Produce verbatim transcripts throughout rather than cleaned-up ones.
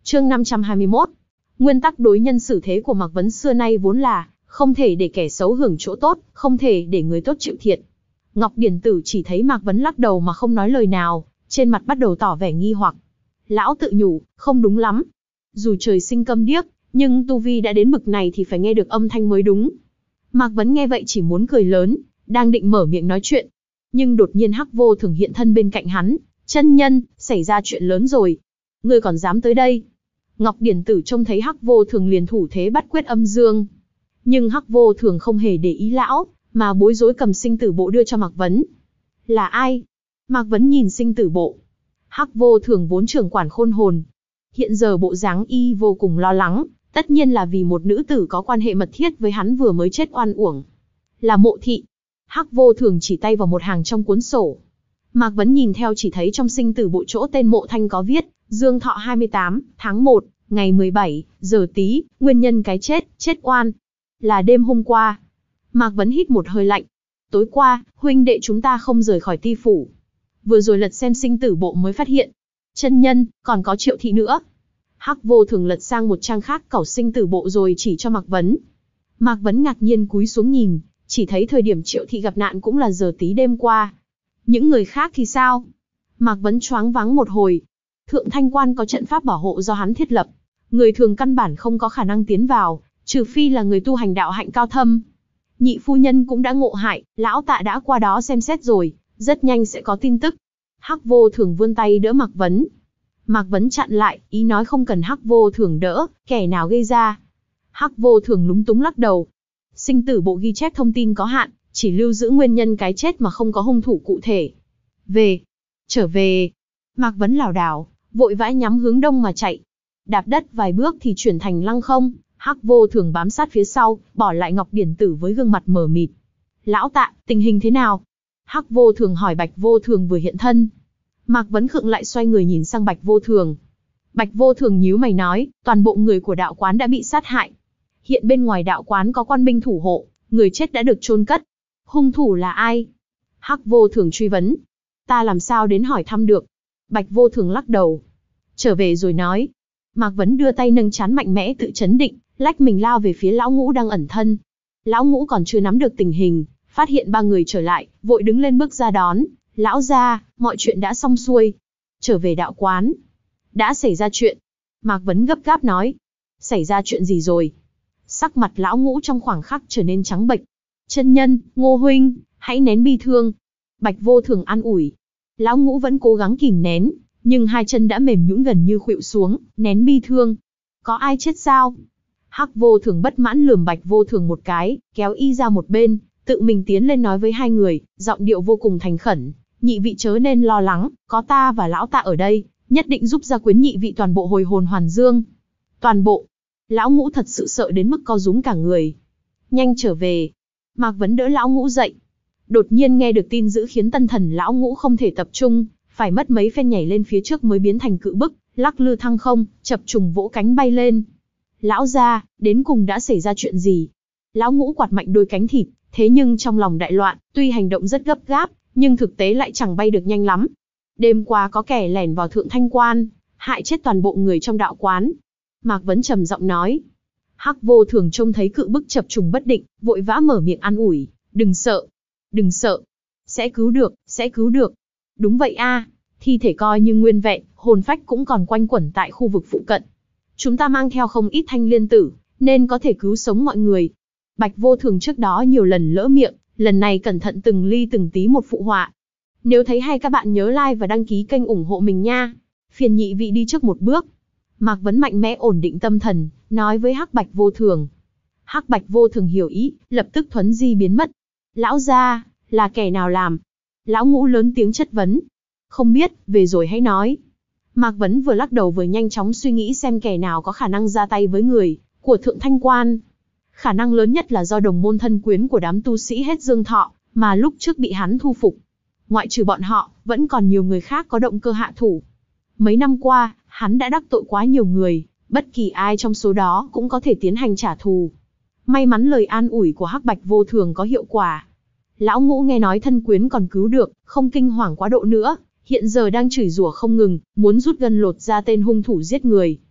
Chương năm trăm hai mươi mốt. Nguyên tắc đối nhân xử thế của Mạc Vấn xưa nay vốn là không thể để kẻ xấu hưởng chỗ tốt, không thể để người tốt chịu thiệt. Ngọc Điển Tử chỉ thấy Mạc Vấn lắc đầu mà không nói lời nào, trên mặt bắt đầu tỏ vẻ nghi hoặc. Lão tự nhủ, không đúng lắm. Dù trời sinh câm điếc, nhưng tu vi đã đến bực này thì phải nghe được âm thanh mới đúng. Mạc Vấn nghe vậy chỉ muốn cười lớn, đang định mở miệng nói chuyện. Nhưng đột nhiên Hắc Vô Thường hiện thân bên cạnh hắn. Chân nhân, xảy ra chuyện lớn rồi. Ngươi còn dám tới đây? Ngọc Điển Tử trông thấy Hắc Vô Thường liền thủ thế bắt quyết âm dương. Nhưng Hắc Vô Thường không hề để ý lão, mà bối rối cầm sinh tử bộ đưa cho Mạc Vấn. Là ai? Mạc Vấn nhìn sinh tử bộ. Hắc Vô Thường vốn trưởng quản khôn hồn. Hiện giờ bộ dáng y vô cùng lo lắng, tất nhiên là vì một nữ tử có quan hệ mật thiết với hắn vừa mới chết oan uổng. Là Mộ Thị. Hắc Vô Thường chỉ tay vào một hàng trong cuốn sổ. Mạc Vấn nhìn theo chỉ thấy trong sinh tử bộ chỗ tên Mộ Thanh có viết, Dương Thọ hai mươi tám, tháng một, ngày mười bảy, giờ Tý, nguyên nhân cái chết, chết oan. Là đêm hôm qua. Mạc Vấn hít một hơi lạnh. Tối qua, huynh đệ chúng ta không rời khỏi Ti phủ. Vừa rồi lật xem sinh tử bộ mới phát hiện. Chân nhân, còn có Triệu Thị nữa. Hắc Vô Thường lật sang một trang khác cẩu sinh tử bộ rồi chỉ cho Mạc Vấn. Mạc Vấn ngạc nhiên cúi xuống nhìn, chỉ thấy thời điểm Triệu Thị gặp nạn cũng là giờ Tý đêm qua. Những người khác thì sao? Mạc Vấn choáng váng một hồi. Thượng Thanh Quan có trận pháp bảo hộ do hắn thiết lập. Người thường căn bản không có khả năng tiến vào, trừ phi là người tu hành đạo hạnh cao thâm. Nhị phu nhân cũng đã ngộ hại, lão tạ đã qua đó xem xét rồi, rất nhanh sẽ có tin tức. Hắc Vô Thường vươn tay đỡ Mạc Vấn. Mạc Vấn chặn lại, ý nói không cần Hắc Vô Thường đỡ, kẻ nào gây ra. Hắc Vô Thường lúng túng lắc đầu. Sinh tử bộ ghi chép thông tin có hạn, chỉ lưu giữ nguyên nhân cái chết mà không có hung thủ cụ thể. Về, trở về. Mạc Vấn lảo đảo, vội vã nhắm hướng đông mà chạy. Đạp đất vài bước thì chuyển thành lăng không. Hắc Vô Thường bám sát phía sau, bỏ lại Ngọc Điển Tử với gương mặt mờ mịt. Lão tạ, tình hình thế nào? Hắc Vô Thường hỏi Bạch Vô Thường vừa hiện thân. Mạc Vấn khựng lại xoay người nhìn sang Bạch Vô Thường. Bạch Vô Thường nhíu mày nói, toàn bộ người của đạo quán đã bị sát hại. Hiện bên ngoài đạo quán có quan binh thủ hộ, người chết đã được chôn cất. Hung thủ là ai? Hắc Vô Thường truy vấn. Ta làm sao đến hỏi thăm được? Bạch Vô Thường lắc đầu. Trở về rồi nói. Mạc Vấn đưa tay nâng trán mạnh mẽ tự chấn định, lách mình lao về phía lão ngũ đang ẩn thân. Lão ngũ còn chưa nắm được tình hình, phát hiện ba người trở lại, vội đứng lên bước ra đón. Lão gia, mọi chuyện đã xong xuôi. Trở về đạo quán. Đã xảy ra chuyện. Mạc Vấn gấp gáp nói. Xảy ra chuyện gì rồi? Sắc mặt lão ngũ trong khoảng khắc trở nên trắng bệch. Chân nhân, Ngô huynh, hãy nén bi thương. Bạch Vô Thường an ủi. Lão ngũ vẫn cố gắng kìm nén, nhưng hai chân đã mềm nhũn gần như khuỵu xuống, nén bi thương. Có ai chết sao? Hắc Vô Thường bất mãn lườm Bạch Vô Thường một cái, kéo y ra một bên, tự mình tiến lên nói với hai người, giọng điệu vô cùng thành khẩn. Nhị vị chớ nên lo lắng, có ta và lão tạ ở đây, nhất định giúp gia quyến nhị vị toàn bộ hồi hồn hoàn dương. Toàn bộ. Lão ngũ thật sự sợ đến mức co rúm cả người. Nhanh trở về. Mạc Vấn đỡ lão ngũ dậy. Đột nhiên nghe được tin dữ khiến tân thần lão ngũ không thể tập trung, phải mất mấy phen nhảy lên phía trước mới biến thành cự bức, lắc lư thăng không, chập trùng vỗ cánh bay lên. Lão gia, đến cùng đã xảy ra chuyện gì? Lão ngũ quạt mạnh đôi cánh thịt, thế nhưng trong lòng đại loạn, tuy hành động rất gấp gáp, nhưng thực tế lại chẳng bay được nhanh lắm. Đêm qua có kẻ lẻn vào Thượng Thanh Quan, hại chết toàn bộ người trong đạo quán. Mạc Vấn trầm giọng nói. Hắc Vô Thường trông thấy cự bức chập trùng bất định, vội vã mở miệng an ủi, đừng sợ, đừng sợ, sẽ cứu được, sẽ cứu được. Đúng vậy a, thi thể coi như nguyên vẹn, hồn phách cũng còn quanh quẩn tại khu vực phụ cận. Chúng ta mang theo không ít thanh liên tử, nên có thể cứu sống mọi người. Bạch Vô Thường trước đó nhiều lần lỡ miệng, lần này cẩn thận từng ly từng tí một phụ họa. Nếu thấy hay các bạn nhớ like và đăng ký kênh ủng hộ mình nha. Phiền nhị vị đi trước một bước. Mạc Vấn mạnh mẽ ổn định tâm thần, nói với Hắc Bạch Vô Thường. Hắc Bạch Vô Thường hiểu ý, lập tức thuấn di biến mất. Lão gia, là kẻ nào làm? Lão ngũ lớn tiếng chất vấn. Không biết, về rồi hãy nói. Mạc Vấn vừa lắc đầu vừa nhanh chóng suy nghĩ xem kẻ nào có khả năng ra tay với người của Thượng Thanh Quan. Khả năng lớn nhất là do đồng môn thân quyến của đám tu sĩ hết Dương Thọ, mà lúc trước bị hắn thu phục. Ngoại trừ bọn họ, vẫn còn nhiều người khác có động cơ hạ thủ. Mấy năm qua, hắn đã đắc tội quá nhiều người, bất kỳ ai trong số đó cũng có thể tiến hành trả thù. May mắn lời an ủi của Hắc Bạch Vô Thường có hiệu quả. Lão ngũ nghe nói thân quyến còn cứu được, không kinh hoàng quá độ nữa, hiện giờ đang chửi rủa không ngừng, muốn rút gân lột ra tên hung thủ giết người.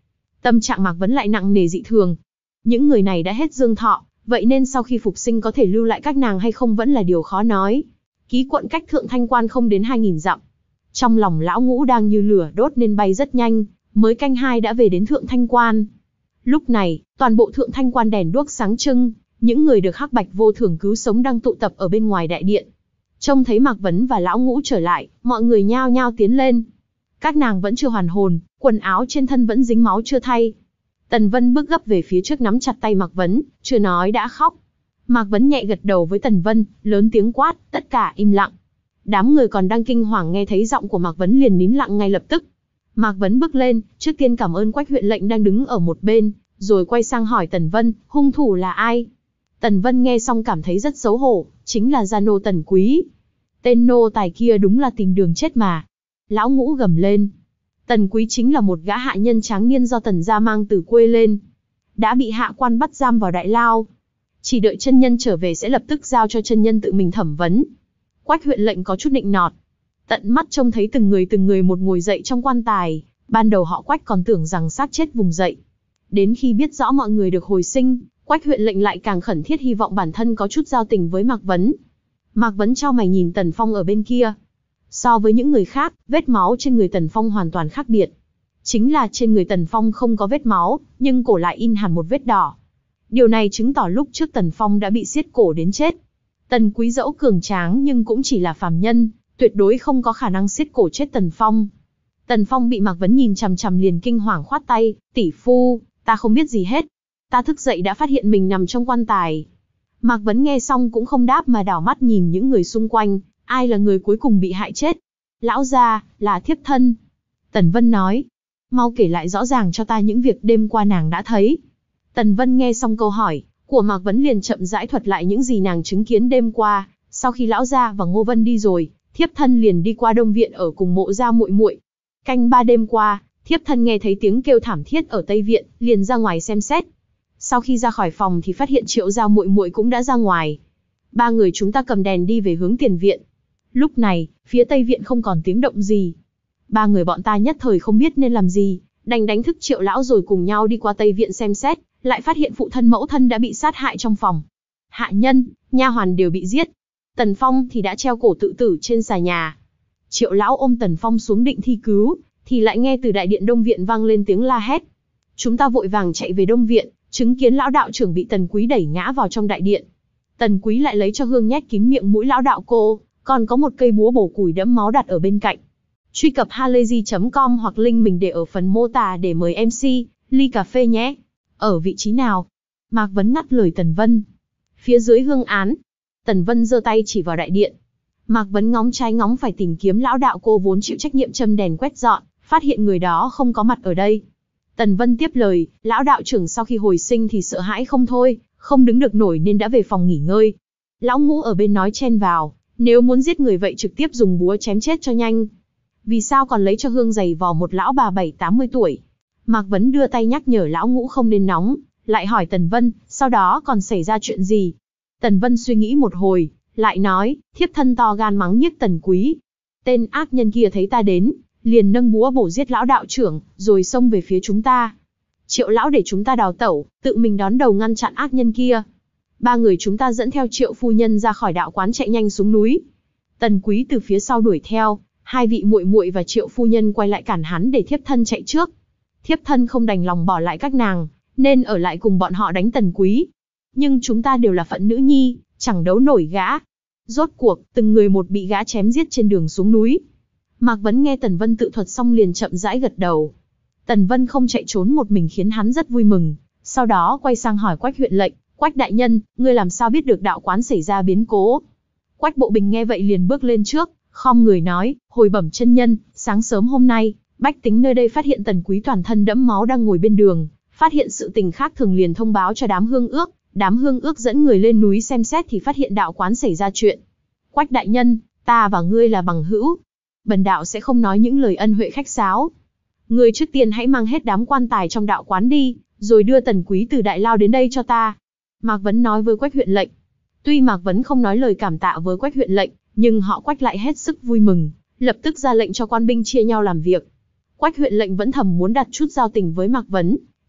Tâm trạng Mạc Vấn lại nặng nề dị thường. Những người này đã hết dương thọ, vậy nên sau khi phục sinh có thể lưu lại các nàng hay không vẫn là điều khó nói. Ký quận cách Thượng Thanh Quan không đến hai nghìn dặm. Trong lòng lão Ngũ đang như lửa đốt nên bay rất nhanh, mới canh hai đã về đến Thượng Thanh Quan. Lúc này, toàn bộ Thượng Thanh Quan đèn đuốc sáng trưng, những người được Hắc Bạch Vô Thường cứu sống đang tụ tập ở bên ngoài đại điện. Trông thấy Mạc Vấn và lão Ngũ trở lại, mọi người nhao nhao tiến lên. Các nàng vẫn chưa hoàn hồn, quần áo trên thân vẫn dính máu chưa thay. Tần Vân bước gấp về phía trước nắm chặt tay Mạc Vấn, chưa nói đã khóc. Mạc Vấn nhẹ gật đầu với Tần Vân, lớn tiếng quát, tất cả im lặng. Đám người còn đang kinh hoàng nghe thấy giọng của Mạc Vấn liền nín lặng ngay lập tức. Mạc Vấn bước lên, trước tiên cảm ơn Quách huyện lệnh đang đứng ở một bên, rồi quay sang hỏi Tần Vân, hung thủ là ai? Tần Vân nghe xong cảm thấy rất xấu hổ, chính là gia nô Tần Quý. Tên nô tài kia đúng là tìm đường chết mà. Lão Ngũ gầm lên. Tần Quý chính là một gã hạ nhân tráng niên do Tần gia mang từ quê lên, đã bị hạ quan bắt giam vào đại lao. Chỉ đợi chân nhân trở về sẽ lập tức giao cho chân nhân tự mình thẩm vấn. Quách huyện lệnh có chút nịnh nọt. Tận mắt trông thấy từng người từng người một ngồi dậy trong quan tài, ban đầu họ Quách còn tưởng rằng xác chết vùng dậy. Đến khi biết rõ mọi người được hồi sinh, Quách huyện lệnh lại càng khẩn thiết hy vọng bản thân có chút giao tình với Mạc Vấn. Mạc Vấn chau mày nhìn Tần Phong ở bên kia. So với những người khác, vết máu trên người Tần Phong hoàn toàn khác biệt. Chính là trên người Tần Phong không có vết máu, nhưng cổ lại in hẳn một vết đỏ. Điều này chứng tỏ lúc trước Tần Phong đã bị siết cổ đến chết. Tần Quý dẫu cường tráng nhưng cũng chỉ là phàm nhân, tuyệt đối không có khả năng siết cổ chết Tần Phong. Tần Phong bị Mạc Vấn nhìn chằm chằm liền kinh hoàng khoát tay, tỷ phu, ta không biết gì hết. Ta thức dậy đã phát hiện mình nằm trong quan tài. Mạc Vấn nghe xong cũng không đáp mà đảo mắt nhìn những người xung quanh, ai là người cuối cùng bị hại chết? Lão gia, là thiếp thân. Tần Vân nói, mau kể lại rõ ràng cho ta những việc đêm qua nàng đã thấy. Tần Vân nghe xong câu hỏi của Mạc Vấn liền chậm rãi thuật lại những gì nàng chứng kiến đêm qua. Sau khi lão gia và Ngô Vân đi rồi, thiếp thân liền đi qua Đông Viện ở cùng Mộ gia muội muội. Canh ba đêm qua, thiếp thân nghe thấy tiếng kêu thảm thiết ở Tây Viện, liền ra ngoài xem xét. Sau khi ra khỏi phòng thì phát hiện Triệu gia muội muội cũng đã ra ngoài. Ba người chúng ta cầm đèn đi về hướng tiền viện. Lúc này, phía Tây Viện không còn tiếng động gì. Ba người bọn ta nhất thời không biết nên làm gì, đành đánh thức Triệu lão rồi cùng nhau đi qua Tây Viện xem xét, lại phát hiện phụ thân mẫu thân đã bị sát hại trong phòng. Hạ nhân, nha hoàn đều bị giết. Tần Phong thì đã treo cổ tự tử trên xà nhà. Triệu lão ôm Tần Phong xuống định thi cứu, thì lại nghe từ đại điện Đông Viện vang lên tiếng la hét. Chúng ta vội vàng chạy về Đông Viện, chứng kiến lão đạo trưởng bị Tần Quý đẩy ngã vào trong đại điện. Tần Quý lại lấy cho hương nhét kín miệng mũi lão đạo cô, còn có một cây búa bổ củi đẫm máu đặt ở bên cạnh. Truy cập halayzi chấm com hoặc link mình để ở phần mô tả để mời em xê, ly cà phê nhé. Ở vị trí nào? Mạc Vấn ngắt lời Tần Vân. Phía dưới hương án. Tần Vân giơ tay chỉ vào đại điện. Mạc Vấn ngóng trái ngóng phải tìm kiếm lão đạo cô vốn chịu trách nhiệm châm đèn quét dọn, phát hiện người đó không có mặt ở đây. Tần Vân tiếp lời, lão đạo trưởng sau khi hồi sinh thì sợ hãi không thôi, không đứng được nổi nên đã về phòng nghỉ ngơi. Lão Ngũ ở bên nói chen vào, nếu muốn giết người vậy trực tiếp dùng búa chém chết cho nhanh. Vì sao còn lấy cho hương giày vò một lão bà bảy tám mươi tuổi? Mạc Vấn đưa tay nhắc nhở lão Ngũ không nên nóng, lại hỏi Tần Vân, sau đó còn xảy ra chuyện gì? Tần Vân suy nghĩ một hồi, lại nói, thiếp thân to gan mắng nhiếc Tần Quý. Tên ác nhân kia thấy ta đến, liền nâng búa bổ giết lão đạo trưởng, rồi xông về phía chúng ta. Triệu lão để chúng ta đào tẩu, tự mình đón đầu ngăn chặn ác nhân kia. Ba người chúng ta dẫn theo Triệu phu nhân ra khỏi đạo quán chạy nhanh xuống núi. Tần Quý từ phía sau đuổi theo, hai vị muội muội và Triệu phu nhân quay lại cản hắn để thiếp thân chạy trước. Thiếp thân không đành lòng bỏ lại các nàng, nên ở lại cùng bọn họ đánh Tần Quý. Nhưng chúng ta đều là phận nữ nhi, chẳng đấu nổi gã. Rốt cuộc, từng người một bị gã chém giết trên đường xuống núi. Mạc Vấn nghe Tần Vân tự thuật xong liền chậm rãi gật đầu. Tần Vân không chạy trốn một mình khiến hắn rất vui mừng. Sau đó quay sang hỏi Quách huyện lệnh, Quách đại nhân, ngươi làm sao biết được đạo quán xảy ra biến cố? Quách Bộ Bình nghe vậy liền bước lên trước, khom người nói, hồi bẩm chân nhân, sáng sớm hôm nay, bách tính nơi đây phát hiện Tần Quý toàn thân đẫm máu đang ngồi bên đường, phát hiện sự tình khác thường liền thông báo cho đám hương ước, đám hương ước dẫn người lên núi xem xét thì phát hiện đạo quán xảy ra chuyện. Quách đại nhân, ta và ngươi là bằng hữu, bần đạo sẽ không nói những lời ân huệ khách sáo. Ngươi trước tiên hãy mang hết đám quan tài trong đạo quán đi, rồi đưa Tần Quý từ đại lao đến đây cho ta. Mạc Vấn nói với Quách huyện lệnh. Tuy Mạc Vấn không nói lời cảm tạ với Quách huyện lệnh, nhưng họ Quách lại hết sức vui mừng, lập tức ra lệnh cho quan binh chia nhau làm việc. Quách huyện lệnh vẫn thầm muốn đặt chút giao tình với Mạc Vấn,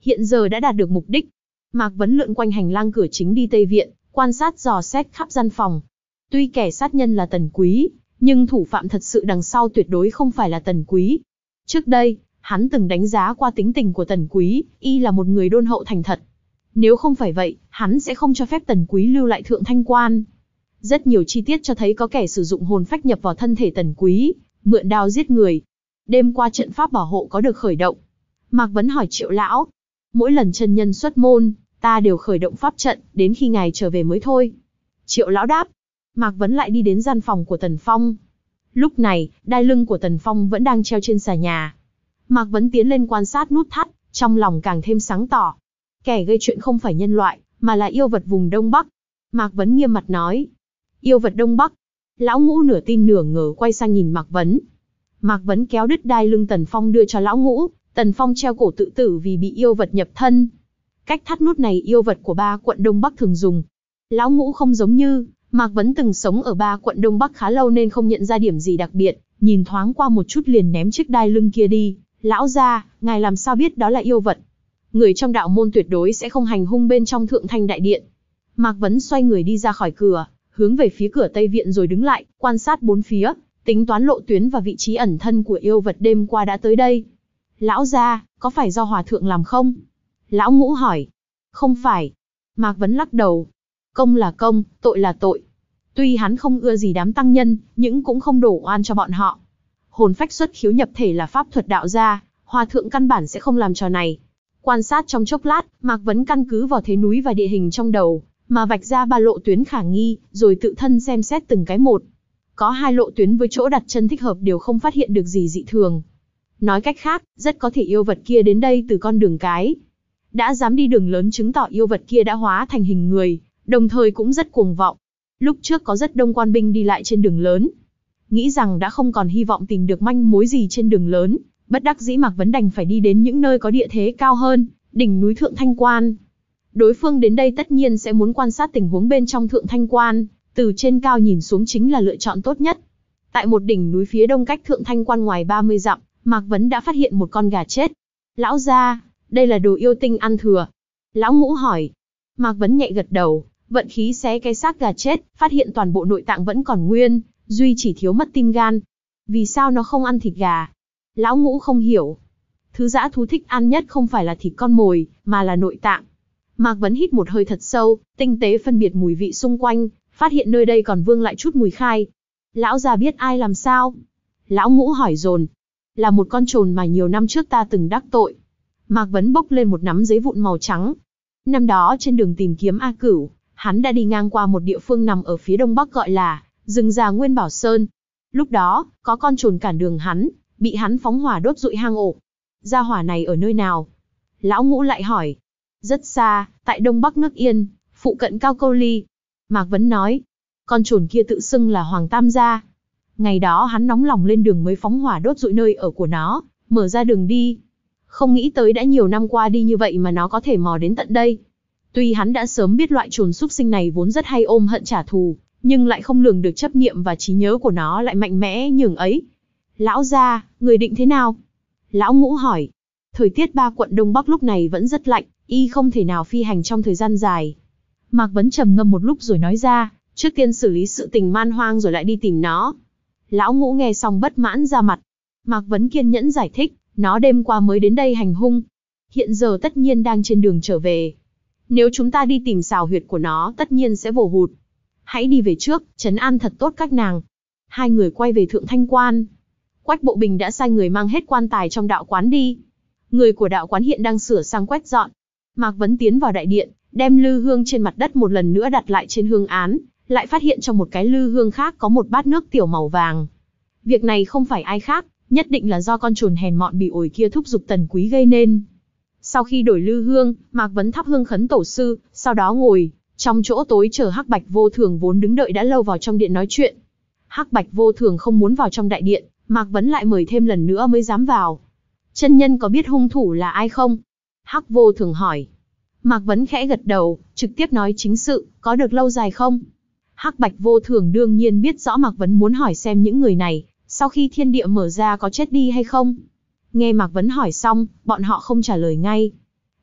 hiện giờ đã đạt được mục đích. Mạc Vấn lượn quanh hành lang cửa chính đi Tây Viện, quan sát dò xét khắp gian phòng. Tuy kẻ sát nhân là Tần Quý, nhưng thủ phạm thật sự đằng sau tuyệt đối không phải là Tần Quý. Trước đây, hắn từng đánh giá qua tính tình của Tần Quý, y là một người đôn hậu thành thật. Nếu không phải vậy, hắn sẽ không cho phép Tần Quý lưu lại Thượng Thanh Quan. Rất nhiều chi tiết cho thấy có kẻ sử dụng hồn phách nhập vào thân thể Tần Quý, mượn đao giết người. Đêm qua trận pháp bảo hộ có được khởi động. Mạc Vấn hỏi Triệu lão, mỗi lần chân nhân xuất môn, ta đều khởi động pháp trận, đến khi ngài trở về mới thôi. Triệu lão đáp. Mạc Vấn lại đi đến gian phòng của Tần Phong. Lúc này, đai lưng của Tần Phong vẫn đang treo trên xà nhà. Mạc Vấn tiến lên quan sát nút thắt, trong lòng càng thêm sáng tỏ. Kẻ gây chuyện không phải nhân loại, mà là yêu vật vùng Đông Bắc. Mạc Vấn nghiêm mặt nói. Yêu vật Đông Bắc. Lão Ngũ nửa tin nửa ngờ quay sang nhìn Mạc Vấn. Mạc Vấn kéo đứt đai lưng Tần Phong đưa cho Lão Ngũ. Tần Phong treo cổ tự tử vì bị yêu vật nhập thân. Cách thắt nút này yêu vật của ba quận Đông Bắc thường dùng. Lão Ngũ không giống như Mạc Vấn từng sống ở ba quận Đông Bắc khá lâu nên không nhận ra điểm gì đặc biệt, nhìn thoáng qua một chút liền ném chiếc đai lưng kia đi. Lão gia, ngài làm sao biết đó là yêu vật? Người trong đạo môn tuyệt đối sẽ không hành hung bên trong Thượng Thanh đại điện. Mạc Vấn xoay người đi ra khỏi cửa, hướng về phía cửa Tây Viện rồi đứng lại, quan sát bốn phía, tính toán lộ tuyến và vị trí ẩn thân của yêu vật đêm qua đã tới đây. Lão gia, có phải do hòa thượng làm không? Lão Ngũ hỏi. Không phải. Mạc Vấn lắc đầu. Công là công, tội là tội. Tuy hắn không ưa gì đám tăng nhân, nhưng cũng không đổ oan cho bọn họ. Hồn phách xuất khiếu nhập thể là pháp thuật đạo gia, hòa thượng căn bản sẽ không làm trò này. Quan sát trong chốc lát, Mạc Vấn căn cứ vào thế núi và địa hình trong đầu, mà vạch ra ba lộ tuyến khả nghi, rồi tự thân xem xét từng cái một. Có hai lộ tuyến với chỗ đặt chân thích hợp đều không phát hiện được gì dị thường. Nói cách khác, rất có thể yêu vật kia đến đây từ con đường cái. Đã dám đi đường lớn chứng tỏ yêu vật kia đã hóa thành hình người, đồng thời cũng rất cuồng vọng. Lúc trước có rất đông quan binh đi lại trên đường lớn. Nghĩ rằng đã không còn hy vọng tìm được manh mối gì trên đường lớn, bất đắc dĩ Mạc Vấn đành phải đi đến những nơi có địa thế cao hơn, đỉnh núi Thượng Thanh Quan. Đối phương đến đây tất nhiên sẽ muốn quan sát tình huống bên trong Thượng Thanh Quan, từ trên cao nhìn xuống chính là lựa chọn tốt nhất. Tại một đỉnh núi phía đông cách Thượng Thanh Quan ngoài ba mươi dặm, Mạc Vấn đã phát hiện một con gà chết. Lão gia, đây là đồ yêu tinh ăn thừa. Lão Ngũ hỏi. Mạc Vấn nhẹ gật đầu, vận khí xé cái xác gà chết, phát hiện toàn bộ nội tạng vẫn còn nguyên, duy chỉ thiếu mất tim gan. Vì sao nó không ăn thịt gà? Lão Ngũ không hiểu. Thứ dã thú thích ăn nhất không phải là thịt con mồi, mà là nội tạng. Mạc Vấn hít một hơi thật sâu, tinh tế phân biệt mùi vị xung quanh, phát hiện nơi đây còn vương lại chút mùi khai. Lão già biết ai làm sao? Lão Ngũ hỏi dồn. Là một con trồn mà nhiều năm trước ta từng đắc tội. Mạc Vấn bốc lên một nắm giấy vụn màu trắng. Năm đó trên đường tìm kiếm A Cửu, hắn đã đi ngang qua một địa phương nằm ở phía đông bắc gọi là rừng già Nguyên Bảo Sơn. Lúc đó, có con trồn cản đường hắn, bị hắn phóng hỏa đốt rụi hang ổ. Gia hỏa này ở nơi nào? Lão Ngũ lại hỏi. Rất xa, tại đông bắc nước Yên, phụ cận Cao Câu Ly. Mạc Vấn nói. Con trồn kia tự xưng là Hoàng Tam Gia. Ngày đó hắn nóng lòng lên đường mới phóng hỏa đốt rụi nơi ở của nó, mở ra đường đi. Không nghĩ tới đã nhiều năm qua đi như vậy mà nó có thể mò đến tận đây. Tuy hắn đã sớm biết loại trồn súc sinh này vốn rất hay ôm hận trả thù, nhưng lại không lường được chấp niệm và trí nhớ của nó lại mạnh mẽ nhường ấy. Lão gia, người định thế nào? Lão Ngũ hỏi. Thời tiết ba quận Đông Bắc lúc này vẫn rất lạnh, y không thể nào phi hành trong thời gian dài. Mạc Vấn trầm ngâm một lúc rồi nói ra, trước tiên xử lý sự tình man hoang rồi lại đi tìm nó. Lão Ngũ nghe xong bất mãn ra mặt. Mạc Vấn kiên nhẫn giải thích, nó đêm qua mới đến đây hành hung. Hiện giờ tất nhiên đang trên đường trở về. Nếu chúng ta đi tìm xào huyệt của nó tất nhiên sẽ vồ hụt. Hãy đi về trước, trấn an thật tốt các nàng. Hai người quay về Thượng Thanh Quan. Quách Bộ Bình đã sai người mang hết quan tài trong đạo quán đi. Người của đạo quán hiện đang sửa sang quét dọn. Mạc Vấn tiến vào đại điện, đem lư hương trên mặt đất một lần nữa đặt lại trên hương án, lại phát hiện trong một cái lư hương khác có một bát nước tiểu màu vàng. Việc này không phải ai khác, nhất định là do con trồn hèn mọn bị ổi kia thúc giục Tần Quý gây nên. Sau khi đổi lư hương, Mạc Vấn thắp hương khấn tổ sư, sau đó ngồi trong chỗ tối chờ Hắc Bạch Vô Thường vốn đứng đợi đã lâu vào trong điện nói chuyện. Hắc Bạch Vô Thường không muốn vào trong đại điện, Mạc Vấn lại mời thêm lần nữa mới dám vào. Chân nhân có biết hung thủ là ai không? Hắc Vô Thường hỏi. Mạc Vấn khẽ gật đầu, trực tiếp nói chính sự, có được lâu dài không? Hắc Bạch Vô Thường đương nhiên biết rõ Mạc Vấn muốn hỏi xem những người này, sau khi thiên địa mở ra có chết đi hay không. Nghe Mạc Vấn hỏi xong, bọn họ không trả lời ngay.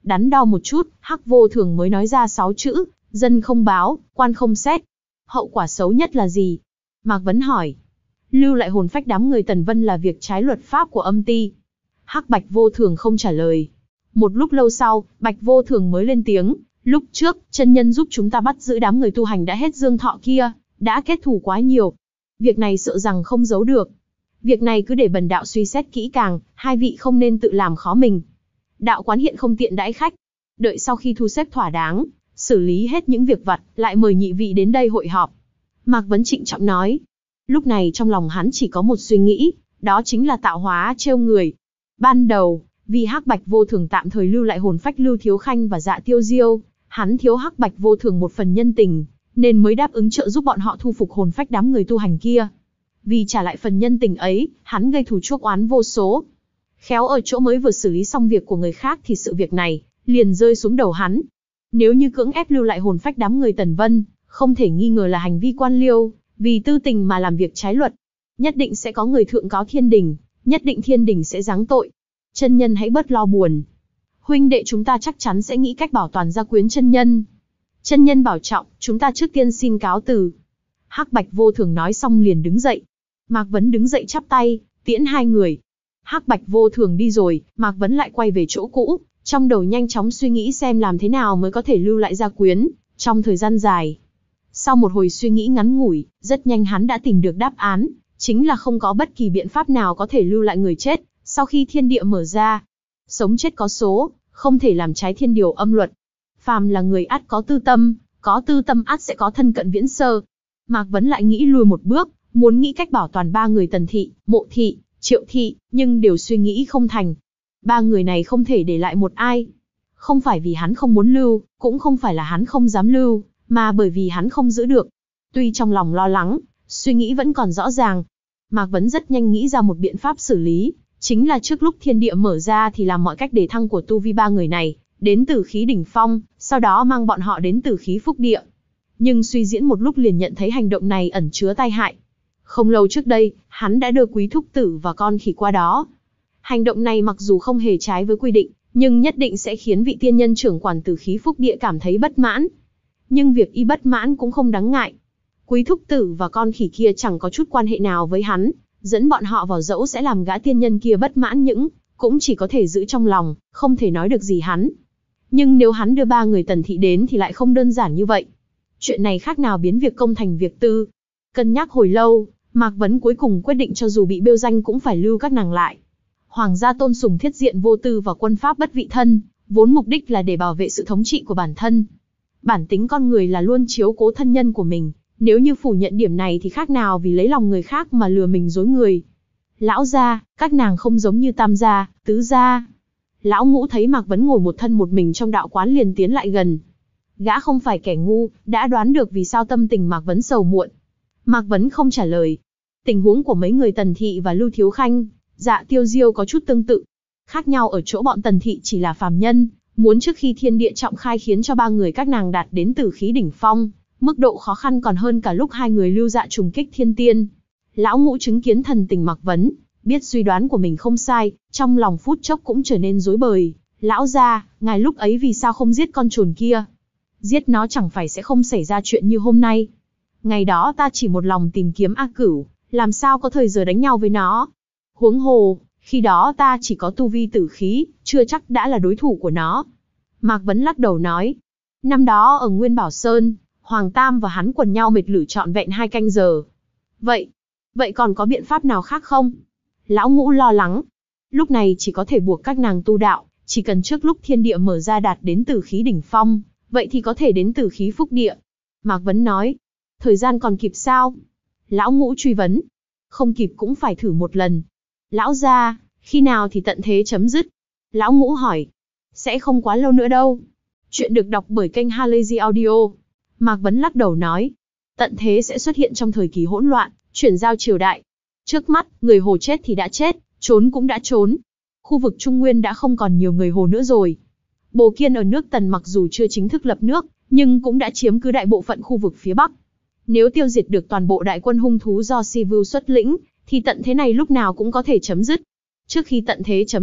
đắn đo một chút, Hắc Vô Thường mới nói ra sáu chữ, dân không báo, quan không xét. Hậu quả xấu nhất là gì? Mạc Vấn hỏi. Lưu lại hồn phách đám người Tần Vân là việc trái luật pháp của âm ty. Hắc Bạch Vô Thường không trả lời. Một lúc lâu sau, Bạch Vô Thường mới lên tiếng. Lúc trước, chân nhân giúp chúng ta bắt giữ đám người tu hành đã hết dương thọ kia, đã kết thù quá nhiều. Việc này sợ rằng không giấu được. Việc này cứ để bần đạo suy xét kỹ càng, hai vị không nên tự làm khó mình. Đạo quán hiện không tiện đãi khách. Đợi sau khi thu xếp thỏa đáng, xử lý hết những việc vặt, lại mời nhị vị đến đây hội họp. Mạc Vấn trịnh trọng nói. Lúc này trong lòng hắn chỉ có một suy nghĩ, đó chính là tạo hóa trêu người. Ban đầu, vì Hắc Bạch Vô Thường tạm thời lưu lại hồn phách Lưu Thiếu Khanh và Dạ Tiêu Diêu, hắn thiếu Hắc Bạch Vô Thường một phần nhân tình, nên mới đáp ứng trợ giúp bọn họ thu phục hồn phách đám người tu hành kia. Vì trả lại phần nhân tình ấy, hắn gây thù chuốc oán vô số. Khéo ở chỗ mới vừa xử lý xong việc của người khác thì sự việc này liền rơi xuống đầu hắn. Nếu như cưỡng ép lưu lại hồn phách đám người Tần Vân, không thể nghi ngờ là hành vi quan liêu, vì tư tình mà làm việc trái luật. Nhất định sẽ có người thượng cáo thiên đình, nhất định thiên đình sẽ giáng tội. Chân nhân hãy bớt lo buồn. Huynh đệ chúng ta chắc chắn sẽ nghĩ cách bảo toàn gia quyến chân nhân. Chân nhân bảo trọng, chúng ta trước tiên xin cáo từ. Hắc Bạch Vô Thường nói xong liền đứng dậy. Mạc Vấn đứng dậy chắp tay, tiễn hai người. Hắc Bạch Vô Thường đi rồi, Mạc Vấn lại quay về chỗ cũ, trong đầu nhanh chóng suy nghĩ xem làm thế nào mới có thể lưu lại gia quyến trong thời gian dài. Sau một hồi suy nghĩ ngắn ngủi, rất nhanh hắn đã tìm được đáp án, chính là không có bất kỳ biện pháp nào có thể lưu lại người chết sau khi thiên địa mở ra. Sống chết có số, không thể làm trái thiên điều âm luật. Phàm là người ắt có tư tâm, có tư tâm ắt sẽ có thân cận viễn sơ. Mạc Vấn lại nghĩ lùi một bước, muốn nghĩ cách bảo toàn ba người Tần Thị, Mộ Thị, Triệu Thị, nhưng đều suy nghĩ không thành. Ba người này không thể để lại một ai. Không phải vì hắn không muốn lưu, cũng không phải là hắn không dám lưu, mà bởi vì hắn không giữ được. Tuy trong lòng lo lắng, suy nghĩ vẫn còn rõ ràng. Mạc Vấn rất nhanh nghĩ ra một biện pháp xử lý, chính là trước lúc thiên địa mở ra thì làm mọi cách để thăng của tu vi ba người này, đến Tử Khí đỉnh phong, sau đó mang bọn họ đến Tử Khí phúc địa. Nhưng suy diễn một lúc liền nhận thấy hành động này ẩn chứa tai hại. Không lâu trước đây, hắn đã đưa Quý Thúc Tử và con khỉ qua đó. Hành động này mặc dù không hề trái với quy định, nhưng nhất định sẽ khiến vị tiên nhân trưởng quản Tử Khí phúc địa cảm thấy bất mãn. Nhưng việc y bất mãn cũng không đáng ngại. Quý Thúc Tử và con khỉ kia chẳng có chút quan hệ nào với hắn, dẫn bọn họ vào dẫu sẽ làm gã tiên nhân kia bất mãn những, cũng chỉ có thể giữ trong lòng, không thể nói được gì hắn. Nhưng nếu hắn đưa ba người Tần Thị đến thì lại không đơn giản như vậy. Chuyện này khác nào biến việc công thành việc tư. Cân nhắc hồi lâu, Mạc Vấn cuối cùng quyết định cho dù bị bêu danh cũng phải lưu các nàng lại. Hoàng gia tôn sùng thiết diện vô tư và quân pháp bất vị thân, vốn mục đích là để bảo vệ sự thống trị của bản thân. Bản tính con người là luôn chiếu cố thân nhân của mình, nếu như phủ nhận điểm này thì khác nào vì lấy lòng người khác mà lừa mình dối người. Lão gia, các nàng không giống như tam gia, tứ gia. Lão Ngũ thấy Mạc Vấn ngồi một thân một mình trong đạo quán liền tiến lại gần. Gã không phải kẻ ngu, đã đoán được vì sao tâm tình Mạc Vấn sầu muộn. Mạc Vấn không trả lời. Tình huống của mấy người Tần Thị và Lưu Thiếu Khanh, Dạ Tiêu Diêu có chút tương tự. Khác nhau ở chỗ bọn Tần Thị chỉ là phàm nhân, muốn trước khi thiên địa trọng khai khiến cho ba người các nàng đạt đến Tử Khí đỉnh phong, mức độ khó khăn còn hơn cả lúc hai người Lưu Dạ trùng kích thiên tiên. Lão Ngũ chứng kiến thần tình Mạc Vấn, biết suy đoán của mình không sai, trong lòng phút chốc cũng trở nên rối bời. Lão gia, ngài lúc ấy vì sao không giết con trồn kia? Giết nó chẳng phải sẽ không xảy ra chuyện như hôm nay. Ngày đó ta chỉ một lòng tìm kiếm A Cửu, làm sao có thời giờ đánh nhau với nó. Huống hồ, khi đó ta chỉ có tu vi tử khí, chưa chắc đã là đối thủ của nó. Mạc Vấn lắc đầu nói, năm đó ở Nguyên Bảo Sơn, Hoàng Tam và hắn quần nhau mệt lử trọn vẹn hai canh giờ. Vậy, vậy còn có biện pháp nào khác không? Lão Ngũ lo lắng. Lúc này chỉ có thể buộc các nàng tu đạo, chỉ cần trước lúc thiên địa mở ra đạt đến Tử Khí đỉnh phong, vậy thì có thể đến Tử Khí phúc địa. Mạc Vấn nói, thời gian còn kịp sao? Lão Ngũ truy vấn, không kịp cũng phải thử một lần. Lão gia, khi nào thì tận thế chấm dứt? Lão Ngũ hỏi, sẽ không quá lâu nữa đâu. Chuyện được đọc bởi kênh Halazy Audio. Mạc Vấn lắc đầu nói, tận thế sẽ xuất hiện trong thời kỳ hỗn loạn, chuyển giao triều đại. Trước mắt, người Hồ chết thì đã chết, trốn cũng đã trốn. Khu vực Trung Nguyên đã không còn nhiều người Hồ nữa rồi. Bồ Kiên ở nước Tần mặc dù chưa chính thức lập nước, nhưng cũng đã chiếm cứ đại bộ phận khu vực phía Bắc. Nếu tiêu diệt được toàn bộ đại quân hung thú do Si Vu xuất lĩnh, thì tận thế này lúc nào cũng có thể chấm dứt. Trước khi tận thế chấm dứt,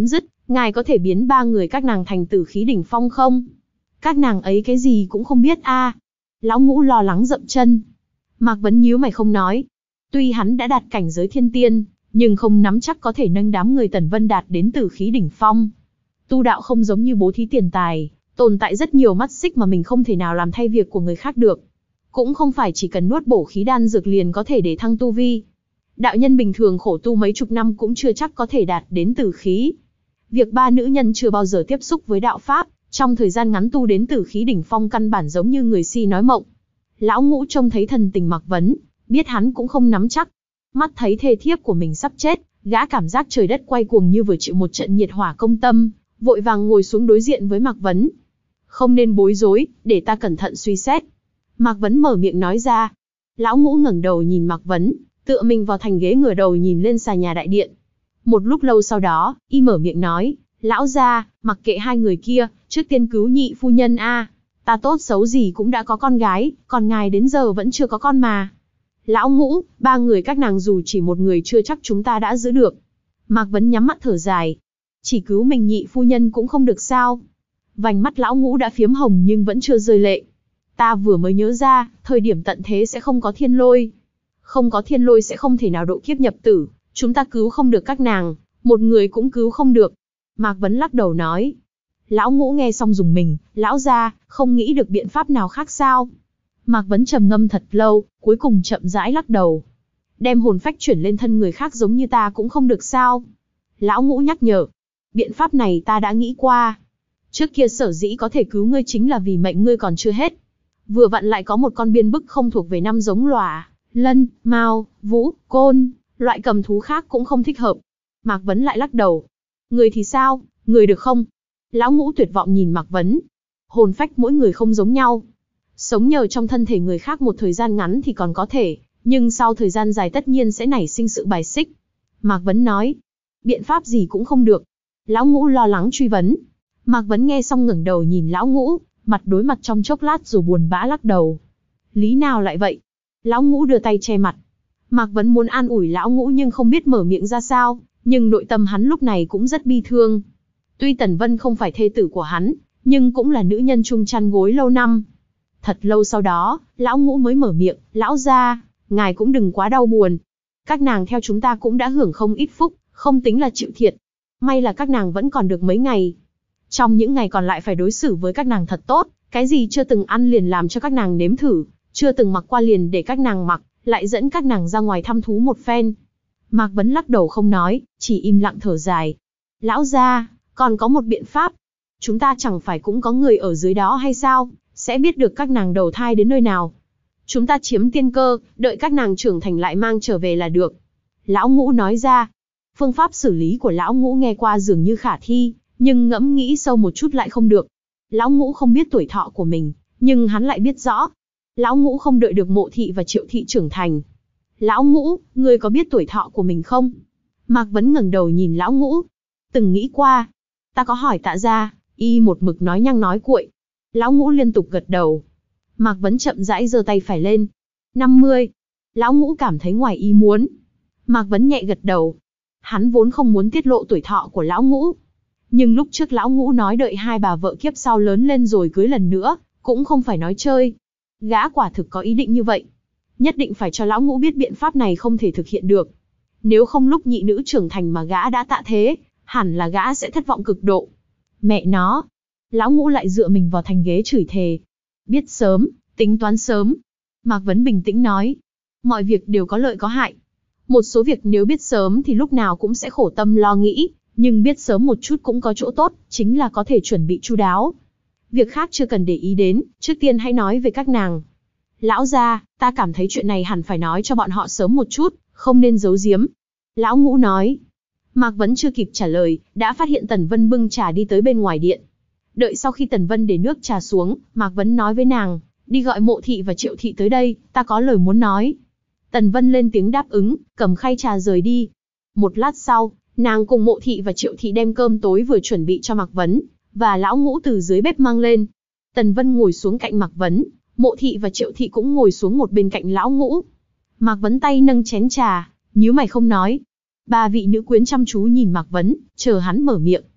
ngài có thể biến ba người các nàng thành tử khí đỉnh phong không? Các nàng ấy cái gì cũng không biết a. À. Lão Ngũ lo lắng dậm chân. Mạc Vấn nhíu mày không nói. Tuy hắn đã đạt cảnh giới thiên tiên, nhưng không nắm chắc có thể nâng đám người Tần Vân đạt đến tử khí đỉnh phong. Tu đạo không giống như bố thí tiền tài, tồn tại rất nhiều mắt xích mà mình không thể nào làm thay việc của người khác được. Cũng không phải chỉ cần nuốt bổ khí đan dược liền có thể để thăng tu vi. Đạo nhân bình thường khổ tu mấy chục năm cũng chưa chắc có thể đạt đến tử khí. Việc ba nữ nhân chưa bao giờ tiếp xúc với đạo pháp, trong thời gian ngắn tu đến tử khí đỉnh phong căn bản giống như người si nói mộng. Lão Ngũ trông thấy thần tình Mạc Vấn, biết hắn cũng không nắm chắc. Mắt thấy thê thiếp của mình sắp chết, gã cảm giác trời đất quay cuồng như vừa chịu một trận nhiệt hỏa công tâm, vội vàng ngồi xuống đối diện với Mạc Vấn. Không nên bối rối, để ta cẩn thận suy xét. Mạc Vấn mở miệng nói ra. Lão Ngũ ngẩng đầu nhìn Mạc Vấn, tựa mình vào thành ghế ngửa đầu nhìn lên xà nhà đại điện. Một lúc lâu sau đó, y mở miệng nói, lão gia, mặc kệ hai người kia, trước tiên cứu nhị phu nhân a. Ta tốt xấu gì cũng đã có con gái, còn ngài đến giờ vẫn chưa có con mà. Lão Ngũ, ba người các nàng dù chỉ một người chưa chắc chúng ta đã giữ được. Mạc Vấn nhắm mắt thở dài. Chỉ cứu mình nhị phu nhân cũng không được sao? Vành mắt Lão Ngũ đã phiếm hồng nhưng vẫn chưa rơi lệ. Ta vừa mới nhớ ra, thời điểm tận thế sẽ không có thiên lôi. Không có thiên lôi sẽ không thể nào độ kiếp nhập tử, chúng ta cứu không được các nàng, một người cũng cứu không được. Mạc Vấn lắc đầu nói. Lão Ngũ nghe xong dùng mình, lão gia, không nghĩ được biện pháp nào khác sao? Mạc Vấn trầm ngâm thật lâu, cuối cùng chậm rãi lắc đầu. Đem hồn phách chuyển lên thân người khác giống như ta cũng không được sao? Lão Ngũ nhắc nhở. Biện pháp này ta đã nghĩ qua. Trước kia sở dĩ có thể cứu ngươi chính là vì mệnh ngươi còn chưa hết. Vừa vặn lại có một con biên bức không thuộc về năm giống lòa, lân, mao, vũ, côn, loại cầm thú khác cũng không thích hợp. Mạc Vấn lại lắc đầu. Người thì sao, người được không? Lão Ngũ tuyệt vọng nhìn Mạc Vấn. Hồn phách mỗi người không giống nhau. Sống nhờ trong thân thể người khác một thời gian ngắn thì còn có thể, nhưng sau thời gian dài tất nhiên sẽ nảy sinh sự bài xích. Mạc Vấn nói. Biện pháp gì cũng không được. Lão Ngũ lo lắng truy vấn. Mạc Vấn nghe xong ngẩng đầu nhìn Lão Ngũ, mặt đối mặt trong chốc lát rồi buồn bã lắc đầu. Lý nào lại vậy? Lão Ngũ đưa tay che mặt. Mạc Vấn muốn an ủi Lão Ngũ nhưng không biết mở miệng ra sao, nhưng nội tâm hắn lúc này cũng rất bi thương. Tuy Tần Vân không phải thê tử của hắn, nhưng cũng là nữ nhân chung chăn gối lâu năm. Thật lâu sau đó, Lão Ngũ mới mở miệng, lão gia, ngài cũng đừng quá đau buồn. Các nàng theo chúng ta cũng đã hưởng không ít phúc, không tính là chịu thiệt. May là các nàng vẫn còn được mấy ngày. Trong những ngày còn lại phải đối xử với các nàng thật tốt, cái gì chưa từng ăn liền làm cho các nàng nếm thử, chưa từng mặc qua liền để các nàng mặc, lại dẫn các nàng ra ngoài thăm thú một phen. Mạc Vấn lắc đầu không nói, chỉ im lặng thở dài. Lão gia, còn có một biện pháp. Chúng ta chẳng phải cũng có người ở dưới đó hay sao, sẽ biết được các nàng đầu thai đến nơi nào. Chúng ta chiếm tiên cơ, đợi các nàng trưởng thành lại mang trở về là được. Lão Ngũ nói ra. Phương pháp xử lý của Lão Ngũ nghe qua dường như khả thi, nhưng ngẫm nghĩ sâu một chút lại không được. Lão Ngũ không biết tuổi thọ của mình, nhưng hắn lại biết rõ. Lão Ngũ không đợi được Mộ Thị và Triệu Thị trưởng thành. Lão Ngũ, ngươi có biết tuổi thọ của mình không? Mạc Vấn ngẩng đầu nhìn Lão Ngũ. Từng nghĩ qua. Ta có hỏi Tạ gia, y một mực nói nhăng nói cuội. Lão Ngũ liên tục gật đầu. Mạc Vấn chậm rãi giơ tay phải lên. năm mươi. Lão Ngũ cảm thấy ngoài ý muốn. Mạc Vấn nhẹ gật đầu. Hắn vốn không muốn tiết lộ tuổi thọ của Lão Ngũ. Nhưng lúc trước Lão Ngũ nói đợi hai bà vợ kiếp sau lớn lên rồi cưới lần nữa, cũng không phải nói chơi. Gã quả thực có ý định như vậy. Nhất định phải cho Lão Ngũ biết biện pháp này không thể thực hiện được. Nếu không lúc nhị nữ trưởng thành mà gã đã tạ thế, hẳn là gã sẽ thất vọng cực độ. Mẹ nó! Lão Ngũ lại dựa mình vào thành ghế chửi thề. Biết sớm, tính toán sớm. Mạc Vấn bình tĩnh nói. Mọi việc đều có lợi có hại. Một số việc nếu biết sớm thì lúc nào cũng sẽ khổ tâm lo nghĩ, nhưng biết sớm một chút cũng có chỗ tốt, chính là có thể chuẩn bị chu đáo. Việc khác chưa cần để ý đến, trước tiên hãy nói về các nàng. Lão gia, ta cảm thấy chuyện này hẳn phải nói cho bọn họ sớm một chút, không nên giấu giếm. Lão Ngũ nói. Mạc Vấn chưa kịp trả lời, đã phát hiện Tần Vân bưng trà đi tới bên ngoài điện. Đợi sau khi Tần Vân để nước trà xuống, Mạc Vấn nói với nàng, đi gọi Mộ Thị và Triệu Thị tới đây, ta có lời muốn nói. Tần Vân lên tiếng đáp ứng, cầm khay trà rời đi. Một lát sau, nàng cùng Mộ Thị và Triệu Thị đem cơm tối vừa chuẩn bị cho Mạc Vấn, và Lão Ngũ từ dưới bếp mang lên. Tần Vân ngồi xuống cạnh Mạc Vấn, Mộ Thị và Triệu Thị cũng ngồi xuống một bên cạnh Lão Ngũ. Mạc Vấn tay nâng chén trà, nhíu mày không nói. Ba vị nữ quyến chăm chú nhìn Mạc Vấn, chờ hắn mở miệng.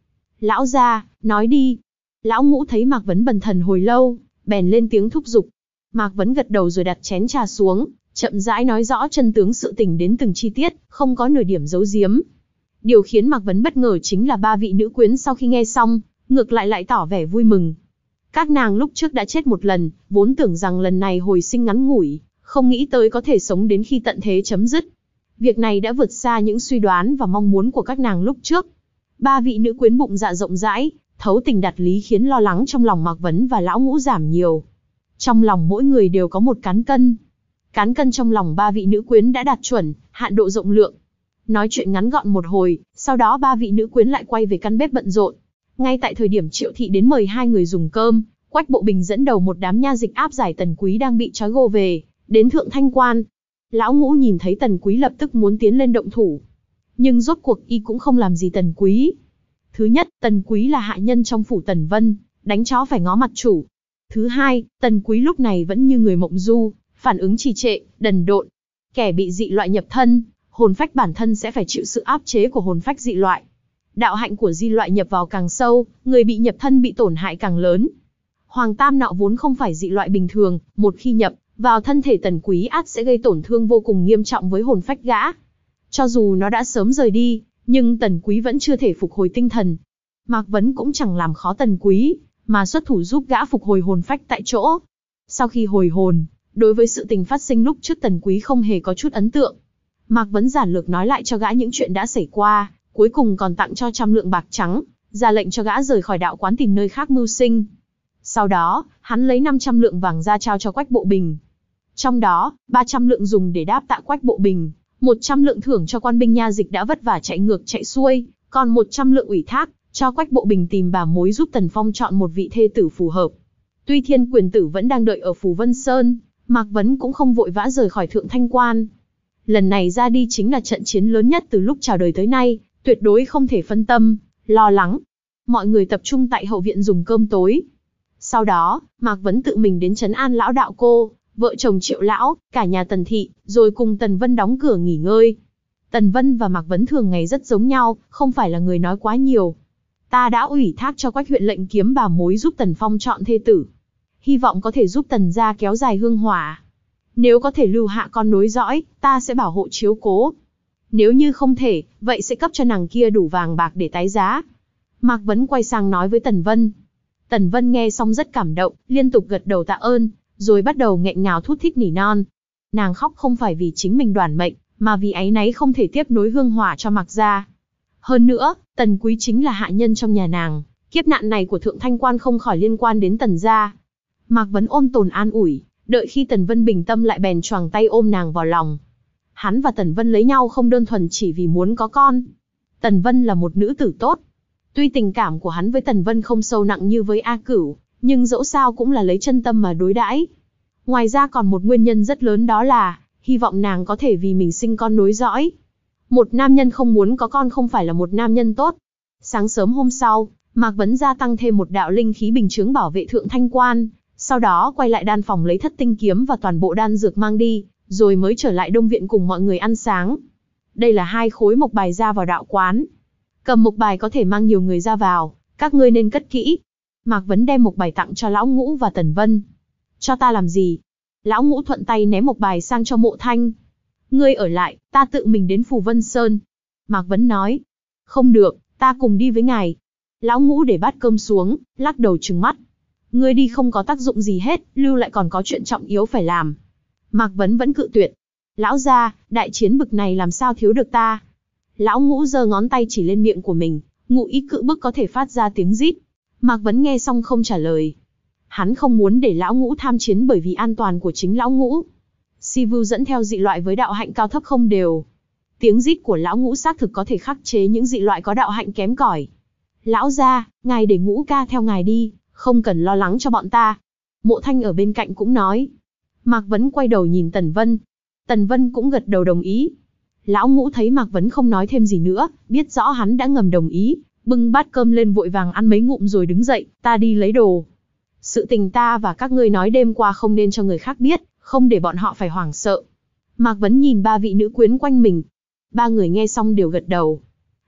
Lão gia, nói đi. Lão Ngũ thấy Mạc Vấn bần thần hồi lâu, bèn lên tiếng thúc giục. Mạc Vấn gật đầu rồi đặt chén trà xuống, chậm rãi nói rõ chân tướng sự tình đến từng chi tiết, không có nửa điểm giấu giếm. Điều khiến Mạc Vấn bất ngờ chính là ba vị nữ quyến sau khi nghe xong, ngược lại lại tỏ vẻ vui mừng. Các nàng lúc trước đã chết một lần, vốn tưởng rằng lần này hồi sinh ngắn ngủi, không nghĩ tới có thể sống đến khi tận thế chấm dứt. Việc này đã vượt xa những suy đoán và mong muốn của các nàng lúc trước. Ba vị nữ quyến bụng dạ rộng rãi, thấu tình đạt lý khiến lo lắng trong lòng Mạc Vấn và Lão Ngũ giảm nhiều. Trong lòng mỗi người đều có một cán cân. Cán cân trong lòng ba vị nữ quyến đã đạt chuẩn, hạn độ rộng lượng. Nói chuyện ngắn gọn một hồi, sau đó ba vị nữ quyến lại quay về căn bếp bận rộn. Ngay tại thời điểm Triệu Thị đến mời hai người dùng cơm, Quách Bộ Bình dẫn đầu một đám nha dịch áp giải Tần Quý đang bị trói gô về, đến Thượng Thanh Quan. Lão Ngũ nhìn thấy Tần Quý lập tức muốn tiến lên động thủ. Nhưng rốt cuộc y cũng không làm gì Tần Quý. Thứ nhất, Tần Quý là hạ nhân trong phủ Tần Vân, đánh chó phải ngó mặt chủ. Thứ hai, Tần Quý lúc này vẫn như người mộng du, phản ứng trì trệ, đần độn. Kẻ bị dị loại nhập thân, hồn phách bản thân sẽ phải chịu sự áp chế của hồn phách dị loại. Đạo hạnh của dị loại nhập vào càng sâu, người bị nhập thân bị tổn hại càng lớn. Hoàng Tam Nạo vốn không phải dị loại bình thường, một khi nhập vào thân thể Tần Quý ắt sẽ gây tổn thương vô cùng nghiêm trọng với hồn phách gã. Cho dù nó đã sớm rời đi, nhưng Tần Quý vẫn chưa thể phục hồi tinh thần. Mạc Vấn cũng chẳng làm khó Tần Quý, mà xuất thủ giúp gã phục hồi hồn phách tại chỗ. Sau khi hồi hồn, đối với sự tình phát sinh lúc trước Tần Quý không hề có chút ấn tượng. Mạc Vấn giản lược nói lại cho gã những chuyện đã xảy qua, cuối cùng còn tặng cho trăm lượng bạc trắng, ra lệnh cho gã rời khỏi đạo quán tìm nơi khác mưu sinh. Sau đó, hắn lấy năm trăm lượng vàng ra trao cho Quách Bộ Bình. Trong đó, ba trăm lượng dùng để đáp tạ Quách Bộ Bình, một trăm lượng thưởng cho quan binh nha dịch đã vất vả chạy ngược chạy xuôi, còn một trăm lượng ủy thác cho Quách Bộ Bình tìm bà mối giúp Tần Phong chọn một vị thê tử phù hợp. Tuy Thiên Quyền Tử vẫn đang đợi ở Phù Vân Sơn, Mạc Vấn cũng không vội vã rời khỏi Thượng Thanh Quan. Lần này ra đi chính là trận chiến lớn nhất từ lúc chào đời tới nay, tuyệt đối không thể phân tâm, lo lắng. Mọi người tập trung tại hậu viện dùng cơm tối. Sau đó, Mạc Vấn tự mình đến trấn an lão đạo cô, vợ chồng Triệu lão, cả nhà Tần thị, rồi cùng Tần Vân đóng cửa nghỉ ngơi. Tần Vân và Mạc Vấn thường ngày rất giống nhau, không phải là người nói quá nhiều. Ta đã ủy thác cho Quách huyện lệnh kiếm bà mối giúp Tần Phong chọn thê tử. Hy vọng có thể giúp Tần gia kéo dài hương hỏa. Nếu có thể lưu hạ con nối dõi, ta sẽ bảo hộ chiếu cố. Nếu như không thể, vậy sẽ cấp cho nàng kia đủ vàng bạc để tái giá. Mạc Vấn quay sang nói với Tần Vân. Tần Vân nghe xong rất cảm động, liên tục gật đầu tạ ơn, rồi bắt đầu nghẹn ngào thút thít nỉ non. Nàng khóc không phải vì chính mình đoản mệnh, mà vì áy náy không thể tiếp nối hương hỏa cho Mạc gia. Hơn nữa, Tần Quý chính là hạ nhân trong nhà nàng, kiếp nạn này của Thượng Thanh Quan không khỏi liên quan đến Tần gia. Mạc Vấn ôn tồn an ủi, đợi khi Tần Vân bình tâm lại bèn choàng tay ôm nàng vào lòng. Hắn và Tần Vân lấy nhau không đơn thuần chỉ vì muốn có con. Tần Vân là một nữ tử tốt. Tuy tình cảm của hắn với Tần Vân không sâu nặng như với A Cửu, nhưng dẫu sao cũng là lấy chân tâm mà đối đãi. Ngoài ra còn một nguyên nhân rất lớn, đó là hy vọng nàng có thể vì mình sinh con nối dõi. Một nam nhân không muốn có con không phải là một nam nhân tốt. Sáng sớm hôm sau, Mạc Vấn gia tăng thêm một đạo linh khí bình chướng bảo vệ Thượng Thanh Quan, sau đó quay lại đan phòng lấy thất tinh kiếm và toàn bộ đan dược mang đi, rồi mới trở lại Đông viện cùng mọi người ăn sáng. Đây là hai khối mộc bài ra vào đạo quán. Cầm mộc bài có thể mang nhiều người ra vào, các ngươi nên cất kỹ. Mạc Vấn đem mộc bài tặng cho Lão Ngũ và Tần Vân. Cho ta làm gì? Lão Ngũ thuận tay ném mộc bài sang cho Mộ Thanh. Ngươi ở lại, ta tự mình đến Phù Vân Sơn. Mạc Vấn nói. Không được, ta cùng đi với ngài. Lão Ngũ để bát cơm xuống, lắc đầu trừng mắt. Ngươi đi không có tác dụng gì hết, lưu lại còn có chuyện trọng yếu phải làm. Mạc Vấn vẫn cự tuyệt. Lão gia, đại chiến bực này làm sao thiếu được ta? Lão Ngũ giơ ngón tay chỉ lên miệng của mình, ngụ ý cự bức có thể phát ra tiếng rít. Mạc Vấn nghe xong không trả lời. Hắn không muốn để Lão Ngũ tham chiến bởi vì an toàn của chính Lão Ngũ. Si Vu dẫn theo dị loại với đạo hạnh cao thấp không đều. Tiếng rít của Lão Ngũ xác thực có thể khắc chế những dị loại có đạo hạnh kém cỏi. Lão gia, ngài để Ngũ ca theo ngài đi, không cần lo lắng cho bọn ta. Mộ Thanh ở bên cạnh cũng nói. Mạc Vấn quay đầu nhìn Tần Vân. Tần Vân cũng gật đầu đồng ý. Lão Ngũ thấy Mạc Vấn không nói thêm gì nữa, biết rõ hắn đã ngầm đồng ý, bưng bát cơm lên vội vàng ăn mấy ngụm rồi đứng dậy, ta đi lấy đồ. Sự tình ta và các ngươi nói đêm qua không nên cho người khác biết, không để bọn họ phải hoảng sợ. Mạc Vấn nhìn ba vị nữ quyến quanh mình. Ba người nghe xong đều gật đầu.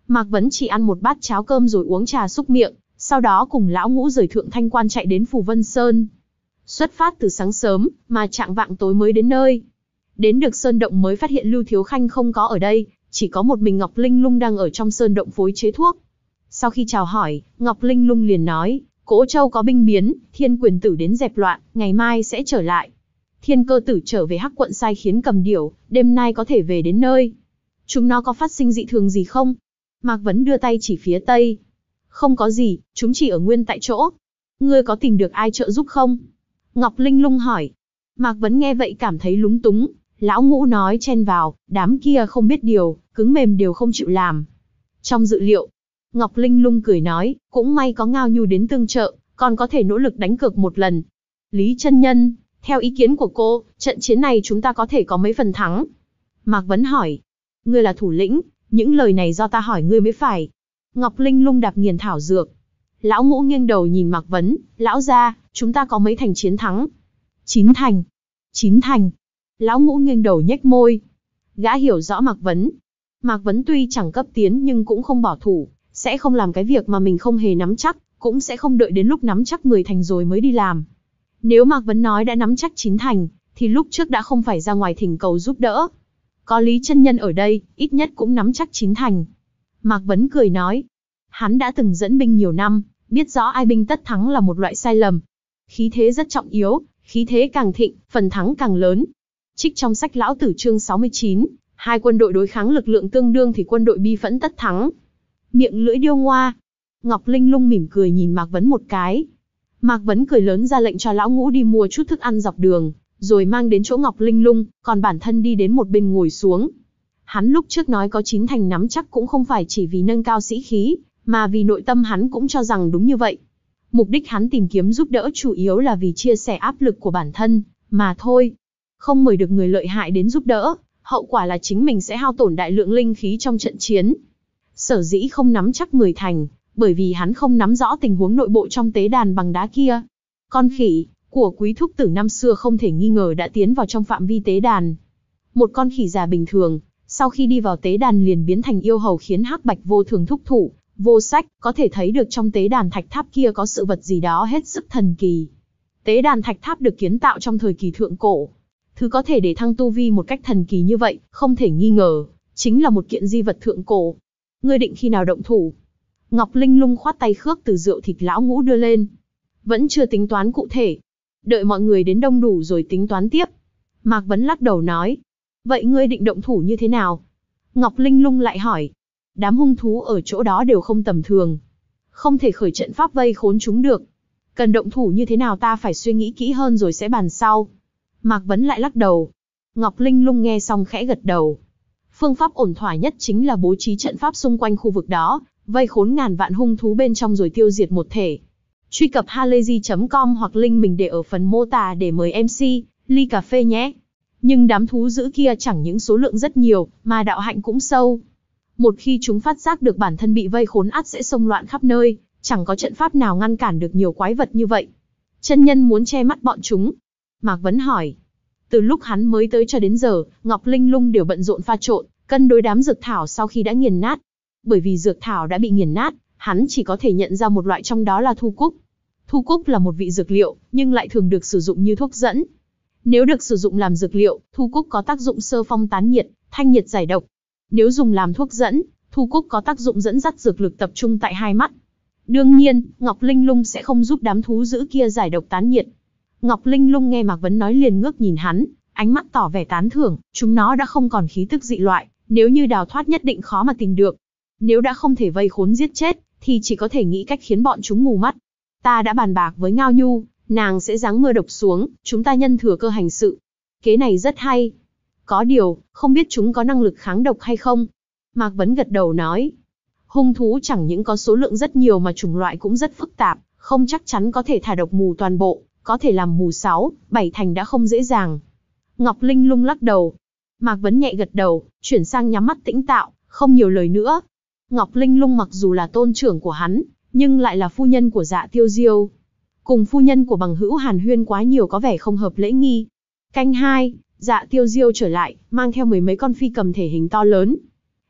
Mạc Vấn chỉ ăn một bát cháo cơm rồi uống trà xúc miệng, sau đó cùng lão Ngũ rời Thượng Thanh Quan chạy đến Phù Vân Sơn. Xuất phát từ sáng sớm, mà chạng vạng tối mới đến nơi. Đến được sơn động mới phát hiện Lưu Thiếu Khanh không có ở đây, chỉ có một mình Ngọc Linh Lung đang ở trong sơn động phối chế thuốc. Sau khi chào hỏi, Ngọc Linh Lung liền nói, Cỗ Châu có binh biến, Thiên Quyền Tử đến dẹp loạn, ngày mai sẽ trở lại. Thiên Cơ Tử trở về Hắc Quận sai khiến cầm điểu, đêm nay có thể về đến nơi. Chúng nó có phát sinh dị thường gì không? Mạc Vấn đưa tay chỉ phía tây. Không có gì, chúng chỉ ở nguyên tại chỗ. Ngươi có tìm được ai trợ giúp không? Ngọc Linh Lung hỏi. Mạc Vấn nghe vậy cảm thấy lúng túng. Lão Ngũ nói chen vào, đám kia không biết điều, cứng mềm đều không chịu làm. Trong dự liệu, Ngọc Linh Lung cười nói, cũng may có Ngao Nhu đến tương trợ, còn có thể nỗ lực đánh cược một lần. Lý chân nhân, theo ý kiến của cô, trận chiến này chúng ta có thể có mấy phần thắng? Mạc Vấn hỏi. Ngươi là thủ lĩnh, những lời này do ta hỏi ngươi mới phải. Ngọc Linh Lung đạp nghiền thảo dược. Lão Ngũ nghiêng đầu nhìn Mạc Vấn, lão gia, chúng ta có mấy thành chiến thắng? Chín thành. Chín thành. Lão Ngũ nghiêng đầu nhếch môi. Gã hiểu rõ Mạc Vấn. Mạc Vấn tuy chẳng cấp tiến nhưng cũng không bỏ thủ, sẽ không làm cái việc mà mình không hề nắm chắc, cũng sẽ không đợi đến lúc nắm chắc mười thành rồi mới đi làm. Nếu Mạc Vấn nói đã nắm chắc chín thành, thì lúc trước đã không phải ra ngoài thỉnh cầu giúp đỡ. Có Lý chân nhân ở đây, ít nhất cũng nắm chắc chín thành. Mạc Vấn cười nói. Hắn đã từng dẫn binh nhiều năm, biết rõ ai binh tất thắng là một loại sai lầm. Khí thế rất trọng yếu, khí thế càng thịnh, phần thắng càng lớn. Trích trong sách Lão Tử chương sáu mươi chín, hai quân đội đối kháng lực lượng tương đương thì quân đội bi phẫn tất thắng. Miệng lưỡi điêu ngoa. Ngọc Linh Lung mỉm cười nhìn Mạc Vấn một cái. Mạc Vấn cười lớn ra lệnh cho Lão Ngũ đi mua chút thức ăn dọc đường, rồi mang đến chỗ Ngọc Linh Lung, còn bản thân đi đến một bên ngồi xuống. Hắn lúc trước nói có chín thành nắm chắc cũng không phải chỉ vì nâng cao sĩ khí, mà vì nội tâm hắn cũng cho rằng đúng như vậy. Mục đích hắn tìm kiếm giúp đỡ chủ yếu là vì chia sẻ áp lực của bản thân, mà thôi. Không mời được người lợi hại đến giúp đỡ, hậu quả là chính mình sẽ hao tổn đại lượng linh khí trong trận chiến. Sở dĩ không nắm chắc mười thành, bởi vì hắn không nắm rõ tình huống nội bộ trong tế đàn bằng đá kia. Con khỉ của Quý Thúc Tử năm xưa không thể nghi ngờ đã tiến vào trong phạm vi tế đàn. Một con khỉ già bình thường, sau khi đi vào tế đàn liền biến thành yêu hầu khiến Hắc Bạch Vô Thường thúc thủ, vô sách, có thể thấy được trong tế đàn thạch tháp kia có sự vật gì đó hết sức thần kỳ. Tế đàn thạch tháp được kiến tạo trong thời kỳ thượng cổ. Thứ có thể để thăng tu vi một cách thần kỳ như vậy, không thể nghi ngờ, chính là một kiện di vật thượng cổ. Ngươi định khi nào động thủ? Ngọc Linh Lung khoát tay khước từ rượu thịt Lão Ngũ đưa lên. Vẫn chưa tính toán cụ thể. Đợi mọi người đến đông đủ rồi tính toán tiếp. Mạc Vấn lắc đầu nói. Vậy ngươi định động thủ như thế nào? Ngọc Linh Lung lại hỏi. Đám hung thú ở chỗ đó đều không tầm thường. Không thể khởi trận pháp vây khốn chúng được. Cần động thủ như thế nào ta phải suy nghĩ kỹ hơn rồi sẽ bàn sau. Mạc Vấn lại lắc đầu. Ngọc Linh Lung nghe xong khẽ gật đầu. Phương pháp ổn thỏa nhất chính là bố trí trận pháp xung quanh khu vực đó, vây khốn ngàn vạn hung thú bên trong rồi tiêu diệt một thể. Truy cập halayzi chấm com hoặc link mình để ở phần mô tả để mời em xê, ly cà phê nhé. Nhưng đám thú dữ kia chẳng những số lượng rất nhiều, mà đạo hạnh cũng sâu. Một khi chúng phát giác được bản thân bị vây khốn ắt sẽ xông loạn khắp nơi, chẳng có trận pháp nào ngăn cản được nhiều quái vật như vậy. Chân nhân muốn che mắt bọn chúng. Mạc Vấn hỏi. Từ lúc hắn mới tới cho đến giờ, Ngọc Linh Lung đều bận rộn pha trộn, cân đối đám dược thảo sau khi đã nghiền nát. Bởi vì dược thảo đã bị nghiền nát, hắn chỉ có thể nhận ra một loại trong đó là thu cúc. Thu cúc là một vị dược liệu, nhưng lại thường được sử dụng như thuốc dẫn. Nếu được sử dụng làm dược liệu, thu cúc có tác dụng sơ phong tán nhiệt, thanh nhiệt giải độc. Nếu dùng làm thuốc dẫn, thu cúc có tác dụng dẫn dắt dược lực tập trung tại hai mắt. Đương nhiên, Ngọc Linh Lung sẽ không giúp đám thú dữ kia giải độc tán nhiệt. Ngọc Linh Lung nghe Mạc Vấn nói liền ngước nhìn hắn, ánh mắt tỏ vẻ tán thưởng, chúng nó đã không còn khí tức dị loại, nếu như đào thoát nhất định khó mà tìm được. Nếu đã không thể vây khốn giết chết, thì chỉ có thể nghĩ cách khiến bọn chúng mù mắt. Ta đã bàn bạc với Ngao Nhu, nàng sẽ giáng mưa độc xuống, chúng ta nhân thừa cơ hành sự. Kế này rất hay. Có điều, không biết chúng có năng lực kháng độc hay không? Mạc Vấn gật đầu nói. Hung thú chẳng những có số lượng rất nhiều mà chủng loại cũng rất phức tạp, không chắc chắn có thể thả độc mù toàn bộ, có thể làm mù sáu, bảy thành đã không dễ dàng. Ngọc Linh Lung lắc đầu. Mạc Vấn nhẹ gật đầu, chuyển sang nhắm mắt tĩnh tạo, không nhiều lời nữa. Ngọc Linh Lung mặc dù là tôn trưởng của hắn, nhưng lại là phu nhân của Dạ Tiêu Diêu. Cùng phu nhân của bằng hữu hàn huyên quá nhiều có vẻ không hợp lễ nghi. Canh hai, Dạ Tiêu Diêu trở lại, mang theo mười mấy con phi cầm thể hình to lớn.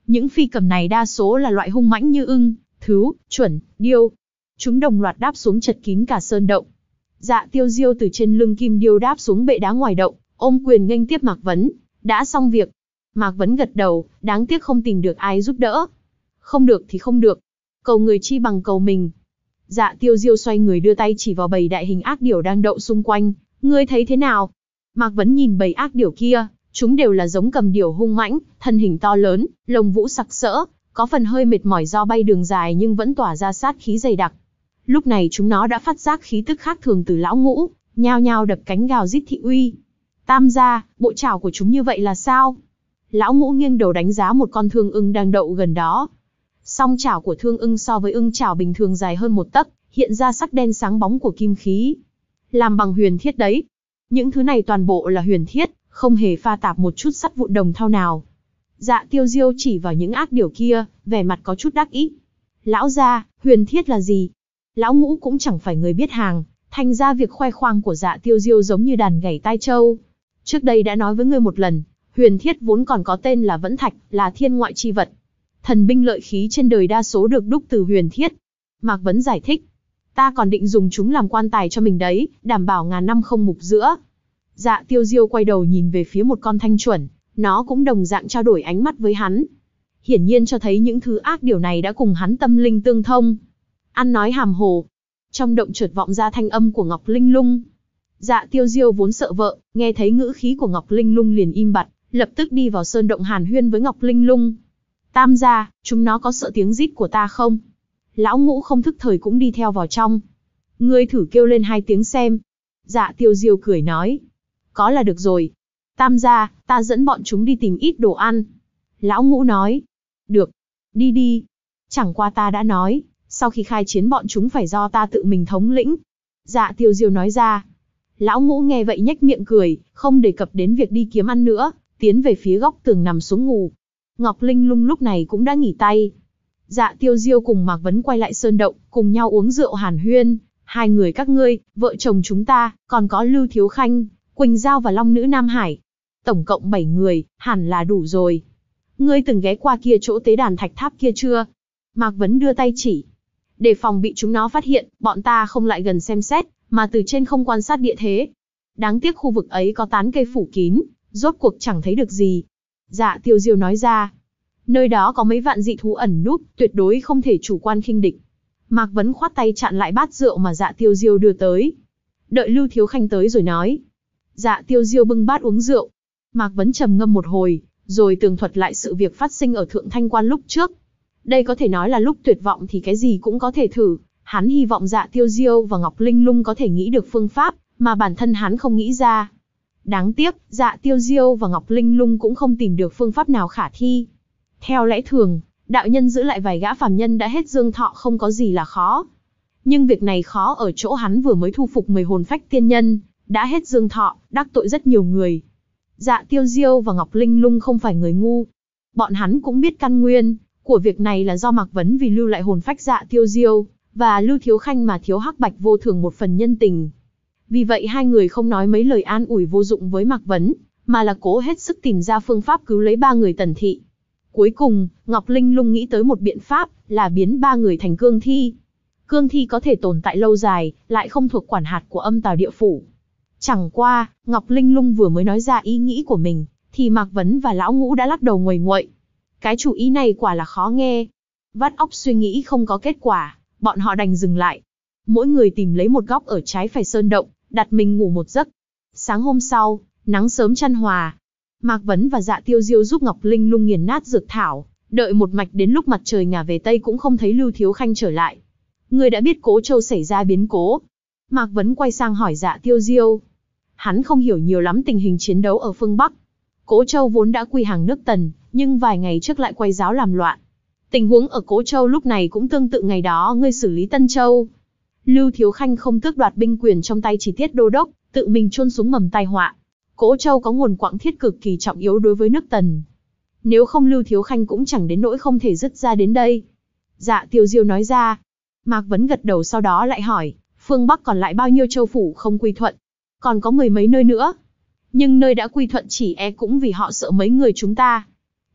Những phi cầm này đa số là loại hung mãnh như ưng, thứu, chuẩn, điêu. Chúng đồng loạt đáp xuống chật kín cả sơn động. Dạ Tiêu Diêu từ trên lưng kim điêu đáp xuống bệ đá ngoài động, ôm quyền nghênh tiếp Mạc Vấn. Đã xong việc. Mạc Vấn gật đầu, đáng tiếc không tìm được ai giúp đỡ. Không được thì không được. Cầu người chi bằng cầu mình. Dạ Tiêu Diêu xoay người đưa tay chỉ vào bầy đại hình ác điểu đang đậu xung quanh. Ngươi thấy thế nào? Mạc Vấn nhìn bầy ác điểu kia, chúng đều là giống cầm điểu hung mãnh, thân hình to lớn, lông vũ sặc sỡ, có phần hơi mệt mỏi do bay đường dài nhưng vẫn tỏa ra sát khí dày đặc. Lúc này chúng nó đã phát giác khí tức khác thường từ lão ngũ, nhao nhao đập cánh gào rít thị uy. Tam gia, bộ chảo của chúng như vậy là sao? Lão ngũ nghiêng đầu đánh giá một con thương ưng đang đậu gần đó. Song chảo của thương ưng so với ưng chảo bình thường dài hơn một tấc, hiện ra sắc đen sáng bóng của kim khí. Làm bằng huyền thiết đấy. Những thứ này toàn bộ là huyền thiết, không hề pha tạp một chút sắt vụn đồng thau nào. Dạ Tiêu Diêu chỉ vào những ác điểu kia, vẻ mặt có chút đắc ý. Lão gia, huyền thiết là gì? Lão ngũ cũng chẳng phải người biết hàng, thành ra việc khoe khoang của Dạ Tiêu Diêu giống như đàn gảy tai trâu. Trước đây đã nói với ngươi một lần, huyền thiết vốn còn có tên là vẫn thạch, là thiên ngoại chi vật. Thần binh lợi khí trên đời đa số được đúc từ huyền thiết. Mạc Vấn giải thích. Ta còn định dùng chúng làm quan tài cho mình đấy, đảm bảo ngàn năm không mục rữa. Dạ Tiêu Diêu quay đầu nhìn về phía một con thanh chuẩn, nó cũng đồng dạng trao đổi ánh mắt với hắn. Hiển nhiên cho thấy những thứ ác điều này đã cùng hắn tâm linh tương thông. Ăn nói hàm hồ. Trong động chợt vọng ra thanh âm của Ngọc Linh Lung. Dạ Tiêu Diêu vốn sợ vợ, nghe thấy ngữ khí của Ngọc Linh Lung liền im bặt, lập tức đi vào sơn động hàn huyên với Ngọc Linh Lung. Tam gia, chúng nó có sợ tiếng rít của ta không? Lão ngũ không thức thời cũng đi theo vào trong. Ngươi thử kêu lên hai tiếng xem. Dạ Tiêu Diêu cười nói. Có là được rồi. Tam gia, ta dẫn bọn chúng đi tìm ít đồ ăn. Lão ngũ nói. Được. Đi đi. Chẳng qua ta đã nói, sau khi khai chiến bọn chúng phải do ta tự mình thống lĩnh. Dạ Tiêu Diêu nói ra. Lão ngũ nghe vậy nhếch miệng cười, không đề cập đến việc đi kiếm ăn nữa, tiến về phía góc tường nằm xuống ngủ. Ngọc Linh Lung lúc này cũng đã nghỉ tay. Dạ Tiêu Diêu cùng Mạc Vấn quay lại sơn động, cùng nhau uống rượu hàn huyên. Hai người các ngươi, vợ chồng chúng ta, còn có Lưu Thiếu Khanh, Quỳnh Giao và Long Nữ Nam Hải. Tổng cộng bảy người, hẳn là đủ rồi. Ngươi từng ghé qua kia chỗ tế đàn thạch tháp kia chưa? Mạc Vấn đưa tay chỉ. Để phòng bị chúng nó phát hiện, bọn ta không lại gần xem xét, mà từ trên không quan sát địa thế. Đáng tiếc khu vực ấy có tán cây phủ kín, rốt cuộc chẳng thấy được gì. Dạ Tiêu Diêu nói ra. Nơi đó có mấy vạn dị thú ẩn núp, tuyệt đối không thể chủ quan khinh địch. Mạc Vấn khoát tay chặn lại bát rượu mà Dạ Tiêu Diêu đưa tới. Đợi Lưu Thiếu Khanh tới rồi nói. Dạ Tiêu Diêu bưng bát uống rượu. Mạc Vấn trầm ngâm một hồi, rồi tường thuật lại sự việc phát sinh ở Thượng Thanh Quan lúc trước. Đây có thể nói là lúc tuyệt vọng thì cái gì cũng có thể thử. Hắn hy vọng Dạ Tiêu Diêu và Ngọc Linh Lung có thể nghĩ được phương pháp, mà bản thân hắn không nghĩ ra. Đáng tiếc, Dạ Tiêu Diêu và Ngọc Linh Lung cũng không tìm được phương pháp nào khả thi. Theo lẽ thường, đạo nhân giữ lại vài gã phàm nhân đã hết dương thọ không có gì là khó. Nhưng việc này khó ở chỗ hắn vừa mới thu phục mười hồn phách tiên nhân, đã hết dương thọ, đắc tội rất nhiều người. Dạ Tiêu Diêu và Ngọc Linh Lung không phải người ngu. Bọn hắn cũng biết căn nguyên của việc này là do Mạc Vấn vì lưu lại hồn phách Dạ Tiêu Diêu và Lưu Thiếu Khanh mà thiếu Hắc Bạch Vô Thường một phần nhân tình. Vì vậy hai người không nói mấy lời an ủi vô dụng với Mạc Vấn, mà là cố hết sức tìm ra phương pháp cứu lấy ba người Tần Thị. Cuối cùng, Ngọc Linh Lung nghĩ tới một biện pháp, là biến ba người thành cương thi. Cương thi có thể tồn tại lâu dài, lại không thuộc quản hạt của Âm Tào Địa Phủ. Chẳng qua, Ngọc Linh Lung vừa mới nói ra ý nghĩ của mình, thì Mạc Vấn và Lão Ngũ đã lắc đầu nguầy nguậy. Cái chủ ý này quả là khó nghe. Vắt óc suy nghĩ không có kết quả, bọn họ đành dừng lại. Mỗi người tìm lấy một góc ở trái phải sơn động, đặt mình ngủ một giấc. Sáng hôm sau, nắng sớm chăn hòa. Mạc Vấn và Dạ Tiêu Diêu giúp Ngọc Linh Lung nghiền nát dược thảo, đợi một mạch đến lúc mặt trời ngả về tây cũng không thấy Lưu Thiếu Khanh trở lại. Người đã biết Cố Châu xảy ra biến cố. Mạc Vấn quay sang hỏi Dạ Tiêu Diêu. Hắn không hiểu nhiều lắm tình hình chiến đấu ở phương Bắc. Cố Châu vốn đã quy hàng nước Tần, nhưng vài ngày trước lại quay giáo làm loạn. Tình huống ở Cố Châu lúc này cũng tương tự ngày đó ngươi xử lý Tân Châu. Lưu Thiếu Khanh không tước đoạt binh quyền trong tay chỉ tiết đô đốc, tự mình chôn xuống mầm tai họa. Cố Châu có nguồn quặng thiết cực kỳ trọng yếu đối với nước Tần. Nếu không Lưu Thiếu Khanh cũng chẳng đến nỗi không thể dứt ra đến đây. Dạ Tiêu Diêu nói ra. Mạc Vấn gật đầu sau đó lại hỏi, phương Bắc còn lại bao nhiêu châu phủ không quy thuận? Còn có mười mấy nơi nữa. Nhưng nơi đã quy thuận chỉ e cũng vì họ sợ mấy người chúng ta.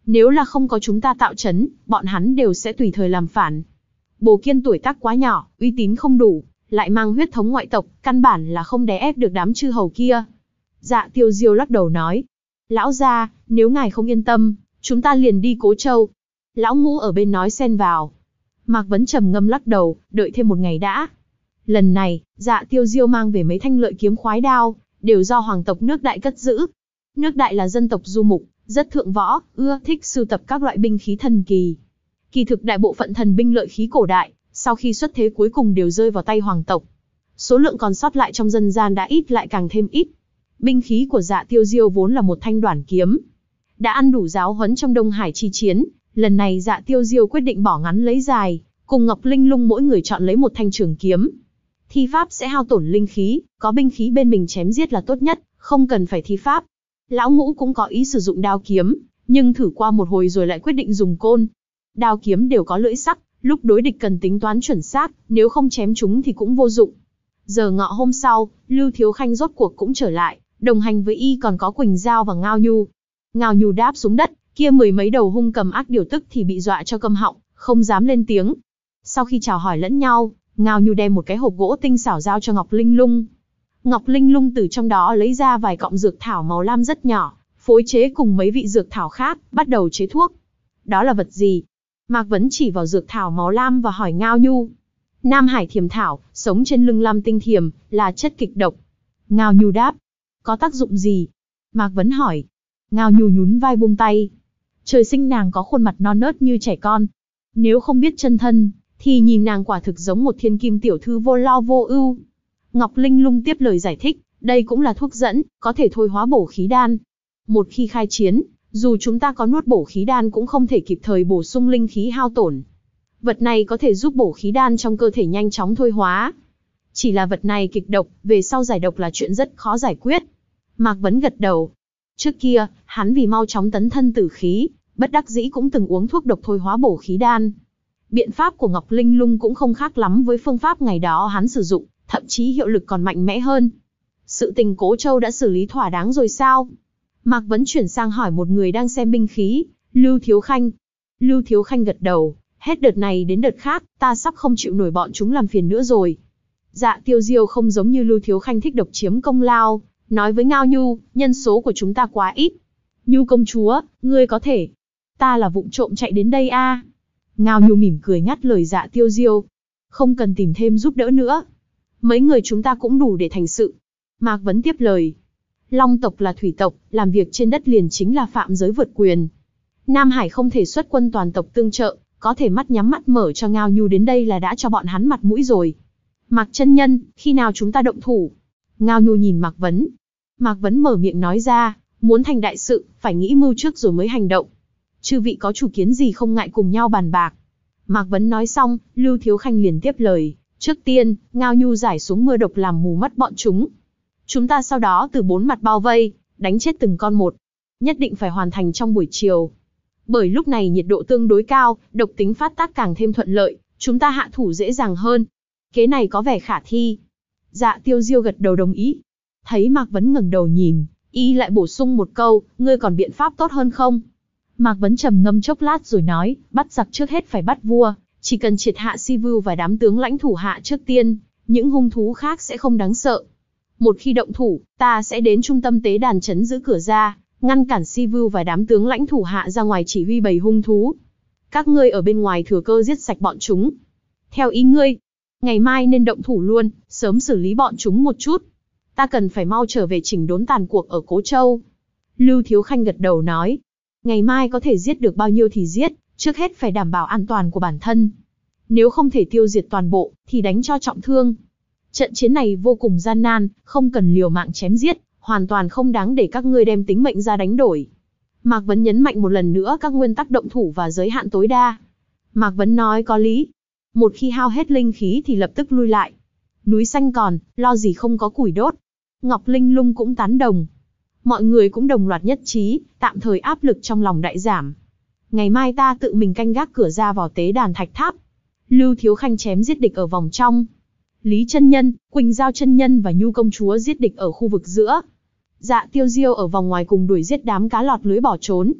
Nếu là không có chúng ta tạo trấn, bọn hắn đều sẽ tùy thời làm phản. Bồ Kiên tuổi tác quá nhỏ, uy tín không đủ, lại mang huyết thống ngoại tộc, căn bản là không đè ép được đám chư hầu kia. Dạ Tiêu Diêu lắc đầu nói. Lão gia, nếu ngài không yên tâm, chúng ta liền đi Cố Châu. Lão Ngũ ở bên nói xen vào. Mạc Vấn trầm ngâm lắc đầu, đợi thêm một ngày đã. Lần này, Dạ Tiêu Diêu mang về mấy thanh lợi kiếm khoái đao, đều do hoàng tộc nước Đại cất giữ. Nước Đại là dân tộc du mục, rất thượng võ, ưa thích sưu tập các loại binh khí thần kỳ. Kỳ thực đại bộ phận thần binh lợi khí cổ đại, sau khi xuất thế cuối cùng đều rơi vào tay hoàng tộc. Số lượng còn sót lại trong dân gian đã ít lại càng thêm ít. Binh khí của Dạ Tiêu Diêu vốn là một thanh đoản kiếm. Đã ăn đủ giáo huấn trong Đông Hải chi chiến, lần này Dạ Tiêu Diêu quyết định bỏ ngắn lấy dài, cùng Ngọc Linh Lung mỗi người chọn lấy một thanh trường kiếm. Thi pháp sẽ hao tổn linh khí, có binh khí bên mình chém giết là tốt nhất, không cần phải thi pháp. Lão Ngũ cũng có ý sử dụng đao kiếm, nhưng thử qua một hồi rồi lại quyết định dùng côn. Đao kiếm đều có lưỡi sắc, lúc đối địch cần tính toán chuẩn xác, nếu không chém chúng thì cũng vô dụng. Giờ ngọ hôm sau, Lưu Thiếu Khanh rốt cuộc cũng trở lại, đồng hành với y còn có Quỳnh Giao và Ngao Nhu. Ngao Nhu đáp xuống đất, kia mười mấy đầu hung cầm ác điều tức thì bị dọa cho câm họng, không dám lên tiếng. Sau khi chào hỏi lẫn nhau, Ngao Nhu đem một cái hộp gỗ tinh xảo giao cho Ngọc Linh Lung. Ngọc Linh Lung từ trong đó lấy ra vài cọng dược thảo màu lam rất nhỏ, phối chế cùng mấy vị dược thảo khác, bắt đầu chế thuốc. Đó là vật gì? Mạc Vấn chỉ vào dược thảo màu lam và hỏi Ngao Nhu. Nam Hải thiềm thảo, sống trên lưng lam tinh thiềm, là chất kịch độc. Ngao Nhu đáp. Có tác dụng gì? Mạc Vấn hỏi. Ngao Nhu nhún vai buông tay. Trời sinh nàng có khuôn mặt non nớt như trẻ con. Nếu không biết chân thân, thì nhìn nàng quả thực giống một thiên kim tiểu thư vô lo vô ưu. Ngọc Linh Lung tiếp lời giải thích, đây cũng là thuốc dẫn, có thể thôi hóa bổ khí đan. Một khi khai chiến, dù chúng ta có nuốt bổ khí đan cũng không thể kịp thời bổ sung linh khí hao tổn. Vật này có thể giúp bổ khí đan trong cơ thể nhanh chóng thôi hóa. Chỉ là vật này kịch độc, về sau giải độc là chuyện rất khó giải quyết. Mạc Vấn gật đầu. Trước kia, hắn vì mau chóng tấn thân tử khí, bất đắc dĩ cũng từng uống thuốc độc thôi hóa bổ khí đan. Biện pháp của Ngọc Linh Lung cũng không khác lắm với phương pháp ngày đó hắn sử dụng, thậm chí hiệu lực còn mạnh mẽ hơn. Sự tình Cố Châu đã xử lý thỏa đáng rồi sao? Mạc Vấn chuyển sang hỏi một người đang xem binh khí, Lưu Thiếu Khanh. Lưu Thiếu Khanh gật đầu, hết đợt này đến đợt khác, ta sắp không chịu nổi bọn chúng làm phiền nữa rồi. Dạ Tiêu Diêu không giống như Lưu Thiếu Khanh thích độc chiếm công lao, nói với Ngao Nhu, nhân số của chúng ta quá ít. Nhu công chúa, ngươi có thể. Ta là vụng trộm chạy đến đây a. À? Ngao Nhu mỉm cười ngắt lời Dạ Tiêu Diêu. Không cần tìm thêm giúp đỡ nữa. Mấy người chúng ta cũng đủ để thành sự. Mạc Vấn tiếp lời. Long tộc là thủy tộc, làm việc trên đất liền chính là phạm giới vượt quyền. Nam Hải không thể xuất quân toàn tộc tương trợ, có thể mắt nhắm mắt mở cho Ngao Nhu đến đây là đã cho bọn hắn mặt mũi rồi. Mạc chân nhân, khi nào chúng ta động thủ? Ngao Nhu nhìn Mạc Vấn. Mạc Vấn mở miệng nói ra, muốn thành đại sự, phải nghĩ mưu trước rồi mới hành động. Chư vị có chủ kiến gì không ngại cùng nhau bàn bạc. Mạc Vấn nói xong, Lưu Thiếu Khanh liền tiếp lời. Trước tiên, Ngao Nhu giải xuống mưa độc làm mù mắt bọn chúng. Chúng ta sau đó từ bốn mặt bao vây, đánh chết từng con một. Nhất định phải hoàn thành trong buổi chiều. Bởi lúc này nhiệt độ tương đối cao, độc tính phát tác càng thêm thuận lợi, chúng ta hạ thủ dễ dàng hơn. Kế này có vẻ khả thi. Dạ Tiêu Diêu gật đầu đồng ý. Thấy Mạc Vấn ngẩng đầu nhìn, y lại bổ sung một câu, ngươi còn biện pháp tốt hơn không? Mạc Vấn trầm ngâm chốc lát rồi nói, bắt giặc trước hết phải bắt vua, chỉ cần triệt hạ Si Vưu và đám tướng lãnh thủ hạ trước tiên, những hung thú khác sẽ không đáng sợ. Một khi động thủ, ta sẽ đến trung tâm tế đàn trấn giữ cửa ra, ngăn cản Si Vưu và đám tướng lãnh thủ hạ ra ngoài chỉ huy bầy hung thú. Các ngươi ở bên ngoài thừa cơ giết sạch bọn chúng. Theo ý ngươi, ngày mai nên động thủ luôn, sớm xử lý bọn chúng một chút. Ta cần phải mau trở về chỉnh đốn tàn cuộc ở Cố Châu. Lưu Thiếu Khanh gật đầu nói, ngày mai có thể giết được bao nhiêu thì giết, trước hết phải đảm bảo an toàn của bản thân. Nếu không thể tiêu diệt toàn bộ, thì đánh cho trọng thương. Trận chiến này vô cùng gian nan, không cần liều mạng chém giết, hoàn toàn không đáng để các ngươi đem tính mệnh ra đánh đổi. Mạc Vấn nhấn mạnh một lần nữa các nguyên tắc động thủ và giới hạn tối đa. Mạc Vấn nói có lý. Một khi hao hết linh khí thì lập tức lui lại. Núi xanh còn, lo gì không có củi đốt. Ngọc Linh Lung cũng tán đồng. Mọi người cũng đồng loạt nhất trí, tạm thời áp lực trong lòng đại giảm. Ngày mai ta tự mình canh gác cửa ra vào tế đàn thạch tháp. Lưu Thiếu Khanh chém giết địch ở vòng trong. Lý chân nhân, Quỳnh Giao chân nhân và Nhu công chúa giết địch ở khu vực giữa. Dạ Tiêu Diêu ở vòng ngoài cùng đuổi giết đám cá lọt lưới bỏ trốn.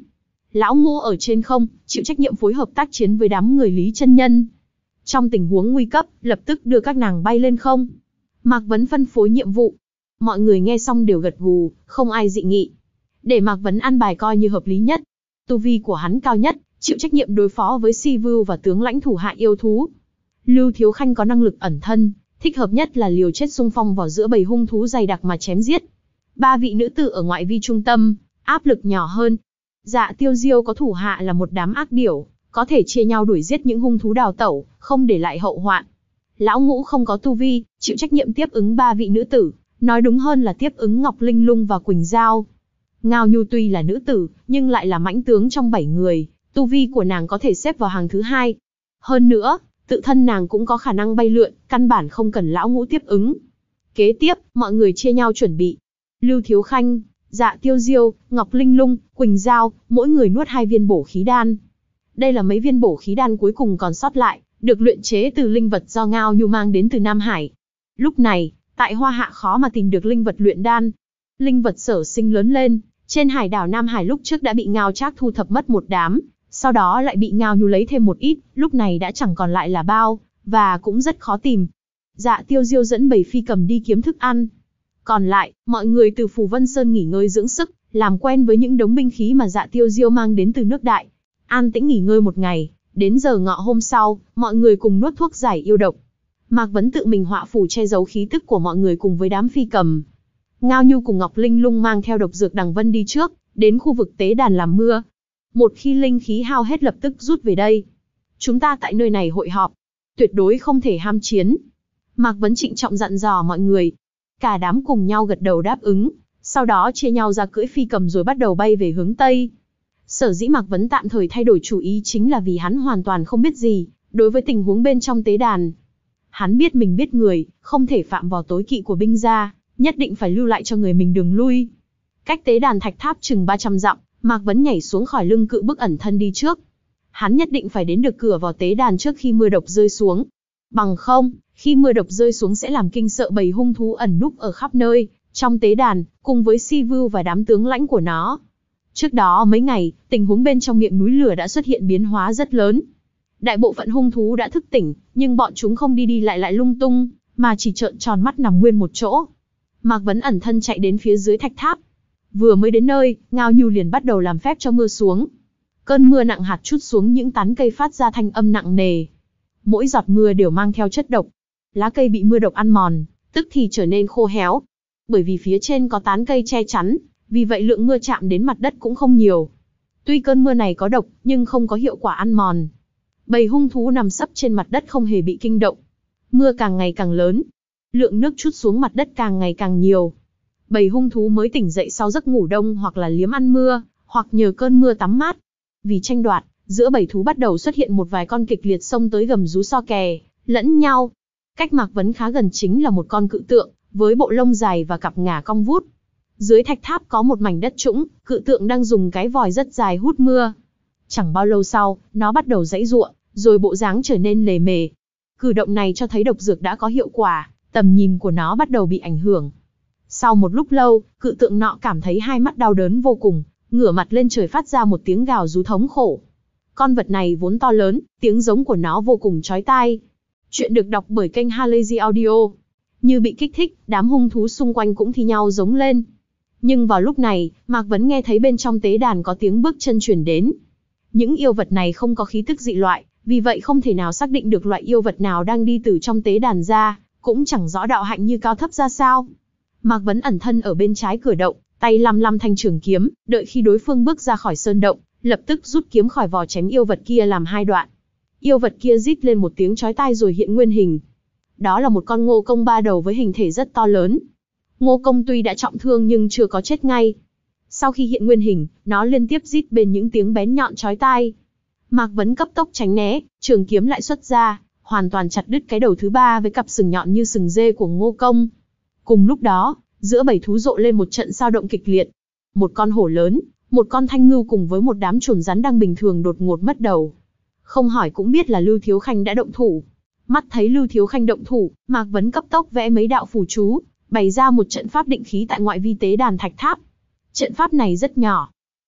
Lão Ngũ ở trên không, chịu trách nhiệm phối hợp tác chiến với đám người Lý Chân Nhân. Trong tình huống nguy cấp, lập tức đưa các nàng bay lên không. Mạc Vấn phân phối nhiệm vụ. Mọi người nghe xong đều gật gù, không ai dị nghị. Để Mạc Vấn an bài coi như hợp lý nhất. Tu vi của hắn cao nhất, chịu trách nhiệm đối phó với Si Vưu và tướng lãnh thủ hạ yêu thú. Lưu Thiếu Khanh có năng lực ẩn thân, thích hợp nhất là liều chết xung phong vào giữa bầy hung thú dày đặc mà chém giết. Ba vị nữ tử ở ngoại vi trung tâm, áp lực nhỏ hơn. Dạ Tiêu Diêu có thủ hạ là một đám ác điểu, có thể chia nhau đuổi giết những hung thú đào tẩu, không để lại hậu hoạn. Lão Ngũ không có tu vi, chịu trách nhiệm tiếp ứng ba vị nữ tử, nói đúng hơn là tiếp ứng Ngọc Linh Lung và Quỳnh Giao. Ngao Nhu tuy là nữ tử, nhưng lại là mãnh tướng trong bảy người, tu vi của nàng có thể xếp vào hàng thứ hai. Hơn nữa, tự thân nàng cũng có khả năng bay lượn, căn bản không cần Lão Ngũ tiếp ứng. Kế tiếp, mọi người chia nhau chuẩn bị. Lưu Thiếu Khanh, Dạ Tiêu Diêu, Ngọc Linh Lung, Quỳnh Giao, mỗi người nuốt hai viên bổ khí đan. Đây là mấy viên bổ khí đan cuối cùng còn sót lại, được luyện chế từ linh vật do Ngao Nhu mang đến từ Nam Hải. Lúc này, tại Hoa Hạ khó mà tìm được linh vật luyện đan. Linh vật sở sinh lớn lên, trên hải đảo Nam Hải lúc trước đã bị Ngao Trác thu thập mất một đám, sau đó lại bị Ngao Nhu lấy thêm một ít, lúc này đã chẳng còn lại là bao, và cũng rất khó tìm. Dạ Tiêu Diêu dẫn bầy phi cầm đi kiếm thức ăn. Còn lại, mọi người từ Phù Vân Sơn nghỉ ngơi dưỡng sức, làm quen với những đống binh khí mà Dạ Tiêu Diêu mang đến từ nước Đại. An tĩnh nghỉ ngơi một ngày, đến giờ ngọ hôm sau, mọi người cùng nuốt thuốc giải yêu độc. Mạc Vấn tự mình họa phù che giấu khí tức của mọi người cùng với đám phi cầm. Ngao Nhu cùng Ngọc Linh Lung mang theo độc dược Đằng Vân đi trước, đến khu vực tế đàn làm mưa. Một khi linh khí hao hết lập tức rút về đây. Chúng ta tại nơi này hội họp, tuyệt đối không thể ham chiến. Mạc Vấn trịnh trọng dặn dò mọi người. Cả đám cùng nhau gật đầu đáp ứng, sau đó chia nhau ra cưỡi phi cầm rồi bắt đầu bay về hướng Tây. Sở dĩ Mạc Vấn tạm thời thay đổi chủ ý chính là vì hắn hoàn toàn không biết gì đối với tình huống bên trong tế đàn. Hắn biết mình biết người, không thể phạm vào tối kỵ của binh gia, nhất định phải lưu lại cho người mình đường lui. Cách tế đàn thạch tháp chừng ba trăm dặm, Mạc Vấn nhảy xuống khỏi lưng cự bức ẩn thân đi trước. Hắn nhất định phải đến được cửa vào tế đàn trước khi mưa độc rơi xuống. Bằng không, khi mưa độc rơi xuống sẽ làm kinh sợ bầy hung thú ẩn núp ở khắp nơi, trong tế đàn, cùng với Si Vưu và đám tướng lãnh của nó. Trước đó mấy ngày, tình huống bên trong miệng núi lửa đã xuất hiện biến hóa rất lớn. Đại bộ phận hung thú đã thức tỉnh, nhưng bọn chúng không đi đi lại lại lung tung, mà chỉ trợn tròn mắt nằm nguyên một chỗ. Mạc Vấn ẩn thân chạy đến phía dưới thạch tháp. Vừa mới đến nơi, Ngao Nhu liền bắt đầu làm phép cho mưa xuống. Cơn mưa nặng hạt trút xuống những tán cây phát ra thanh âm nặng nề. Mỗi giọt mưa đều mang theo chất độc. Lá cây bị mưa độc ăn mòn, tức thì trở nên khô héo. Bởi vì phía trên có tán cây che chắn, vì vậy lượng mưa chạm đến mặt đất cũng không nhiều. Tuy cơn mưa này có độc, nhưng không có hiệu quả ăn mòn. Bầy hung thú nằm sấp trên mặt đất không hề bị kinh động. Mưa càng ngày càng lớn, lượng nước trút xuống mặt đất càng ngày càng nhiều. Bầy hung thú mới tỉnh dậy sau giấc ngủ đông hoặc là liếm ăn mưa, hoặc nhờ cơn mưa tắm mát. Vì tranh đoạt, giữa bầy thú bắt đầu xuất hiện một vài con kịch liệt xông tới gầm rú so kè lẫn nhau. Cách Mạc Vấn khá gần chính là một con cự tượng, với bộ lông dài và cặp ngà cong vút. Dưới thạch tháp có một mảnh đất trũng, cự tượng đang dùng cái vòi rất dài hút mưa. Chẳng bao lâu sau, nó bắt đầu giãy giụa, rồi bộ dáng trở nên lề mề. Cử động này cho thấy độc dược đã có hiệu quả, tầm nhìn của nó bắt đầu bị ảnh hưởng. Sau một lúc lâu, cự tượng nọ cảm thấy hai mắt đau đớn vô cùng, ngửa mặt lên trời phát ra một tiếng gào rú thống khổ. Con vật này vốn to lớn, tiếng giống của nó vô cùng chói tai. Chuyện được đọc bởi kênh Halazy Audio. Như bị kích thích, đám hung thú xung quanh cũng thi nhau giống lên. Nhưng vào lúc này, Mạc Vấn nghe thấy bên trong tế đàn có tiếng bước chân truyền đến. Những yêu vật này không có khí tức dị loại, vì vậy không thể nào xác định được loại yêu vật nào đang đi từ trong tế đàn ra, cũng chẳng rõ đạo hạnh như cao thấp ra sao. Mạc Vấn ẩn thân ở bên trái cửa động, tay lăm lăm thanh trường kiếm, đợi khi đối phương bước ra khỏi sơn động, lập tức rút kiếm khỏi vỏ chém yêu vật kia làm hai đoạn. Yêu vật kia rít lên một tiếng chói tai rồi hiện nguyên hình. Đó là một con ngô công ba đầu với hình thể rất to lớn. Ngô công tuy đã trọng thương nhưng chưa có chết ngay. Sau khi hiện nguyên hình, nó liên tiếp rít bên những tiếng bén nhọn chói tai. Mạc Vấn cấp tốc tránh né, trường kiếm lại xuất ra, hoàn toàn chặt đứt cái đầu thứ ba với cặp sừng nhọn như sừng dê của ngô công. Cùng lúc đó, giữa bầy thú rộ lên một trận sao động kịch liệt. Một con hổ lớn, một con thanh ngưu cùng với một đám trồn rắn đang bình thường đột ngột mất đầu. Không hỏi cũng biết là Lưu Thiếu Khanh đã động thủ. Mắt thấy Lưu Thiếu Khanh động thủ, Mạc Vấn cấp tốc vẽ mấy đạo phù chú, bày ra một trận pháp định khí tại ngoại vi tế đàn thạch tháp. Trận pháp này rất nhỏ,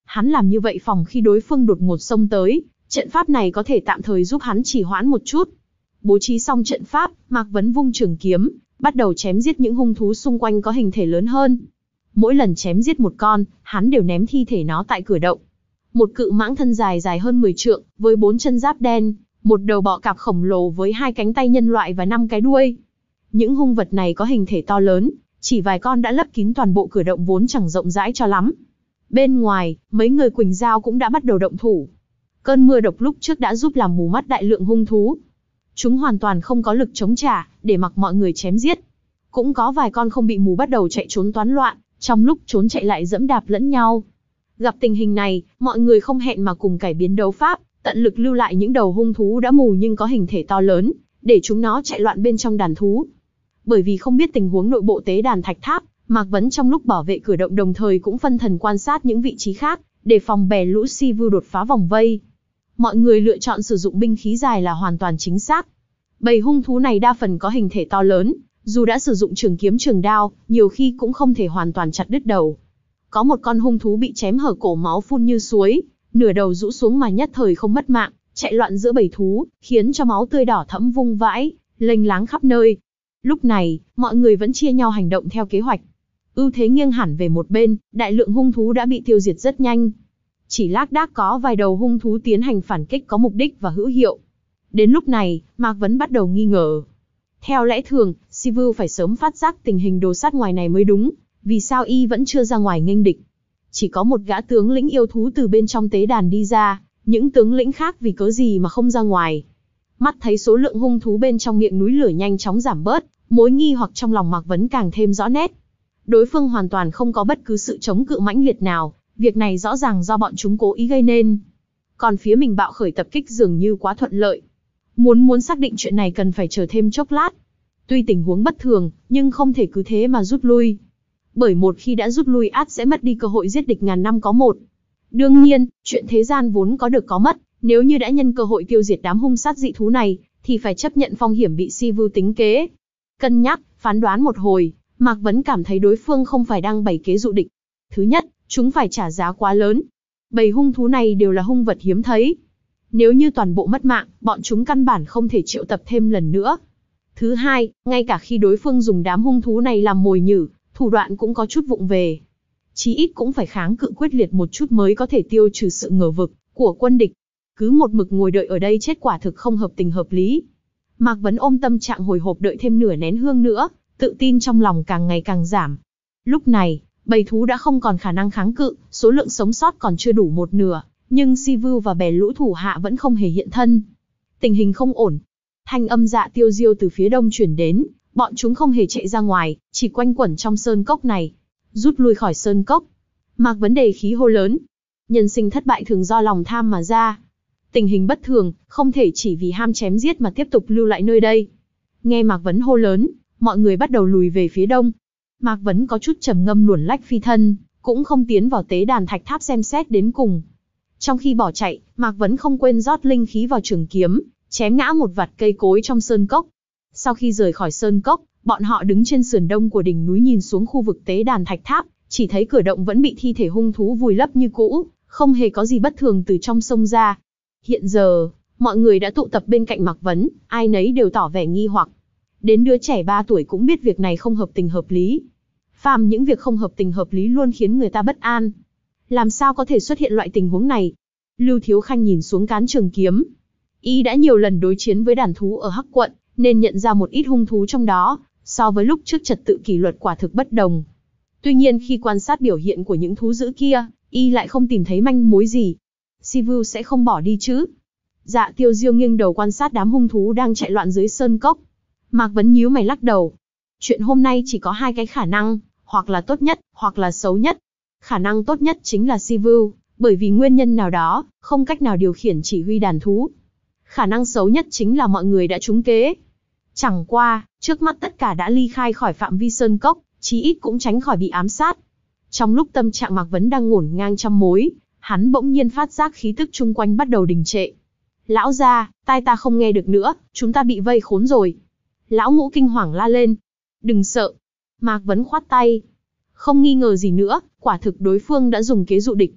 Hắn làm như vậy phòng khi đối phương đột ngột xông tới, trận pháp này có thể tạm thời giúp hắn trì hoãn một chút. Bố trí xong trận pháp, Mạc Vấn vung trường kiếm, bắt đầu chém giết những hung thú xung quanh có hình thể lớn hơn. Mỗi lần chém giết một con, hắn đều ném thi thể nó tại cửa động. Một cự mãng thân dài dài hơn mười trượng, với bốn chân giáp đen, một đầu bọ cạp khổng lồ với hai cánh tay nhân loại và năm cái đuôi. Những hung vật này có hình thể to lớn, chỉ vài con đã lấp kín toàn bộ cửa động vốn chẳng rộng rãi cho lắm. Bên ngoài, mấy người Quỳnh Giao cũng đã bắt đầu động thủ. Cơn mưa độc lúc trước đã giúp làm mù mắt đại lượng hung thú. Chúng hoàn toàn không có lực chống trả, để mặc mọi người chém giết. Cũng có vài con không bị mù bắt đầu chạy trốn toán loạn, trong lúc trốn chạy lại dẫm đạp lẫn nhau. Gặp tình hình này, mọi người không hẹn mà cùng cải biến đấu pháp, tận lực lưu lại những đầu hung thú đã mù nhưng có hình thể to lớn, để chúng nó chạy loạn bên trong đàn thú. Bởi vì không biết tình huống nội bộ tế đàn thạch tháp, Mạc Vấn trong lúc bảo vệ cửa động đồng thời cũng phân thần quan sát những vị trí khác, để phòng bè lũ si vu đột phá vòng vây. Mọi người lựa chọn sử dụng binh khí dài là hoàn toàn chính xác. Bầy hung thú này đa phần có hình thể to lớn, dù đã sử dụng trường kiếm trường đao, nhiều khi cũng không thể hoàn toàn chặt đứt đầu. Có một con hung thú bị chém hở cổ máu phun như suối, nửa đầu rũ xuống mà nhất thời không mất mạng, chạy loạn giữa bầy thú, khiến cho máu tươi đỏ thẫm vung vãi, lênh láng khắp nơi. Lúc này, mọi người vẫn chia nhau hành động theo kế hoạch. Ưu thế nghiêng hẳn về một bên, đại lượng hung thú đã bị tiêu diệt rất nhanh. Chỉ lác đác có vài đầu hung thú tiến hành phản kích có mục đích và hữu hiệu. Đến lúc này, Mạc Vấn bắt đầu nghi ngờ. Theo lẽ thường, si vu phải sớm phát giác tình hình đồ sát ngoài này mới đúng, vì sao y vẫn chưa ra ngoài nghênh địch. Chỉ có một gã tướng lĩnh yêu thú từ bên trong tế đàn đi ra, những tướng lĩnh khác vì cớ gì mà không ra ngoài. Mắt thấy số lượng hung thú bên trong miệng núi lửa nhanh chóng giảm bớt, mối nghi hoặc trong lòng Mạc Vấn càng thêm rõ nét. Đối phương hoàn toàn không có bất cứ sự chống cự mãnh liệt nào, việc này rõ ràng do bọn chúng cố ý gây nên. Còn phía mình bạo khởi tập kích dường như quá thuận lợi. Muốn muốn xác định chuyện này cần phải chờ thêm chốc lát. Tuy tình huống bất thường, nhưng không thể cứ thế mà rút lui. Bởi một khi đã rút lui ắt sẽ mất đi cơ hội giết địch ngàn năm có một. Đương nhiên, chuyện thế gian vốn có được có mất, nếu như đã nhân cơ hội tiêu diệt đám hung sát dị thú này, thì phải chấp nhận phong hiểm bị si vu tính kế. Cân nhắc, phán đoán một hồi, Mạc Vấn cảm thấy đối phương không phải đang bày kế dụ địch. Thứ nhất, chúng phải trả giá quá lớn. Bầy hung thú này đều là hung vật hiếm thấy. Nếu như toàn bộ mất mạng, bọn chúng căn bản không thể triệu tập thêm lần nữa. Thứ hai, ngay cả khi đối phương dùng đám hung thú này làm mồi nhử, thủ đoạn cũng có chút vụng về. Chí ít cũng phải kháng cự quyết liệt một chút mới có thể tiêu trừ sự ngờ vực của quân địch. Cứ một mực ngồi đợi ở đây chết quả thực không hợp tình hợp lý. Mạc Vấn ôm tâm trạng hồi hộp đợi thêm nửa nén hương nữa, tự tin trong lòng càng ngày càng giảm. Lúc này, bầy thú đã không còn khả năng kháng cự, số lượng sống sót còn chưa đủ một nửa, nhưng si vu và bè lũ thủ hạ vẫn không hề hiện thân. Tình hình không ổn. Thanh âm Dạ Tiêu Diêu từ phía đông chuyển đến, bọn chúng không hề chạy ra ngoài, chỉ quanh quẩn trong sơn cốc này. Rút lui khỏi sơn cốc. Mạc Vấn đề khí hô lớn. Nhân sinh thất bại thường do lòng tham mà ra. Tình hình bất thường, không thể chỉ vì ham chém giết mà tiếp tục lưu lại nơi đây. Nghe Mạc Vấn hô lớn, mọi người bắt đầu lùi về phía đông. Mạc Vấn có chút trầm ngâm luồn lách phi thân, cũng không tiến vào tế đàn thạch tháp xem xét đến cùng. Trong khi bỏ chạy, Mạc Vấn không quên rót linh khí vào trường kiếm, chém ngã một vạt cây cối trong sơn cốc. Sau khi rời khỏi sơn cốc, bọn họ đứng trên sườn đông của đỉnh núi nhìn xuống khu vực tế đàn thạch tháp, chỉ thấy cửa động vẫn bị thi thể hung thú vùi lấp như cũ, không hề có gì bất thường từ trong sông ra. Hiện giờ, mọi người đã tụ tập bên cạnh Mạc Vấn, ai nấy đều tỏ vẻ nghi hoặc. Đến đứa trẻ ba tuổi cũng biết việc này không hợp tình hợp lý. Phàm những việc không hợp tình hợp lý luôn khiến người ta bất an. Làm sao có thể xuất hiện loại tình huống này? Lưu Thiếu Khanh nhìn xuống cán trường kiếm. Y đã nhiều lần đối chiến với đàn thú ở Hắc Quận, nên nhận ra một ít hung thú trong đó, so với lúc trước trật tự kỷ luật quả thực bất đồng. Tuy nhiên khi quan sát biểu hiện của những thú dữ kia, Y lại không tìm thấy manh mối gì. Si vu sẽ không bỏ đi chứ? Dạ Tiêu Diêu nghiêng đầu quan sát đám hung thú đang chạy loạn dưới sơn cốc. Mạc Vấn nhíu mày lắc đầu. Chuyện hôm nay chỉ có hai cái khả năng, hoặc là tốt nhất, hoặc là xấu nhất. Khả năng tốt nhất chính là si vu, bởi vì nguyên nhân nào đó, không cách nào điều khiển chỉ huy đàn thú. Khả năng xấu nhất chính là mọi người đã trúng kế. Chẳng qua, trước mắt tất cả đã ly khai khỏi phạm vi sơn cốc, chí ít cũng tránh khỏi bị ám sát. Trong lúc tâm trạng Mạc Vấn đang ngổn ngang trăm mối, hắn bỗng nhiên phát giác khí tức chung quanh bắt đầu đình trệ. Lão gia, tai ta không nghe được nữa, chúng ta bị vây khốn rồi. Lão Ngũ kinh hoàng la lên. Đừng sợ. Mạc Vấn khoát tay. Không nghi ngờ gì nữa, quả thực đối phương đã dùng kế dụ địch.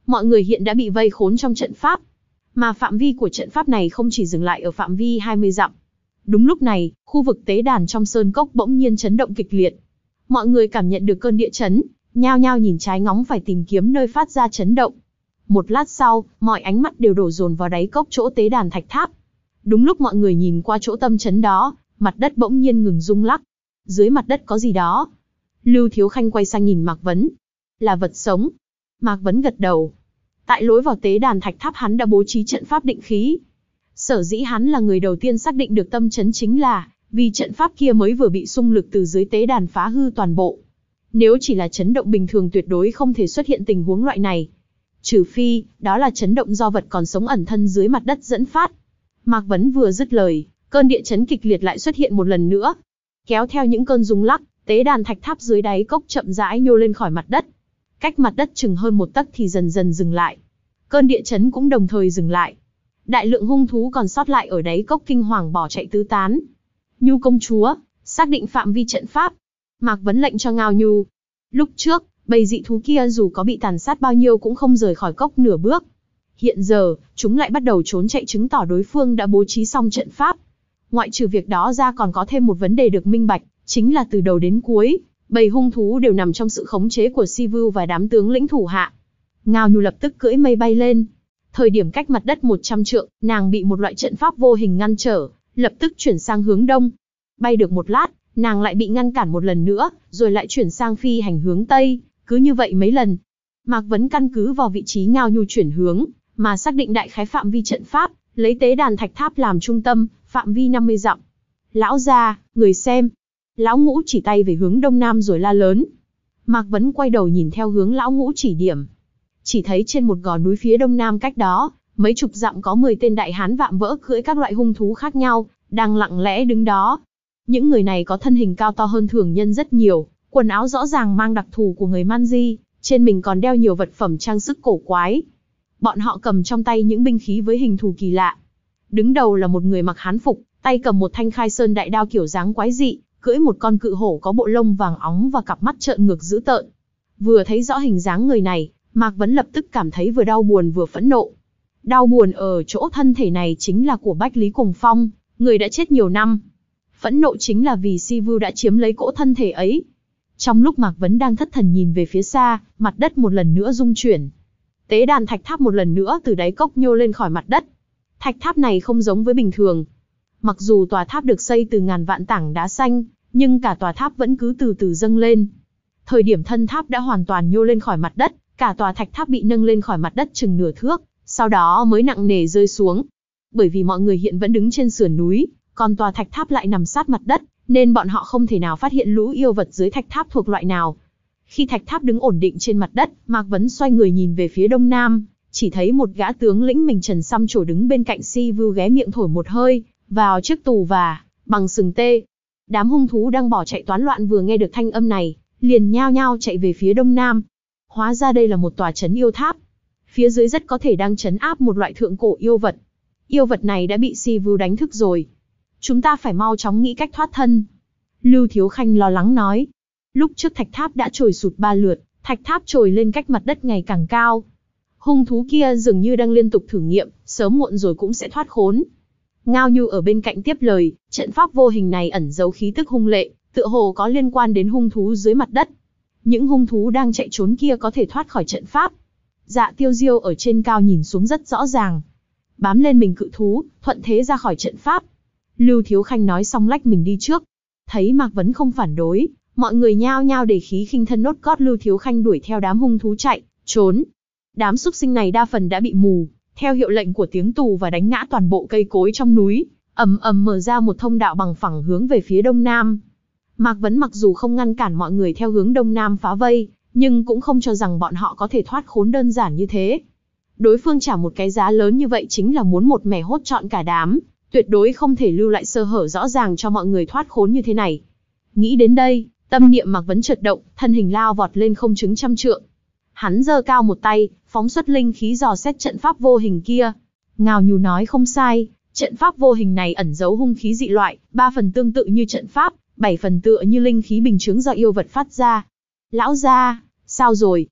Mọi người hiện đã bị vây khốn trong trận pháp. Mà phạm vi của trận pháp này không chỉ dừng lại ở phạm vi hai mươi dặm. Đúng lúc này, khu vực tế đàn trong sơn cốc bỗng nhiên chấn động kịch liệt. Mọi người cảm nhận được cơn địa chấn, nhao nhao nhìn trái ngóng phải tìm kiếm nơi phát ra chấn động. Một lát sau, mọi ánh mắt đều đổ dồn vào đáy cốc chỗ tế đàn thạch tháp. Đúng lúc mọi người nhìn qua chỗ tâm chấn đó, mặt đất bỗng nhiên ngừng rung lắc. Dưới mặt đất có gì đó. Lưu Thiếu Khanh quay sang nhìn Mạc Vấn. Là vật sống. Mạc Vấn gật đầu. Tại lối vào tế đàn thạch tháp hắn đã bố trí trận pháp định khí. Sở dĩ hắn là người đầu tiên xác định được tâm chấn chính là vì trận pháp kia mới vừa bị xung lực từ dưới tế đàn phá hư toàn bộ. Nếu chỉ là chấn động bình thường tuyệt đối không thể xuất hiện tình huống loại này. Trừ phi, đó là chấn động do vật còn sống ẩn thân dưới mặt đất dẫn phát. Mạc Vấn vừa dứt lời, cơn địa chấn kịch liệt lại xuất hiện một lần nữa. Kéo theo những cơn rung lắc, tế đàn thạch tháp dưới đáy cốc chậm rãi nhô lên khỏi mặt đất. Cách mặt đất chừng hơn một tấc thì dần dần dừng lại. Cơn địa chấn cũng đồng thời dừng lại. Đại lượng hung thú còn sót lại ở đáy cốc kinh hoàng bỏ chạy tứ tán. Nhu công chúa, xác định phạm vi trận pháp. Mạc Vấn lệnh cho Ngao Nhu. Lúc trước, bầy dị thú kia dù có bị tàn sát bao nhiêu cũng không rời khỏi cốc nửa bước. Hiện giờ, chúng lại bắt đầu trốn chạy chứng tỏ đối phương đã bố trí xong trận pháp. Ngoại trừ việc đó ra còn có thêm một vấn đề được minh bạch, chính là từ đầu đến cuối, bầy hung thú đều nằm trong sự khống chế của Si Vu và đám tướng lĩnh thủ hạ. Ngao Nhu lập tức cưỡi mây bay lên. Thời điểm cách mặt đất một trăm trượng, nàng bị một loại trận pháp vô hình ngăn trở, lập tức chuyển sang hướng đông. Bay được một lát, nàng lại bị ngăn cản một lần nữa, rồi lại chuyển sang phi hành hướng tây, cứ như vậy mấy lần. Mạc Vấn căn cứ vào vị trí Ngao Nhu chuyển hướng, mà xác định đại khái phạm vi trận pháp, lấy tế đàn thạch tháp làm trung tâm, phạm vi năm mươi dặm. Lão gia, người xem. Lão Ngũ chỉ tay về hướng đông nam rồi la lớn. Mạc Vấn quay đầu nhìn theo hướng Lão Ngũ chỉ điểm. Chỉ thấy trên một gò núi phía đông nam cách đó, mấy chục dặm có mười tên đại hán vạm vỡ cưỡi các loại hung thú khác nhau, đang lặng lẽ đứng đó. Những người này có thân hình cao to hơn thường nhân rất nhiều, quần áo rõ ràng mang đặc thù của người Man Di, trên mình còn đeo nhiều vật phẩm trang sức cổ quái. Bọn họ cầm trong tay những binh khí với hình thù kỳ lạ. Đứng đầu là một người mặc hán phục, tay cầm một thanh khai sơn đại đao kiểu dáng quái dị, cưỡi một con cự hổ có bộ lông vàng óng và cặp mắt trợn ngược dữ tợn. Vừa thấy rõ hình dáng người này, Mạc Vấn lập tức cảm thấy vừa đau buồn vừa phẫn nộ. Đau buồn ở chỗ thân thể này chính là của Bách Lý Cùng Phong, người đã chết nhiều năm. Phẫn nộ chính là vì Si Vu đã chiếm lấy cỗ thân thể ấy. Trong lúc Mạc Vấn đang thất thần nhìn về phía xa, mặt đất một lần nữa rung chuyển. Tế đàn thạch tháp một lần nữa từ đáy cốc nhô lên khỏi mặt đất. Thạch tháp này không giống với bình thường. Mặc dù tòa tháp được xây từ ngàn vạn tảng đá xanh, nhưng cả tòa tháp vẫn cứ từ từ dâng lên. Thời điểm thân tháp đã hoàn toàn nhô lên khỏi mặt đất, cả tòa thạch tháp bị nâng lên khỏi mặt đất chừng nửa thước, sau đó mới nặng nề rơi xuống. Bởi vì mọi người hiện vẫn đứng trên sườn núi, còn tòa thạch tháp lại nằm sát mặt đất, nên bọn họ không thể nào phát hiện lũ yêu vật dưới thạch tháp thuộc loại nào. Khi thạch tháp đứng ổn định trên mặt đất, Mạc Vấn xoay người nhìn về phía đông nam, chỉ thấy một gã tướng lĩnh mình trần xăm trổ đứng bên cạnh Si Vu ghé miệng thổi một hơi vào chiếc tù và bằng sừng tê. Đám hung thú đang bỏ chạy toán loạn vừa nghe được thanh âm này, liền nhao nhao chạy về phía đông nam. Hóa ra đây là một tòa trấn yêu tháp. Phía dưới rất có thể đang trấn áp một loại thượng cổ yêu vật. Yêu vật này đã bị Si Vu đánh thức rồi. Chúng ta phải mau chóng nghĩ cách thoát thân. Lưu Thiếu Khanh lo lắng nói. Lúc trước thạch tháp đã trồi sụt ba lượt, thạch tháp trồi lên cách mặt đất ngày càng cao. Hung thú kia dường như đang liên tục thử nghiệm, sớm muộn rồi cũng sẽ thoát khốn. Ngao Nhu ở bên cạnh tiếp lời, trận pháp vô hình này ẩn giấu khí tức hung lệ, tựa hồ có liên quan đến hung thú dưới mặt đất. Những hung thú đang chạy trốn kia có thể thoát khỏi trận pháp. Dạ Tiêu Diêu ở trên cao nhìn xuống rất rõ ràng. Bám lên mình cự thú, thuận thế ra khỏi trận pháp. Lưu Thiếu Khanh nói xong lách mình đi trước. Thấy Mạc Vấn không phản đối, mọi người nhao nhao để khí khinh thân nốt gót Lưu Thiếu Khanh đuổi theo đám hung thú chạy, trốn. Đám súc sinh này đa phần đã bị mù, theo hiệu lệnh của tiếng tù và đánh ngã toàn bộ cây cối trong núi, ầm ầm mở ra một thông đạo bằng phẳng hướng về phía đông nam. Mạc Vấn mặc dù không ngăn cản mọi người theo hướng đông nam phá vây, nhưng cũng không cho rằng bọn họ có thể thoát khốn đơn giản như thế. Đối phương trả một cái giá lớn như vậy chính là muốn một mẻ hốt trọn cả đám, tuyệt đối không thể lưu lại sơ hở rõ ràng cho mọi người thoát khốn như thế này. Nghĩ đến đây, tâm niệm Mạc Vấn chợt động, thân hình lao vọt lên không chứng trăm trượng. Hắn giơ cao một tay, phóng xuất linh khí dò xét trận pháp vô hình kia. Ngao Nhu nói không sai, trận pháp vô hình này ẩn giấu hung khí dị loại, ba phần tương tự như trận pháp, bảy phần tựa như linh khí bình chướng do yêu vật phát ra. Lão gia, sao rồi?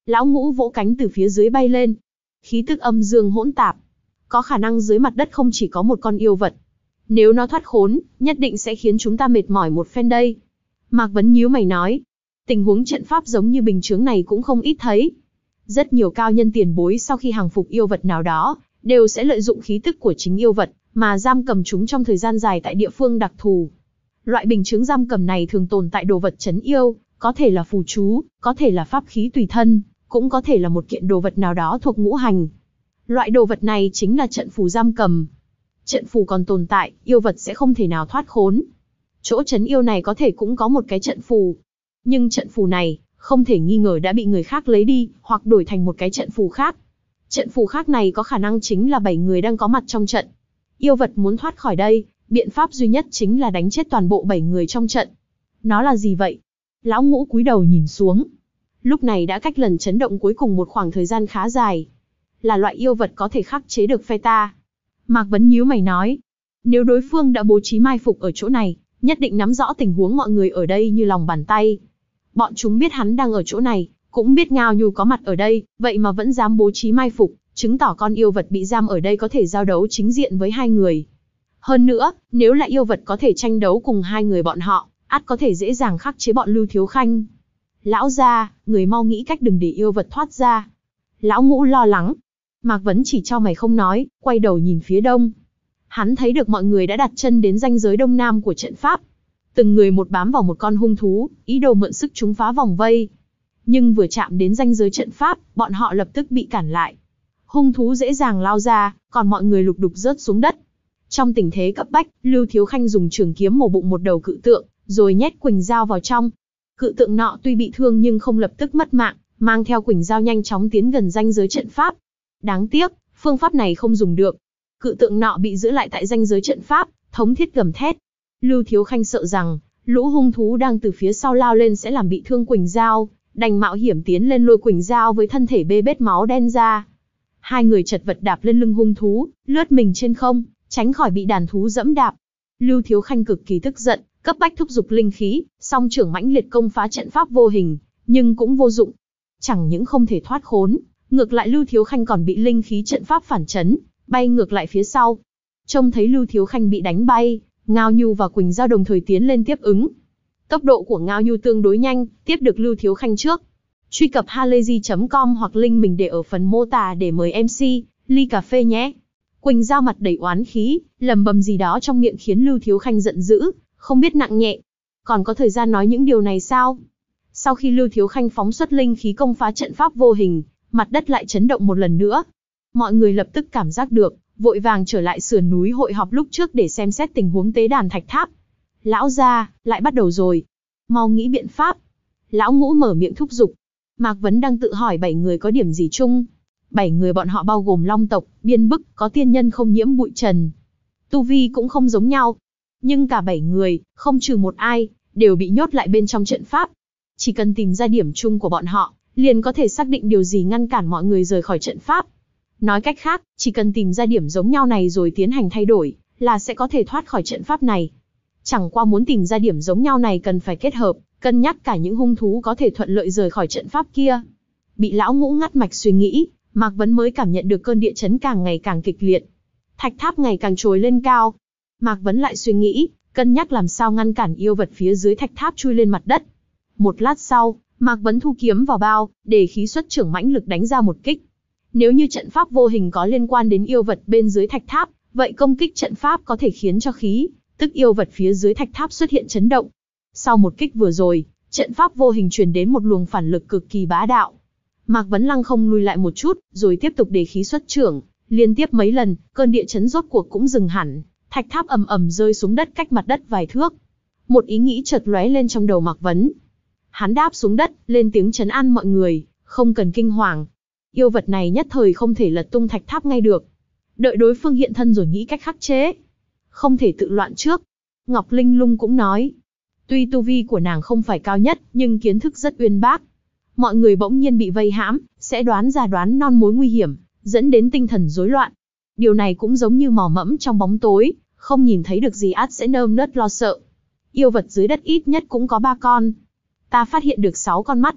Lão Ngũ vỗ cánh từ phía dưới bay lên. Khí tức âm dương hỗn tạp. Có khả năng dưới mặt đất không chỉ có một con yêu vật. Nếu nó thoát khốn, nhất định sẽ khiến chúng ta mệt mỏi một phen đây. Mạc Vấn nhíu mày nói. Tình huống trận pháp giống như bình chướng này cũng không ít thấy. Rất nhiều cao nhân tiền bối sau khi hàng phục yêu vật nào đó, đều sẽ lợi dụng khí tức của chính yêu vật, mà giam cầm chúng trong thời gian dài tại địa phương đặc thù. Loại bình chướng giam cầm này thường tồn tại đồ vật trấn yêu, có thể là phù chú, có thể là pháp khí tùy thân, cũng có thể là một kiện đồ vật nào đó thuộc ngũ hành. Loại đồ vật này chính là trận phù giam cầm. Trận phù còn tồn tại, yêu vật sẽ không thể nào thoát khốn. Chỗ trấn yêu này có thể cũng có một cái trận phù. Nhưng trận phù này, không thể nghi ngờ đã bị người khác lấy đi, hoặc đổi thành một cái trận phù khác. Trận phù khác này có khả năng chính là bảy người đang có mặt trong trận. Yêu vật muốn thoát khỏi đây, biện pháp duy nhất chính là đánh chết toàn bộ bảy người trong trận. Nó là gì vậy? Lão Ngũ cúi đầu nhìn xuống. Lúc này đã cách lần chấn động cuối cùng một khoảng thời gian khá dài. Là loại yêu vật có thể khắc chế được phe ta. Mạc Vấn nhíu mày nói. Nếu đối phương đã bố trí mai phục ở chỗ này, nhất định nắm rõ tình huống mọi người ở đây như lòng bàn tay. Bọn chúng biết hắn đang ở chỗ này, cũng biết Ngao Nhu có mặt ở đây, vậy mà vẫn dám bố trí mai phục, chứng tỏ con yêu vật bị giam ở đây có thể giao đấu chính diện với hai người. Hơn nữa, nếu là yêu vật có thể tranh đấu cùng hai người bọn họ, ắt có thể dễ dàng khắc chế bọn Lưu Thiếu Khanh. Lão gia, người mau nghĩ cách đừng để yêu vật thoát ra. Lão Ngũ lo lắng. Mạc Vấn chỉ cho mày không nói, quay đầu nhìn phía đông. Hắn thấy được mọi người đã đặt chân đến ranh giới đông nam của trận pháp. Từng người một bám vào một con hung thú, ý đồ mượn sức chúng phá vòng vây. Nhưng vừa chạm đến ranh giới trận pháp, bọn họ lập tức bị cản lại. Hung thú dễ dàng lao ra, còn mọi người lục đục rớt xuống đất. Trong tình thế cấp bách, Lưu Thiếu Khanh dùng trường kiếm mổ bụng một đầu cự tượng, rồi nhét quỳnh dao vào trong. Cự tượng nọ tuy bị thương nhưng không lập tức mất mạng, mang theo quỳnh dao nhanh chóng tiến gần ranh giới trận pháp. Đáng tiếc, phương pháp này không dùng được. Cự tượng nọ bị giữ lại tại ranh giới trận pháp, thống thiết gầm thét. Lưu Thiếu Khanh sợ rằng, lũ hung thú đang từ phía sau lao lên sẽ làm bị thương quỳnh dao, đành mạo hiểm tiến lên lôi quỳnh dao với thân thể bê bết máu đen ra. Hai người chật vật đạp lên lưng hung thú, lướt mình trên không, tránh khỏi bị đàn thú dẫm đạp. Lưu Thiếu Khanh cực kỳ tức giận, cấp bách thúc giục linh khí, song trưởng mãnh liệt công phá trận pháp vô hình, nhưng cũng vô dụng. Chẳng những không thể thoát khốn, ngược lại Lưu Thiếu Khanh còn bị linh khí trận pháp phản chấn, bay ngược lại phía sau. Trông thấy Lưu Thiếu Khanh bị đánh bay, Ngao Nhu và Quỳnh Giao đồng thời tiến lên tiếp ứng. Tốc độ của Ngao Nhu tương đối nhanh, tiếp được Lưu Thiếu Khanh trước. Truy cập halayzi chấm com hoặc link mình để ở phần mô tả để mời em xê, ly cà phê nhé. Quỳnh Giao mặt đầy oán khí, lầm bầm gì đó trong miệng khiến Lưu Thiếu Khanh giận dữ, không biết nặng nhẹ. Còn có thời gian nói những điều này sao? Sau khi Lưu Thiếu Khanh phóng xuất linh khí công phá trận pháp vô hình, mặt đất lại chấn động một lần nữa. Mọi người lập tức cảm giác được, vội vàng trở lại sườn núi hội họp lúc trước để xem xét tình huống tế đàn thạch tháp. Lão gia, lại bắt đầu rồi. Mau nghĩ biện pháp. Lão Ngũ mở miệng thúc giục. Mạc Vấn đang tự hỏi bảy người có điểm gì chung. Bảy người bọn họ bao gồm Long tộc, Biên Bức, có tiên nhân không nhiễm bụi trần. Tu vi cũng không giống nhau. Nhưng cả bảy người, không trừ một ai, đều bị nhốt lại bên trong trận pháp. Chỉ cần tìm ra điểm chung của bọn họ, liền có thể xác định điều gì ngăn cản mọi người rời khỏi trận pháp. Nói cách khác, chỉ cần tìm ra điểm giống nhau này rồi tiến hành thay đổi, là sẽ có thể thoát khỏi trận pháp này. Chẳng qua muốn tìm ra điểm giống nhau này cần phải kết hợp, cân nhắc cả những hung thú có thể thuận lợi rời khỏi trận pháp kia. Bị Lão Ngũ ngắt mạch suy nghĩ, Mạc Vấn mới cảm nhận được cơn địa chấn càng ngày càng kịch liệt. Thạch tháp ngày càng trồi lên cao. Mạc Vấn lại suy nghĩ, cân nhắc làm sao ngăn cản yêu vật phía dưới thạch tháp chui lên mặt đất. Một lát sau, Mạc Vấn thu kiếm vào bao, để khí xuất trưởng mãnh lực đánh ra một kích. Nếu như trận pháp vô hình có liên quan đến yêu vật bên dưới thạch tháp, vậy công kích trận pháp có thể khiến cho khí, tức yêu vật phía dưới thạch tháp xuất hiện chấn động. Sau một kích vừa rồi, trận pháp vô hình truyền đến một luồng phản lực cực kỳ bá đạo. Mạc Vấn lăng không lùi lại một chút, rồi tiếp tục để khí xuất trưởng, liên tiếp mấy lần, cơn địa chấn rốt cuộc cũng dừng hẳn, thạch tháp ầm ầm rơi xuống đất cách mặt đất vài thước. Một ý nghĩ chợt lóe lên trong đầu Mạc Vấn. Hắn đáp xuống đất, lên tiếng trấn an mọi người, không cần kinh hoàng. Yêu vật này nhất thời không thể lật tung thạch tháp ngay được. Đợi đối phương hiện thân rồi nghĩ cách khắc chế. Không thể tự loạn trước. Ngọc Linh Lung cũng nói. Tuy tu vi của nàng không phải cao nhất, nhưng kiến thức rất uyên bác. Mọi người bỗng nhiên bị vây hãm, sẽ đoán ra đoán non mối nguy hiểm, dẫn đến tinh thần rối loạn. Điều này cũng giống như mò mẫm trong bóng tối, không nhìn thấy được gì ắt sẽ nơm nớt lo sợ. Yêu vật dưới đất ít nhất cũng có ba con. Ta phát hiện được sáu con mắt.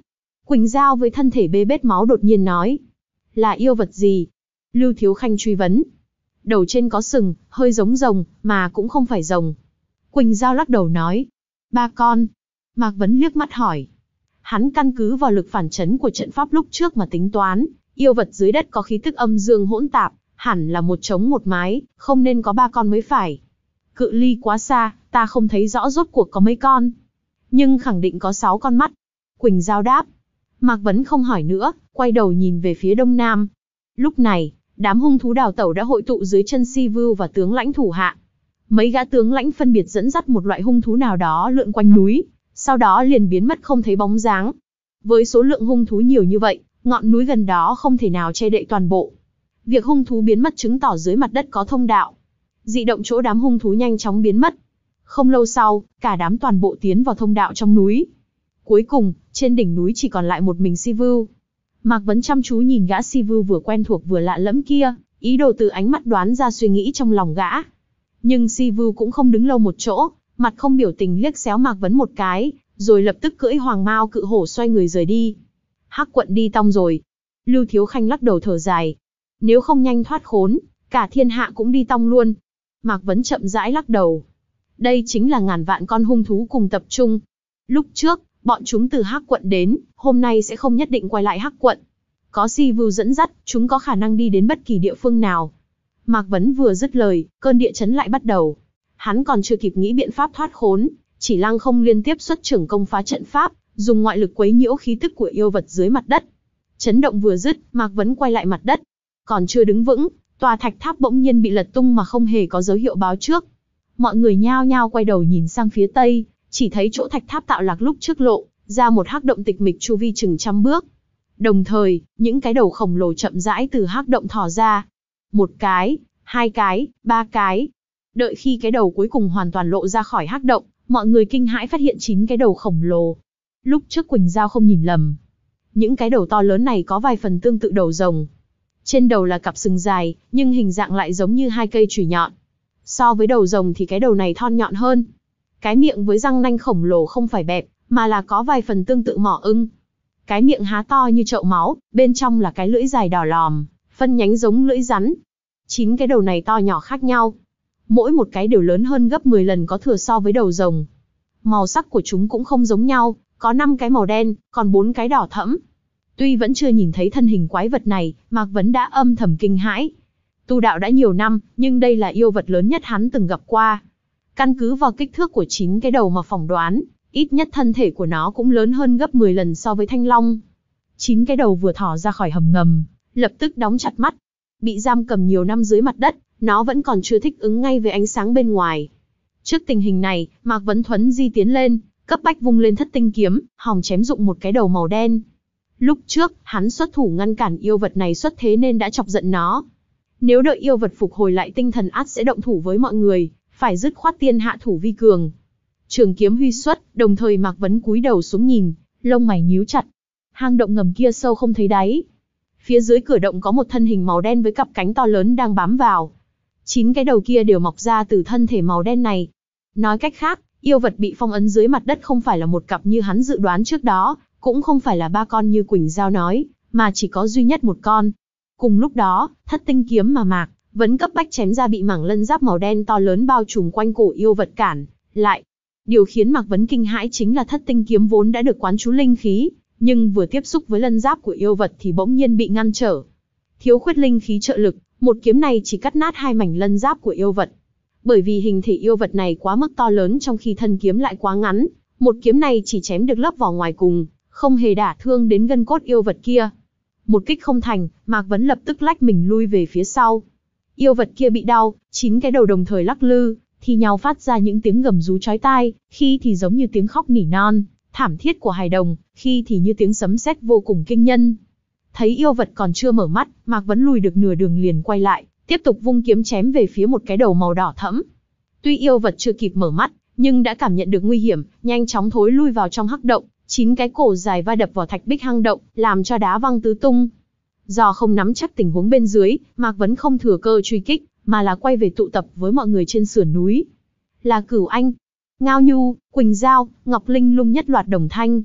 Quỳnh Giao với thân thể bê bết máu đột nhiên nói. Là yêu vật gì? Lưu Thiếu Khanh truy vấn. Đầu trên có sừng, hơi giống rồng, mà cũng không phải rồng. Quỳnh Giao lắc đầu nói. Ba con. Mạc Vấn liếc mắt hỏi. Hắn căn cứ vào lực phản chấn của trận pháp lúc trước mà tính toán, yêu vật dưới đất có khí tức âm dương hỗn tạp, hẳn là một trống một mái, không nên có ba con mới phải. Cự ly quá xa, ta không thấy rõ rốt cuộc có mấy con. Nhưng khẳng định có sáu con mắt. Quỳnh Giao đáp. Mạc Vấn không hỏi nữa, quay đầu nhìn về phía đông nam. Lúc này, đám hung thú đào tẩu đã hội tụ dưới chân Si Vưu và tướng lãnh thủ hạ. Mấy gã tướng lãnh phân biệt dẫn dắt một loại hung thú nào đó lượn quanh núi, sau đó liền biến mất không thấy bóng dáng. Với số lượng hung thú nhiều như vậy, ngọn núi gần đó không thể nào che đậy toàn bộ. Việc hung thú biến mất chứng tỏ dưới mặt đất có thông đạo. Dị động chỗ đám hung thú nhanh chóng biến mất. Không lâu sau, cả đám toàn bộ tiến vào thông đạo trong núi. Cuối cùng, trên đỉnh núi chỉ còn lại một mình Si Vưu. Mạc Vấn chăm chú nhìn gã Si Vưu vừa quen thuộc vừa lạ lẫm kia, ý đồ từ ánh mắt đoán ra suy nghĩ trong lòng gã. Nhưng Si Vưu cũng không đứng lâu một chỗ, mặt không biểu tình liếc xéo Mạc Vấn một cái, rồi lập tức cưỡi hoàng mao cự hổ xoay người rời đi. Hắc Quận đi tong rồi. Lưu Thiếu Khanh lắc đầu thở dài. Nếu không nhanh thoát khốn, cả thiên hạ cũng đi tong luôn. Mạc Vấn chậm rãi lắc đầu. Đây chính là ngàn vạn con hung thú cùng tập trung. Lúc trước, bọn chúng từ Hắc Quận đến, hôm nay sẽ không nhất định quay lại Hắc Quận. Có Si Vưu dẫn dắt, chúng có khả năng đi đến bất kỳ địa phương nào. Mạc Vấn vừa dứt lời, cơn địa chấn lại bắt đầu. Hắn còn chưa kịp nghĩ biện pháp thoát khốn, chỉ Lăng Không liên tiếp xuất trưởng công phá trận pháp, dùng ngoại lực quấy nhiễu khí tức của yêu vật dưới mặt đất. Chấn động vừa dứt, Mạc Vấn quay lại mặt đất. Còn chưa đứng vững, tòa thạch tháp bỗng nhiên bị lật tung mà không hề có dấu hiệu báo trước. Mọi người nhao nhao quay đầu nhìn sang phía tây, chỉ thấy chỗ thạch tháp tạo lạc lúc trước lộ ra một hắc động tịch mịch chu vi chừng trăm bước. Đồng thời, những cái đầu khổng lồ chậm rãi từ hắc động thò ra. Một cái, hai cái, ba cái. Đợi khi cái đầu cuối cùng hoàn toàn lộ ra khỏi hắc động, mọi người kinh hãi phát hiện chín cái đầu khổng lồ. Lúc trước Quỳnh Giao không nhìn lầm. Những cái đầu to lớn này có vài phần tương tự đầu rồng. Trên đầu là cặp sừng dài, nhưng hình dạng lại giống như hai cây chùy nhọn. So với đầu rồng thì cái đầu này thon nhọn hơn. Cái miệng với răng nanh khổng lồ không phải bẹp, mà là có vài phần tương tự mỏ ưng. Cái miệng há to như chậu máu, bên trong là cái lưỡi dài đỏ lòm, phân nhánh giống lưỡi rắn. Chín cái đầu này to nhỏ khác nhau. Mỗi một cái đều lớn hơn gấp mười lần có thừa so với đầu rồng. Màu sắc của chúng cũng không giống nhau, có năm cái màu đen, còn bốn cái đỏ thẫm. Tuy vẫn chưa nhìn thấy thân hình quái vật này, Mạc Vấn đã âm thầm kinh hãi. Tu đạo đã nhiều năm, nhưng đây là yêu vật lớn nhất hắn từng gặp qua. Căn cứ vào kích thước của chín cái đầu mà phỏng đoán, ít nhất thân thể của nó cũng lớn hơn gấp mười lần so với thanh long. Chín cái đầu vừa thỏ ra khỏi hầm ngầm, lập tức đóng chặt mắt. Bị giam cầm nhiều năm dưới mặt đất, nó vẫn còn chưa thích ứng ngay với ánh sáng bên ngoài. Trước tình hình này, Mạc Vấn thuấn di tiến lên, cấp bách vung lên thất tinh kiếm, hòng chém dụng một cái đầu màu đen. Lúc trước, hắn xuất thủ ngăn cản yêu vật này xuất thế nên đã chọc giận nó. Nếu đợi yêu vật phục hồi lại tinh thần ắt sẽ động thủ với mọi người, phải dứt khoát tiên hạ thủ vi cường. Trường kiếm huy xuất, đồng thời Mạc Vấn cúi đầu xuống nhìn, lông mày nhíu chặt. Hang động ngầm kia sâu không thấy đáy. Phía dưới cửa động có một thân hình màu đen với cặp cánh to lớn đang bám vào. Chín cái đầu kia đều mọc ra từ thân thể màu đen này. Nói cách khác, yêu vật bị phong ấn dưới mặt đất không phải là một cặp như hắn dự đoán trước đó, cũng không phải là ba con như Quỳnh Giao nói, mà chỉ có duy nhất một con. Cùng lúc đó, thất tinh kiếm mà Mạc Vấn cấp bách chém ra bị mảng lân giáp màu đen to lớn bao trùm quanh cổ yêu vật cản lại. Điều khiến Mạc Vấn kinh hãi chính là thất tinh kiếm vốn đã được quán chú linh khí, nhưng vừa tiếp xúc với lân giáp của yêu vật thì bỗng nhiên bị ngăn trở. Thiếu khuyết linh khí trợ lực, một kiếm này chỉ cắt nát hai mảnh lân giáp của yêu vật. Bởi vì hình thể yêu vật này quá mức to lớn trong khi thân kiếm lại quá ngắn, một kiếm này chỉ chém được lớp vỏ ngoài cùng, không hề đả thương đến gân cốt yêu vật kia. Một kích không thành, Mạc Vấn lập tức lách mình lui về phía sau. Yêu vật kia bị đau, chín cái đầu đồng thời lắc lư, thì nhau phát ra những tiếng gầm rú chói tai, khi thì giống như tiếng khóc nỉ non, thảm thiết của hài đồng, khi thì như tiếng sấm sét vô cùng kinh nhân. Thấy yêu vật còn chưa mở mắt, Mạc Vấn lùi được nửa đường liền quay lại, tiếp tục vung kiếm chém về phía một cái đầu màu đỏ thẫm. Tuy yêu vật chưa kịp mở mắt, nhưng đã cảm nhận được nguy hiểm, nhanh chóng thối lui vào trong hắc động, chín cái cổ dài va đập vào thạch bích hang động, làm cho đá văng tứ tung. Do không nắm chắc tình huống bên dưới, Mạc Vấn không thừa cơ truy kích, mà là quay về tụ tập với mọi người trên sườn núi. Là Cửu Anh, Ngao Nhu, Quỳnh Giao, Ngọc Linh Lung nhất loạt đồng thanh.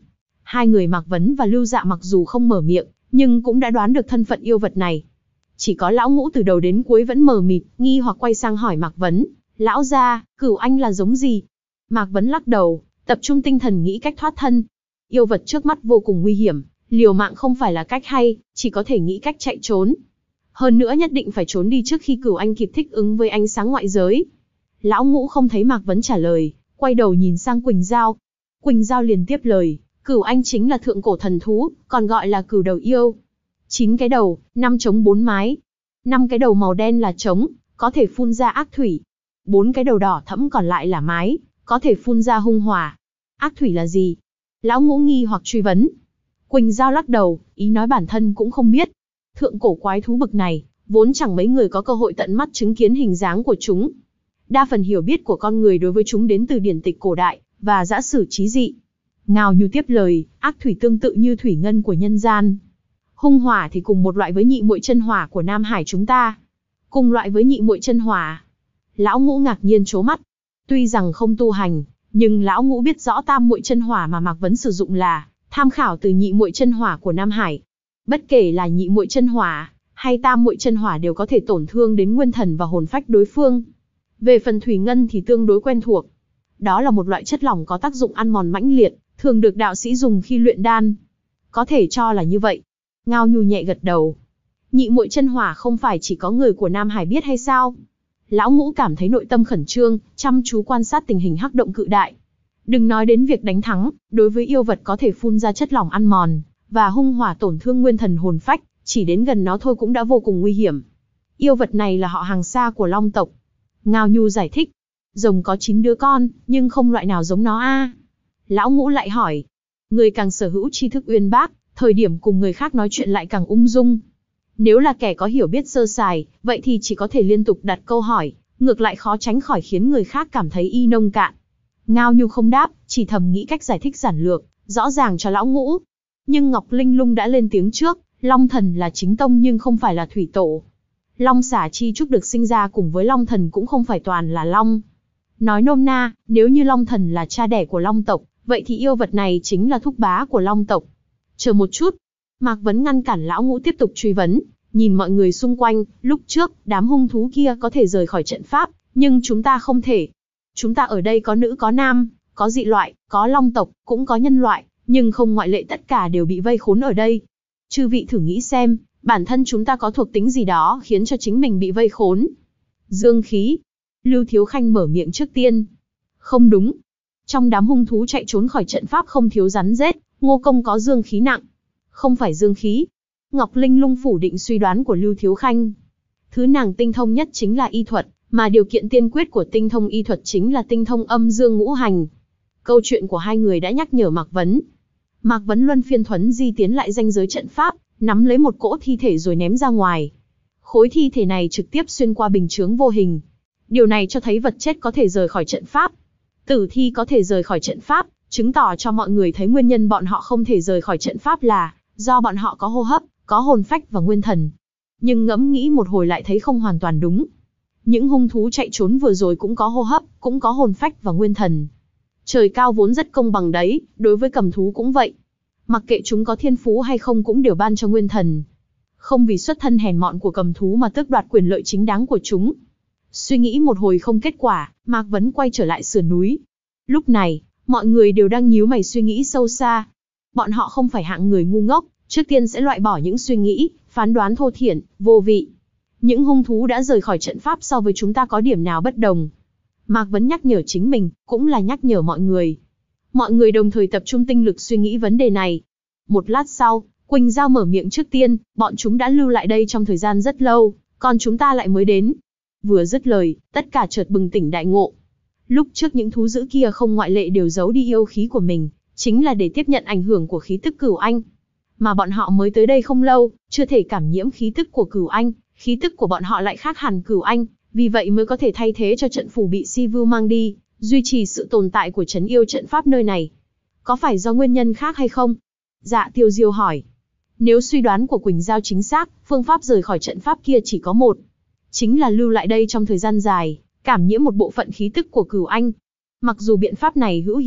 Hai người Mạc Vấn và Lưu Dạ mặc dù không mở miệng, nhưng cũng đã đoán được thân phận yêu vật này. Chỉ có lão Ngũ từ đầu đến cuối vẫn mờ mịt, nghi hoặc quay sang hỏi Mạc Vấn, lão gia, Cửu Anh là giống gì? Mạc Vấn lắc đầu, tập trung tinh thần nghĩ cách thoát thân. Yêu vật trước mắt vô cùng nguy hiểm, liều mạng không phải là cách hay, chỉ có thể nghĩ cách chạy trốn. Hơn nữa nhất định phải trốn đi trước khi Cửu Anh kịp thích ứng với ánh sáng ngoại giới. Lão Ngũ không thấy Mạc Vấn trả lời, quay đầu nhìn sang Quỳnh Giao. Quỳnh Giao liền tiếp lời, Cửu Anh chính là thượng cổ thần thú, còn gọi là cửu đầu yêu. Chín cái đầu, năm trống bốn mái. Năm cái đầu màu đen là trống, có thể phun ra ác thủy. Bốn cái đầu đỏ thẫm còn lại là mái, có thể phun ra hung hỏa. Ác thủy là gì? Lão Ngũ nghi hoặc truy vấn. Quỳnh Giao lắc đầu, ý nói bản thân cũng không biết. Thượng cổ quái thú bực này, vốn chẳng mấy người có cơ hội tận mắt chứng kiến hình dáng của chúng. Đa phần hiểu biết của con người đối với chúng đến từ điển tịch cổ đại, và dã sử trí dị. Ngao Nhu tiếp lời, ác thủy tương tự như thủy ngân của nhân gian. Hung hỏa thì cùng một loại với nhị muội chân hỏa của Nam Hải chúng ta. Cùng loại với nhị muội chân hỏa. Lão Ngũ ngạc nhiên trố mắt. Tuy rằng không tu hành, nhưng lão Ngũ biết rõ tam muội chân hỏa mà Mạc Vấn sử dụng là tham khảo từ nhị muội chân hỏa của Nam Hải. Bất kể là nhị muội chân hỏa hay tam muội chân hỏa đều có thể tổn thương đến nguyên thần và hồn phách đối phương. Về phần thủy ngân thì tương đối quen thuộc. Đó là một loại chất lỏng có tác dụng ăn mòn mãnh liệt, thường được đạo sĩ dùng khi luyện đan. Có thể cho là như vậy. Ngao Nhu nhẹ gật đầu. Nhị muội chân hỏa không phải chỉ có người của Nam Hải biết hay sao? Lão Ngũ cảm thấy nội tâm khẩn trương, chăm chú quan sát tình hình hắc động cự đại. Đừng nói đến việc đánh thắng, đối với yêu vật có thể phun ra chất lỏng ăn mòn và hung hỏa tổn thương nguyên thần hồn phách, chỉ đến gần nó thôi cũng đã vô cùng nguy hiểm. Yêu vật này là họ hàng xa của Long tộc. Ngao Nhu giải thích. Rồng có chín đứa con, nhưng không loại nào giống nó a. Lão Ngũ lại hỏi. Người càng sở hữu tri thức uyên bác, thời điểm cùng người khác nói chuyện lại càng ung dung. Nếu là kẻ có hiểu biết sơ sài, vậy thì chỉ có thể liên tục đặt câu hỏi, ngược lại khó tránh khỏi khiến người khác cảm thấy y nông cạn. Ngao Nhu không đáp, chỉ thầm nghĩ cách giải thích giản lược, rõ ràng cho Lão Ngũ. Nhưng Ngọc Linh Lung đã lên tiếng trước, Long Thần là chính tông nhưng không phải là thủy tổ. Long xả chi trúc được sinh ra cùng với Long Thần cũng không phải toàn là Long. Nói nôm na, nếu như Long Thần là cha đẻ của Long tộc, vậy thì yêu vật này chính là thúc bá của Long tộc. Chờ một chút. Mạc Vấn ngăn cản Lão Ngũ tiếp tục truy vấn, nhìn mọi người xung quanh, lúc trước, đám hung thú kia có thể rời khỏi trận pháp, nhưng chúng ta không thể. Chúng ta ở đây có nữ có nam, có dị loại, có Long tộc, cũng có nhân loại, nhưng không ngoại lệ tất cả đều bị vây khốn ở đây. Chư vị thử nghĩ xem, bản thân chúng ta có thuộc tính gì đó khiến cho chính mình bị vây khốn. Dương khí. Lưu Thiếu Khanh mở miệng trước tiên. Không đúng. Trong đám hung thú chạy trốn khỏi trận pháp không thiếu rắn rết, Ngô Công có dương khí nặng. Không phải dương khí. Ngọc Linh Lung phủ định suy đoán của Lưu Thiếu Khanh. Thứ nàng tinh thông nhất chính là y thuật, mà điều kiện tiên quyết của tinh thông y thuật chính là tinh thông âm dương ngũ hành. Câu chuyện của hai người đã nhắc nhở Mạc Vấn. Mạc Vấn luân phiên thuấn di tiến lại ranh giới trận pháp, nắm lấy một cỗ thi thể rồi ném ra ngoài. Khối thi thể này trực tiếp xuyên qua bình chướng vô hình. Điều này cho thấy vật chết có thể rời khỏi trận pháp. Tử thi có thể rời khỏi trận pháp, chứng tỏ cho mọi người thấy nguyên nhân bọn họ không thể rời khỏi trận pháp là do bọn họ có hô hấp, có hồn phách và nguyên thần. Nhưng ngẫm nghĩ một hồi lại thấy không hoàn toàn đúng. Những hung thú chạy trốn vừa rồi cũng có hô hấp, cũng có hồn phách và nguyên thần. Trời cao vốn rất công bằng đấy, đối với cầm thú cũng vậy. Mặc kệ chúng có thiên phú hay không cũng đều ban cho nguyên thần. Không vì xuất thân hèn mọn của cầm thú mà tước đoạt quyền lợi chính đáng của chúng. Suy nghĩ một hồi không kết quả, Mạc Vấn quay trở lại sườn núi. Lúc này, mọi người đều đang nhíu mày suy nghĩ sâu xa. Bọn họ không phải hạng người ngu ngốc, trước tiên sẽ loại bỏ những suy nghĩ, phán đoán thô thiển, vô vị. Những hung thú đã rời khỏi trận pháp so với chúng ta có điểm nào bất đồng. Mạc Vấn nhắc nhở chính mình, cũng là nhắc nhở mọi người. Mọi người đồng thời tập trung tinh lực suy nghĩ vấn đề này. Một lát sau, Quỳnh Giao mở miệng trước tiên, bọn chúng đã lưu lại đây trong thời gian rất lâu, còn chúng ta lại mới đến. Vừa dứt lời, tất cả chợt bừng tỉnh đại ngộ. Lúc trước những thú dữ kia không ngoại lệ đều giấu đi yêu khí của mình, chính là để tiếp nhận ảnh hưởng của khí tức Cửu Anh. Mà bọn họ mới tới đây không lâu, chưa thể cảm nhiễm khí tức của Cửu Anh, khí tức của bọn họ lại khác hẳn Cửu Anh, vì vậy mới có thể thay thế cho trận phù bị Si Vu mang đi, duy trì sự tồn tại của trấn yêu trận pháp nơi này. Có phải do nguyên nhân khác hay không? Dạ Tiêu Diêu hỏi. Nếu suy đoán của Quỳnh Giao chính xác, phương pháp rời khỏi trận pháp kia chỉ có một. Chính là lưu lại đây trong thời gian dài, cảm nhiễm một bộ phận khí tức của Cửu Anh. Mặc dù biện pháp này hữu hiệu,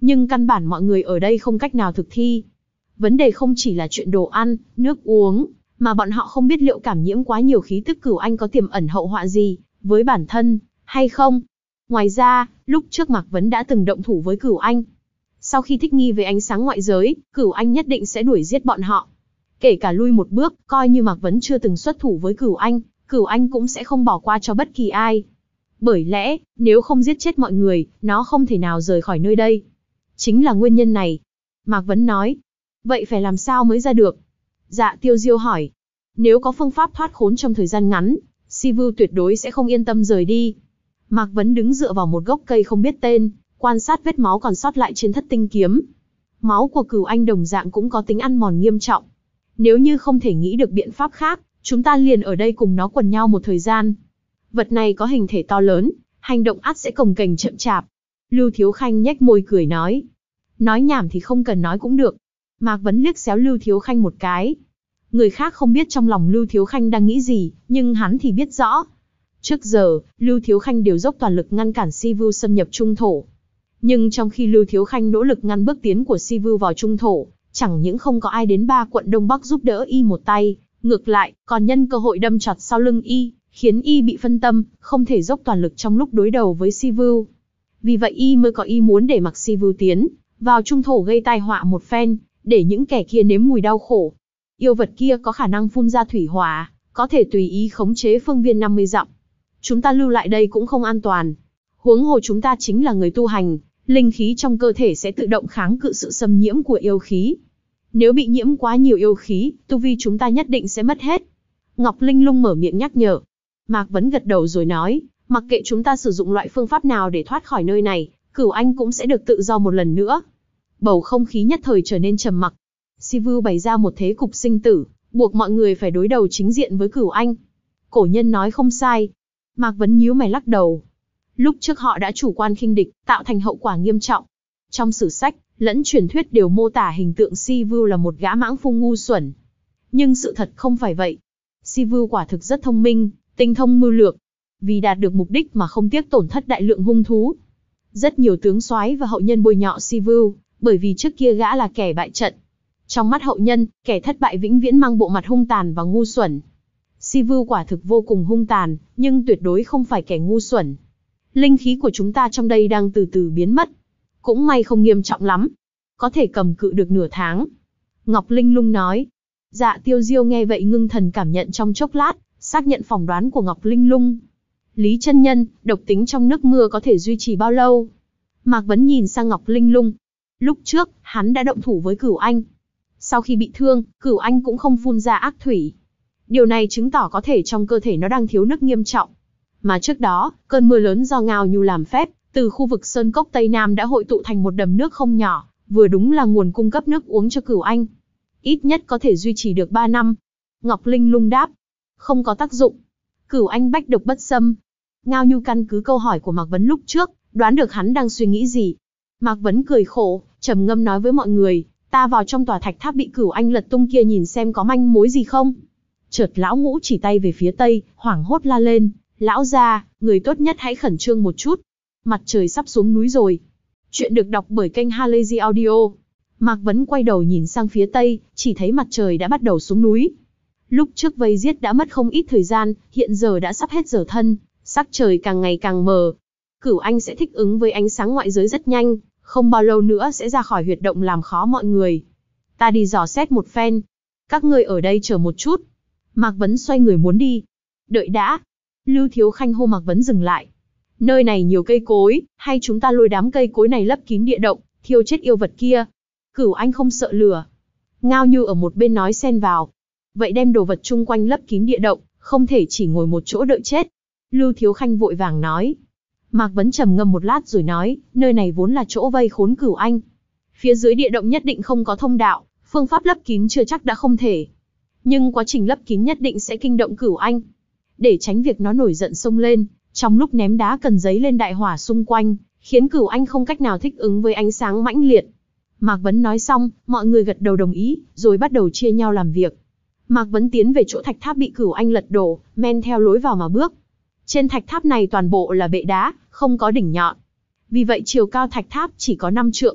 nhưng căn bản mọi người ở đây không cách nào thực thi. Vấn đề không chỉ là chuyện đồ ăn, nước uống, mà bọn họ không biết liệu cảm nhiễm quá nhiều khí tức cửu anh có tiềm ẩn hậu họa gì với bản thân hay không. Ngoài ra, lúc trước Mạc Vấn đã từng động thủ với cửu anh. Sau khi thích nghi với ánh sáng ngoại giới, cửu anh nhất định sẽ đuổi giết bọn họ. Kể cả lui một bước, coi như Mạc Vấn chưa từng xuất thủ với cửu anh, cửu anh cũng sẽ không bỏ qua cho bất kỳ ai. Bởi lẽ, nếu không giết chết mọi người, nó không thể nào rời khỏi nơi đây. Chính là nguyên nhân này. Mạc Vấn nói. Vậy phải làm sao mới ra được? Dạ Tiêu Diêu hỏi. Nếu có phương pháp thoát khốn trong thời gian ngắn, Si Vưu tuyệt đối sẽ không yên tâm rời đi. Mạc Vấn đứng dựa vào một gốc cây không biết tên, quan sát vết máu còn sót lại trên thất tinh kiếm. Máu của cửu anh đồng dạng cũng có tính ăn mòn nghiêm trọng. Nếu như không thể nghĩ được biện pháp khác, chúng ta liền ở đây cùng nó quần nhau một thời gian. Vật này có hình thể to lớn, hành động ắt sẽ cồng kềnh chậm chạp. Lưu Thiếu Khanh nhếch môi cười nói. Nói nhảm thì không cần nói cũng được. Mạc Vấn liếc xéo Lưu Thiếu Khanh một cái. Người khác không biết trong lòng Lưu Thiếu Khanh đang nghĩ gì, nhưng hắn thì biết rõ. Trước giờ, Lưu Thiếu Khanh đều dốc toàn lực ngăn cản Si Vưu xâm nhập Trung Thổ. Nhưng trong khi Lưu Thiếu Khanh nỗ lực ngăn bước tiến của Si Vưu vào Trung Thổ, chẳng những không có ai đến ba quận Đông Bắc giúp đỡ y một tay, ngược lại, còn nhân cơ hội đâm chọt sau lưng y, khiến y bị phân tâm, không thể dốc toàn lực trong lúc đối đầu với Si Vưu. Vì vậy y mới có ý muốn để mặc Si Vưu tiến vào Trung Thổ gây tai họa một phen, để những kẻ kia nếm mùi đau khổ. Yêu vật kia có khả năng phun ra thủy hỏa, có thể tùy ý khống chế phương viên năm mươi dặm. Chúng ta lưu lại đây cũng không an toàn. Huống hồ chúng ta chính là người tu hành, linh khí trong cơ thể sẽ tự động kháng cự sự xâm nhiễm của yêu khí. Nếu bị nhiễm quá nhiều yêu khí, tu vi chúng ta nhất định sẽ mất hết. Ngọc Linh Lung mở miệng nhắc nhở. Mạc Vấn gật đầu rồi nói, mặc kệ chúng ta sử dụng loại phương pháp nào để thoát khỏi nơi này, cửu anh cũng sẽ được tự do một lần nữa. Bầu không khí nhất thời trở nên trầm mặc. Si Vưu bày ra một thế cục sinh tử, buộc mọi người phải đối đầu chính diện với cửu anh. Cổ nhân nói không sai. Mạc Vấn nhíu mày lắc đầu. Lúc trước họ đã chủ quan khinh địch, tạo thành hậu quả nghiêm trọng. Trong sử sách, lẫn truyền thuyết đều mô tả hình tượng Si Vưu là một gã mãng phu ngu xuẩn. Nhưng sự thật không phải vậy. Si Vưu quả thực rất thông minh, tinh thông mưu lược. Vì đạt được mục đích mà không tiếc tổn thất đại lượng hung thú. Rất nhiều tướng soái và hậu nhân bôi nhọ Si Vưu, bởi vì trước kia gã là kẻ bại trận. Trong mắt hậu nhân, kẻ thất bại vĩnh viễn mang bộ mặt hung tàn và ngu xuẩn. Si Vưu quả thực vô cùng hung tàn, nhưng tuyệt đối không phải kẻ ngu xuẩn. Linh khí của chúng ta trong đây đang từ từ biến mất. Cũng may không nghiêm trọng lắm. Có thể cầm cự được nửa tháng. Ngọc Linh Lung nói. Dạ Tiêu Diêu nghe vậy ngưng thần cảm nhận trong chốc lát, xác nhận phỏng đoán của Ngọc Linh Lung. Lý chân nhân, độc tính trong nước mưa có thể duy trì bao lâu? Mạc Vấn nhìn sang Ngọc Linh Lung. Lúc trước, hắn đã động thủ với cửu anh. Sau khi bị thương, cửu anh cũng không phun ra ác thủy. Điều này chứng tỏ có thể trong cơ thể nó đang thiếu nước nghiêm trọng. Mà trước đó, cơn mưa lớn do Ngao Nhu làm phép, từ khu vực Sơn Cốc Tây Nam đã hội tụ thành một đầm nước không nhỏ, vừa đúng là nguồn cung cấp nước uống cho cửu anh. Ít nhất có thể duy trì được ba năm. Ngọc Linh Lung đáp. Không có tác dụng. Cửu anh bách độc bất xâm. Ngao Nhu căn cứ câu hỏi của Mạc Vấn lúc trước, đoán được hắn đang suy nghĩ gì. Mạc Vấn cười khổ, trầm ngâm nói với mọi người, ta vào trong tòa thạch tháp bị cửu anh lật tung kia nhìn xem có manh mối gì không. Chợt lão Ngũ chỉ tay về phía tây, hoảng hốt la lên, lão gia, người tốt nhất hãy khẩn trương một chút. Mặt trời sắp xuống núi rồi. Chuyện được đọc bởi kênh Halazy Audio. Mạc Vấn quay đầu nhìn sang phía tây, chỉ thấy mặt trời đã bắt đầu xuống núi. Lúc trước vây giết đã mất không ít thời gian, hiện giờ đã sắp hết giờ thân, sắc trời càng ngày càng mờ. Cửu anh sẽ thích ứng với ánh sáng ngoại giới rất nhanh, không bao lâu nữa sẽ ra khỏi huyệt động làm khó mọi người. Ta đi dò xét một phen. Các ngươi ở đây chờ một chút. Mạc Vấn xoay người muốn đi. Đợi đã. Lưu Thiếu Khanh hô Mạc Vấn dừng lại. Nơi này nhiều cây cối, hay chúng ta lôi đám cây cối này lấp kín địa động, thiêu chết yêu vật kia. Cửu anh không sợ lửa. Ngao Như ở một bên nói xen vào. Vậy đem đồ vật chung quanh lấp kín địa động, không thể chỉ ngồi một chỗ đợi chết. Lưu Thiếu Khanh vội vàng nói. Mạc Vấn trầm ngâm một lát rồi nói, nơi này vốn là chỗ vây khốn cửu anh. Phía dưới địa động nhất định không có thông đạo, phương pháp lấp kín chưa chắc đã không thể. Nhưng quá trình lấp kín nhất định sẽ kinh động cửu anh. Để tránh việc nó nổi giận xông lên, trong lúc ném đá cần giấy lên đại hỏa xung quanh, khiến cửu anh không cách nào thích ứng với ánh sáng mãnh liệt. Mạc Vấn nói xong, mọi người gật đầu đồng ý, rồi bắt đầu chia nhau làm việc. Mạc Vấn tiến về chỗ thạch tháp bị cửu anh lật đổ, men theo lối vào mà bước. Trên thạch tháp này toàn bộ là bệ đá, không có đỉnh nhọn. Vì vậy chiều cao thạch tháp chỉ có năm trượng.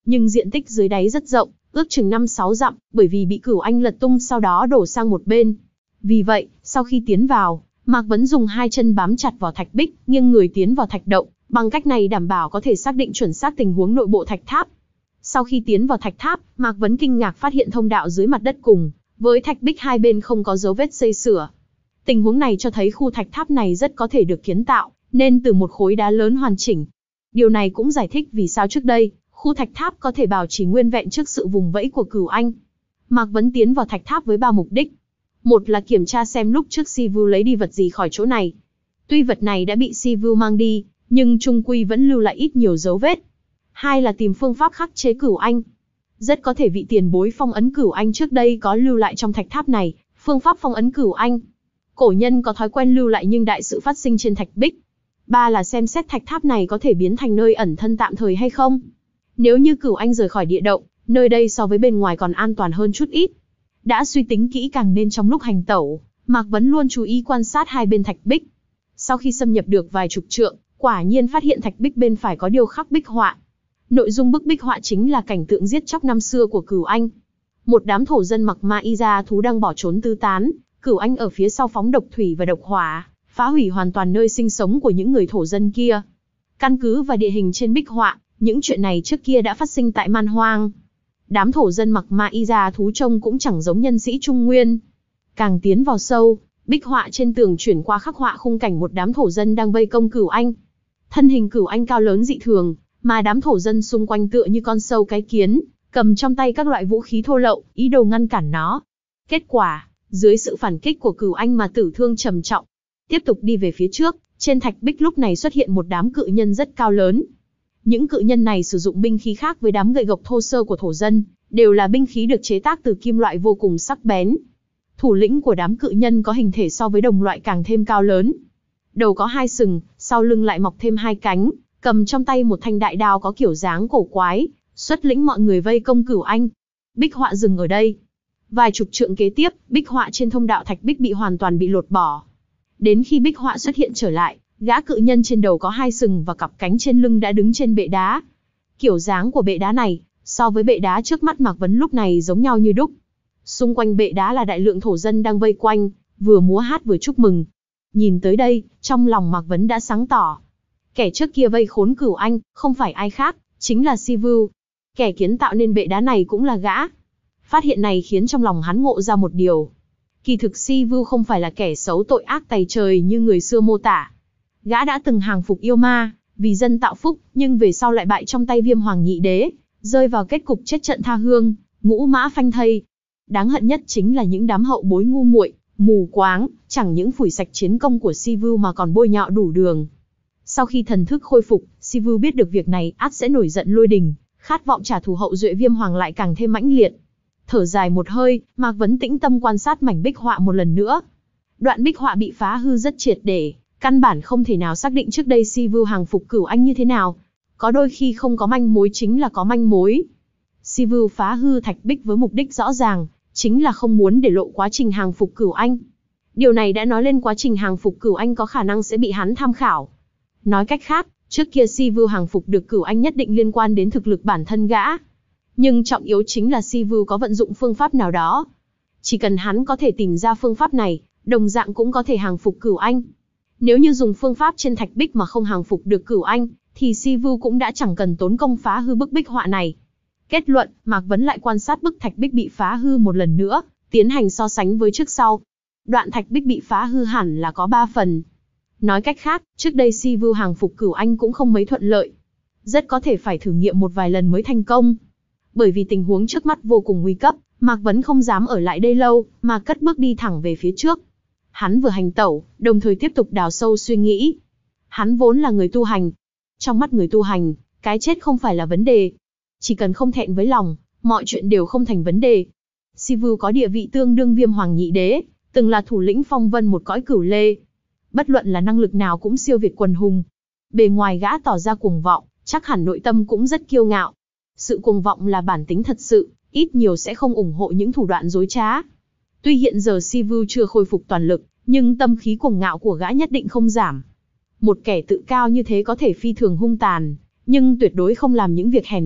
nhưng diện tích dưới đáy rất rộng, ước chừng năm sáu dặm, bởi vì bị Cửu Anh lật tung sau đó đổ sang một bên. Vì vậy, sau khi tiến vào, Mạc Vấn dùng hai chân bám chặt vào thạch bích, nghiêng người tiến vào thạch động, bằng cách này đảm bảo có thể xác định chuẩn xác tình huống nội bộ thạch tháp. Sau khi tiến vào thạch tháp, Mạc Vấn kinh ngạc phát hiện thông đạo dưới mặt đất cùng với thạch bích hai bên không có dấu vết xây sửa. Tình huống này cho thấy khu thạch tháp này rất có thể được kiến tạo nên từ một khối đá lớn hoàn chỉnh. Điều này cũng giải thích vì sao trước đây, khu thạch tháp có thể bảo trì nguyên vẹn trước sự vùng vẫy của Cửu Anh. Mạc Vấn tiến vào thạch tháp với ba mục đích. Một là kiểm tra xem lúc trước Si Vu lấy đi vật gì khỏi chỗ này. Tuy vật này đã bị Si Vu mang đi, nhưng chung quy vẫn lưu lại ít nhiều dấu vết. Hai là tìm phương pháp khắc chế Cửu Anh. Rất có thể vị tiền bối phong ấn Cửu Anh trước đây có lưu lại trong thạch tháp này, phương pháp phong ấn Cửu Anh. Cổ nhân có thói quen lưu lại nhưng đại sự phát sinh trên thạch bích. Ba là xem xét thạch tháp này có thể biến thành nơi ẩn thân tạm thời hay không. Nếu như Cửu Anh rời khỏi địa động, nơi đây so với bên ngoài còn an toàn hơn chút ít. Đã suy tính kỹ càng nên trong lúc hành tẩu, Mạc Vấn luôn chú ý quan sát hai bên thạch bích. Sau khi xâm nhập được vài chục trượng, quả nhiên phát hiện thạch bích bên phải có điêu khắc bích họa. Nội dung bức bích họa chính là cảnh tượng giết chóc năm xưa của Cửu Anh. Một đám thổ dân mặc ma y da thú đang bỏ trốn tứ tán, Cửu Anh ở phía sau phóng độc thủy và độc hỏa, phá hủy hoàn toàn nơi sinh sống của những người thổ dân kia. Căn cứ và địa hình trên bích họa, những chuyện này trước kia đã phát sinh tại Man Hoang. Đám thổ dân mặc ma y da thú trông cũng chẳng giống nhân sĩ Trung Nguyên. Càng tiến vào sâu, bích họa trên tường chuyển qua khắc họa khung cảnh một đám thổ dân đang vây công Cửu Anh. Thân hình Cửu Anh cao lớn dị thường, mà đám thổ dân xung quanh tựa như con sâu cái kiến, cầm trong tay các loại vũ khí thô lậu, ý đồ ngăn cản nó. Kết quả, dưới sự phản kích của Cửu Anh mà tử thương trầm trọng. Tiếp tục đi về phía trước, trên thạch bích lúc này xuất hiện một đám cự nhân rất cao lớn. Những cự nhân này sử dụng binh khí khác với đám gậy gộc thô sơ của thổ dân, đều là binh khí được chế tác từ kim loại vô cùng sắc bén. Thủ lĩnh của đám cự nhân có hình thể so với đồng loại càng thêm cao lớn. Đầu có hai sừng, sau lưng lại mọc thêm hai cánh, cầm trong tay một thanh đại đao có kiểu dáng cổ quái, xuất lĩnh mọi người vây công Cửu Anh. Bích họa dừng ở đây. Vài chục trượng kế tiếp, bích họa trên thông đạo thạch bích bị hoàn toàn bị lột bỏ. Đến khi bích họa xuất hiện trở lại, gã cự nhân trên đầu có hai sừng và cặp cánh trên lưng đã đứng trên bệ đá. Kiểu dáng của bệ đá này, so với bệ đá trước mắt Mạc Vấn lúc này giống nhau như đúc. Xung quanh bệ đá là đại lượng thổ dân đang vây quanh, vừa múa hát vừa chúc mừng. Nhìn tới đây, trong lòng Mạc Vấn đã sáng tỏ. Kẻ trước kia vây khốn Cửu Anh, không phải ai khác, chính là Si Vu. Kẻ kiến tạo nên bệ đá này cũng là gã. Phát hiện này khiến trong lòng hắn ngộ ra một điều. Kỳ thực Si Vu không phải là kẻ xấu tội ác tày trời như người xưa mô tả. Gã đã từng hàng phục yêu ma, vì dân tạo phúc, nhưng về sau lại bại trong tay Viêm Hoàng Nhị Đế, rơi vào kết cục chết trận tha hương, ngũ mã phanh thây. Đáng hận nhất chính là những đám hậu bối ngu muội, mù quáng, chẳng những phủi sạch chiến công của Si Vu mà còn bôi nhọ đủ đường. Sau khi thần thức khôi phục, Si Vu biết được việc này ắt sẽ nổi giận lôi đình, khát vọng trả thù hậu duệ Viêm Hoàng lại càng thêm mãnh liệt. Thở dài một hơi, Mạc Vấn tĩnh tâm quan sát mảnh bích họa một lần nữa. Đoạn bích họa bị phá hư rất triệt để, căn bản không thể nào xác định trước đây Si Vu hàng phục Cửu Anh như thế nào. Có đôi khi không có manh mối chính là có manh mối. Si Vu phá hư thạch bích với mục đích rõ ràng, chính là không muốn để lộ quá trình hàng phục Cửu Anh. Điều này đã nói lên quá trình hàng phục Cửu Anh có khả năng sẽ bị hắn tham khảo. Nói cách khác, trước kia Si Vu hàng phục được Cửu Anh nhất định liên quan đến thực lực bản thân gã. Nhưng trọng yếu chính là Si Vu có vận dụng phương pháp nào đó. Chỉ cần hắn có thể tìm ra phương pháp này, đồng dạng cũng có thể hàng phục Cửu Anh. Nếu như dùng phương pháp trên thạch bích mà không hàng phục được Cửu Anh, thì Si Vu cũng đã chẳng cần tốn công phá hư bức bích họa này. Kết luận, Mạc Vấn lại quan sát bức thạch bích bị phá hư một lần nữa, tiến hành so sánh với trước sau. Đoạn thạch bích bị phá hư hẳn là có ba phần. Nói cách khác, trước đây Si Vu hàng phục Cửu Anh cũng không mấy thuận lợi. Rất có thể phải thử nghiệm một vài lần mới thành công. Bởi vì tình huống trước mắt vô cùng nguy cấp, Mạc Vấn không dám ở lại đây lâu, mà cất bước đi thẳng về phía trước. Hắn vừa hành tẩu, đồng thời tiếp tục đào sâu suy nghĩ. Hắn vốn là người tu hành. Trong mắt người tu hành, cái chết không phải là vấn đề. Chỉ cần không thẹn với lòng, mọi chuyện đều không thành vấn đề. Si Vu có địa vị tương đương Viêm Hoàng Nhị Đế, từng là thủ lĩnh phong vân một cõi Cửu Lê. Bất luận là năng lực nào cũng siêu việt quần hùng. Bề ngoài gã tỏ ra cuồng vọng, chắc hẳn nội tâm cũng rất kiêu ngạo. Sự cuồng vọng là bản tính thật sự, ít nhiều sẽ không ủng hộ những thủ đoạn dối trá. Tuy hiện giờ Si Vu chưa khôi phục toàn lực, nhưng tâm khí cuồng ngạo của gã nhất định không giảm. Một kẻ tự cao như thế có thể phi thường hung tàn, nhưng tuyệt đối không làm những việc hèn mọn,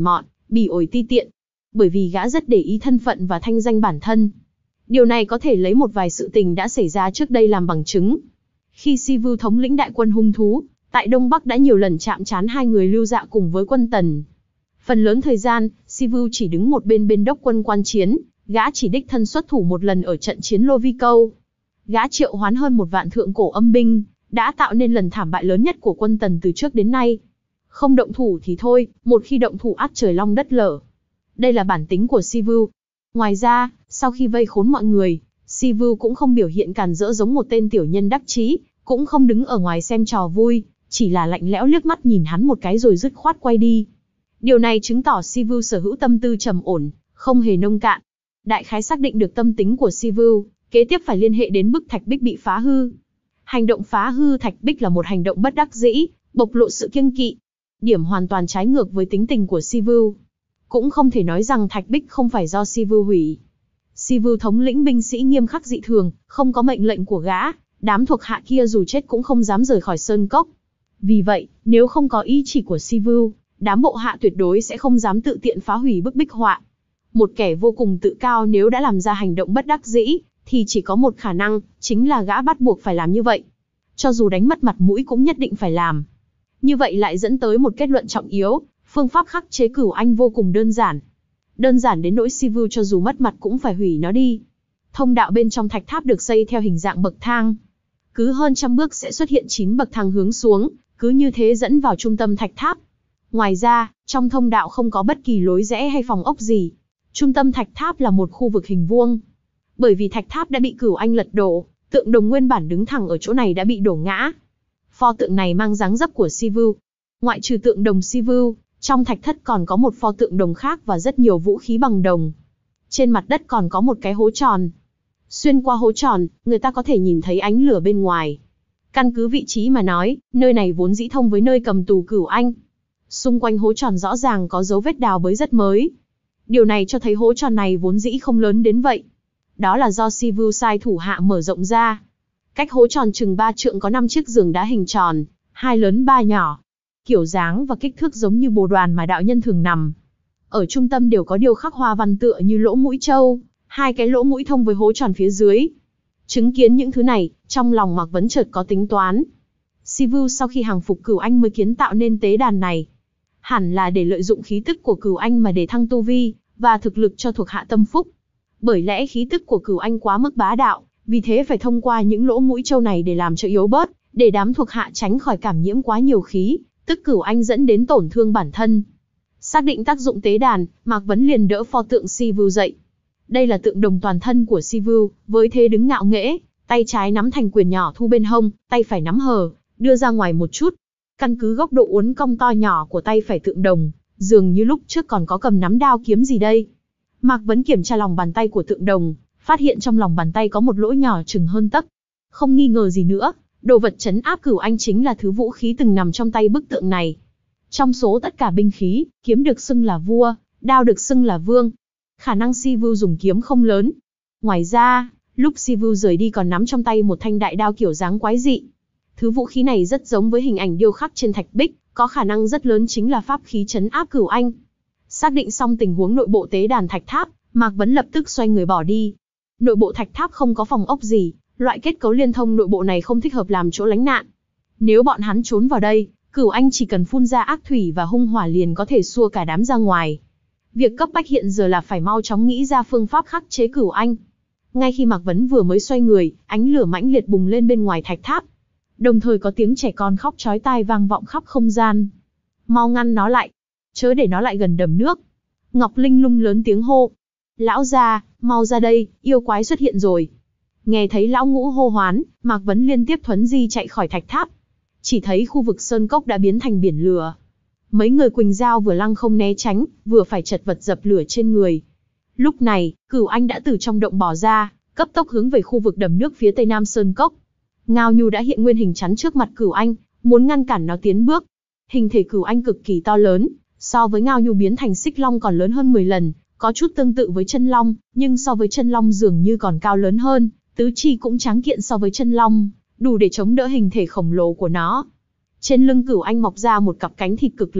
bỉ ổi ti tiện. Bởi vì gã rất để ý thân phận và thanh danh bản thân. Điều này có thể lấy một vài sự tình đã xảy ra trước đây làm bằng chứng. Khi Sivu thống lĩnh đại quân hung thú, tại Đông Bắc đã nhiều lần chạm trán hai người Lưu Dạ cùng với quân Tần. Phần lớn thời gian, Sivu chỉ đứng một bên bên đốc quân quan chiến, gã chỉ đích thân xuất thủ một lần ở trận chiến Lô Vi Câu. Gã triệu hoán hơn một vạn thượng cổ âm binh, đã tạo nên lần thảm bại lớn nhất của quân Tần từ trước đến nay. Không động thủ thì thôi, một khi động thủ ắt trời long đất lở. Đây là bản tính của Sivu. Ngoài ra, sau khi vây khốn mọi người, Sivu cũng không biểu hiện càn rỡ giống một tên tiểu nhân đắc chí, cũng không đứng ở ngoài xem trò vui, chỉ là lạnh lẽo liếc mắt nhìn hắn một cái rồi dứt khoát quay đi. Điều này chứng tỏ Sivu sở hữu tâm tư trầm ổn, không hề nông cạn. Đại khái xác định được tâm tính của Sivu, kế tiếp phải liên hệ đến bức thạch bích bị phá hư. Hành động phá hư thạch bích là một hành động bất đắc dĩ, bộc lộ sự kiêng kỵ. Điểm hoàn toàn trái ngược với tính tình của Sivu. Cũng không thể nói rằng thạch bích không phải do Sivu hủy. Sivu thống lĩnh binh sĩ nghiêm khắc dị thường, không có mệnh lệnh của gã, đám thuộc hạ kia dù chết cũng không dám rời khỏi sơn cốc. Vì vậy, nếu không có ý chỉ của Sivu, đám bộ hạ tuyệt đối sẽ không dám tự tiện phá hủy bức bích họa. Một kẻ vô cùng tự cao nếu đã làm ra hành động bất đắc dĩ, thì chỉ có một khả năng, chính là gã bắt buộc phải làm như vậy. Cho dù đánh mất mặt mũi cũng nhất định phải làm. Như vậy lại dẫn tới một kết luận trọng yếu, phương pháp khắc chế cửu anh vô cùng đơn giản. Đơn giản đến nỗi Sivu cho dù mất mặt cũng phải hủy nó đi. Thông đạo bên trong thạch tháp được xây theo hình dạng bậc thang. Cứ hơn trăm bước sẽ xuất hiện chín bậc thang hướng xuống, cứ như thế dẫn vào trung tâm thạch tháp. Ngoài ra, trong thông đạo không có bất kỳ lối rẽ hay phòng ốc gì. Trung tâm thạch tháp là một khu vực hình vuông. Bởi vì thạch tháp đã bị cửu anh lật đổ, tượng đồng nguyên bản đứng thẳng ở chỗ này đã bị đổ ngã. Pho tượng này mang dáng dấp của Sivu. Ngoại trừ tượng đồng Sivu, trong thạch thất còn có một pho tượng đồng khác và rất nhiều vũ khí bằng đồng. Trên mặt đất còn có một cái hố tròn. Xuyên qua hố tròn, người ta có thể nhìn thấy ánh lửa bên ngoài. Căn cứ vị trí mà nói, nơi này vốn dĩ thông với nơi cầm tù cửu anh. Xung quanh hố tròn rõ ràng có dấu vết đào bới rất mới. Điều này cho thấy hố tròn này vốn dĩ không lớn đến vậy. Đó là do Sivu sai thủ hạ mở rộng ra. Cách hố tròn chừng ba trượng có năm chiếc giường đá hình tròn, hai lớn ba nhỏ. Kiểu dáng và kích thước giống như bồ đoàn mà đạo nhân thường nằm. Ở trung tâm đều có điêu khắc hoa văn tựa như lỗ mũi trâu, hai cái lỗ mũi thông với hố tròn phía dưới. Chứng kiến những thứ này, trong lòng Mạc Vấn chợt có tính toán. Sivu sau khi hàng phục cửu anh mới kiến tạo nên tế đàn này. Hẳn là để lợi dụng khí tức của cửu anh mà để thăng tu vi, và thực lực cho thuộc hạ tâm phúc. Bởi lẽ khí tức của cửu anh quá mức bá đạo, vì thế phải thông qua những lỗ mũi trâu này để làm cho yếu bớt, để đám thuộc hạ tránh khỏi cảm nhiễm quá nhiều khí, tức cửu anh dẫn đến tổn thương bản thân. Xác định tác dụng tế đàn, Mạc Vấn liền đỡ pho tượng Sivu dậy. Đây là tượng đồng toàn thân của Sivu, với thế đứng ngạo nghễ, tay trái nắm thành quyền nhỏ thu bên hông, tay phải nắm hờ, đưa ra ngoài một chút. Căn cứ góc độ uốn cong to nhỏ của tay phải tượng đồng, dường như lúc trước còn có cầm nắm đao kiếm gì đây. Mạc Vấn kiểm tra lòng bàn tay của tượng đồng, phát hiện trong lòng bàn tay có một lỗ nhỏ chừng hơn tấc. Không nghi ngờ gì nữa, đồ vật trấn áp cửu anh chính là thứ vũ khí từng nằm trong tay bức tượng này. Trong số tất cả binh khí, kiếm được xưng là vua, đao được xưng là vương. Khả năng Sivu dùng kiếm không lớn. Ngoài ra, lúc Sivu rời đi còn nắm trong tay một thanh đại đao kiểu dáng quái dị. Thứ vũ khí này rất giống với hình ảnh điêu khắc trên thạch bích, có khả năng rất lớn chính là pháp khí trấn áp cửu anh. Xác định xong tình huống nội bộ tế đàn thạch tháp, Mạc Vấn lập tức xoay người bỏ đi. Nội bộ thạch tháp không có phòng ốc gì, loại kết cấu liên thông nội bộ này không thích hợp làm chỗ lánh nạn. Nếu bọn hắn trốn vào đây, cửu anh chỉ cần phun ra ác thủy và hung hỏa liền có thể xua cả đám ra ngoài. Việc cấp bách hiện giờ là phải mau chóng nghĩ ra phương pháp khắc chế cửu anh. Ngay khi Mạc Vấn vừa mới xoay người, ánh lửa mãnh liệt bùng lên bên ngoài thạch tháp. Đồng thời có tiếng trẻ con khóc chói tai vang vọng khắp không gian. Mau ngăn nó lại, chớ để nó lại gần đầm nước. Ngọc Linh Lung lớn tiếng hô. Lão gia, mau ra đây, yêu quái xuất hiện rồi. Nghe thấy lão ngũ hô hoán, Mạc Vấn liên tiếp thuấn di chạy khỏi thạch tháp. Chỉ thấy khu vực sơn cốc đã biến thành biển lửa. Mấy người Quỳnh Giao vừa lăng không né tránh, vừa phải chật vật dập lửa trên người. Lúc này, cửu anh đã từ trong động bò ra, cấp tốc hướng về khu vực đầm nước phía tây nam sơn cốc. Ngao Nhu đã hiện nguyên hình chắn trước mặt cửu anh, muốn ngăn cản nó tiến bước. Hình thể cửu anh cực kỳ to lớn, so với Ngao Nhu biến thành xích long còn lớn hơn mười lần, có chút tương tự với chân long, nhưng so với chân long dường như còn cao lớn hơn, tứ chi cũng tráng kiện so với chân long, đủ để chống đỡ hình thể khổng lồ của nó. Trên lưng cửu anh mọc ra một cặp cánh thịt cực lớn,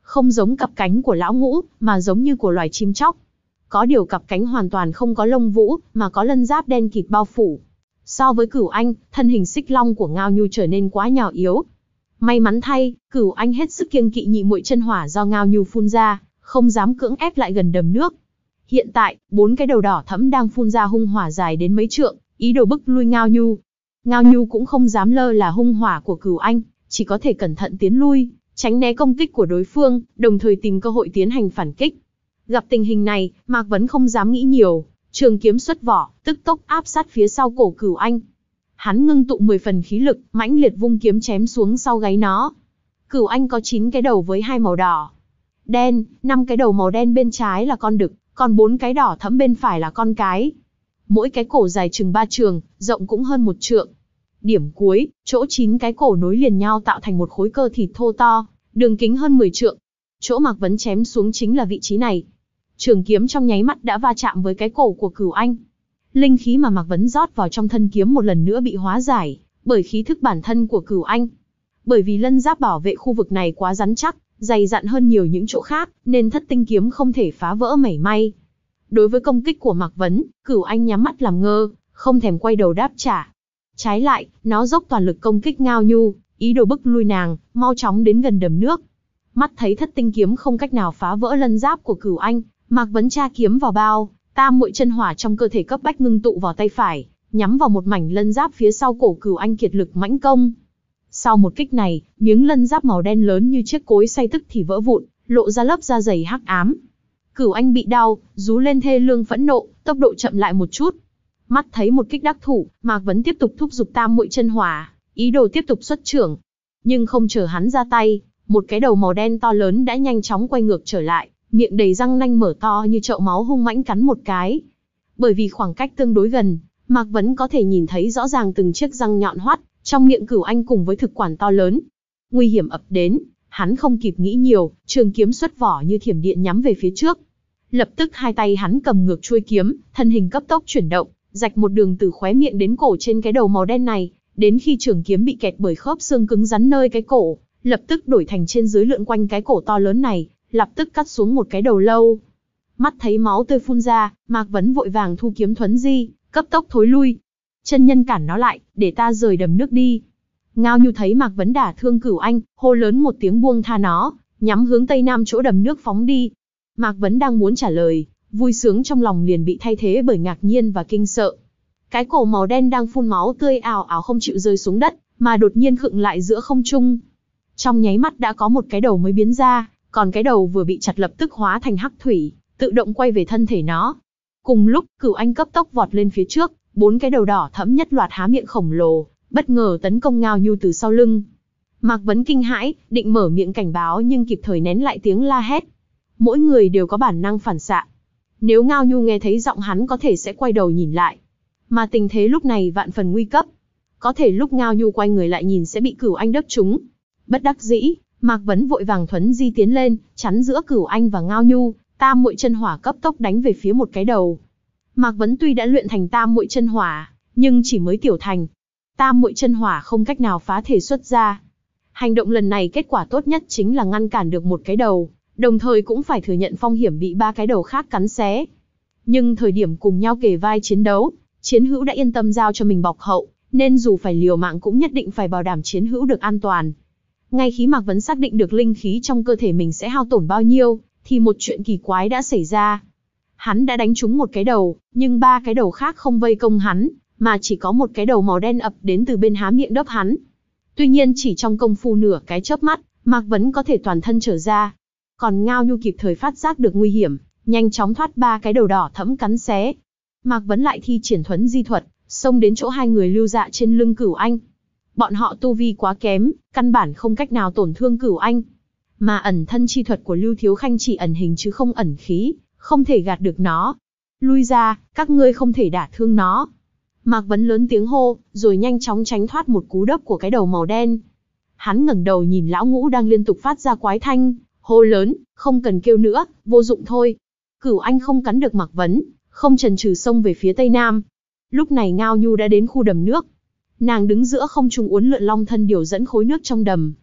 không giống cặp cánh của lão ngũ, mà giống như của loài chim chóc. Có điều cặp cánh hoàn toàn không có lông vũ, mà có lân giáp đen kịt bao phủ. So với Cửu Anh, thân hình xích long của Ngao Nhu trở nên quá nhỏ yếu. May mắn thay, Cửu Anh hết sức kiêng kỵ nhị muội chân hỏa do Ngao Nhu phun ra, không dám cưỡng ép lại gần đầm nước. Hiện tại, bốn cái đầu đỏ thẫm đang phun ra hung hỏa dài đến mấy trượng, ý đồ bức lui Ngao Nhu. Ngao Nhu cũng không dám lơ là hung hỏa của Cửu Anh, chỉ có thể cẩn thận tiến lui, tránh né công kích của đối phương, đồng thời tìm cơ hội tiến hành phản kích. Gặp tình hình này, Mạc Vấn không dám nghĩ nhiều, trường kiếm xuất vỏ, tức tốc áp sát phía sau cổ Cửu Anh. Hắn ngưng tụ mười phần khí lực, mãnh liệt vung kiếm chém xuống sau gáy nó. Cửu Anh có chín cái đầu với hai màu đỏ, đen, năm cái đầu màu đen bên trái là con đực, còn bốn cái đỏ thẫm bên phải là con cái. Mỗi cái cổ dài chừng ba trượng, rộng cũng hơn một trượng. Điểm cuối, chỗ chín cái cổ nối liền nhau tạo thành một khối cơ thịt thô to, đường kính hơn mười trượng. Chỗ Mạc Vấn chém xuống chính là vị trí này. Trường kiếm trong nháy mắt đã va chạm với cái cổ của Cửu Anh. Linh khí mà Mạc Vấn rót vào trong thân kiếm một lần nữa bị hóa giải, bởi khí thức bản thân của Cửu Anh. Bởi vì lân giáp bảo vệ khu vực này quá rắn chắc, dày dặn hơn nhiều những chỗ khác, nên thất tinh kiếm không thể phá vỡ mảy may. Đối với công kích của Mạc Vấn, Cửu Anh nhắm mắt làm ngơ, không thèm quay đầu đáp trả. Trái lại, nó dốc toàn lực công kích Ngao Nhu, ý đồ bức lui nàng, mau chóng đến gần đầm nước. Mắt thấy thất tinh kiếm không cách nào phá vỡ lân giáp của Cửu Anh, Mạc Vấn tra kiếm vào bao, tam muội chân hỏa trong cơ thể cấp bách ngưng tụ vào tay phải, nhắm vào một mảnh lân giáp phía sau cổ Cửu Anh kiệt lực mãnh công. Sau một kích này, miếng lân giáp màu đen lớn như chiếc cối xay tức thì vỡ vụn, lộ ra lớp da dày hắc ám. Cửu Anh bị đau, rú lên thê lương phẫn nộ, tốc độ chậm lại một chút. Mắt thấy một kích đắc thủ, Mạc Vấn tiếp tục thúc giục tam muội chân hỏa, ý đồ tiếp tục xuất chưởng. Nhưng không chờ hắn ra tay, một cái đầu màu đen to lớn đã nhanh chóng quay ngược trở lại, miệng đầy răng nanh mở to như chậu máu hung mãnh cắn một cái. Bởi vì khoảng cách tương đối gần, Mạc Vấn có thể nhìn thấy rõ ràng từng chiếc răng nhọn hoắt trong miệng Cửu Anh cùng với thực quản to lớn. Nguy hiểm ập đến, hắn không kịp nghĩ nhiều, trường kiếm xuất vỏ như thiểm điện nhắm về phía trước. Lập tức hai tay hắn cầm ngược chuôi kiếm, thân hình cấp tốc chuyển động, rạch một đường từ khóe miệng đến cổ trên cái đầu màu đen này, đến khi trường kiếm bị kẹt bởi khớp xương cứng rắn nơi cái cổ, lập tức đổi thành trên dưới lượn quanh cái cổ to lớn này, lập tức cắt xuống một cái đầu lâu. Mắt thấy máu tươi phun ra, Mạc Vấn vội vàng thu kiếm thuấn di, cấp tốc thối lui. Chân nhân cản nó lại, để ta rời đầm nước đi. Ngao Nhu thấy Mạc Vấn đả thương Cửu Anh, hô lớn một tiếng buông tha nó, nhắm hướng tây nam chỗ đầm nước phóng đi. Mạc Vấn đang muốn trả lời, vui sướng trong lòng liền bị thay thế bởi ngạc nhiên và kinh sợ. Cái cổ màu đen đang phun máu tươi ào ào không chịu rơi xuống đất, mà đột nhiên khựng lại giữa không trung. Trong nháy mắt đã có một cái đầu mới biến ra, còn cái đầu vừa bị chặt lập tức hóa thành hắc thủy, tự động quay về thân thể nó. Cùng lúc, Cửu Anh cấp tốc vọt lên phía trước, bốn cái đầu đỏ thẫm nhất loạt há miệng khổng lồ, bất ngờ tấn công Ngao Nhu từ sau lưng. Mạc Vấn kinh hãi, định mở miệng cảnh báo nhưng kịp thời nén lại tiếng la hét. Mỗi người đều có bản năng phản xạ. Nếu Ngao Nhu nghe thấy giọng hắn có thể sẽ quay đầu nhìn lại. Mà tình thế lúc này vạn phần nguy cấp. Có thể lúc Ngao Nhu quay người lại nhìn sẽ bị Cửu Anh đớp trúng. Bất đắc dĩ, Mạc Vấn vội vàng thuấn di tiến lên, chắn giữa Cửu Anh và Ngao Nhu, tam muội chân hỏa cấp tốc đánh về phía một cái đầu. Mạc Vấn tuy đã luyện thành tam muội chân hỏa, nhưng chỉ mới tiểu thành. Tam muội chân hỏa không cách nào phá thể xuất ra. Hành động lần này kết quả tốt nhất chính là ngăn cản được một cái đầu, đồng thời cũng phải thừa nhận phong hiểm bị ba cái đầu khác cắn xé. Nhưng thời điểm cùng nhau kề vai chiến đấu, chiến hữu đã yên tâm giao cho mình bọc hậu, nên dù phải liều mạng cũng nhất định phải bảo đảm chiến hữu được an toàn. Ngay khi Mạc Vấn xác định được linh khí trong cơ thể mình sẽ hao tổn bao nhiêu, thì một chuyện kỳ quái đã xảy ra. Hắn đã đánh trúng một cái đầu, nhưng ba cái đầu khác không vây công hắn, mà chỉ có một cái đầu màu đen ập đến từ bên há miệng đớp hắn. Tuy nhiên chỉ trong công phu nửa cái chớp mắt, Mạc Vấn có thể toàn thân trở ra. Còn Ngao Nhu kịp thời phát giác được nguy hiểm, nhanh chóng thoát ba cái đầu đỏ thẫm cắn xé. Mạc Vấn lại thi triển thuấn di thuật, xông đến chỗ hai người Lưu Dạ trên lưng Cửu Anh. Bọn họ tu vi quá kém, căn bản không cách nào tổn thương Cửu Anh. Mà ẩn thân chi thuật của Lưu Thiếu Khanh chỉ ẩn hình chứ không ẩn khí, không thể gạt được nó. Lui ra, các ngươi không thể đả thương nó. Mạc Vấn lớn tiếng hô, rồi nhanh chóng tránh thoát một cú đớp của cái đầu màu đen. Hắn ngẩng đầu nhìn lão ngũ đang liên tục phát ra quái thanh, hô lớn, không cần kêu nữa, vô dụng thôi. Cửu Anh không cắn được Mạc Vấn, không chần chừ xông về phía tây nam. Lúc này Ngao Nhu đã đến khu đầm nước. Nàng đứng giữa không trung uốn lượn long thân điều dẫn khối nước trong đầm.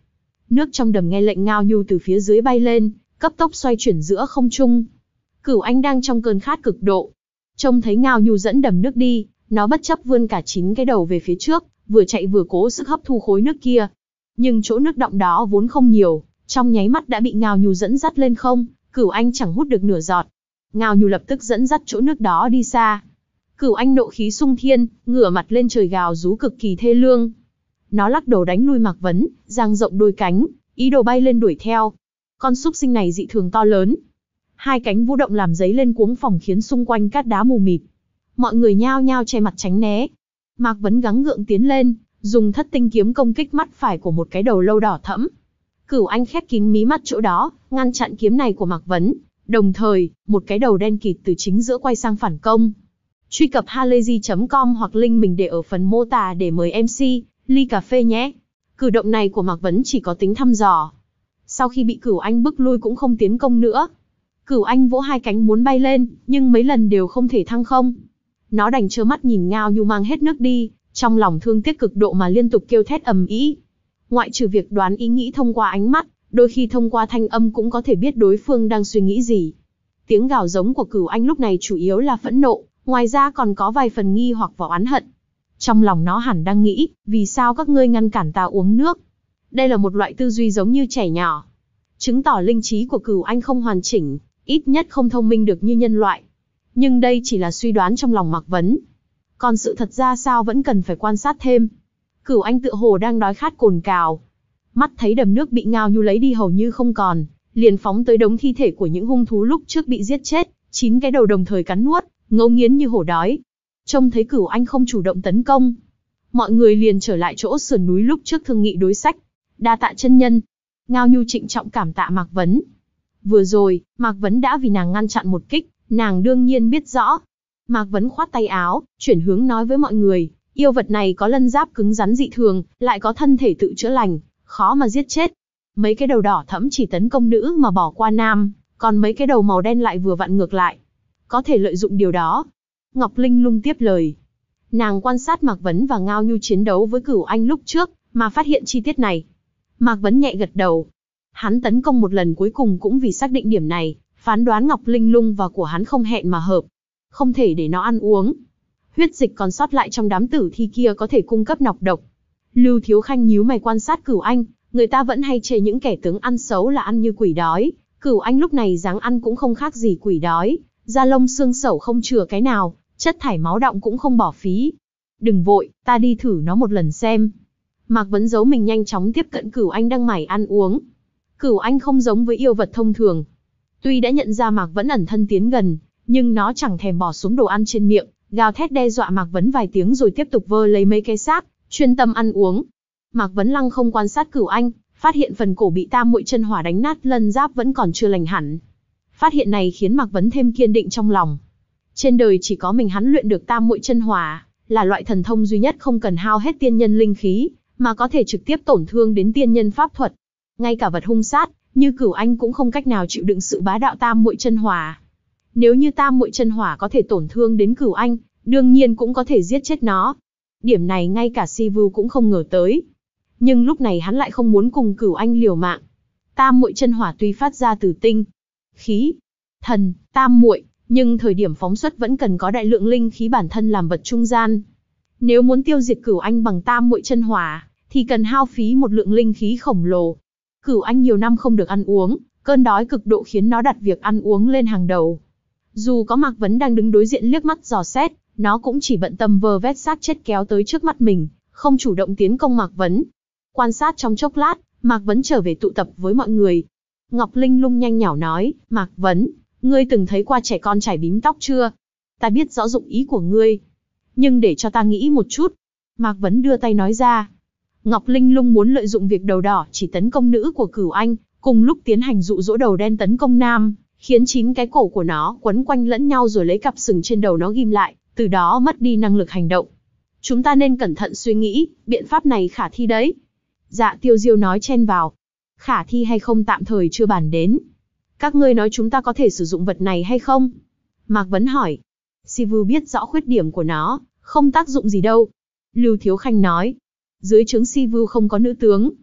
Nước trong đầm nghe lệnh Ngao Nhu từ phía dưới bay lên, cấp tốc xoay chuyển giữa không trung. Cửu Anh đang trong cơn khát cực độ. Trông thấy Ngao Nhu dẫn đầm nước đi, nó bất chấp vươn cả chín cái đầu về phía trước, vừa chạy vừa cố sức hấp thu khối nước kia. Nhưng chỗ nước đọng đó vốn không nhiều, trong nháy mắt đã bị Ngao Nhu dẫn dắt lên không, Cửu Anh chẳng hút được nửa giọt. Ngao Nhu lập tức dẫn dắt chỗ nước đó đi xa. Cửu Anh nộ khí xung thiên, ngửa mặt lên trời gào rú cực kỳ thê lương. Nó lắc đầu đánh lui Mạc Vấn, dang rộng đôi cánh, ý đồ bay lên đuổi theo. Con súc sinh này dị thường to lớn. Hai cánh vũ động làm dấy lên cuống phòng khiến xung quanh cát đá mù mịt. Mọi người nhao nhao che mặt tránh né. Mạc Vấn gắng gượng tiến lên, dùng thất tinh kiếm công kích mắt phải của một cái đầu lâu đỏ thẫm. Cửu Anh khép kín mí mắt chỗ đó, ngăn chặn kiếm này của Mạc Vấn. Đồng thời, một cái đầu đen kịt từ chính giữa quay sang phản công. Truy cập halayzi chấm com hoặc link mình để ở phần mô tả để mời em xê, ly cà phê nhé. Cử động này của Mạc Vấn chỉ có tính thăm dò. Sau khi bị Cửu Anh bức lui cũng không tiến công nữa. Cửu Anh vỗ hai cánh muốn bay lên, nhưng mấy lần đều không thể thăng không. Nó đành trơ mắt nhìn Ngao Nhu mang hết nước đi, trong lòng thương tiếc cực độ mà liên tục kêu thét ầm ĩ. Ngoại trừ việc đoán ý nghĩ thông qua ánh mắt, đôi khi thông qua thanh âm cũng có thể biết đối phương đang suy nghĩ gì. Tiếng gào giống của Cửu Anh lúc này chủ yếu là phẫn nộ, ngoài ra còn có vài phần nghi hoặc và oán hận. Trong lòng nó hẳn đang nghĩ, vì sao các ngươi ngăn cản ta uống nước? Đây là một loại tư duy giống như trẻ nhỏ. Chứng tỏ linh trí của Cửu Anh không hoàn chỉnh, ít nhất không thông minh được như nhân loại. Nhưng đây chỉ là suy đoán trong lòng Mạc Vấn. Còn sự thật ra sao vẫn cần phải quan sát thêm. Cửu Anh tựa hồ đang đói khát cồn cào. Mắt thấy đầm nước bị Ngao Nhu lấy đi hầu như không còn, liền phóng tới đống thi thể của những hung thú lúc trước bị giết chết, chín cái đầu đồng thời cắn nuốt, ngấu nghiến như hổ đói. Trông thấy Cửu Anh không chủ động tấn công, mọi người liền trở lại chỗ sườn núi lúc trước thương nghị đối sách. Đa tạ chân nhân. Ngao Nhu trịnh trọng cảm tạ Mạc Vấn. Vừa rồi, Mạc Vấn đã vì nàng ngăn chặn một kích, nàng đương nhiên biết rõ. Mạc Vấn khoát tay áo, chuyển hướng nói với mọi người, yêu vật này có lân giáp cứng rắn dị thường, lại có thân thể tự chữa lành, khó mà giết chết. Mấy cái đầu đỏ thẫm chỉ tấn công nữ mà bỏ qua nam, còn mấy cái đầu màu đen lại vừa vặn ngược lại. Có thể lợi dụng điều đó. Ngọc Linh Lung tiếp lời. Nàng quan sát Mạc Vấn và Ngao Nhu chiến đấu với Cửu Anh lúc trước, mà phát hiện chi tiết này. Mạc Vấn nhẹ gật đầu. Hắn tấn công một lần cuối cùng cũng vì xác định điểm này, phán đoán Ngọc Linh Lung và của hắn không hẹn mà hợp. Không thể để nó ăn uống. Huyết dịch còn sót lại trong đám tử thi kia có thể cung cấp nọc độc. Lưu Thiếu Khanh nhíu mày quan sát Cửu Anh, người ta vẫn hay chê những kẻ tướng ăn xấu là ăn như quỷ đói. Cửu Anh lúc này dáng ăn cũng không khác gì quỷ đói, da lông xương sẩu không chừa cái nào, chất thải máu đọng cũng không bỏ phí. Đừng vội, ta đi thử nó một lần xem. Mạc Vấn giấu mình nhanh chóng tiếp cận Cửu Anh đang mải ăn uống. Cửu Anh không giống với yêu vật thông thường. Tuy đã nhận ra Mạc Vấn ẩn thân tiến gần, nhưng nó chẳng thèm bỏ xuống đồ ăn trên miệng, gào thét đe dọa Mạc Vấn vài tiếng rồi tiếp tục vơ lấy mấy cái xác, chuyên tâm ăn uống. Mạc Vấn lăng không quan sát Cửu Anh, phát hiện phần cổ bị Tam Muội Chân Hỏa đánh nát lân giáp vẫn còn chưa lành hẳn. Phát hiện này khiến Mạc Vấn thêm kiên định trong lòng. Trên đời chỉ có mình hắn luyện được Tam Muội Chân Hỏa, là loại thần thông duy nhất không cần hao hết tiên nhân linh khí, mà có thể trực tiếp tổn thương đến tiên nhân pháp thuật. Ngay cả vật hung sát, như Cửu Anh cũng không cách nào chịu đựng sự bá đạo Tam Muội Chân Hỏa. Nếu như Tam Muội Chân Hỏa có thể tổn thương đến Cửu Anh, đương nhiên cũng có thể giết chết nó. Điểm này ngay cả Sivu cũng không ngờ tới. Nhưng lúc này hắn lại không muốn cùng Cửu Anh liều mạng. Tam Muội Chân Hỏa tuy phát ra từ tinh, khí, thần, tam muội, nhưng thời điểm phóng xuất vẫn cần có đại lượng linh khí bản thân làm vật trung gian. Nếu muốn tiêu diệt Cửu Anh bằng Tam Muội Chân Hỏa, thì cần hao phí một lượng linh khí khổng lồ. Cửu Anh nhiều năm không được ăn uống, cơn đói cực độ khiến nó đặt việc ăn uống lên hàng đầu. Dù có Mạc Vấn đang đứng đối diện liếc mắt dò xét, nó cũng chỉ bận tâm vơ vét xác chết kéo tới trước mắt mình, không chủ động tiến công Mạc Vấn. Quan sát trong chốc lát, Mạc Vấn trở về tụ tập với mọi người. Ngọc Linh Lung nhanh nhảu nói, Mạc Vấn, ngươi từng thấy qua trẻ con chải bím tóc chưa? Ta biết rõ dụng ý của ngươi, nhưng để cho ta nghĩ một chút. Mạc Vấn đưa tay nói ra. Ngọc Linh Lung muốn lợi dụng việc đầu đỏ chỉ tấn công nữ của Cửu Anh, cùng lúc tiến hành dụ dỗ đầu đen tấn công nam, khiến chín cái cổ của nó quấn quanh lẫn nhau rồi lấy cặp sừng trên đầu nó ghim lại, từ đó mất đi năng lực hành động. Chúng ta nên cẩn thận suy nghĩ, biện pháp này khả thi đấy. Dạ Tiêu Diêu nói chen vào. Khả thi hay không tạm thời chưa bàn đến. Các ngươi nói chúng ta có thể sử dụng vật này hay không? Mạc Vấn hỏi. Sivu biết rõ khuyết điểm của nó, không tác dụng gì đâu. Lưu Thiếu Khanh nói. Dưới trướng Sivu không có nữ tướng.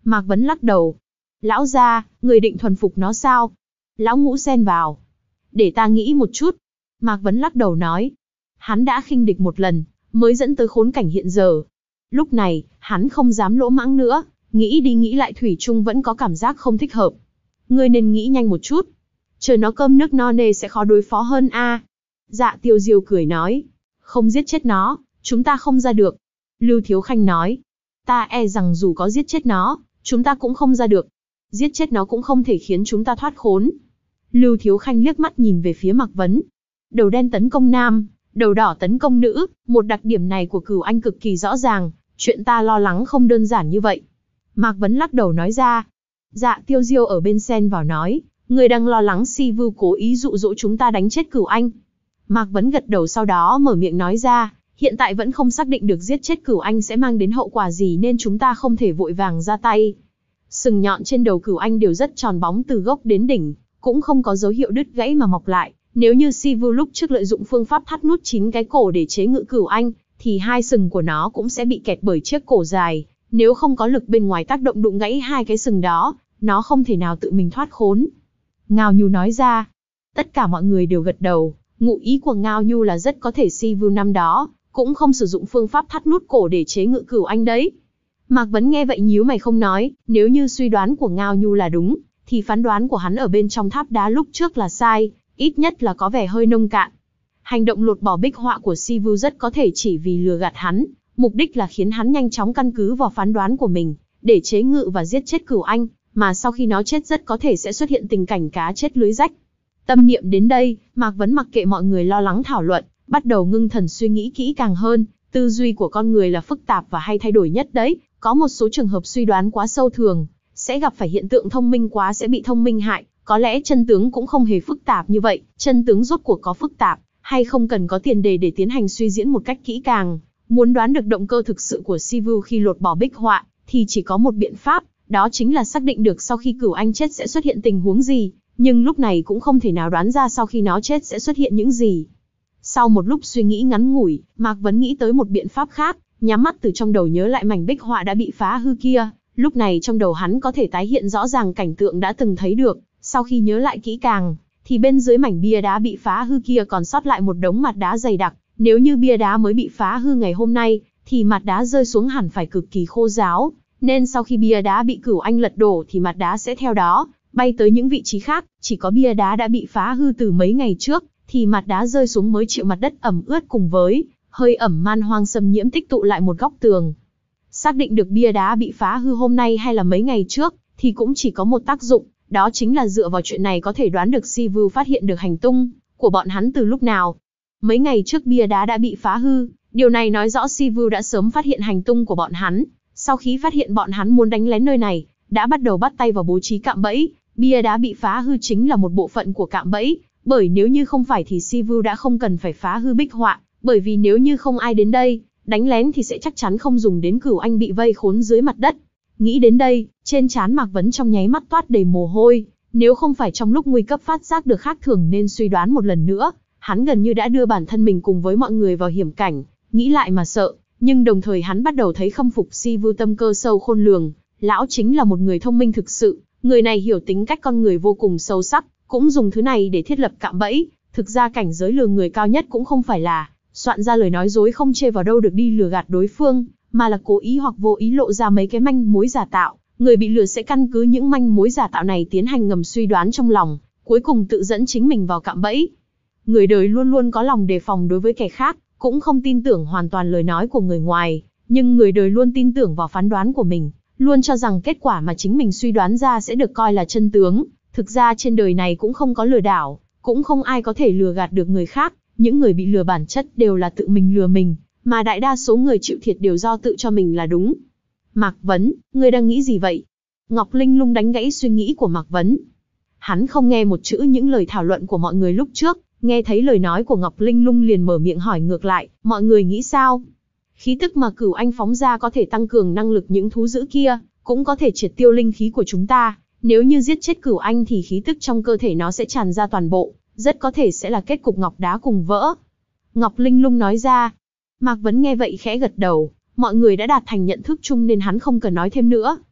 Mạc Vấn lắc đầu. Lão gia, người định thuần phục nó sao? Lão Ngũ xen vào. Để ta nghĩ một chút. Mạc Vấn lắc đầu nói. Hắn đã khinh địch một lần, mới dẫn tới khốn cảnh hiện giờ. Lúc này, hắn không dám lỗ mãng nữa, nghĩ đi nghĩ lại thủy chung vẫn có cảm giác không thích hợp. Ngươi nên nghĩ nhanh một chút. Chờ nó cơm nước no nê sẽ khó đối phó hơn a. Dạ Tiêu Diêu cười nói. Không giết chết nó, chúng ta không ra được. Lưu Thiếu Khanh nói. Ta e rằng dù có giết chết nó, chúng ta cũng không ra được. Giết chết nó cũng không thể khiến chúng ta thoát khốn. Lưu Thiếu Khanh liếc mắt nhìn về phía Mạc Vấn. Đầu đen tấn công nam, đầu đỏ tấn công nữ, một đặc điểm này của Cửu Anh cực kỳ rõ ràng, chuyện ta lo lắng không đơn giản như vậy. Mạc Vấn lắc đầu nói ra. Dạ Tiêu Diêu ở bên xen vào nói, người đang lo lắng Si Vưu cố ý dụ dỗ chúng ta đánh chết Cửu Anh. Mạc Vấn gật đầu sau đó mở miệng nói ra, hiện tại vẫn không xác định được giết chết Cửu Anh sẽ mang đến hậu quả gì nên chúng ta không thể vội vàng ra tay. Sừng nhọn trên đầu Cửu Anh đều rất tròn bóng từ gốc đến đỉnh, cũng không có dấu hiệu đứt gãy mà mọc lại. Nếu như Si Vưu lúc trước lợi dụng phương pháp thắt nút chín cái cổ để chế ngự Cửu Anh, thì hai sừng của nó cũng sẽ bị kẹt bởi chiếc cổ dài. Nếu không có lực bên ngoài tác động đụng gãy hai cái sừng đó, nó không thể nào tự mình thoát khốn. Ngao Nhu nói ra. Tất cả mọi người đều gật đầu. Ngụ ý của Ngao Nhu là rất có thể Si Vưu năm đó cũng không sử dụng phương pháp thắt nút cổ để chế ngự Cửu Anh đấy. Mạc Vấn nghe vậy nhíu mày không nói. Nếu như suy đoán của Ngao Nhu là đúng, thì phán đoán của hắn ở bên trong tháp đá lúc trước là sai, ít nhất là có vẻ hơi nông cạn. Hành động lột bỏ bích họa của Si Vưu rất có thể chỉ vì lừa gạt hắn, mục đích là khiến hắn nhanh chóng căn cứ vào phán đoán của mình, để chế ngự và giết chết Cửu Anh, mà sau khi nó chết rất có thể sẽ xuất hiện tình cảnh cá chết lưới rách. Tâm niệm đến đây, Mạc Vấn mặc kệ mọi người lo lắng thảo luận, bắt đầu ngưng thần suy nghĩ kỹ càng hơn. Tư duy của con người là phức tạp và hay thay đổi nhất đấy, có một số trường hợp suy đoán quá sâu thường, sẽ gặp phải hiện tượng thông minh quá sẽ bị thông minh hại, có lẽ chân tướng cũng không hề phức tạp như vậy, chân tướng rốt cuộc có phức tạp, hay không cần có tiền đề để tiến hành suy diễn một cách kỹ càng. Muốn đoán được động cơ thực sự của Si Vưu khi lột bỏ bích họa, thì chỉ có một biện pháp, đó chính là xác định được sau khi Cửu Anh chết sẽ xuất hiện tình huống gì, nhưng lúc này cũng không thể nào đoán ra sau khi nó chết sẽ xuất hiện những gì. Sau một lúc suy nghĩ ngắn ngủi, Mạc Vấn nghĩ tới một biện pháp khác, nhắm mắt từ trong đầu nhớ lại mảnh bích họa đã bị phá hư kia, lúc này trong đầu hắn có thể tái hiện rõ ràng cảnh tượng đã từng thấy được, sau khi nhớ lại kỹ càng, thì bên dưới mảnh bia đá bị phá hư kia còn sót lại một đống mặt đá dày đặc, nếu như bia đá mới bị phá hư ngày hôm nay, thì mặt đá rơi xuống hẳn phải cực kỳ khô ráo, nên sau khi bia đá bị Cửu Anh lật đổ thì mặt đá sẽ theo đó bay tới những vị trí khác, chỉ có bia đá đã bị phá hư từ mấy ngày trước, thì mặt đá rơi xuống mới chịu mặt đất ẩm ướt cùng với hơi ẩm man hoang xâm nhiễm tích tụ lại một góc tường. Xác định được bia đá bị phá hư hôm nay hay là mấy ngày trước, thì cũng chỉ có một tác dụng, đó chính là dựa vào chuyện này có thể đoán được Si Vưu phát hiện được hành tung của bọn hắn từ lúc nào. Mấy ngày trước bia đá đã bị phá hư, điều này nói rõ Si Vưu đã sớm phát hiện hành tung của bọn hắn, sau khi phát hiện bọn hắn muốn đánh lén nơi này, đã bắt đầu bắt tay vào bố trí cạm bẫy. Bia đá bị phá hư chính là một bộ phận của cạm bẫy, bởi nếu như không phải thì Si Vưu đã không cần phải phá hư bích họa, bởi vì nếu như không ai đến đây đánh lén thì sẽ chắc chắn không dùng đến Cửu Anh bị vây khốn dưới mặt đất. Nghĩ đến đây, trên trán Mạc Vấn trong nháy mắt toát đầy mồ hôi, nếu không phải trong lúc nguy cấp phát giác được khác thường nên suy đoán một lần nữa, hắn gần như đã đưa bản thân mình cùng với mọi người vào hiểm cảnh, nghĩ lại mà sợ, nhưng đồng thời hắn bắt đầu thấy khâm phục Si Vưu tâm cơ sâu khôn lường, lão chính là một người thông minh thực sự, người này hiểu tính cách con người vô cùng sâu sắc, cũng dùng thứ này để thiết lập cạm bẫy. Thực ra cảnh giới lừa người cao nhất cũng không phải là soạn ra lời nói dối không chê vào đâu được đi lừa gạt đối phương, mà là cố ý hoặc vô ý lộ ra mấy cái manh mối giả tạo. Người bị lừa sẽ căn cứ những manh mối giả tạo này tiến hành ngầm suy đoán trong lòng, cuối cùng tự dẫn chính mình vào cạm bẫy. Người đời luôn luôn có lòng đề phòng đối với kẻ khác, cũng không tin tưởng hoàn toàn lời nói của người ngoài, nhưng người đời luôn tin tưởng vào phán đoán của mình, luôn cho rằng kết quả mà chính mình suy đoán ra sẽ được coi là chân tướng. Thực ra trên đời này cũng không có lừa đảo, cũng không ai có thể lừa gạt được người khác, những người bị lừa bản chất đều là tự mình lừa mình, mà đại đa số người chịu thiệt đều do tự cho mình là đúng. Mạc Vấn, ngươi đang nghĩ gì vậy? Ngọc Linh Lung đánh gãy suy nghĩ của Mạc Vấn. Hắn không nghe một chữ những lời thảo luận của mọi người lúc trước, nghe thấy lời nói của Ngọc Linh Lung liền mở miệng hỏi ngược lại, mọi người nghĩ sao? Khí tức mà Cửu Anh phóng ra có thể tăng cường năng lực những thú dữ kia, cũng có thể triệt tiêu linh khí của chúng ta. Nếu như giết chết Cửu Anh thì khí tức trong cơ thể nó sẽ tràn ra toàn bộ, rất có thể sẽ là kết cục ngọc đá cùng vỡ. Ngọc Linh Lung nói ra. Mạc Vấn nghe vậy khẽ gật đầu, mọi người đã đạt thành nhận thức chung nên hắn không cần nói thêm nữa.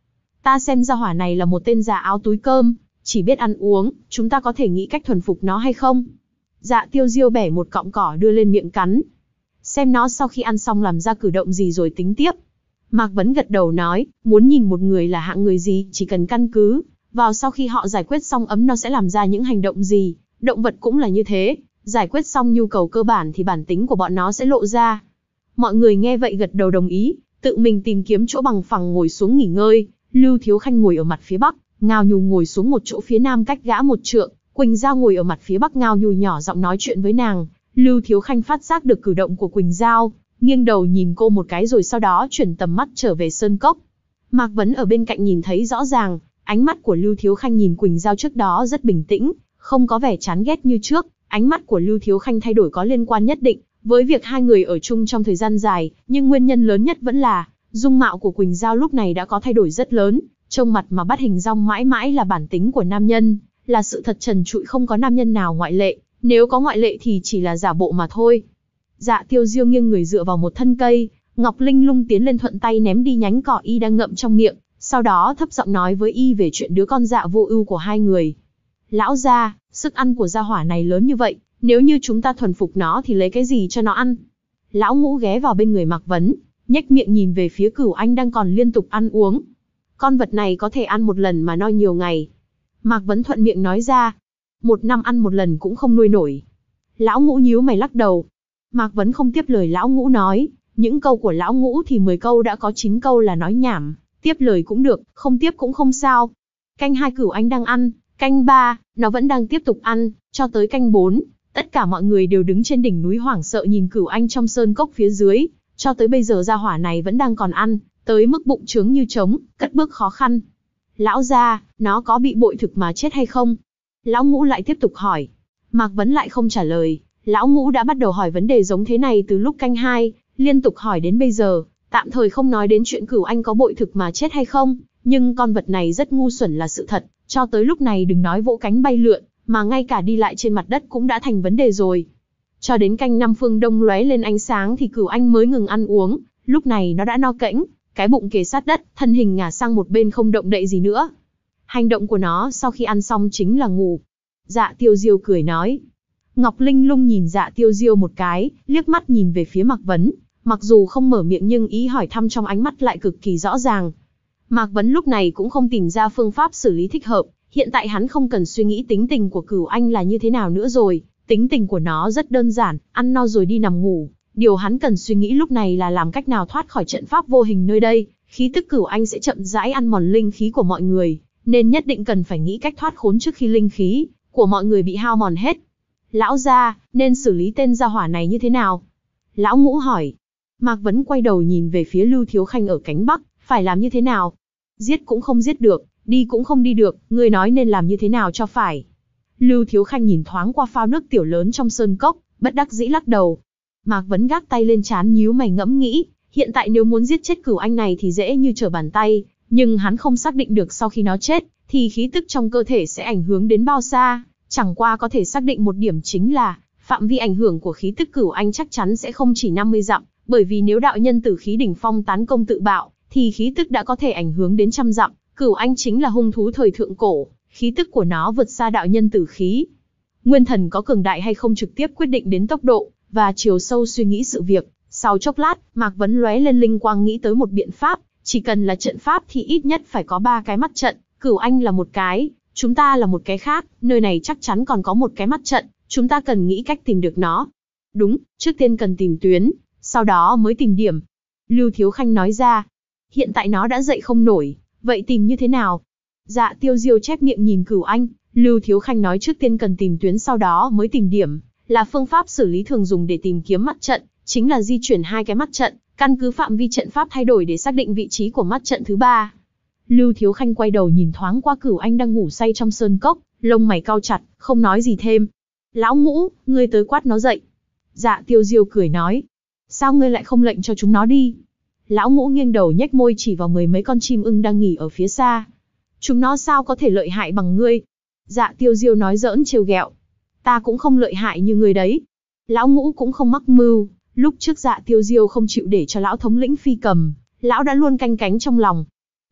Ta xem ra hỏa này là một tên già áo túi cơm, chỉ biết ăn uống, chúng ta có thể nghĩ cách thuần phục nó hay không? Dạ Tiêu Diêu bẻ một cọng cỏ đưa lên miệng cắn. Xem nó sau khi ăn xong làm ra cử động gì rồi tính tiếp. Mạc Vấn gật đầu nói, muốn nhìn một người là hạng người gì, chỉ cần căn cứ vào sau khi họ giải quyết xong ấm nó sẽ làm ra những hành động gì. Động vật cũng là như thế, giải quyết xong nhu cầu cơ bản thì bản tính của bọn nó sẽ lộ ra. Mọi người nghe vậy gật đầu đồng ý, tự mình tìm kiếm chỗ bằng phẳng ngồi xuống nghỉ ngơi. Lưu Thiếu Khanh ngồi ở mặt phía bắc, Ngao Nhu ngồi xuống một chỗ phía nam cách gã một trượng. Quỳnh Giao ngồi ở mặt phía bắc, Ngao Nhu nhỏ giọng nói chuyện với nàng. Lưu Thiếu Khanh phát giác được cử động của Quỳnh Giao, nghiêng đầu nhìn cô một cái rồi sau đó chuyển tầm mắt trở về sơn cốc. Mạc Vấn ở bên cạnh nhìn thấy rõ ràng, ánh mắt của Lưu Thiếu Khanh nhìn Quỳnh Giao trước đó rất bình tĩnh, không có vẻ chán ghét như trước. Ánh mắt của Lưu Thiếu Khanh thay đổi có liên quan nhất định với việc hai người ở chung trong thời gian dài, nhưng nguyên nhân lớn nhất vẫn là dung mạo của Quỳnh Giao lúc này đã có thay đổi rất lớn. Trông mặt mà bắt hình dong mãi mãi là bản tính của nam nhân, là sự thật trần trụi, không có nam nhân nào ngoại lệ, nếu có ngoại lệ thì chỉ là giả bộ mà thôi. Dạ Tiêu Diêu nghiêng người dựa vào một thân cây, Ngọc Linh Lung tiến lên thuận tay ném đi nhánh cỏ y đang ngậm trong miệng, sau đó thấp giọng nói với y về chuyện đứa con Dạ Vô Ưu của hai người. Lão gia, sức ăn của gia hỏa này lớn như vậy, nếu như chúng ta thuần phục nó thì lấy cái gì cho nó ăn? Lão Ngũ ghé vào bên người Mạc Vấn, nhếch miệng nhìn về phía Cửu Anh đang còn liên tục ăn uống. Con vật này có thể ăn một lần mà no nhiều ngày. Mạc Vấn thuận miệng nói ra, một năm ăn một lần cũng không nuôi nổi. Lão Ngũ nhíu mày lắc đầu. Mạc Vấn không tiếp lời Lão Ngũ nói, những câu của Lão Ngũ thì mười câu đã có chín câu là nói nhảm, tiếp lời cũng được, không tiếp cũng không sao. Canh hai Cửu Anh đang ăn, canh ba, nó vẫn đang tiếp tục ăn, cho tới canh bốn, tất cả mọi người đều đứng trên đỉnh núi hoảng sợ nhìn Cửu Anh trong sơn cốc phía dưới, cho tới bây giờ gia hỏa này vẫn đang còn ăn, tới mức bụng trướng như trống, cất bước khó khăn. Lão gia, nó có bị bội thực mà chết hay không? Lão Ngũ lại tiếp tục hỏi. Mạc Vấn lại không trả lời. Lão Ngũ đã bắt đầu hỏi vấn đề giống thế này từ lúc canh hai, liên tục hỏi đến bây giờ, tạm thời không nói đến chuyện Cửu Anh có bội thực mà chết hay không, nhưng con vật này rất ngu xuẩn là sự thật, cho tới lúc này đừng nói vỗ cánh bay lượn, mà ngay cả đi lại trên mặt đất cũng đã thành vấn đề rồi. Cho đến canh năm phương đông lóe lên ánh sáng thì Cửu Anh mới ngừng ăn uống, lúc này nó đã no kễnh, cái bụng kề sát đất, thân hình ngả sang một bên không động đậy gì nữa. Hành động của nó sau khi ăn xong chính là ngủ. Dạ Tiêu Diêu cười nói. Ngọc Linh Lung nhìn Dạ Tiêu Diêu một cái, liếc mắt nhìn về phía Mạc Vấn, mặc dù không mở miệng nhưng ý hỏi thăm trong ánh mắt lại cực kỳ rõ ràng. Mạc Vấn lúc này cũng không tìm ra phương pháp xử lý thích hợp, hiện tại hắn không cần suy nghĩ tính tình của Cửu Anh là như thế nào nữa rồi, tính tình của nó rất đơn giản, ăn no rồi đi nằm ngủ. Điều hắn cần suy nghĩ lúc này là làm cách nào thoát khỏi trận pháp vô hình nơi đây, khí tức Cửu Anh sẽ chậm rãi ăn mòn linh khí của mọi người, nên nhất định cần phải nghĩ cách thoát khốn trước khi linh khí của mọi người bị hao mòn hết. Lão gia, nên xử lý tên gia hỏa này như thế nào? Lão Ngũ hỏi. Mạc Vấn quay đầu nhìn về phía Lưu Thiếu Khanh ở cánh bắc, phải làm như thế nào? Giết cũng không giết được, đi cũng không đi được, ngươi nói nên làm như thế nào cho phải? Lưu Thiếu Khanh nhìn thoáng qua phao nước tiểu lớn trong sơn cốc, bất đắc dĩ lắc đầu. Mạc Vấn gác tay lên trán nhíu mày ngẫm nghĩ, hiện tại nếu muốn giết chết Cửu Anh này thì dễ như trở bàn tay, nhưng hắn không xác định được sau khi nó chết, thì khí tức trong cơ thể sẽ ảnh hưởng đến bao xa, chẳng qua có thể xác định một điểm chính là, phạm vi ảnh hưởng của khí tức Cửu Anh chắc chắn sẽ không chỉ năm mươi dặm, bởi vì nếu đạo nhân tử khí đỉnh phong tán công tự bạo, thì khí tức đã có thể ảnh hưởng đến trăm dặm, Cửu Anh chính là hung thú thời thượng cổ, khí tức của nó vượt xa đạo nhân tử khí. Nguyên thần có cường đại hay không trực tiếp quyết định đến tốc độ và chiều sâu suy nghĩ sự việc. Sau chốc lát, Mạc Vấn lóe lên linh quang nghĩ tới một biện pháp, chỉ cần là trận pháp thì ít nhất phải có ba cái mắt trận, Cửu Anh là một cái, chúng ta là một cái khác, nơi này chắc chắn còn có một cái mắt trận, chúng ta cần nghĩ cách tìm được nó. Đúng, trước tiên cần tìm tuyến, sau đó mới tìm điểm. Lưu Thiếu Khanh nói ra, hiện tại nó đã dậy không nổi, vậy tìm như thế nào? Dạ Tiêu Diêu chép miệng nhìn Cửu Anh, Lưu Thiếu Khanh nói trước tiên cần tìm tuyến sau đó mới tìm điểm, là phương pháp xử lý thường dùng để tìm kiếm mắt trận, chính là di chuyển hai cái mắt trận, căn cứ phạm vi trận pháp thay đổi để xác định vị trí của mắt trận thứ ba. Lưu Thiếu Khanh quay đầu nhìn thoáng qua Cửu Anh đang ngủ say trong sơn cốc, lông mày cau chặt, không nói gì thêm. Lão Ngũ, ngươi tới quát nó dậy. Dạ Tiêu Diêu cười nói, sao ngươi lại không lệnh cho chúng nó đi? Lão Ngũ nghiêng đầu nhếch môi chỉ vào mười mấy con chim ưng đang nghỉ ở phía xa. Chúng nó sao có thể lợi hại bằng ngươi? Dạ Tiêu Diêu nói giỡn trêu ghẹo. Ta cũng không lợi hại như ngươi đấy. Lão Ngũ cũng không mắc mưu, lúc trước Dạ Tiêu Diêu không chịu để cho lão thống lĩnh phi cầm, lão đã luôn canh cánh trong lòng.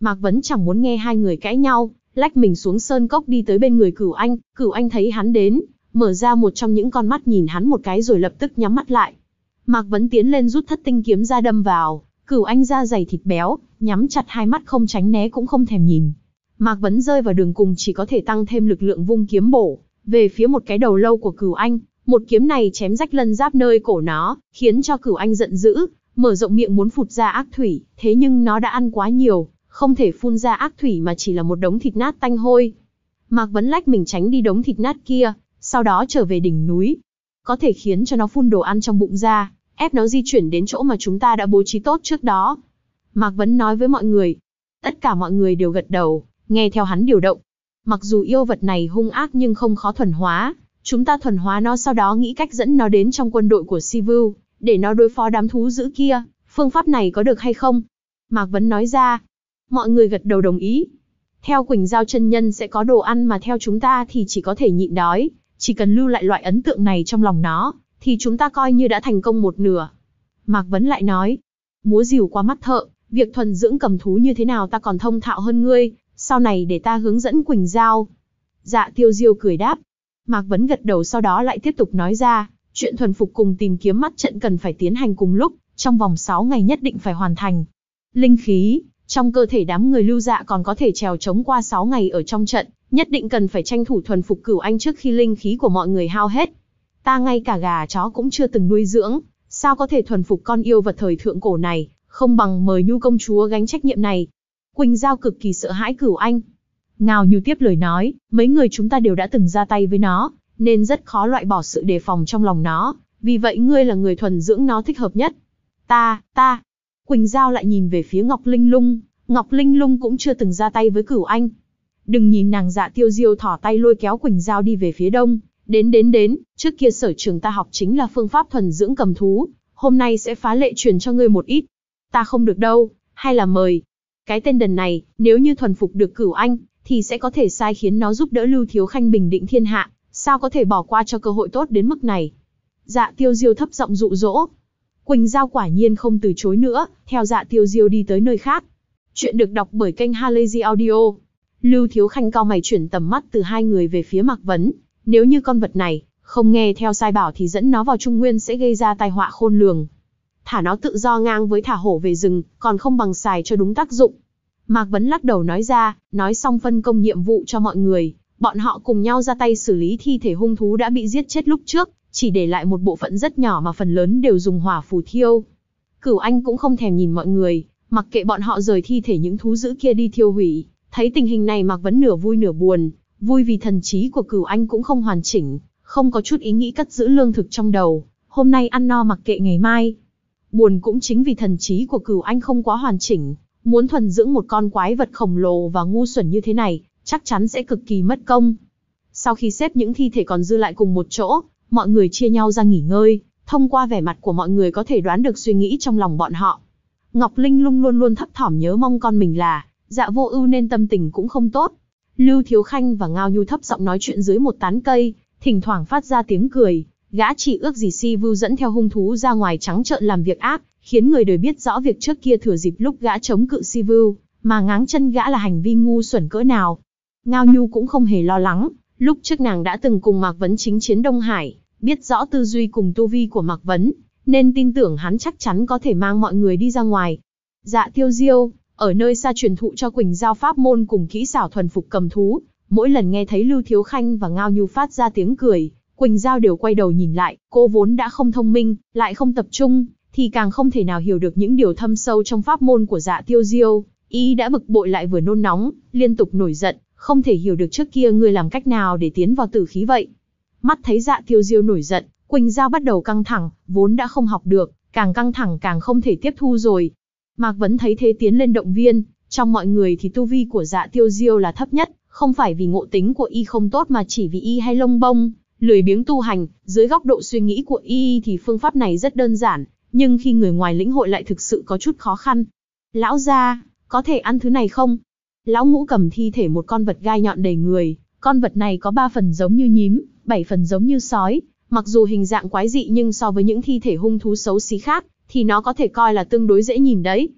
Mạc Vấn chẳng muốn nghe hai người cãi nhau, lách mình xuống sơn cốc đi tới bên người Cửu Anh. Cửu Anh thấy hắn đến, mở ra một trong những con mắt nhìn hắn một cái rồi lập tức nhắm mắt lại. Mạc Vấn tiến lên rút thất tinh kiếm ra đâm vào. Cửu Anh da dày thịt béo, nhắm chặt hai mắt không tránh né cũng không thèm nhìn. Mạc Vấn rơi vào đường cùng chỉ có thể tăng thêm lực lượng vung kiếm bổ về phía một cái đầu lâu của Cửu Anh. Một kiếm này chém rách lân giáp nơi cổ nó, khiến cho Cửu Anh giận dữ, mở rộng miệng muốn phụt ra ác thủy, thế nhưng nó đã ăn quá nhiều, không thể phun ra ác thủy mà chỉ là một đống thịt nát tanh hôi. Mạc Vấn lách mình tránh đi đống thịt nát kia, sau đó trở về đỉnh núi. Có thể khiến cho nó phun đồ ăn trong bụng ra, ép nó di chuyển đến chỗ mà chúng ta đã bố trí tốt trước đó. Mạc Vấn nói với mọi người. Tất cả mọi người đều gật đầu, nghe theo hắn điều động. Mặc dù yêu vật này hung ác nhưng không khó thuần hóa. Chúng ta thuần hóa nó sau đó nghĩ cách dẫn nó đến trong quân đội của Sivu, để nó đối phó đám thú dữ kia. Phương pháp này có được hay không? Mạc Vấn nói ra. Mọi người gật đầu đồng ý. Theo Quỳnh Giao chân nhân sẽ có đồ ăn mà theo chúng ta thì chỉ có thể nhịn đói. Chỉ cần lưu lại loại ấn tượng này trong lòng nó, thì chúng ta coi như đã thành công một nửa. Mạc Vấn lại nói. Múa rìu qua mắt thợ, việc thuần dưỡng cầm thú như thế nào ta còn thông thạo hơn ngươi, sau này để ta hướng dẫn Quỳnh Giao. Dạ Tiêu Diêu cười đáp. Mạc Vấn gật đầu sau đó lại tiếp tục nói ra, chuyện thuần phục cùng tìm kiếm mắt trận cần phải tiến hành cùng lúc, trong vòng sáu ngày nhất định phải hoàn thành. Linh khí trong cơ thể đám người Lưu Dạ còn có thể trèo trống qua sáu ngày ở trong trận, nhất định cần phải tranh thủ thuần phục Cửu Anh trước khi linh khí của mọi người hao hết. Ta ngay cả gà chó cũng chưa từng nuôi dưỡng, sao có thể thuần phục con yêu vật thời thượng cổ này, không bằng mời Nhu công chúa gánh trách nhiệm này. Quỳnh Giao cực kỳ sợ hãi Cửu Anh. Ngao Nhu tiếp lời nói, mấy người chúng ta đều đã từng ra tay với nó, nên rất khó loại bỏ sự đề phòng trong lòng nó, vì vậy ngươi là người thuần dưỡng nó thích hợp nhất. Ta, ta. Quỳnh Giao lại nhìn về phía Ngọc Linh Lung, Ngọc Linh Lung cũng chưa từng ra tay với Cửu Anh. Đừng nhìn nàng Dạ Tiêu Diêu thỏ tay lôi kéo Quỳnh Giao đi về phía đông, đến đến đến, trước kia sở trường ta học chính là phương pháp thuần dưỡng cầm thú, hôm nay sẽ phá lệ truyền cho ngươi một ít. Ta không được đâu, hay là mời. Cái tên đần này, nếu như thuần phục được Cửu Anh, thì sẽ có thể sai khiến nó giúp đỡ Lưu Thiếu Khanh bình định thiên hạ, sao có thể bỏ qua cho cơ hội tốt đến mức này. Dạ Tiêu Diêu thấp giọng dụ dỗ. Quỳnh Giao quả nhiên không từ chối nữa, theo Dạ Tiêu Diêu đi tới nơi khác. Chuyện được đọc bởi kênh Halazy Audio. Lưu Thiếu Khanh cau mày chuyển tầm mắt từ hai người về phía Mạc Vấn. Nếu như con vật này không nghe theo sai bảo thì dẫn nó vào Trung Nguyên sẽ gây ra tai họa khôn lường. Thả nó tự do ngang với thả hổ về rừng, còn không bằng xài cho đúng tác dụng. Mạc Vấn lắc đầu nói ra, nói xong phân công nhiệm vụ cho mọi người. Bọn họ cùng nhau ra tay xử lý thi thể hung thú đã bị giết chết lúc trước, chỉ để lại một bộ phận rất nhỏ mà phần lớn đều dùng hỏa phù thiêu. Cửu Anh cũng không thèm nhìn mọi người, mặc kệ bọn họ rời thi thể những thú dữ kia đi thiêu hủy. Thấy tình hình này Mạc Vấn nửa vui nửa buồn, vui vì thần trí của Cửu Anh cũng không hoàn chỉnh, không có chút ý nghĩ cất giữ lương thực trong đầu, hôm nay ăn no mặc kệ ngày mai. Buồn cũng chính vì thần trí của Cửu Anh không quá hoàn chỉnh, muốn thuần dưỡng một con quái vật khổng lồ và ngu xuẩn như thế này, chắc chắn sẽ cực kỳ mất công. Sau khi xếp những thi thể còn dư lại cùng một chỗ, mọi người chia nhau ra nghỉ ngơi, thông qua vẻ mặt của mọi người có thể đoán được suy nghĩ trong lòng bọn họ. Ngọc Linh Lung luôn luôn thấp thỏm nhớ mong con mình là Dạ Vô Ưu nên tâm tình cũng không tốt. Lưu Thiếu Khanh và Ngao Nhu thấp giọng nói chuyện dưới một tán cây, thỉnh thoảng phát ra tiếng cười. Gã chỉ ước gì Sivu dẫn theo hung thú ra ngoài trắng trợn làm việc ác, khiến người đời biết rõ việc trước kia thừa dịp lúc gã chống cự Sivu, mà ngáng chân gã là hành vi ngu xuẩn cỡ nào. Ngao Nhu cũng không hề lo lắng, lúc trước nàng đã từng cùng Mạc Vấn chinh chiến Đông Hải, biết rõ tư duy cùng tu vi của Mạc Vấn, nên tin tưởng hắn chắc chắn có thể mang mọi người đi ra ngoài. Dạ Tiêu Diêu ở nơi xa truyền thụ cho Quỳnh Giao pháp môn cùng kỹ xảo thuần phục cầm thú, mỗi lần nghe thấy Lưu Thiếu Khanh và Ngao Nhu phát ra tiếng cười, Quỳnh Giao đều quay đầu nhìn lại. Cô vốn đã không thông minh, lại không tập trung, thì càng không thể nào hiểu được những điều thâm sâu trong pháp môn của Dạ Tiêu Diêu. Y đã bực bội lại vừa nôn nóng, liên tục nổi giận, không thể hiểu được trước kia ngươi làm cách nào để tiến vào tử khí vậy. Mắt thấy Dạ Tiêu Diêu nổi giận, Quỳnh Giao bắt đầu căng thẳng, vốn đã không học được, càng căng thẳng càng không thể tiếp thu rồi. Mạc Vấn thấy thế tiến lên động viên, trong mọi người thì tu vi của Dạ Tiêu Diêu là thấp nhất, không phải vì ngộ tính của y không tốt mà chỉ vì y hay lông bông, lười biếng tu hành. Dưới góc độ suy nghĩ của y thì phương pháp này rất đơn giản, nhưng khi người ngoài lĩnh hội lại thực sự có chút khó khăn. Lão gia, có thể ăn thứ này không? Lão Ngũ cầm thi thể một con vật gai nhọn đầy người, con vật này có ba phần giống như nhím, bảy phần giống như sói, mặc dù hình dạng quái dị nhưng so với những thi thể hung thú xấu xí khác, thì nó có thể coi là tương đối dễ nhìn đấy.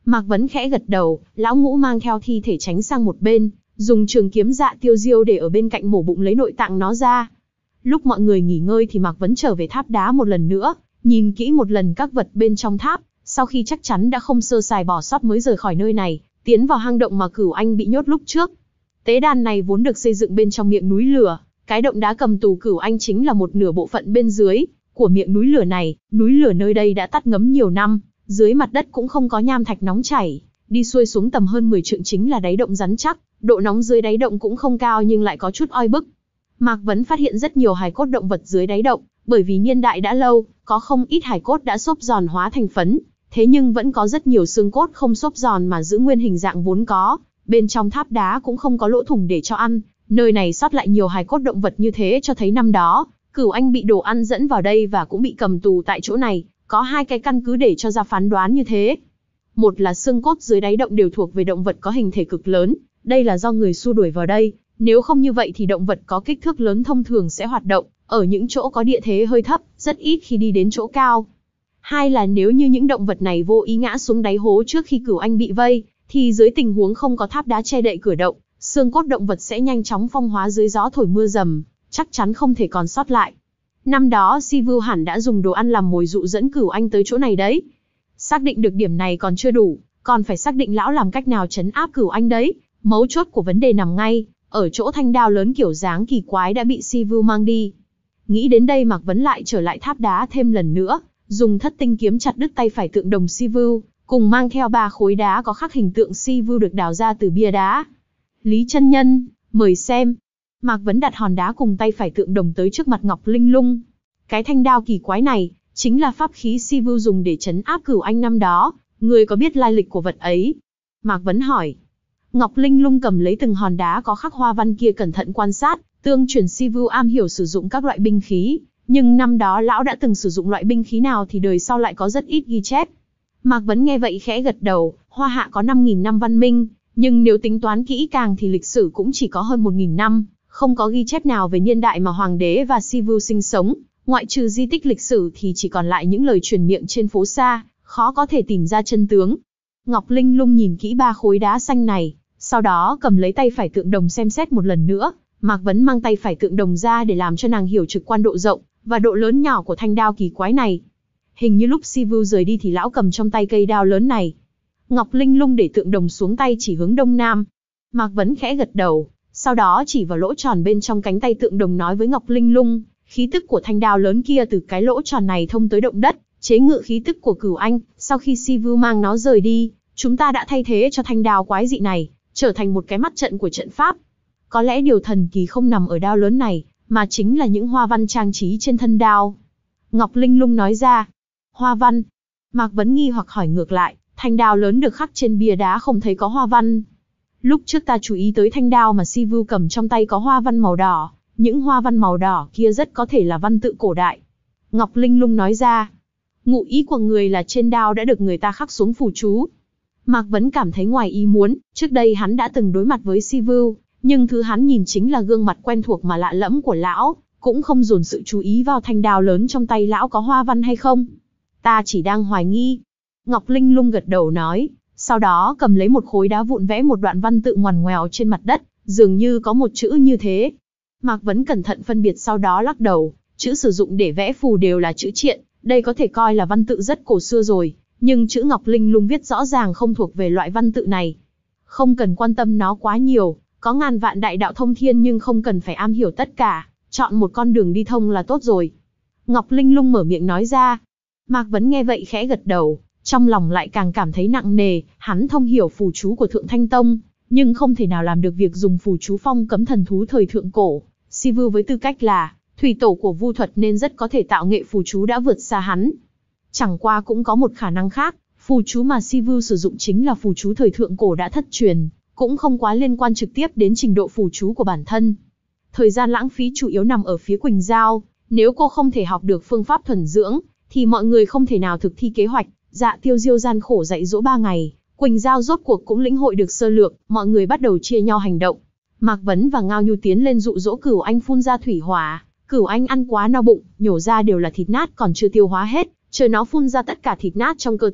Mạc Vấn khẽ gật đầu, lão Ngũ mang theo thi thể tránh sang một bên, dùng trường kiếm dạ tiêu diêu để ở bên cạnh mổ bụng lấy nội tạng nó ra. Lúc mọi người nghỉ ngơi thì Mạc Vấn trở về tháp đá một lần nữa, nhìn kỹ một lần các vật bên trong tháp, sau khi chắc chắn đã không sơ sài bỏ sót mới rời khỏi nơi này, tiến vào hang động mà Cửu Anh bị nhốt lúc trước. Tế đàn này vốn được xây dựng bên trong miệng núi lửa, cái động đá cầm tù Cửu Anh chính là một nửa bộ phận bên dưới của miệng núi lửa này. Núi lửa nơi đây đã tắt ngấm nhiều năm, dưới mặt đất cũng không có nham thạch nóng chảy, đi xuôi xuống tầm hơn mười trượng chính là đáy động rắn chắc, độ nóng dưới đáy động cũng không cao nhưng lại có chút oi bức. Mạc Vấn phát hiện rất nhiều hài cốt động vật dưới đáy động, bởi vì niên đại đã lâu, có không ít hài cốt đã xốp giòn hóa thành phấn, thế nhưng vẫn có rất nhiều xương cốt không xốp giòn mà giữ nguyên hình dạng vốn có. Bên trong tháp đá cũng không có lỗ thủng để cho ăn, nơi này sót lại nhiều hài cốt động vật như thế cho thấy năm đó, Cửu Anh bị đồ ăn dẫn vào đây và cũng bị cầm tù tại chỗ này, có hai cái căn cứ để cho ra phán đoán như thế. Một là xương cốt dưới đáy động đều thuộc về động vật có hình thể cực lớn, đây là do người xua đuổi vào đây, nếu không như vậy thì động vật có kích thước lớn thông thường sẽ hoạt động ở những chỗ có địa thế hơi thấp, rất ít khi đi đến chỗ cao. Hai là nếu như những động vật này vô ý ngã xuống đáy hố trước khi Cửu Anh bị vây, thì dưới tình huống không có tháp đá che đậy cửa động, xương cốt động vật sẽ nhanh chóng phong hóa dưới gió thổi mưa rầm, chắc chắn không thể còn sót lại. Năm đó Si Vưu hẳn đã dùng đồ ăn làm mồi dụ dẫn Cửu Anh tới chỗ này đấy. Xác định được điểm này còn chưa đủ, còn phải xác định lão làm cách nào trấn áp Cửu Anh đấy. Mấu chốt của vấn đề nằm ngay ở chỗ thanh đao lớn kiểu dáng kỳ quái đã bị Si Vưu mang đi. Nghĩ đến đây Mạc Vấn lại trở lại tháp đá thêm lần nữa, dùng thất tinh kiếm chặt đứt tay phải tượng đồng Si Vưu, cùng mang theo ba khối đá có khắc hình tượng Si Vưu được đào ra từ bia đá. Lý chân nhân, mời xem. Mạc Vấn đặt hòn đá cùng tay phải tượng đồng tới trước mặt Ngọc Linh Lung. Cái thanh đao kỳ quái này chính là pháp khí Si Vưu dùng để trấn áp Cửu Anh năm đó, người có biết lai lịch của vật ấy? Mạc Vấn hỏi. Ngọc Linh Lung cầm lấy từng hòn đá có khắc hoa văn kia cẩn thận quan sát, tương truyền Si Vưu am hiểu sử dụng các loại binh khí, nhưng năm đó lão đã từng sử dụng loại binh khí nào thì đời sau lại có rất ít ghi chép. Mạc Vấn nghe vậy khẽ gật đầu, Hoa Hạ có năm nghìn năm văn minh, nhưng nếu tính toán kỹ càng thì lịch sử cũng chỉ có hơn một nghìn năm, không có ghi chép nào về niên đại mà Hoàng đế và Si Vưu sinh sống, ngoại trừ di tích lịch sử thì chỉ còn lại những lời truyền miệng trên phố xa, khó có thể tìm ra chân tướng. Ngọc Linh Lung nhìn kỹ ba khối đá xanh này, sau đó cầm lấy tay phải tượng đồng xem xét một lần nữa. Mạc Vấn mang tay phải tượng đồng ra để làm cho nàng hiểu trực quan độ rộng và độ lớn nhỏ của thanh đao kỳ quái này. Hình như lúc Si Vưu rời đi thì lão cầm trong tay cây đao lớn này. Ngọc Linh Lung để tượng đồng xuống tay chỉ hướng đông nam. Mạc Vấn khẽ gật đầu, sau đó chỉ vào lỗ tròn bên trong cánh tay tượng đồng nói với Ngọc Linh Lung, khí tức của thanh đao lớn kia từ cái lỗ tròn này thông tới động đất, chế ngự khí tức của Cửu Anh. Sau khi Si Vưu mang nó rời đi, chúng ta đã thay thế cho thanh đao quái dị này, trở thành một cái mắt trận của trận pháp. Có lẽ điều thần kỳ không nằm ở đao lớn này, mà chính là những hoa văn trang trí trên thân đao. Ngọc Linh Lung nói ra. Hoa văn? Mạc Vấn nghi hoặc hỏi ngược lại, thanh đao lớn được khắc trên bia đá không thấy có hoa văn. Lúc trước ta chú ý tới thanh đao mà Si Vưu cầm trong tay có hoa văn màu đỏ, những hoa văn màu đỏ kia rất có thể là văn tự cổ đại. Ngọc Linh Lung nói ra. Ngụ ý của người là trên đao đã được người ta khắc xuống phù chú. Mạc Vấn cảm thấy ngoài ý muốn, trước đây hắn đã từng đối mặt với Si Vưu, nhưng thứ hắn nhìn chính là gương mặt quen thuộc mà lạ lẫm của lão, cũng không dồn sự chú ý vào thanh đao lớn trong tay lão có hoa văn hay không. Ta chỉ đang hoài nghi. Ngọc Linh Lung gật đầu nói, sau đó cầm lấy một khối đá vụn vẽ một đoạn văn tự ngoằn ngoèo trên mặt đất, dường như có một chữ như thế. Mạc Vấn cẩn thận phân biệt sau đó lắc đầu, chữ sử dụng để vẽ phù đều là chữ Triện, đây có thể coi là văn tự rất cổ xưa rồi, nhưng chữ Ngọc Linh Lung viết rõ ràng không thuộc về loại văn tự này. Không cần quan tâm nó quá nhiều, có ngàn vạn đại đạo thông thiên nhưng không cần phải am hiểu tất cả, chọn một con đường đi thông là tốt rồi. Ngọc Linh Lung mở miệng nói ra. Mạc Vấn nghe vậy khẽ gật đầu, trong lòng lại càng cảm thấy nặng nề, hắn thông hiểu phù chú của Thượng Thanh Tông, nhưng không thể nào làm được việc dùng phù chú phong cấm thần thú thời thượng cổ. Si Vưu với tư cách là thủy tổ của vu thuật nên rất có thể tạo nghệ phù chú đã vượt xa hắn. Chẳng qua cũng có một khả năng khác, phù chú mà Si Vưu sử dụng chính là phù chú thời thượng cổ đã thất truyền, cũng không quá liên quan trực tiếp đến trình độ phù chú của bản thân. Thời gian lãng phí chủ yếu nằm ở phía Quỳnh Giao, nếu cô không thể học được phương pháp thuần dưỡng, thì mọi người không thể nào thực thi kế hoạch. Dạ Tiêu Diêu gian khổ dạy dỗ ba ngày, Quỳnh Giao rốt cuộc cũng lĩnh hội được sơ lược, mọi người bắt đầu chia nhau hành động. Mạc Vấn và Ngao Nhu tiến lên dụ dỗ Cửu Anh phun ra thủy hỏa. Cửu Anh ăn quá no bụng, nhổ ra đều là thịt nát còn chưa tiêu hóa hết, chờ nó phun ra tất cả thịt nát trong cơ thể,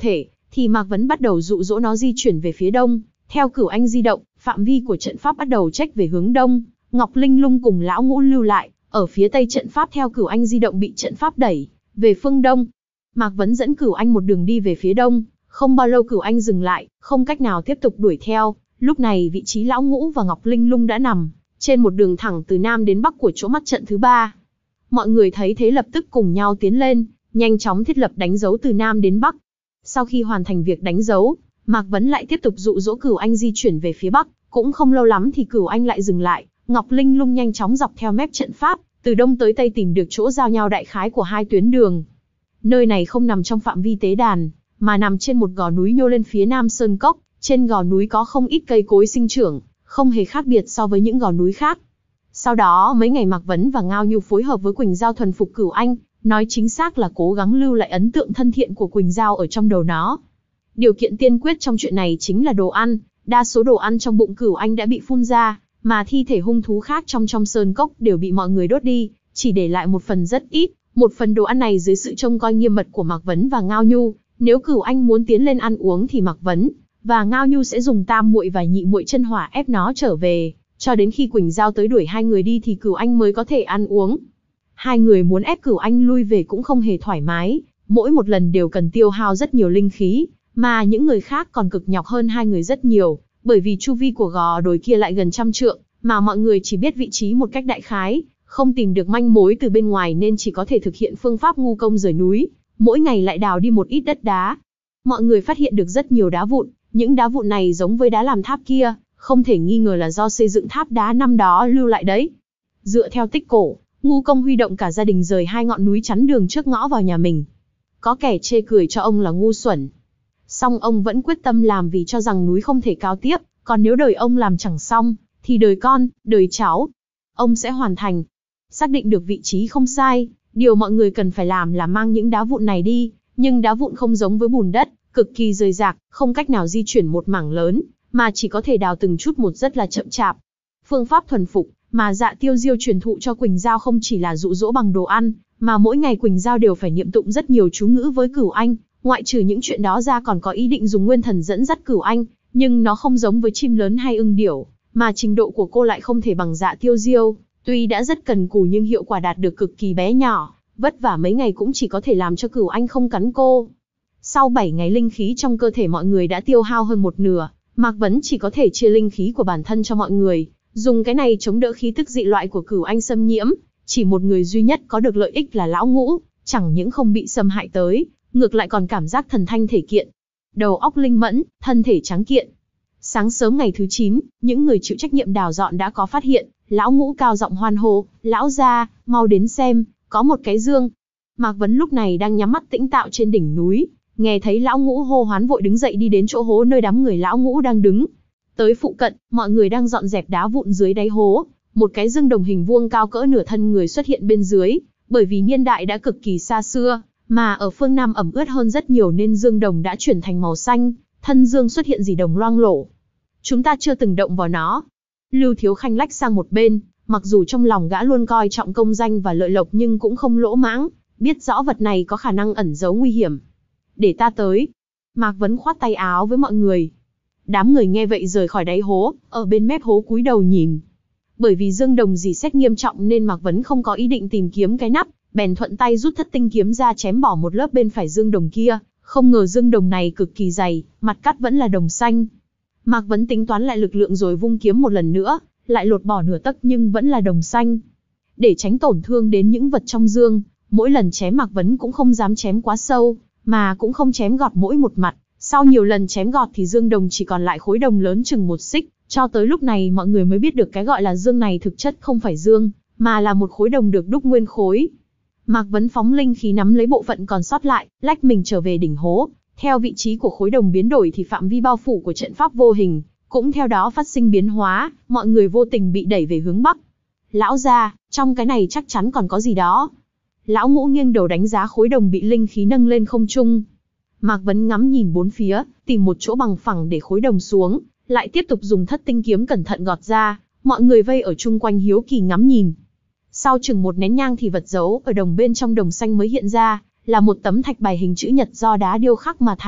thì Mạc Vấn bắt đầu dụ dỗ nó di chuyển về phía đông. Theo Cửu Anh di động, phạm vi của trận pháp bắt đầu chếch về hướng đông. Ngọc Linh Lung cùng Lão Ngũ lưu lại, ở phía tây trận pháp theo Cửu Anh di động bị trận pháp đẩy về phương đông. Mạc Vấn dẫn Cửu Anh một đường đi về phía đông, không bao lâu Cửu Anh dừng lại, không cách nào tiếp tục đuổi theo. Lúc này vị trí Lão Ngũ và Ngọc Linh Lung đã nằm trên một đường thẳng từ nam đến bắc của chỗ mắt trận thứ ba. Mọi người thấy thế lập tức cùng nhau tiến lên, nhanh chóng thiết lập đánh dấu từ nam đến bắc. Sau khi hoàn thành việc đánh dấu, Mạc Vấn lại tiếp tục dụ dỗ Cửu Anh di chuyển về phía bắc. Cũng không lâu lắm thì Cửu Anh lại dừng lại, Ngọc Linh Lung nhanh chóng dọc theo mép trận pháp, từ đông tới tây tìm được chỗ giao nhau đại khái của hai tuyến đường. Nơi này không nằm trong phạm vi tế đàn, mà nằm trên một gò núi nhô lên phía nam sơn cốc. Trên gò núi có không ít cây cối sinh trưởng, không hề khác biệt so với những gò núi khác. Sau đó mấy ngày Mạc Vấn và Ngao Nhu phối hợp với Quỳnh Giao thuần phục Cửu Anh, nói chính xác là cố gắng lưu lại ấn tượng thân thiện của Quỳnh Giao ở trong đầu nó. Điều kiện tiên quyết trong chuyện này chính là đồ ăn. Đa số đồ ăn trong bụng Cửu Anh đã bị phun ra, mà thi thể hung thú khác trong trong sơn cốc đều bị mọi người đốt đi, chỉ để lại một phần rất ít. Một phần đồ ăn này dưới sự trông coi nghiêm mật của Mạc Vấn và Ngao Nhu, nếu Cửu Anh muốn tiến lên ăn uống thì Mạc Vấn và Ngao Nhu sẽ dùng tam muội và nhị muội chân hỏa ép nó trở về, cho đến khi Quỳnh Giao tới đuổi hai người đi thì Cửu Anh mới có thể ăn uống. Hai người muốn ép Cửu Anh lui về cũng không hề thoải mái, mỗi một lần đều cần tiêu hao rất nhiều linh khí, mà những người khác còn cực nhọc hơn hai người rất nhiều, bởi vì chu vi của gò đồi kia lại gần trăm trượng, mà mọi người chỉ biết vị trí một cách đại khái, không tìm được manh mối từ bên ngoài nên chỉ có thể thực hiện phương pháp ngu công rời núi, mỗi ngày lại đào đi một ít đất đá. Mọi người phát hiện được rất nhiều đá vụn, những đá vụn này giống với đá làm tháp kia, không thể nghi ngờ là do xây dựng tháp đá năm đó lưu lại đấy. Dựa theo tích cổ, ngu công huy động cả gia đình rời hai ngọn núi chắn đường trước ngõ vào nhà mình. Có kẻ chê cười cho ông là ngu xuẩn, song ông vẫn quyết tâm làm vì cho rằng núi không thể cao tiếp, còn nếu đời ông làm chẳng xong, thì đời con, đời cháu, ông sẽ hoàn thành. Xác định được vị trí không sai, điều mọi người cần phải làm là mang những đá vụn này đi, nhưng đá vụn không giống với bùn đất, cực kỳ rời rạc, không cách nào di chuyển một mảng lớn, mà chỉ có thể đào từng chút một rất là chậm chạp. Phương pháp thuần phục mà Dạ Tiêu Diêu truyền thụ cho Quỳnh Giao không chỉ là dụ dỗ bằng đồ ăn, mà mỗi ngày Quỳnh Giao đều phải niệm tụng rất nhiều chú ngữ với Cửu Anh. Ngoại trừ những chuyện đó ra còn có ý định dùng nguyên thần dẫn dắt Cửu Anh, nhưng nó không giống với chim lớn hay ưng điểu, mà trình độ của cô lại không thể bằng Dạ Tiêu Diêu. Tuy đã rất cần cù nhưng hiệu quả đạt được cực kỳ bé nhỏ, vất vả mấy ngày cũng chỉ có thể làm cho Cửu Anh không cắn cô. Sau bảy ngày linh khí trong cơ thể mọi người đã tiêu hao hơn một nửa, Mạc Vấn chỉ có thể chia linh khí của bản thân cho mọi người, dùng cái này chống đỡ khí tức dị loại của Cửu Anh xâm nhiễm. Chỉ một người duy nhất có được lợi ích là Lão Ngũ, chẳng những không bị xâm hại tới, ngược lại còn cảm giác thần thanh thể kiện, đầu óc linh mẫn, thân thể trắng kiện. Sáng sớm ngày thứ chín, những người chịu trách nhiệm đào dọn đã có phát hiện, Lão Ngũ cao giọng hoan hô, lão gia, mau đến xem, có một cái dương. Mạc Vấn lúc này đang nhắm mắt tĩnh tạo trên đỉnh núi, nghe thấy Lão Ngũ hô hoán vội đứng dậy đi đến chỗ hố nơi đám người Lão Ngũ đang đứng. Tới phụ cận, mọi người đang dọn dẹp đá vụn dưới đáy hố, một cái dương đồng hình vuông cao cỡ nửa thân người xuất hiện bên dưới, bởi vì niên đại đã cực kỳ xa xưa, mà ở phương Nam ẩm ướt hơn rất nhiều nên dương đồng đã chuyển thành màu xanh, thân dương xuất hiện rỉ đồng loang lổ. Chúng ta chưa từng động vào nó. Lưu Thiếu Khanh lách sang một bên, mặc dù trong lòng gã luôn coi trọng công danh và lợi lộc nhưng cũng không lỗ mãng, biết rõ vật này có khả năng ẩn giấu nguy hiểm. Để ta tới. Mạc Vấn khoát tay áo với mọi người. Đám người nghe vậy rời khỏi đáy hố, ở bên mép hố cúi đầu nhìn. Bởi vì dương đồng rỉ sét nghiêm trọng nên Mạc Vấn không có ý định tìm kiếm cái nắp, bèn thuận tay rút thất tinh kiếm ra chém bỏ một lớp bên phải dương đồng kia. Không ngờ dương đồng này cực kỳ dày, mặt cắt vẫn là đồng xanh. Mạc Vấn tính toán lại lực lượng rồi vung kiếm một lần nữa, lại lột bỏ nửa tấc nhưng vẫn là đồng xanh. Để tránh tổn thương đến những vật trong dương, mỗi lần chém Mạc Vấn cũng không dám chém quá sâu, mà cũng không chém gọt mỗi một mặt. Sau nhiều lần chém gọt thì dương đồng chỉ còn lại khối đồng lớn chừng một xích, cho tới lúc này mọi người mới biết được cái gọi là dương này thực chất không phải dương, mà là một khối đồng được đúc nguyên khối. Mạc Vấn phóng linh khí nắm lấy bộ phận còn sót lại, lách mình trở về đỉnh hố. Theo vị trí của khối đồng biến đổi thì phạm vi bao phủ của trận pháp vô hình cũng theo đó phát sinh biến hóa, mọi người vô tình bị đẩy về hướng bắc. Lão gia, trong cái này chắc chắn còn có gì đó. Lão Ngũ nghiêng đầu đánh giá khối đồng bị linh khí nâng lên không trung. Mạc Vấn ngắm nhìn bốn phía, tìm một chỗ bằng phẳng để khối đồng xuống, lại tiếp tục dùng thất tinh kiếm cẩn thận gọt ra. Mọi người vây ở chung quanh hiếu kỳ ngắm nhìn. Sau chừng một nén nhang thì vật giấu ở đồng bên trong đồng xanh mới hiện ra, là một tấm thạch bài hình chữ nhật do đá điêu khắc mà thành.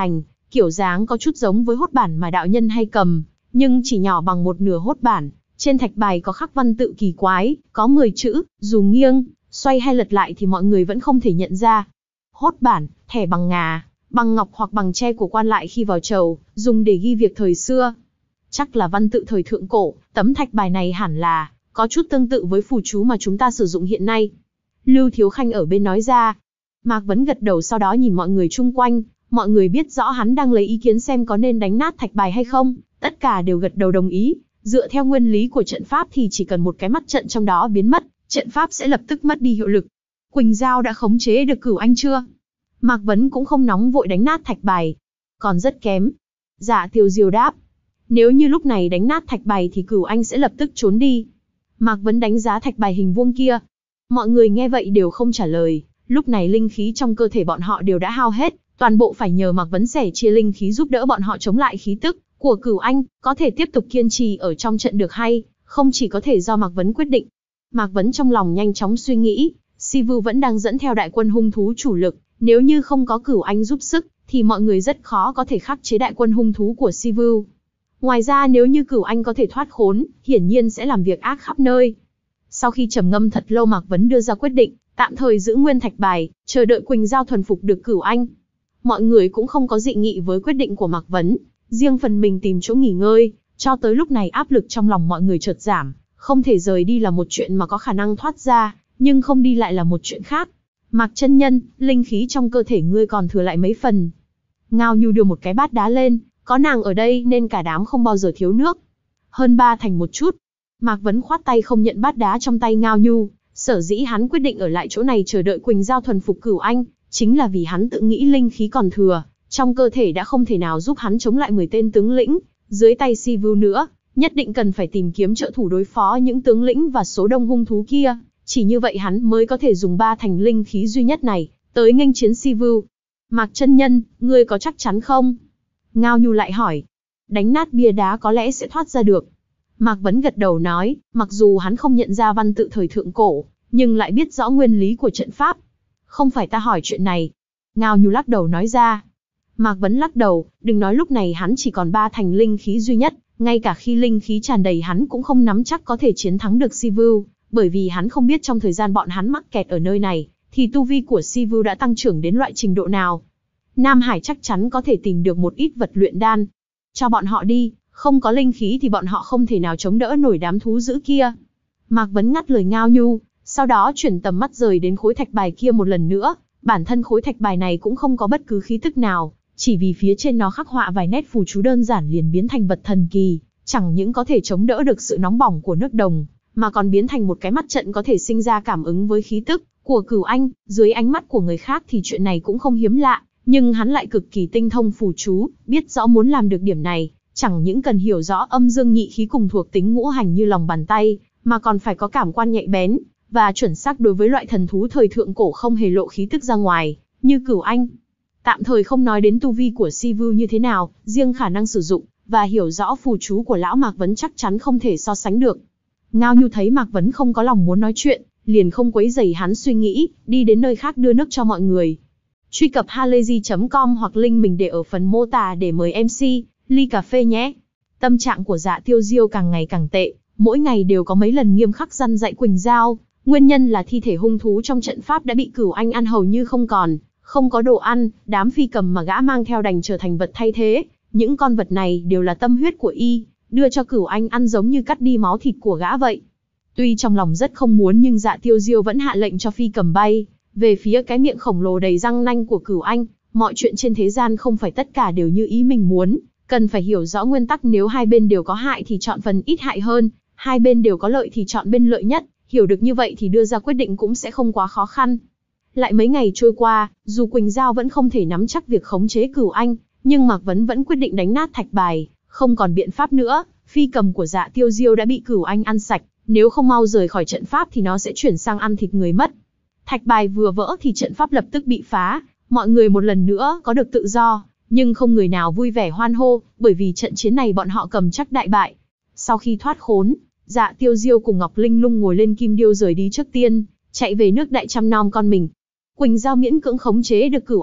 kiểu dáng có chút giống với hốt bản mà đạo nhân hay cầm, nhưng chỉ nhỏ bằng một nửa hốt bản. Trên thạch bài có khắc văn tự kỳ quái, có mười chữ, dù nghiêng, xoay hay lật lại thì mọi người vẫn không thể nhận ra. Hốt bản, thẻ bằng ngà, bằng ngọc hoặc bằng tre của quan lại khi vào chầu, dùng để ghi việc thời xưa. Chắc là văn tự thời thượng cổ, tấm thạch bài này hẳn là có chút tương tự với phù chú mà chúng ta sử dụng hiện nay. Lưu Thiếu Khanh ở bên nói ra. Mạc Vấn gật đầu, sau đó nhìn mọi người chung quanh, mọi người biết rõ hắn đang lấy ý kiến xem có nên đánh nát thạch bài hay không, tất cả đều gật đầu đồng ý. Dựa theo nguyên lý của trận pháp thì chỉ cần một cái mắt trận trong đó biến mất, trận pháp sẽ lập tức mất đi hiệu lực. Quỳnh Giao đã khống chế được Cửu Anh chưa? Mạc Vấn cũng không nóng vội đánh nát thạch bài. Còn rất kém. Dạ Tiêu Diêu đáp. Nếu như lúc này đánh nát thạch bài thì Cửu Anh sẽ lập tức trốn đi. Mạc Vấn đánh giá thạch bài hình vuông kia. Mọi người nghe vậy đều không trả lời. Lúc này linh khí trong cơ thể bọn họ đều đã hao hết, toàn bộ phải nhờ Mạc Vấn sẻ chia linh khí giúp đỡ bọn họ chống lại khí tức của Cửu Anh, có thể tiếp tục kiên trì ở trong trận được hay không chỉ có thể do Mạc Vấn quyết định. Mạc Vấn trong lòng nhanh chóng suy nghĩ, Sivu vẫn đang dẫn theo đại quân hung thú chủ lực, nếu như không có Cửu Anh giúp sức, thì mọi người rất khó có thể khắc chế đại quân hung thú của Sivu. Ngoài ra nếu như Cửu Anh có thể thoát khốn, hiển nhiên sẽ làm việc ác khắp nơi. Sau khi trầm ngâm thật lâu, Mạc Vấn đưa ra quyết định, tạm thời giữ nguyên thạch bài, chờ đợi Quỳnh Giao thuần phục được Cửu Anh. Mọi người cũng không có dị nghị với quyết định của Mạc Vấn, riêng phần mình tìm chỗ nghỉ ngơi, cho tới lúc này áp lực trong lòng mọi người chợt giảm, không thể rời đi là một chuyện mà có khả năng thoát ra, nhưng không đi lại là một chuyện khác. Mạc chân nhân, linh khí trong cơ thể ngươi còn thừa lại mấy phần? Ngao Nhu đưa một cái bát đá lên, có nàng ở đây nên cả đám không bao giờ thiếu nước. Hơn ba thành một chút. Mạc Vấn khoát tay không nhận bát đá trong tay Ngao Nhu, sở dĩ hắn quyết định ở lại chỗ này chờ đợi Quỳnh Giao thuần phục Cửu Anh, chính là vì hắn tự nghĩ linh khí còn thừa, trong cơ thể đã không thể nào giúp hắn chống lại mười tên tướng lĩnh dưới tay Sivu nữa, nhất định cần phải tìm kiếm trợ thủ đối phó những tướng lĩnh và số đông hung thú kia, chỉ như vậy hắn mới có thể dùng ba thành linh khí duy nhất này tới nghênh chiến Sivu. Mạc chân nhân, ngươi có chắc chắn không? Ngao Nhu lại hỏi. Đánh nát bia đá có lẽ sẽ thoát ra được. Mạc Vấn gật đầu nói, mặc dù hắn không nhận ra văn tự thời thượng cổ, nhưng lại biết rõ nguyên lý của trận pháp. Không phải ta hỏi chuyện này. Ngao Nhu lắc đầu nói ra. Mạc Vấn lắc đầu, đừng nói lúc này hắn chỉ còn ba thành linh khí duy nhất, ngay cả khi linh khí tràn đầy hắn cũng không nắm chắc có thể chiến thắng được Sivu, bởi vì hắn không biết trong thời gian bọn hắn mắc kẹt ở nơi này, thì tu vi của Sivu đã tăng trưởng đến loại trình độ nào. Nam Hải chắc chắn có thể tìm được một ít vật luyện đan. Cho bọn họ đi, không có linh khí thì bọn họ không thể nào chống đỡ nổi đám thú dữ kia. Mạc Vấn ngắt lời Ngao Nhu, sau đó chuyển tầm mắt rời đến khối thạch bài kia một lần nữa. Bản thân khối thạch bài này cũng không có bất cứ khí tức nào, chỉ vì phía trên nó khắc họa vài nét phù chú đơn giản liền biến thành vật thần kỳ, chẳng những có thể chống đỡ được sự nóng bỏng của nước đồng, mà còn biến thành một cái mắt trận có thể sinh ra cảm ứng với khí tức của Cửu Anh. Dưới ánh mắt của người khác thì chuyện này cũng không hiếm lạ, nhưng hắn lại cực kỳ tinh thông phù chú, biết rõ muốn làm được điểm này, chẳng những cần hiểu rõ âm dương nhị khí cùng thuộc tính ngũ hành như lòng bàn tay, mà còn phải có cảm quan nhạy bén và chuẩn xác đối với loại thần thú thời thượng cổ không hề lộ khí tức ra ngoài, như Cửu Anh. Tạm thời không nói đến tu vi của Sivu như thế nào, riêng khả năng sử dụng và hiểu rõ phù chú của lão Mạc Vấn chắc chắn không thể so sánh được. Ngao Nhu thấy Mạc Vấn không có lòng muốn nói chuyện, liền không quấy rầy hắn suy nghĩ, đi đến nơi khác đưa nước cho mọi người. Truy cập halayzi chấm com hoặc link mình để ở phần mô tả để mời em xê ly cà phê nhé. Tâm trạng của Dạ Tiêu Diêu càng ngày càng tệ, mỗi ngày đều có mấy lần nghiêm khắc răn dạy Quỳnh Giao, nguyên nhân là thi thể hung thú trong trận pháp đã bị Cửu Anh ăn hầu như không còn, không có đồ ăn, đám phi cầm mà gã mang theo đành trở thành vật thay thế, những con vật này đều là tâm huyết của y, đưa cho Cửu Anh ăn giống như cắt đi máu thịt của gã vậy. Tuy trong lòng rất không muốn nhưng Dạ Tiêu Diêu vẫn hạ lệnh cho phi cầm bay về phía cái miệng khổng lồ đầy răng nanh của Cửu Anh. Mọi chuyện trên thế gian không phải tất cả đều như ý mình muốn, cần phải hiểu rõ nguyên tắc, nếu hai bên đều có hại thì chọn phần ít hại hơn, hai bên đều có lợi thì chọn bên lợi nhất, hiểu được như vậy thì đưa ra quyết định cũng sẽ không quá khó khăn. Lại mấy ngày trôi qua, dù Quỳnh Giao vẫn không thể nắm chắc việc khống chế Cửu Anh, nhưng Mạc Vấn vẫn quyết định đánh nát thạch bài, không còn biện pháp nữa, phi cầm của Dạ Tiêu Diêu đã bị Cửu Anh ăn sạch, nếu không mau rời khỏi trận pháp thì nó sẽ chuyển sang ăn thịt người mất. Thạch bài vừa vỡ thì trận pháp lập tức bị phá, mọi người một lần nữa có được tự do, nhưng không người nào vui vẻ hoan hô, bởi vì trận chiến này bọn họ cầm chắc đại bại. Sau khi thoát khốn, Dạ Tiêu Diêu cùng Ngọc Linh Lung ngồi lên kim điêu rời đi trước tiên, chạy về nước Đại Trăm Nom con mình. Quỳnh Giao miễn cưỡng khống chế được Cửu Anh,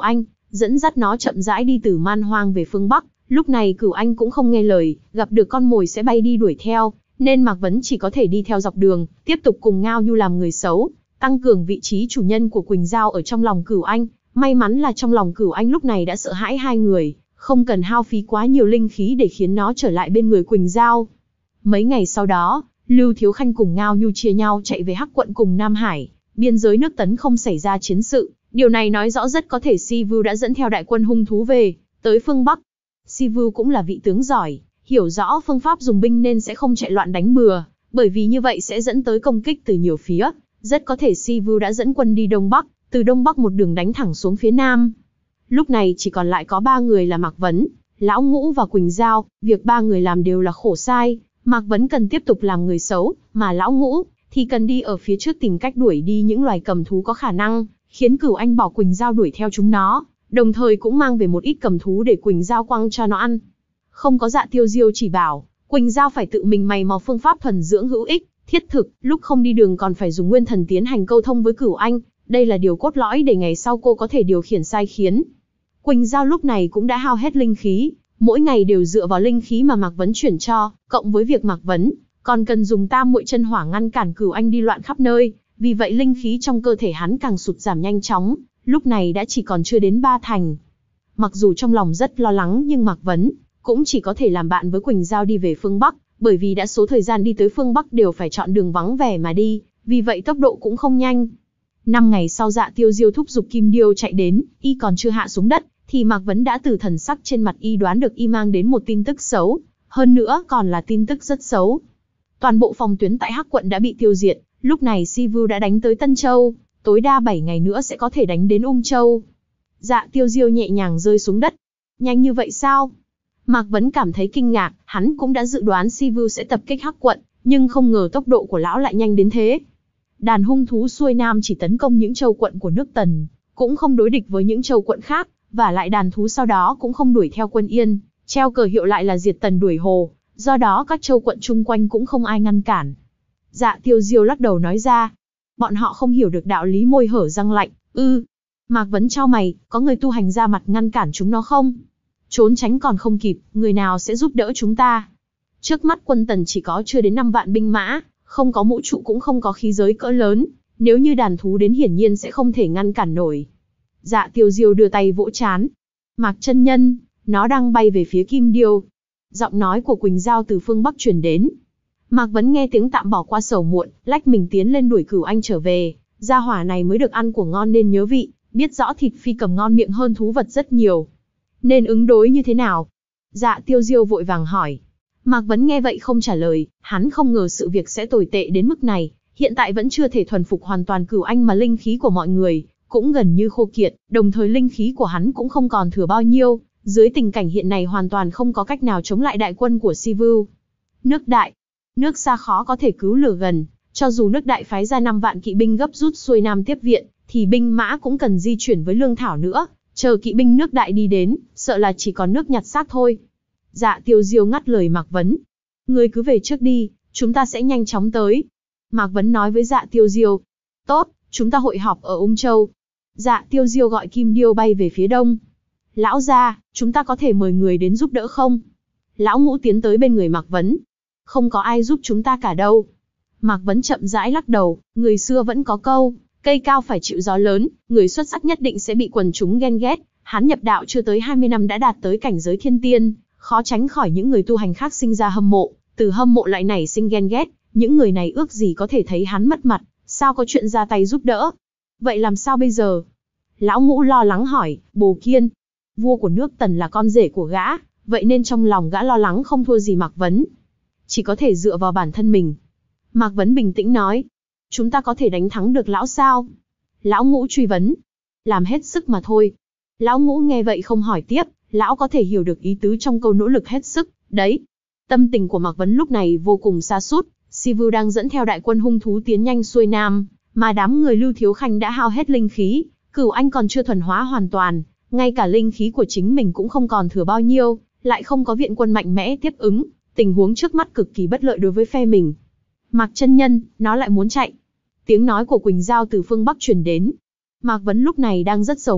dẫn dắt nó chậm rãi đi từ man hoang về phương Bắc. Lúc này Cửu Anh cũng không nghe lời, gặp được con mồi sẽ bay đi đuổi theo, nên Mạc Vấn chỉ có thể đi theo dọc đường, tiếp tục cùng Ngao Nhu làm người xấu, tăng cường vị trí chủ nhân của Quỳnh Giao ở trong lòng Cửu Anh. May mắn là trong lòng Cửu Anh lúc này đã sợ hãi hai người, không cần hao phí quá nhiều linh khí để khiến nó trở lại bên người Quỳnh Giao. Mấy ngày sau đó, Lưu Thiếu Khanh cùng Ngao Nhu chia nhau chạy về Hắc Quận cùng Nam Hải, biên giới nước Tấn không xảy ra chiến sự. Điều này nói rõ rất có thể Si Vu đã dẫn theo đại quân hung thú về, tới phương Bắc. Si Vu cũng là vị tướng giỏi, hiểu rõ phương pháp dùng binh nên sẽ không chạy loạn đánh bừa, bởi vì như vậy sẽ dẫn tới công kích từ nhiều phía. Rất có thể Si Vu đã dẫn quân đi Đông Bắc, từ Đông Bắc một đường đánh thẳng xuống phía Nam. Lúc này chỉ còn lại có ba người là Mạc Vấn, Lão Ngũ và Quỳnh Giao. Việc ba người làm đều là khổ sai. Mạc Vấn cần tiếp tục làm người xấu, mà Lão Ngũ thì cần đi ở phía trước tìm cách đuổi đi những loài cầm thú có khả năng khiến Cửu Anh bảo Quỳnh Giao đuổi theo chúng nó, đồng thời cũng mang về một ít cầm thú để Quỳnh Giao quăng cho nó ăn. Không có Dạ Tiêu Diêu chỉ bảo, Quỳnh Giao phải tự mình mày mò phương pháp thuần dưỡng hữu ích, thiết thực, lúc không đi đường còn phải dùng nguyên thần tiến hành câu thông với Cửu Anh, đây là điều cốt lõi để ngày sau cô có thể điều khiển sai khiến. Quỳnh Giao lúc này cũng đã hao hết linh khí, mỗi ngày đều dựa vào linh khí mà Mạc Vấn chuyển cho, cộng với việc Mạc Vấn còn cần dùng tam muội chân hỏa ngăn cản Cửu Anh đi loạn khắp nơi, vì vậy linh khí trong cơ thể hắn càng sụt giảm nhanh chóng, lúc này đã chỉ còn chưa đến ba thành. Mặc dù trong lòng rất lo lắng nhưng Mạc Vấn cũng chỉ có thể làm bạn với Quỳnh Giao đi về phương Bắc, bởi vì đã số thời gian đi tới phương Bắc đều phải chọn đường vắng vẻ mà đi, vì vậy tốc độ cũng không nhanh. Năm ngày sau Dạ Tiêu Diêu thúc giục Kim Điêu chạy đến, y còn chưa hạ xuống đất, thì Mạc Vấn đã từ thần sắc trên mặt y đoán được y mang đến một tin tức xấu, hơn nữa còn là tin tức rất xấu. Toàn bộ phòng tuyến tại Hắc Quận đã bị tiêu diệt, lúc này Si Vu đã đánh tới Tân Châu, tối đa bảy ngày nữa sẽ có thể đánh đến Ung Châu. Dạ Tiêu Diêu nhẹ nhàng rơi xuống đất. Nhanh như vậy sao? Mạc Vấn cảm thấy kinh ngạc, hắn cũng đã dự đoán Si Vu sẽ tập kích Hắc Quận, nhưng không ngờ tốc độ của lão lại nhanh đến thế. Đàn hung thú xuôi nam chỉ tấn công những châu quận của nước Tần, cũng không đối địch với những châu quận khác, và lại đàn thú sau đó cũng không đuổi theo quân Yên, treo cờ hiệu lại là diệt Tần đuổi Hồ, do đó các châu quận chung quanh cũng không ai ngăn cản. Dạ Tiêu Diêu lắc đầu nói ra, bọn họ không hiểu được đạo lý môi hở răng lạnh. Ư? Mạc Vấn chau mày, có người tu hành ra mặt ngăn cản chúng nó không? Trốn tránh còn không kịp, người nào sẽ giúp đỡ chúng ta? Trước mắt quân Tần chỉ có chưa đến năm vạn binh mã, không có mũ trụ cũng không có khí giới cỡ lớn, nếu như đàn thú đến hiển nhiên sẽ không thể ngăn cản nổi. Dạ Tiêu Diêu đưa tay vỗ trán. Mạc chân nhân, nó đang bay về phía Kim Điêu. Giọng nói của Quỳnh Giao từ phương Bắc truyền đến. Mạc Vấn nghe tiếng tạm bỏ qua sầu muộn, lách mình tiến lên đuổi Cửu Anh trở về. Gia hỏa này mới được ăn của ngon nên nhớ vị, biết rõ thịt phi cầm ngon miệng hơn thú vật rất nhiều. Nên ứng đối như thế nào? Dạ Tiêu Diêu vội vàng hỏi. Mạc Vấn nghe vậy không trả lời, hắn không ngờ sự việc sẽ tồi tệ đến mức này. Hiện tại vẫn chưa thể thuần phục hoàn toàn Cửu Anh mà linh khí của mọi người cũng gần như khô kiệt, đồng thời linh khí của hắn cũng không còn thừa bao nhiêu. Dưới tình cảnh hiện này hoàn toàn không có cách nào chống lại đại quân của Si Vu. Nước Đại, nước xa khó có thể cứu lửa gần, cho dù nước Đại phái ra năm vạn kỵ binh gấp rút xuôi nam tiếp viện, thì binh mã cũng cần di chuyển với lương thảo nữa, chờ kỵ binh nước Đại đi đến, sợ là chỉ còn nước nhặt xác thôi. Dạ Tiêu Diêu ngắt lời Mạc Vấn. Ngươi cứ về trước đi, chúng ta sẽ nhanh chóng tới. Mạc Vấn nói với Dạ Tiêu Diêu. Tốt, chúng ta hội họp ở Ung Châu. Dạ Tiêu Diêu gọi Kim Điêu bay về phía đông. Lão gia, chúng ta có thể mời người đến giúp đỡ không? Lão Ngũ tiến tới bên người Mạc Vấn. Không có ai giúp chúng ta cả đâu. Mạc Vấn chậm rãi lắc đầu, người xưa vẫn có câu, cây cao phải chịu gió lớn, người xuất sắc nhất định sẽ bị quần chúng ghen ghét. Hắn nhập đạo chưa tới hai mươi năm đã đạt tới cảnh giới thiên tiên, khó tránh khỏi những người tu hành khác sinh ra hâm mộ, từ hâm mộ lại nảy sinh ghen ghét, những người này ước gì có thể thấy hắn mất mặt, sao có chuyện ra tay giúp đỡ. Vậy làm sao bây giờ? Lão Ngũ lo lắng hỏi, Bồ Kiên, vua của nước Tần là con rể của gã, vậy nên trong lòng gã lo lắng không thua gì Mạc Vấn. Chỉ có thể dựa vào bản thân mình. Mạc Vấn bình tĩnh nói, chúng ta có thể đánh thắng được lão sao? Lão Ngũ truy vấn, làm hết sức mà thôi. Lão Ngũ nghe vậy không hỏi tiếp, lão có thể hiểu được ý tứ trong câu nỗ lực hết sức, đấy. Tâm tình của Mạc Vấn lúc này vô cùng sa sút, Si Vu đang dẫn theo đại quân hung thú tiến nhanh xuôi nam, mà đám người Lưu Thiếu Khanh đã hao hết linh khí, Cửu Anh còn chưa thuần hóa hoàn toàn, ngay cả linh khí của chính mình cũng không còn thừa bao nhiêu, lại không có viện quân mạnh mẽ tiếp ứng, tình huống trước mắt cực kỳ bất lợi đối với phe mình. Mạc chân nhân, nó lại muốn chạy. Tiếng nói của Quỳnh Giao từ phương Bắc truyền đến. Mạc Vấn lúc này đang rất sầu muộn,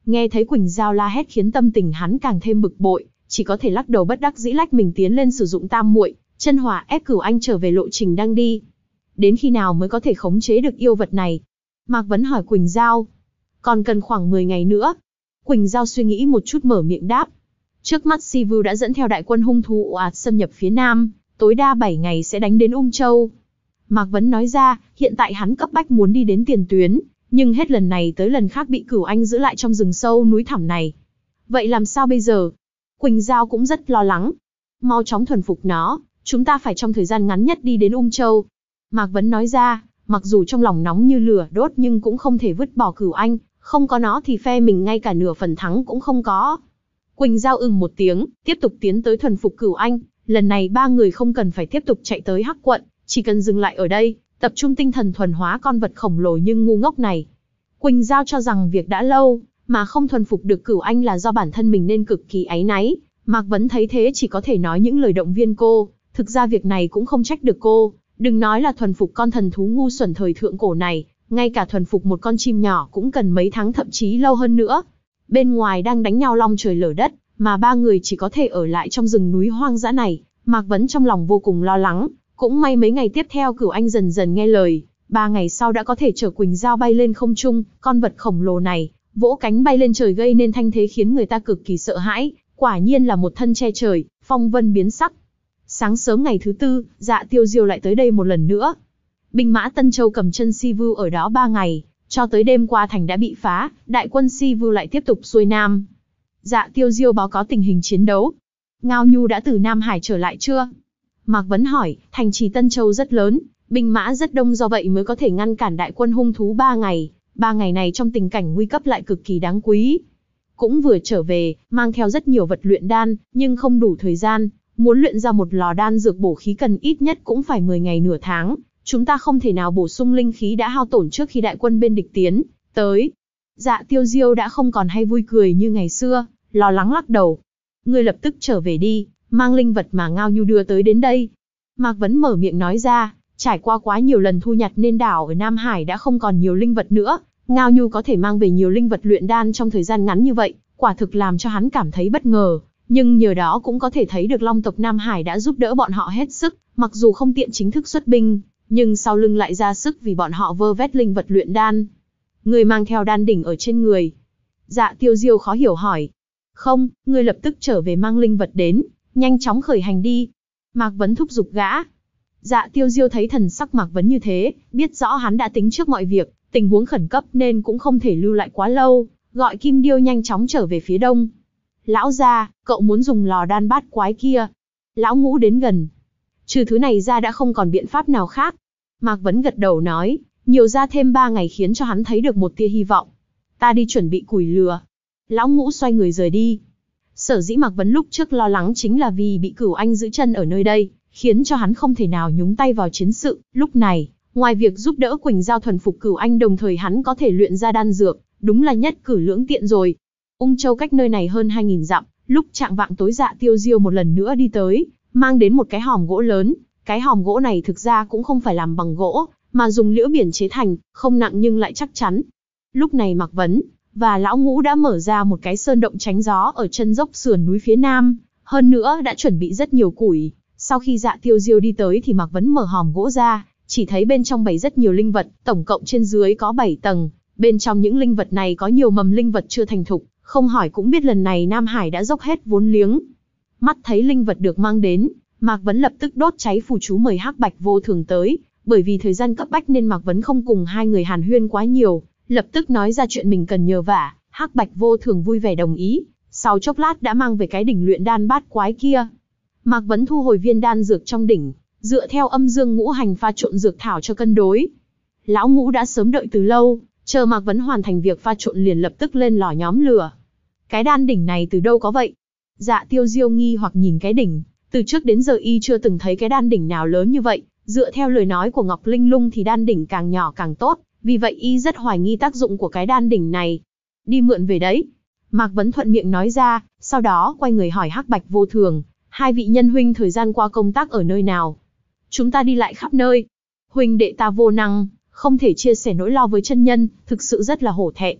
Nghe thấy Quỳnh Giao la hét khiến tâm tình hắn càng thêm bực bội, chỉ có thể lắc đầu bất đắc dĩ lách mình tiến lên sử dụng tam muội chân hỏa ép Cửu Anh trở về lộ trình đang đi. Đến khi nào mới có thể khống chế được yêu vật này? Mạc Vấn hỏi Quỳnh Giao. Còn cần khoảng mười ngày nữa. Quỳnh Giao suy nghĩ một chút mở miệng đáp. Trước mắt Sivu đã dẫn theo đại quân hung thú ồ ạt xâm nhập phía nam, tối đa bảy ngày sẽ đánh đến Ung Châu. Mạc Vấn nói ra, hiện tại hắn cấp bách muốn đi đến tiền tuyến, nhưng hết lần này tới lần khác bị Cửu Anh giữ lại trong rừng sâu núi thẳm này. Vậy làm sao bây giờ? Quỳnh Giao cũng rất lo lắng. Mau chóng thuần phục nó, chúng ta phải trong thời gian ngắn nhất đi đến Ung Châu. Mạc Vấn nói ra, mặc dù trong lòng nóng như lửa đốt nhưng cũng không thể vứt bỏ Cửu Anh, không có nó thì phe mình ngay cả nửa phần thắng cũng không có. Quỳnh Giao ừm một tiếng, tiếp tục tiến tới thuần phục Cửu Anh, lần này ba người không cần phải tiếp tục chạy tới Hắc quận, chỉ cần dừng lại ở đây, tập trung tinh thần thuần hóa con vật khổng lồ nhưng ngu ngốc này. Quỳnh Giao cho rằng việc đã lâu, mà không thuần phục được Cửu Anh là do bản thân mình nên cực kỳ áy náy. Mạc Vấn thấy thế chỉ có thể nói những lời động viên cô, thực ra việc này cũng không trách được cô, đừng nói là thuần phục con thần thú ngu xuẩn thời thượng cổ này, ngay cả thuần phục một con chim nhỏ cũng cần mấy tháng thậm chí lâu hơn nữa. Bên ngoài đang đánh nhau long trời lở đất, mà ba người chỉ có thể ở lại trong rừng núi hoang dã này. Mạc Vấn trong lòng vô cùng lo lắng, cũng may mấy ngày tiếp theo Cửu Anh dần dần nghe lời, ba ngày sau đã có thể chở Quỳnh Giao bay lên không trung. Con vật khổng lồ này vỗ cánh bay lên trời gây nên thanh thế khiến người ta cực kỳ sợ hãi, quả nhiên là một thân che trời, phong vân biến sắc. Sáng sớm ngày thứ tư, Dạ Tiêu Diêu lại tới đây một lần nữa. Binh mã Tân Châu cầm chân Sivu ở đó ba ngày, cho tới đêm qua thành đã bị phá, đại quân Sivu lại tiếp tục xuôi nam. Dạ Tiêu Diêu báo cáo tình hình chiến đấu. Ngao Nhu đã từ Nam Hải trở lại chưa? Mạc Vấn hỏi, thành trì Tân Châu rất lớn, binh mã rất đông, do vậy mới có thể ngăn cản đại quân hung thú ba ngày. Ba ngày này trong tình cảnh nguy cấp lại cực kỳ đáng quý. Cũng vừa trở về, mang theo rất nhiều vật luyện đan, nhưng không đủ thời gian. Muốn luyện ra một lò đan dược bổ khí cần ít nhất cũng phải mười ngày nửa tháng. Chúng ta không thể nào bổ sung linh khí đã hao tổn trước khi đại quân bên địch tiến tới. Dạ Tiêu Diêu đã không còn hay vui cười như ngày xưa, lo lắng lắc đầu. Ngươi lập tức trở về đi, mang linh vật mà Ngao Nhu đưa tới đến đây. Mạc Vấn mở miệng nói ra, trải qua quá nhiều lần thu nhặt nên đảo ở Nam Hải đã không còn nhiều linh vật nữa. Ngao Nhu có thể mang về nhiều linh vật luyện đan trong thời gian ngắn như vậy, quả thực làm cho hắn cảm thấy bất ngờ. Nhưng nhờ đó cũng có thể thấy được Long tộc Nam Hải đã giúp đỡ bọn họ hết sức, mặc dù không tiện chính thức xuất binh, nhưng sau lưng lại ra sức vì bọn họ vơ vét linh vật luyện đan. Người mang theo đan đỉnh ở trên người. Dạ Tiêu Diêu khó hiểu hỏi. Không, ngươi lập tức trở về mang linh vật đến, nhanh chóng khởi hành đi. Mạc Vấn thúc giục gã. Dạ Tiêu Diêu thấy thần sắc Mạc Vấn như thế, biết rõ hắn đã tính trước mọi việc, tình huống khẩn cấp nên cũng không thể lưu lại quá lâu, gọi Kim Điêu nhanh chóng trở về phía đông. Lão gia, cậu muốn dùng lò đan bát quái kia. Lão Ngũ đến gần. Trừ thứ này ra đã không còn biện pháp nào khác. Mạc Vấn gật đầu nói, nhiều ra thêm ba ngày khiến cho hắn thấy được một tia hy vọng. Ta đi chuẩn bị củi lửa. Lão Ngũ xoay người rời đi. Sở dĩ Mạc Vấn lúc trước lo lắng chính là vì bị Cửu Anh giữ chân ở nơi đây, khiến cho hắn không thể nào nhúng tay vào chiến sự. Lúc này, ngoài việc giúp đỡ Quỳnh Giao thuần phục Cửu Anh, đồng thời hắn có thể luyện ra đan dược, đúng là nhất cử lưỡng tiện rồi. Ung Châu cách nơi này hơn hai nghìn dặm, lúc chạng vạng tối Dạ Tiêu Diêu một lần nữa đi tới, mang đến một cái hòm gỗ lớn. Cái hòm gỗ này thực ra cũng không phải làm bằng gỗ, mà dùng liễu biển chế thành, không nặng nhưng lại chắc chắn. Lúc này Mạc Vấn và Lão Ngũ đã mở ra một cái sơn động tránh gió ở chân dốc sườn núi phía nam, hơn nữa đã chuẩn bị rất nhiều củi. Sau khi Dạ Tiêu Diêu đi tới thì Mạc Vấn mở hòm gỗ ra, chỉ thấy bên trong bày rất nhiều linh vật, tổng cộng trên dưới có bảy tầng. Bên trong những linh vật này có nhiều mầm linh vật chưa thành thục, không hỏi cũng biết lần này Nam Hải đã dốc hết vốn liếng. Mắt thấy linh vật được mang đến, Mạc Vấn lập tức đốt cháy phù chú mời Hắc Bạch Vô Thường tới, bởi vì thời gian cấp bách nên Mạc Vấn không cùng hai người hàn huyên quá nhiều, lập tức nói ra chuyện mình cần nhờ vả. Hắc Bạch Vô Thường vui vẻ đồng ý, sau chốc lát đã mang về cái đỉnh luyện đan bát quái kia. Mạc Vấn thu hồi viên đan dược trong đỉnh, dựa theo âm dương ngũ hành pha trộn dược thảo cho cân đối. Lão Ngũ đã sớm đợi từ lâu, chờ Mạc Vấn hoàn thành việc pha trộn liền lập tức lên lò nhóm lửa. Cái đan đỉnh này từ đâu có vậy? Dạ Tiêu Diêu nghi hoặc nhìn cái đỉnh, từ trước đến giờ y chưa từng thấy cái đan đỉnh nào lớn như vậy. Dựa theo lời nói của Ngọc Linh Lung thì đan đỉnh càng nhỏ càng tốt, vì vậy y rất hoài nghi tác dụng của cái đan đỉnh này. Đi mượn về đấy. Mạc Vấn thuận miệng nói ra, sau đó quay người hỏi Hắc Bạch Vô Thường, hai vị nhân huynh thời gian qua công tác ở nơi nào? Chúng ta đi lại khắp nơi. Huynh đệ ta vô năng, không thể chia sẻ nỗi lo với chân nhân, thực sự rất là hổ thẹn.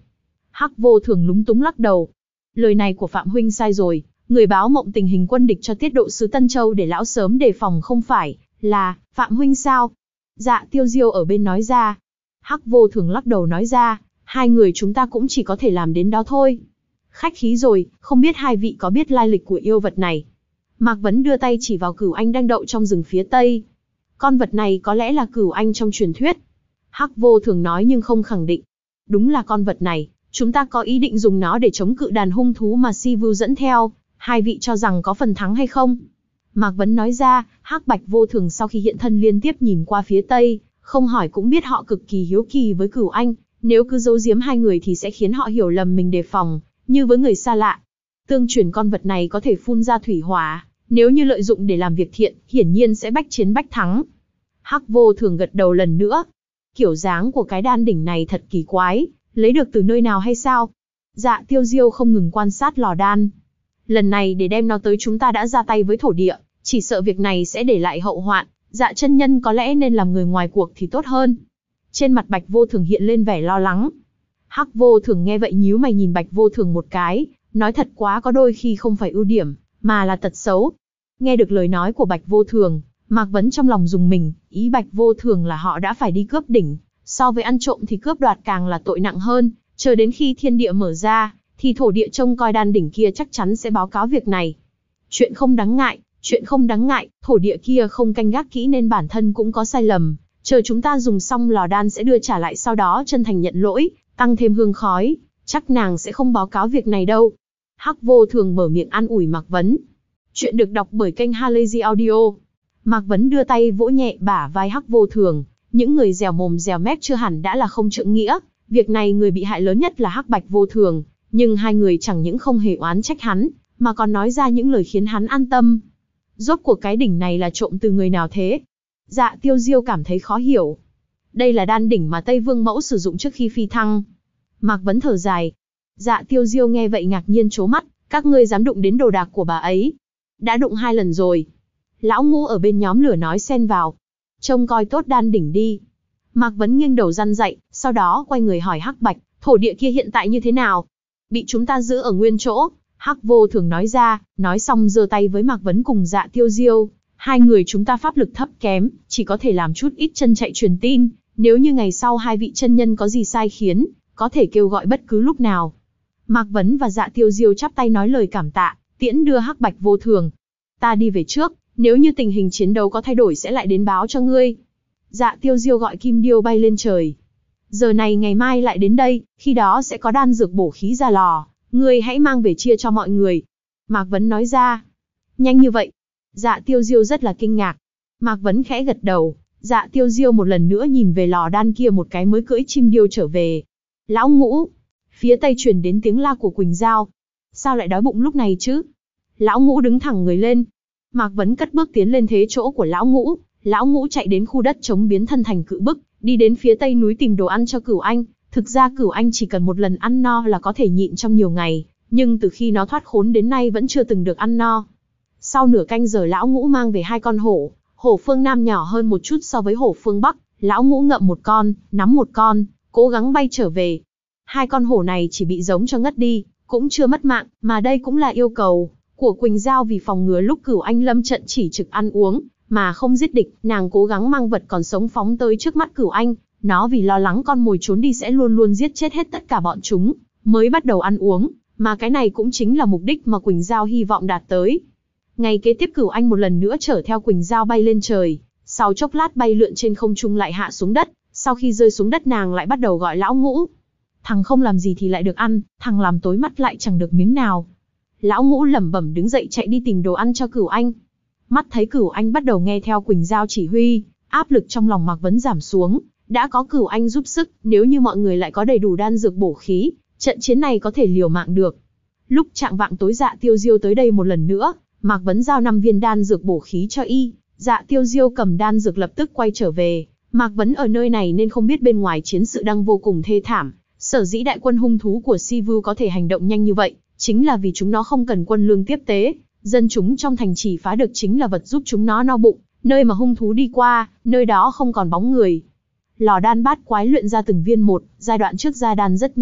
Hắc Vô Thường lúng túng lắc đầu. Lời này của Phạm huynh sai rồi, người báo mộng tình hình quân địch cho tiết độ sứ Tân Châu để lão sớm đề phòng không phải là Phạm huynh sao? Dạ Tiêu Diêu ở bên nói ra. Hắc Vô Thường lắc đầu nói ra, hai người chúng ta cũng chỉ có thể làm đến đó thôi. Khách khí rồi, không biết hai vị có biết lai lịch của yêu vật này? Mạc Vấn đưa tay chỉ vào Cửu Anh đang đậu trong rừng phía tây. Con vật này có lẽ là Cửu Anh trong truyền thuyết. Hắc Vô Thường nói nhưng không khẳng định. Đúng là con vật này, chúng ta có ý định dùng nó để chống cự đàn hung thú mà Si Vu dẫn theo. Hai vị cho rằng có phần thắng hay không? Mạc Vấn nói ra. Hắc Bạch Vô Thường sau khi hiện thân liên tiếp nhìn qua phía tây, không hỏi cũng biết họ cực kỳ hiếu kỳ với Cửu Anh. Nếu cứ giấu giếm hai người thì sẽ khiến họ hiểu lầm mình đề phòng, như với người xa lạ. Tương truyền con vật này có thể phun ra thủy hỏa, nếu như lợi dụng để làm việc thiện, hiển nhiên sẽ bách chiến bách thắng. Hắc Vô Thường gật đầu lần nữa. Kiểu dáng của cái đan đỉnh này thật kỳ quái, lấy được từ nơi nào hay sao? Dạ Tiêu Diêu không ngừng quan sát lò đan. Lần này để đem nó tới chúng ta đã ra tay với thổ địa, chỉ sợ việc này sẽ để lại hậu hoạn. Dạ chân nhân có lẽ nên làm người ngoài cuộc thì tốt hơn. Trên mặt Bạch Vô Thường hiện lên vẻ lo lắng. Hắc Vô Thường nghe vậy nhíu mày nhìn Bạch Vô Thường một cái, nói thật quá có đôi khi không phải ưu điểm, mà là tật xấu. Nghe được lời nói của Bạch Vô Thường, Mạc Vấn trong lòng rùng mình, ý Bạch Vô Thường là họ đã phải đi cướp đỉnh, so với ăn trộm thì cướp đoạt càng là tội nặng hơn, chờ đến khi thiên địa mở ra, thì thổ địa trông coi đan đỉnh kia chắc chắn sẽ báo cáo việc này. Chuyện không đáng ngại, chuyện không đáng ngại, thổ địa kia không canh gác kỹ nên bản thân cũng có sai lầm, chờ chúng ta dùng xong lò đan sẽ đưa trả lại, sau đó chân thành nhận lỗi, tăng thêm hương khói, chắc nàng sẽ không báo cáo việc này đâu. Hắc Vô Thường mở miệng an ủi Mạc Vấn. Chuyện được đọc bởi kênh Halazy Audio. Mạc Vấn đưa tay vỗ nhẹ bả vai Hắc Vô Thường, những người dẻo mồm dẻo mép chưa hẳn đã là không trượng nghĩa, việc này người bị hại lớn nhất là Hắc Bạch Vô Thường, nhưng hai người chẳng những không hề oán trách hắn, mà còn nói ra những lời khiến hắn an tâm. Rốt cuộc cái đỉnh này là trộm từ người nào thế? Dạ Tiêu Diêu cảm thấy khó hiểu. Đây là đan đỉnh mà Tây Vương Mẫu sử dụng trước khi phi thăng. Mạc Vấn thở dài. Dạ Tiêu Diêu nghe vậy ngạc nhiên trố mắt, các ngươi dám đụng đến đồ đạc của bà ấy? Đã đụng hai lần rồi. Lão Ngũ ở bên nhóm lửa nói xen vào. Trông coi tốt đan đỉnh đi. Mạc Vấn nghiêng đầu răn dạy, sau đó quay người hỏi Hắc Bạch, thổ địa kia hiện tại như thế nào? Bị chúng ta giữ ở nguyên chỗ. Hắc Vô Thường nói ra, nói xong giơ tay với Mạc Vấn cùng Dạ Tiêu Diêu. Hai người chúng ta pháp lực thấp kém, chỉ có thể làm chút ít chân chạy truyền tin. Nếu như ngày sau hai vị chân nhân có gì sai khiến, có thể kêu gọi bất cứ lúc nào. Mạc Vấn và Dạ Tiêu Diêu chắp tay nói lời cảm tạ, tiễn đưa Hắc Bạch Vô Thường. Ta đi về trước, nếu như tình hình chiến đấu có thay đổi sẽ lại đến báo cho ngươi. Dạ Tiêu Diêu gọi kim điêu bay lên trời. Giờ này ngày mai lại đến đây, khi đó sẽ có đan dược bổ khí ra lò, ngươi hãy mang về chia cho mọi người. Mạc Vấn nói ra. Nhanh như vậy? Dạ Tiêu Diêu rất là kinh ngạc. Mạc Vấn khẽ gật đầu. Dạ Tiêu Diêu một lần nữa nhìn về lò đan kia một cái mới cưỡi chim điêu trở về. Lão Ngũ. Phía tây truyền đến tiếng la của Quỳnh Giao. Sao lại đói bụng lúc này chứ? Lão Ngũ đứng thẳng người lên. Mạc Vấn cất bước tiến lên thế chỗ của Lão Ngũ. Lão Ngũ chạy đến khu đất trống biến thân thành cự bức, đi đến phía tây núi tìm đồ ăn cho Cửu Anh. Thực ra Cửu Anh chỉ cần một lần ăn no là có thể nhịn trong nhiều ngày, nhưng từ khi nó thoát khốn đến nay vẫn chưa từng được ăn no. Sau nửa canh giờ Lão Ngũ mang về hai con hổ, hổ phương Nam nhỏ hơn một chút so với hổ phương Bắc. Lão Ngũ ngậm một con, nắm một con, cố gắng bay trở về. Hai con hổ này chỉ bị giống cho ngất đi, cũng chưa mất mạng, mà đây cũng là yêu cầu của Quỳnh Giao vì phòng ngừa lúc Cửu Anh lâm trận chỉ trực ăn uống, mà không giết địch, nàng cố gắng mang vật còn sống phóng tới trước mắt Cửu Anh. Nó vì lo lắng con mồi trốn đi sẽ luôn luôn giết chết hết tất cả bọn chúng, mới bắt đầu ăn uống, mà cái này cũng chính là mục đích mà Quỳnh Giao hy vọng đạt tới. Ngày kế tiếp Cửu Anh một lần nữa chở theo Quỳnh Giao bay lên trời, sau chốc lát bay lượn trên không trung lại hạ xuống đất, sau khi rơi xuống đất nàng lại bắt đầu gọi Lão Ngũ. Thằng không làm gì thì lại được ăn, thằng làm tối mắt lại chẳng được miếng nào. Lão Ngũ lẩm bẩm đứng dậy chạy đi tìm đồ ăn cho Cửu Anh. Mắt thấy Cửu Anh bắt đầu nghe theo Quỳnh Giao chỉ huy, áp lực trong lòng Mạc Vấn giảm xuống. Đã có Cửu Anh giúp sức, nếu như mọi người lại có đầy đủ đan dược bổ khí, trận chiến này có thể liều mạng được. Lúc chạng vạng tối Dạ Tiêu Diêu tới đây một lần nữa, Mạc Vấn giao năm viên đan dược bổ khí cho y. Dạ Tiêu Diêu cầm đan dược lập tức quay trở về. Mạc Vấn ở nơi này nên không biết bên ngoài chiến sự đang vô cùng thê thảm. Sở dĩ đại quân hung thú của Si Vu có thể hành động nhanh như vậy, chính là vì chúng nó không cần quân lương tiếp tế. Dân chúng trong thành chỉ phá được chính là vật giúp chúng nó no bụng. Nơi mà hung thú đi qua, nơi đó không còn bóng người. Lò đan bát quái luyện ra từng viên một, giai đoạn trước ra đan rất nhanh,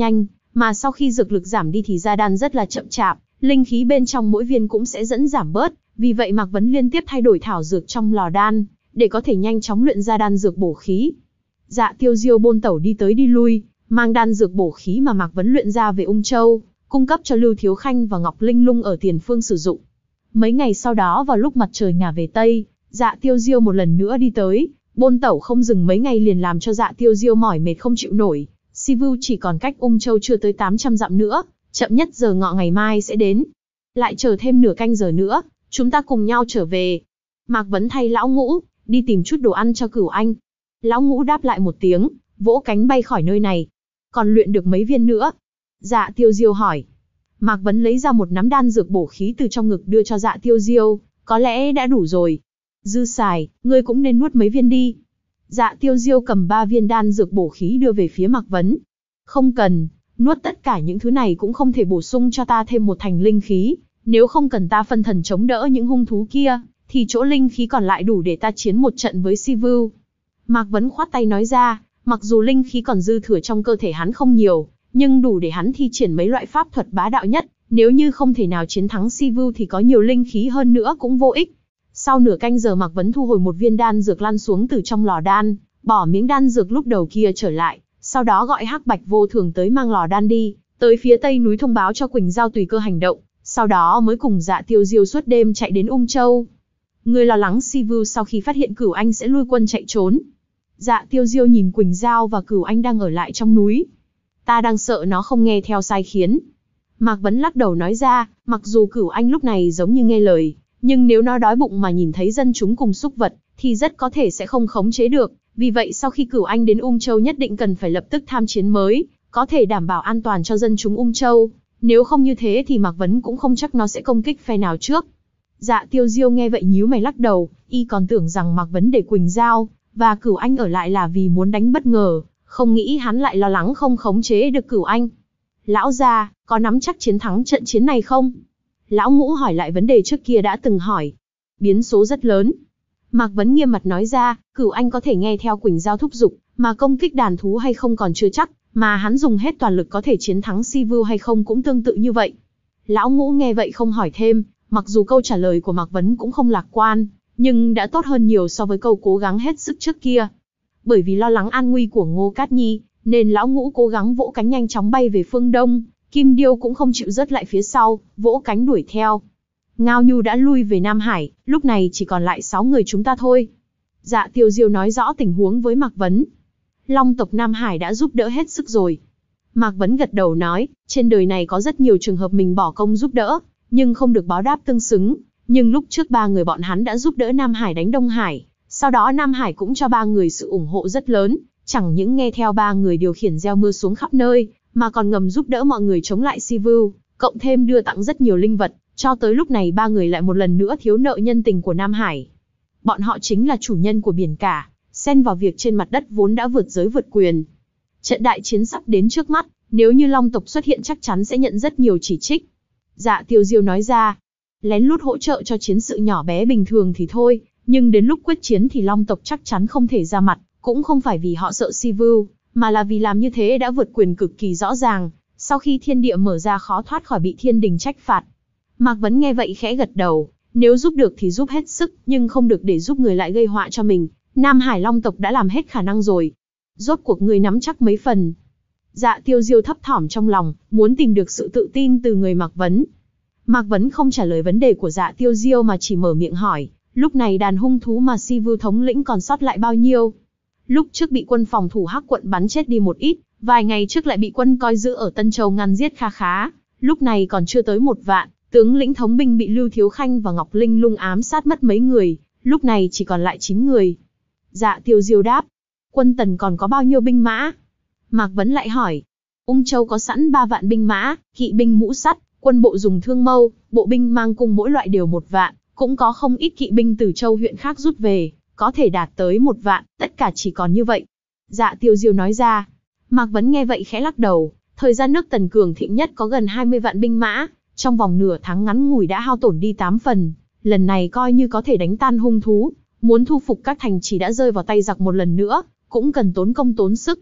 mà sau khi dược lực giảm đi thì ra đan rất là chậm chạp, linh khí bên trong mỗi viên cũng sẽ dẫn giảm bớt, vì vậy Mạc Vấn liên tiếp thay đổi thảo dược trong lò đan, để có thể nhanh chóng luyện ra đan dược bổ khí. Dạ Tiêu Diêu bôn tẩu đi tới đi lui, mang đan dược bổ khí mà Mạc Vấn luyện ra về Ung Châu, cung cấp cho Lưu Thiếu Khanh và Ngọc Linh Lung ở Tiền Phương sử dụng. Mấy ngày sau đó vào lúc mặt trời ngả về Tây, Dạ Tiêu Diêu một lần nữa đi tới, bôn tẩu không dừng mấy ngày liền làm cho Dạ Tiêu Diêu mỏi mệt không chịu nổi. Sivu chỉ còn cách Ung Châu chưa tới tám trăm dặm nữa, chậm nhất giờ ngọ ngày mai sẽ đến. Lại chờ thêm nửa canh giờ nữa, chúng ta cùng nhau trở về. Mạc Vấn thay Lão Ngũ, đi tìm chút đồ ăn cho Cửu Anh. Lão Ngũ đáp lại một tiếng, vỗ cánh bay khỏi nơi này. Còn luyện được mấy viên nữa? Dạ Tiêu Diêu hỏi. Mạc Vấn lấy ra một nắm đan dược bổ khí từ trong ngực đưa cho Dạ Tiêu Diêu, có lẽ đã đủ rồi. Dư xài, ngươi cũng nên nuốt mấy viên đi. Dạ Tiêu Diêu cầm ba viên đan dược bổ khí đưa về phía Mạc Vấn. Không cần, nuốt tất cả những thứ này cũng không thể bổ sung cho ta thêm một thành linh khí, nếu không cần ta phân thần chống đỡ những hung thú kia, thì chỗ linh khí còn lại đủ để ta chiến một trận với Sivu. Mạc Vấn khoát tay nói ra, mặc dù linh khí còn dư thừa trong cơ thể hắn không nhiều, nhưng đủ để hắn thi triển mấy loại pháp thuật bá đạo nhất, nếu như không thể nào chiến thắng Sivu thì có nhiều linh khí hơn nữa cũng vô ích. Sau nửa canh giờ Mạc Vấn thu hồi một viên đan dược lăn xuống từ trong lò đan, bỏ miếng đan dược lúc đầu kia trở lại, sau đó gọi Hắc Bạch Vô Thường tới mang lò đan đi, tới phía tây núi thông báo cho Quỳnh Giao tùy cơ hành động, sau đó mới cùng Dạ Tiêu Diêu suốt đêm chạy đến Ung Châu. Người lo lắng Sivu sau khi phát hiện Cửu Anh sẽ lui quân chạy trốn. Dạ Tiêu Diêu nhìn Quỳnh Giao và Cửu Anh đang ở lại trong núi. Ta đang sợ nó không nghe theo sai khiến. Mạc Vấn lắc đầu nói ra, mặc dù Cửu Anh lúc này giống như nghe lời, nhưng nếu nó đói bụng mà nhìn thấy dân chúng cùng súc vật, thì rất có thể sẽ không khống chế được. Vì vậy sau khi Cửu Anh đến Ung Châu nhất định cần phải lập tức tham chiến mới, có thể đảm bảo an toàn cho dân chúng Ung Châu. Nếu không như thế thì Mạc Vấn cũng không chắc nó sẽ công kích phe nào trước. Dạ Tiêu Diêu nghe vậy nhíu mày lắc đầu, y còn tưởng rằng Mạc Vấn để Quỳnh Giao và Cửu Anh ở lại là vì muốn đánh bất ngờ, không nghĩ hắn lại lo lắng không khống chế được Cửu Anh. Lão gia, có nắm chắc chiến thắng trận chiến này không? Lão Ngũ hỏi lại vấn đề trước kia đã từng hỏi. Biến số rất lớn. Mạc Vấn nghiêm mặt nói ra, Cửu Anh có thể nghe theo Quỳnh Giao thúc giục, mà công kích đàn thú hay không còn chưa chắc, mà hắn dùng hết toàn lực có thể chiến thắng Sivu hay không cũng tương tự như vậy. Lão Ngũ nghe vậy không hỏi thêm, mặc dù câu trả lời của Mạc Vấn cũng không lạc quan, nhưng đã tốt hơn nhiều so với câu cố gắng hết sức trước kia. Bởi vì lo lắng an nguy của Ngô Cát Nhi, nên Lão Ngũ cố gắng vỗ cánh nhanh chóng bay về phương đông, Kim Điêu cũng không chịu rớt lại phía sau, vỗ cánh đuổi theo. Ngao Nhu đã lui về Nam Hải, lúc này chỉ còn lại sáu người chúng ta thôi. Dạ Tiêu Diêu nói rõ tình huống với Mạc Vấn. Long tộc Nam Hải đã giúp đỡ hết sức rồi. Mạc Vấn gật đầu nói, trên đời này có rất nhiều trường hợp mình bỏ công giúp đỡ, nhưng không được báo đáp tương xứng. Nhưng lúc trước ba người bọn hắn đã giúp đỡ Nam Hải đánh Đông Hải, sau đó Nam Hải cũng cho ba người sự ủng hộ rất lớn, chẳng những nghe theo ba người điều khiển gieo mưa xuống khắp nơi, mà còn ngầm giúp đỡ mọi người chống lại Sivu, cộng thêm đưa tặng rất nhiều linh vật, cho tới lúc này ba người lại một lần nữa thiếu nợ nhân tình của Nam Hải. Bọn họ chính là chủ nhân của biển cả, xen vào việc trên mặt đất vốn đã vượt giới vượt quyền. Trận đại chiến sắp đến trước mắt, nếu như Long tộc xuất hiện chắc chắn sẽ nhận rất nhiều chỉ trích. Dạ Tiêu Diêu nói ra, lén lút hỗ trợ cho chiến sự nhỏ bé bình thường thì thôi, nhưng đến lúc quyết chiến thì Long tộc chắc chắn không thể ra mặt, cũng không phải vì họ sợ Sivu, mà là vì làm như thế đã vượt quyền cực kỳ rõ ràng, sau khi thiên địa mở ra khó thoát khỏi bị thiên đình trách phạt. Mạc Vấn nghe vậy khẽ gật đầu, nếu giúp được thì giúp hết sức, nhưng không được để giúp người lại gây họa cho mình. Nam Hải Long tộc đã làm hết khả năng rồi. Rốt cuộc người nắm chắc mấy phần. Dạ Tiêu Diêu thấp thỏm trong lòng, muốn tìm được sự tự tin từ người Mạc Vấn. Mạc Vấn không trả lời vấn đề của Dạ Tiêu Diêu mà chỉ mở miệng hỏi, lúc này đàn hung thú mà Sivu thống lĩnh còn sót lại bao nhiêu? Lúc trước bị quân phòng thủ Hắc quận bắn chết đi một ít, vài ngày trước lại bị quân coi giữ ở Tân Châu ngăn giết kha khá, lúc này còn chưa tới một vạn, tướng lĩnh thống binh bị Lưu Thiếu Khanh và Ngọc Linh Lung ám sát mất mấy người, lúc này chỉ còn lại chín người. Dạ Tiêu Diêu đáp, quân Tần còn có bao nhiêu binh mã? Mạc Vấn lại hỏi, Ung Châu có sẵn ba vạn binh mã, kỵ binh mũ sắt, quân bộ dùng thương mâu, bộ binh mang cung mỗi loại đều một vạn, cũng có không ít kỵ binh từ châu huyện khác rút về, có thể đạt tới một vạn, tất cả chỉ còn như vậy. Dạ Tiêu Diêu nói ra. Mạc Vấn nghe vậy khẽ lắc đầu, thời gian nước Tần cường thịnh nhất có gần hai mươi vạn binh mã, trong vòng nửa tháng ngắn ngủi đã hao tổn đi tám phần, lần này coi như có thể đánh tan hung thú, muốn thu phục các thành trì đã rơi vào tay giặc một lần nữa, cũng cần tốn công tốn sức.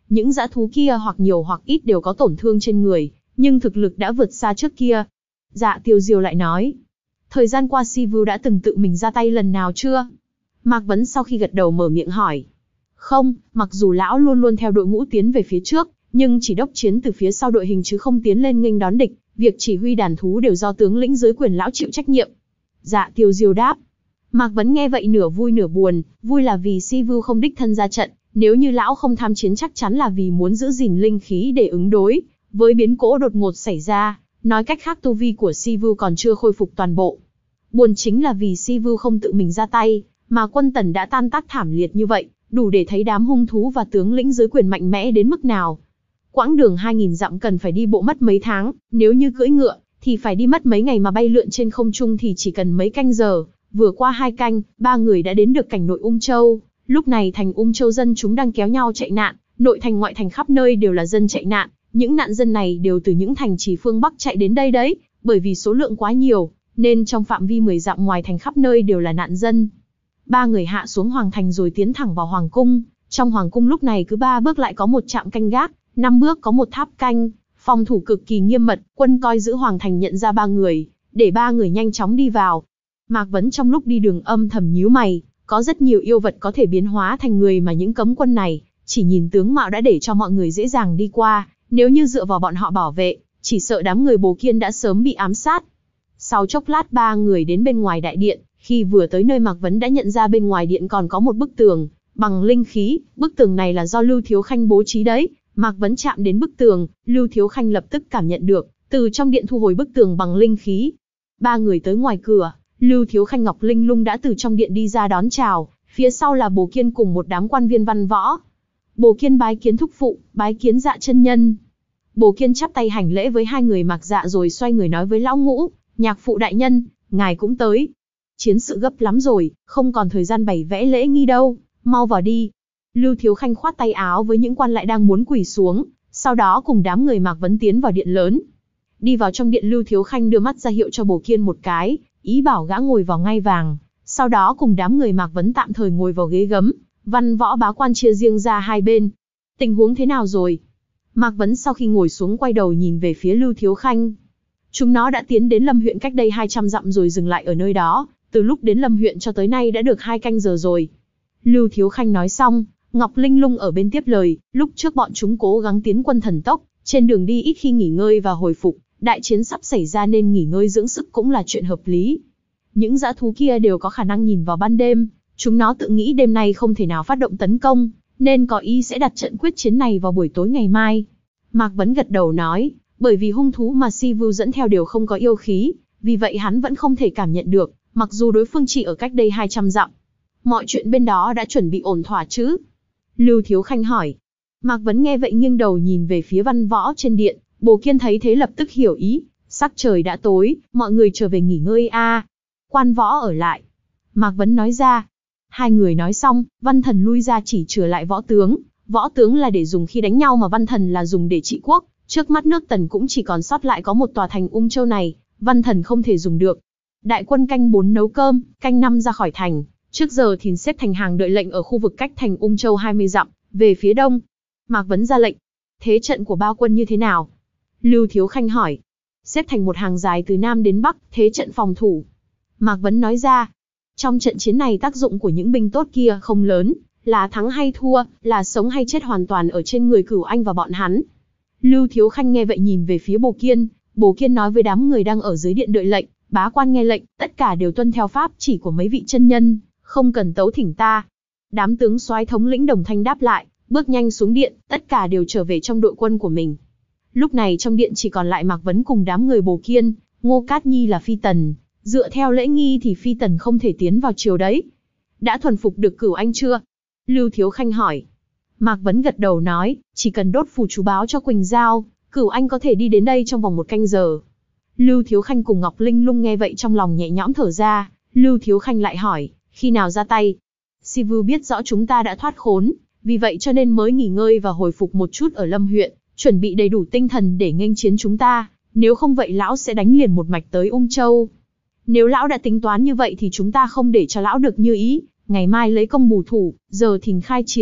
Những dã thú kia hoặc nhiều hoặc ít đều có tổn thương trên người, nhưng thực lực đã vượt xa trước kia. Dạ Tiêu Diêu lại nói, thời gian qua Sivu đã từng tự mình ra tay lần nào chưa? Mạc Vấn sau khi gật đầu mở miệng hỏi. Không, mặc dù lão luôn luôn theo đội ngũ tiến về phía trước, nhưng chỉ đốc chiến từ phía sau đội hình chứ không tiến lên nghênh đón địch, việc chỉ huy đàn thú đều do tướng lĩnh dưới quyền lão chịu trách nhiệm. Dạ Tiêu Diêu đáp. Mạc Vấn nghe vậy nửa vui nửa buồn, vui là vì Sivu không đích thân ra trận, nếu như lão không tham chiến chắc chắn là vì muốn giữ gìn linh khí để ứng đối với biến cố đột ngột xảy ra, nói cách khác tu vi của Sivu còn chưa khôi phục toàn bộ. Buồn chính là vì Sivu không tự mình ra tay, mà quân Tần đã tan tác thảm liệt như vậy, đủ để thấy đám hung thú và tướng lĩnh dưới quyền mạnh mẽ đến mức nào. Quãng đường hai nghìn dặm cần phải đi bộ mất mấy tháng, nếu như cưỡi ngựa thì phải đi mất mấy ngày, mà bay lượn trên không trung thì chỉ cần mấy canh giờ. Vừa qua hai canh, ba người đã đến được cảnh nội Ung Châu. Lúc này thành Ung Châu dân chúng đang kéo nhau chạy nạn, nội thành ngoại thành khắp nơi đều là dân chạy nạn. Những nạn dân này đều từ những thành trì phương Bắc chạy đến đây đấy, bởi vì số lượng quá nhiều, nên trong phạm vi mười dặm ngoài thành khắp nơi đều là nạn dân. Ba người hạ xuống hoàng thành rồi tiến thẳng vào hoàng cung. Trong hoàng cung lúc này cứ ba bước lại có một trạm canh gác, năm bước có một tháp canh, phòng thủ cực kỳ nghiêm mật. Quân coi giữ hoàng thành nhận ra ba người, để ba người nhanh chóng đi vào. Mạc Vấn trong lúc đi đường âm thầm nhíu mày, có rất nhiều yêu vật có thể biến hóa thành người mà những cấm quân này chỉ nhìn tướng mạo đã để cho mọi người dễ dàng đi qua, nếu như dựa vào bọn họ bảo vệ, chỉ sợ đám người Bồ Kiên đã sớm bị ám sát. Sau chốc lát ba người đến bên ngoài đại điện, khi vừa tới nơi Mạc Vấn đã nhận ra bên ngoài điện còn có một bức tường bằng linh khí, bức tường này là do Lưu Thiếu Khanh bố trí đấy. Mạc Vấn chạm đến bức tường, Lưu Thiếu Khanh lập tức cảm nhận được, từ trong điện thu hồi bức tường bằng linh khí. Ba người tới ngoài cửa, Lưu Thiếu Khanh Ngọc Linh Lung đã từ trong điện đi ra đón chào, phía sau là Bồ Kiên cùng một đám quan viên văn võ. Bồ Kiên bái kiến thúc phụ, bái kiến Dạ chân nhân. Bồ Kiên chắp tay hành lễ với hai người Mạc Dạ rồi xoay người nói với lão Ngũ, nhạc phụ đại nhân, ngài cũng tới. Chiến sự gấp lắm rồi, không còn thời gian bày vẽ lễ nghi đâu, mau vào đi. Lưu Thiếu Khanh khoát tay áo với những quan lại đang muốn quỳ xuống, sau đó cùng đám người Mạc Vấn tiến vào điện lớn. Đi vào trong điện, Lưu Thiếu Khanh đưa mắt ra hiệu cho Bồ Kiên một cái, ý bảo gã ngồi vào ngai vàng, sau đó cùng đám người Mạc Vấn tạm thời ngồi vào ghế gấm. Văn võ bá quan chia riêng ra hai bên. Tình huống thế nào rồi? Mạc Vấn sau khi ngồi xuống quay đầu nhìn về phía Lưu Thiếu Khanh. Chúng nó đã tiến đến Lâm huyện cách đây hai trăm dặm rồi dừng lại ở nơi đó, từ lúc đến Lâm huyện cho tới nay đã được hai canh giờ rồi. Lưu Thiếu Khanh nói xong, Ngọc Linh Lung ở bên tiếp lời, lúc trước bọn chúng cố gắng tiến quân thần tốc, trên đường đi ít khi nghỉ ngơi và hồi phục, đại chiến sắp xảy ra nên nghỉ ngơi dưỡng sức cũng là chuyện hợp lý. Những dã thú kia đều có khả năng nhìn vào ban đêm, chúng nó tự nghĩ đêm nay không thể nào phát động tấn công, nên có ý sẽ đặt trận quyết chiến này vào buổi tối ngày mai. Mạc Vấn gật đầu nói, bởi vì hung thú mà Sivu dẫn theo đều không có yêu khí, vì vậy hắn vẫn không thể cảm nhận được, mặc dù đối phương chỉ ở cách đây hai trăm dặm. Mọi chuyện bên đó đã chuẩn bị ổn thỏa chứ? Lưu Thiếu Khanh hỏi. Mạc Vấn nghe vậy nghiêng đầu nhìn về phía văn võ trên điện, Bồ Kiên thấy thế lập tức hiểu ý, sắc trời đã tối, mọi người trở về nghỉ ngơi a. À. Quan võ ở lại. Mạc Vấn nói ra. Hai người nói xong, Văn Thần lui ra chỉ chừa lại võ tướng. Võ tướng là để dùng khi đánh nhau mà Văn Thần là dùng để trị quốc. Trước mắt nước Tần cũng chỉ còn sót lại có một tòa thành Ung Châu này, Văn Thần không thể dùng được. Đại quân canh bốn nấu cơm, canh năm ra khỏi thành. Trước giờ thìn xếp thành hàng đợi lệnh ở khu vực cách thành Ung Châu hai mươi dặm, về phía đông. Mạc Vấn ra lệnh. Thế trận của ba quân như thế nào? Lưu Thiếu Khanh hỏi. Xếp thành một hàng dài từ Nam đến Bắc, thế trận phòng thủ. Mạc Vấn nói ra. Trong trận chiến này tác dụng của những binh tốt kia không lớn, là thắng hay thua, là sống hay chết hoàn toàn ở trên người Cửu Anh và bọn hắn. Lưu Thiếu Khanh nghe vậy nhìn về phía Bồ Kiên, Bồ Kiên nói với đám người đang ở dưới điện đợi lệnh, bá quan nghe lệnh, tất cả đều tuân theo pháp chỉ của mấy vị chân nhân, không cần tấu thỉnh ta. Đám tướng soái thống lĩnh đồng thanh đáp lại, bước nhanh xuống điện, tất cả đều trở về trong đội quân của mình. Lúc này trong điện chỉ còn lại Mạc Vấn cùng đám người Bồ Kiên, Ngô Cát Nhi là phi tần. Dựa theo lễ nghi thì phi tần không thể tiến vào triều đấy. Đã thuần phục được Cửu Anh chưa? Lưu Thiếu Khanh hỏi. Mạc Vấn gật đầu nói, chỉ cần đốt phù chú báo cho Quỳnh Giao, Cửu Anh có thể đi đến đây trong vòng một canh giờ. Lưu Thiếu Khanh cùng Ngọc Linh Lung nghe vậy trong lòng nhẹ nhõm thở ra. Lưu Thiếu Khanh lại hỏi, khi nào ra tay? Sivu biết rõ chúng ta đã thoát khốn, vì vậy cho nên mới nghỉ ngơi và hồi phục một chút ở Lâm huyện, chuẩn bị đầy đủ tinh thần để nghênh chiến chúng ta. Nếu không vậy lão sẽ đánh liền một mạch tới Ung Châu. Nếu lão đã tính toán như vậy thì chúng ta không để cho lão được như ý, ngày mai lấy công bù thủ, giờ thìn khai chiến,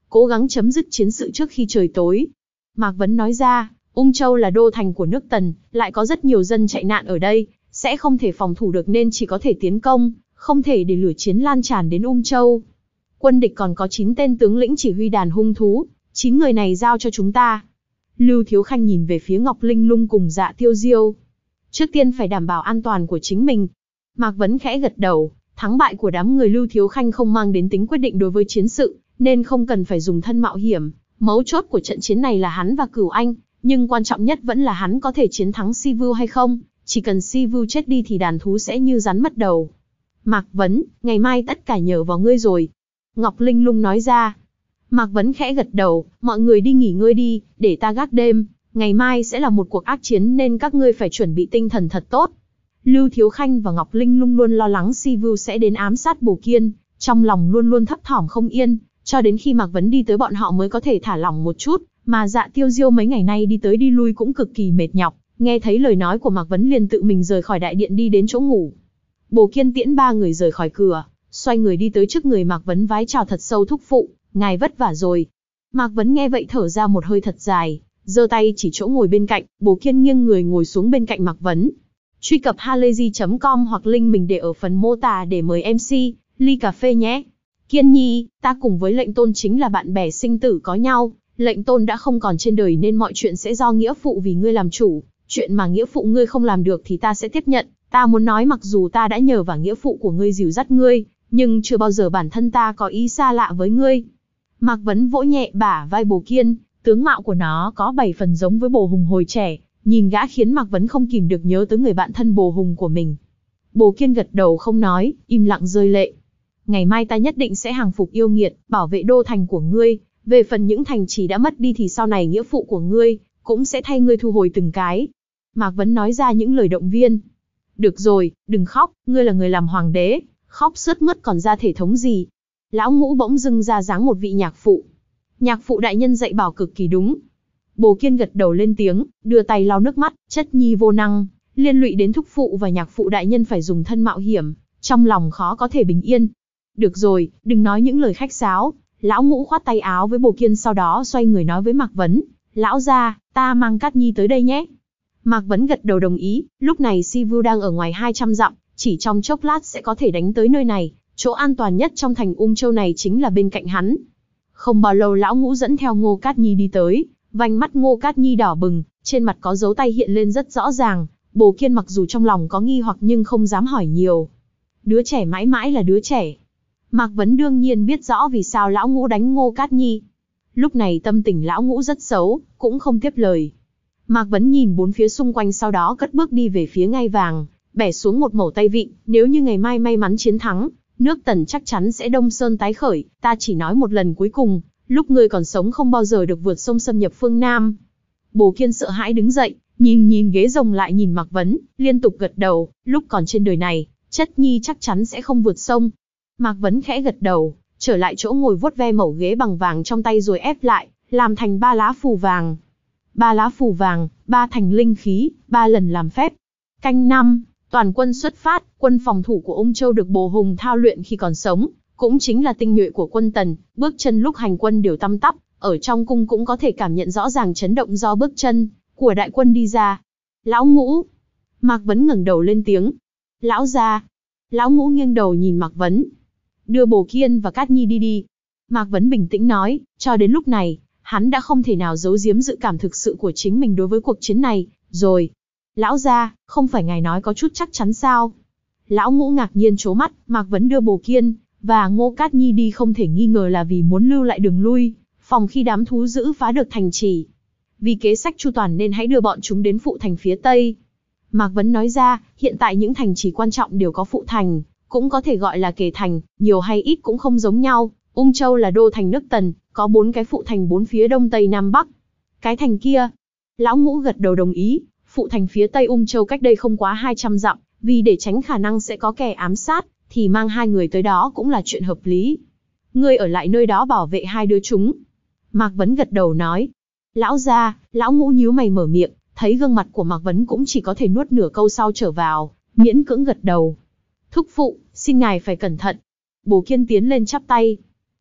cố gắng chấm dứt chiến sự trước khi trời tối. Mạc Vấn nói ra, Ung Châu là đô thành của nước Tần, lại có rất nhiều dân chạy nạn ở đây, sẽ không thể phòng thủ được nên chỉ có thể tiến công, không thể để lửa chiến lan tràn đến Ung Châu. Quân địch còn có chín tên tướng lĩnh chỉ huy đàn hung thú, chín người này giao cho chúng ta. Lưu Thiếu Khanh nhìn về phía Ngọc Linh Lung cùng Dạ Tiêu Diêu. Trước tiên phải đảm bảo an toàn của chính mình. Mạc Vấn khẽ gật đầu, thắng bại của đám người Lưu Thiếu Khanh không mang đến tính quyết định đối với chiến sự, nên không cần phải dùng thân mạo hiểm. Mấu chốt của trận chiến này là hắn và Cửu Anh, nhưng quan trọng nhất vẫn là hắn có thể chiến thắng Si Vưu hay không. Chỉ cần Si Vưu chết đi thì đàn thú sẽ như rắn mất đầu. Mạc Vấn, ngày mai tất cả nhờ vào ngươi rồi. Ngọc Linh Lung nói ra. Mạc Vấn khẽ gật đầu, mọi người đi nghỉ ngơi đi, để ta gác đêm. Ngày mai sẽ là một cuộc ác chiến nên các ngươi phải chuẩn bị tinh thần thật tốt. Lưu Thiếu Khanh và Ngọc Linh Lung luôn lo lắng Si Vưu sẽ đến ám sát Bồ Kiên, trong lòng luôn luôn thấp thỏm không yên, cho đến khi Mạc Vấn đi tới bọn họ mới có thể thả lỏng một chút, mà Dạ Tiêu Diêu mấy ngày nay đi tới đi lui cũng cực kỳ mệt nhọc, nghe thấy lời nói của Mạc Vấn liền tự mình rời khỏi đại điện đi đến chỗ ngủ. Bồ Kiên tiễn ba người rời khỏi cửa, xoay người đi tới trước người Mạc Vấn vái chào thật sâu thúc phụ, ngài vất vả rồi. Mạc Vấn nghe vậy thở ra một hơi thật dài, giơ tay chỉ chỗ ngồi bên cạnh, Bồ Kiên nghiêng người ngồi xuống bên cạnh Mạc Vấn. Truy cập halayzi chấm com hoặc link mình để ở phần mô tả để mời em xê, ly cà phê nhé. Kiên Nhi, ta cùng với lệnh tôn chính là bạn bè sinh tử có nhau, lệnh tôn đã không còn trên đời nên mọi chuyện sẽ do nghĩa phụ vì ngươi làm chủ, chuyện mà nghĩa phụ ngươi không làm được thì ta sẽ tiếp nhận. Ta muốn nói mặc dù ta đã nhờ vào nghĩa phụ của ngươi dìu dắt ngươi, nhưng chưa bao giờ bản thân ta có ý xa lạ với ngươi. Mạc Vấn vỗ nhẹ bả vai Bồ Kiên, tướng mạo của nó có bảy phần giống với Bồ Hùng hồi trẻ, nhìn gã khiến Mạc Vấn không kìm được nhớ tới người bạn thân Bồ Hùng của mình. Bồ Kiên gật đầu không nói, im lặng rơi lệ. Ngày mai ta nhất định sẽ hàng phục yêu nghiệt, bảo vệ đô thành của ngươi, về phần những thành trì đã mất đi thì sau này nghĩa phụ của ngươi cũng sẽ thay ngươi thu hồi từng cái. Mạc Vấn nói ra những lời động viên. Được rồi, đừng khóc, ngươi là người làm hoàng đế, khóc sướt mướt còn ra thể thống gì. Lão Ngũ bỗng dưng ra dáng một vị nhạc phụ. Nhạc phụ đại nhân dạy bảo cực kỳ đúng. Bồ Kiên gật đầu lên tiếng, đưa tay lau nước mắt, chất nhi vô năng, liên lụy đến thúc phụ và nhạc phụ đại nhân phải dùng thân mạo hiểm, trong lòng khó có thể bình yên. Được rồi, đừng nói những lời khách sáo. Lão Ngũ khoát tay áo với Bồ Kiên sau đó xoay người nói với Mạc Vấn. Lão gia, ta mang Cát Nhi tới đây nhé. Mạc Vấn gật đầu đồng ý, lúc này Si Vưu đang ở ngoài hai trăm dặm, chỉ trong chốc lát sẽ có thể đánh tới nơi này, chỗ an toàn nhất trong thành Ung Châu này chính là bên cạnh hắn. Không bao lâu Lão Ngũ dẫn theo Ngô Cát Nhi đi tới, vành mắt Ngô Cát Nhi đỏ bừng, trên mặt có dấu tay hiện lên rất rõ ràng. Bồ Kiên mặc dù trong lòng có nghi hoặc nhưng không dám hỏi nhiều. Đứa trẻ mãi mãi là đứa trẻ. Mạc Vấn đương nhiên biết rõ vì sao Lão Ngũ đánh Ngô Cát Nhi. Lúc này tâm tình Lão Ngũ rất xấu, cũng không tiếp lời. Mạc Vấn nhìn bốn phía xung quanh sau đó cất bước đi về phía ngai vàng, bẻ xuống một mẩu tay vịn, nếu như ngày mai may mắn chiến thắng, nước Tần chắc chắn sẽ đông sơn tái khởi, ta chỉ nói một lần cuối cùng, lúc ngươi còn sống không bao giờ được vượt sông xâm nhập phương Nam. Bồ Kiên sợ hãi đứng dậy, nhìn nhìn ghế rồng lại nhìn Mạc Vấn, liên tục gật đầu, lúc còn trên đời này, chất nhi chắc chắn sẽ không vượt sông. Mạc Vấn khẽ gật đầu, trở lại chỗ ngồi vuốt ve mẩu ghế bằng vàng trong tay rồi ép lại, làm thành ba lá phù vàng. Ba lá phù vàng, ba thành linh khí, ba lần làm phép. Canh năm, toàn quân xuất phát, quân phòng thủ của Ung Châu được Bồ Hùng thao luyện khi còn sống, cũng chính là tinh nhuệ của quân Tần, bước chân lúc hành quân đều tăm tắp, ở trong cung cũng có thể cảm nhận rõ ràng chấn động do bước chân của đại quân đi ra. Lão Ngũ. Mạc Vấn ngẩng đầu lên tiếng. Lão gia. Lão Ngũ nghiêng đầu nhìn Mạc Vấn. Đưa Bồ Kiên và Cát Nhi đi đi. Mạc Vấn bình tĩnh nói, cho đến lúc này, hắn đã không thể nào giấu giếm dự cảm thực sự của chính mình đối với cuộc chiến này, rồi. Lão gia, không phải ngài nói có chút chắc chắn sao? Lão Ngũ ngạc nhiên trố mắt, Mạc Vấn đưa Bồ Kiên và Ngô Cát Nhi đi không thể nghi ngờ là vì muốn lưu lại đường lui, phòng khi đám thú dữ phá được thành trì. Vì kế sách chu toàn nên hãy đưa bọn chúng đến phụ thành phía Tây. Mạc Vấn nói ra, hiện tại những thành trì quan trọng đều có phụ thành, cũng có thể gọi là kề thành, nhiều hay ít cũng không giống nhau. Ung Châu là đô thành nước Tần, có bốn cái phụ thành bốn phía đông tây nam bắc. Cái thành kia. Lão Ngũ gật đầu đồng ý, phụ thành phía Tây Ung Châu cách đây không quá hai trăm dặm, vì để tránh khả năng sẽ có kẻ ám sát, thì mang hai người tới đó cũng là chuyện hợp lý. Ngươi ở lại nơi đó bảo vệ hai đứa chúng. Mạc Vấn gật đầu nói. Lão gia, Lão Ngũ nhíu mày mở miệng, thấy gương mặt của Mạc Vấn cũng chỉ có thể nuốt nửa câu sau trở vào, miễn cưỡng gật đầu. Thúc phụ, xin ngài phải cẩn thận. Bồ Kiên tiến lên chắp tay.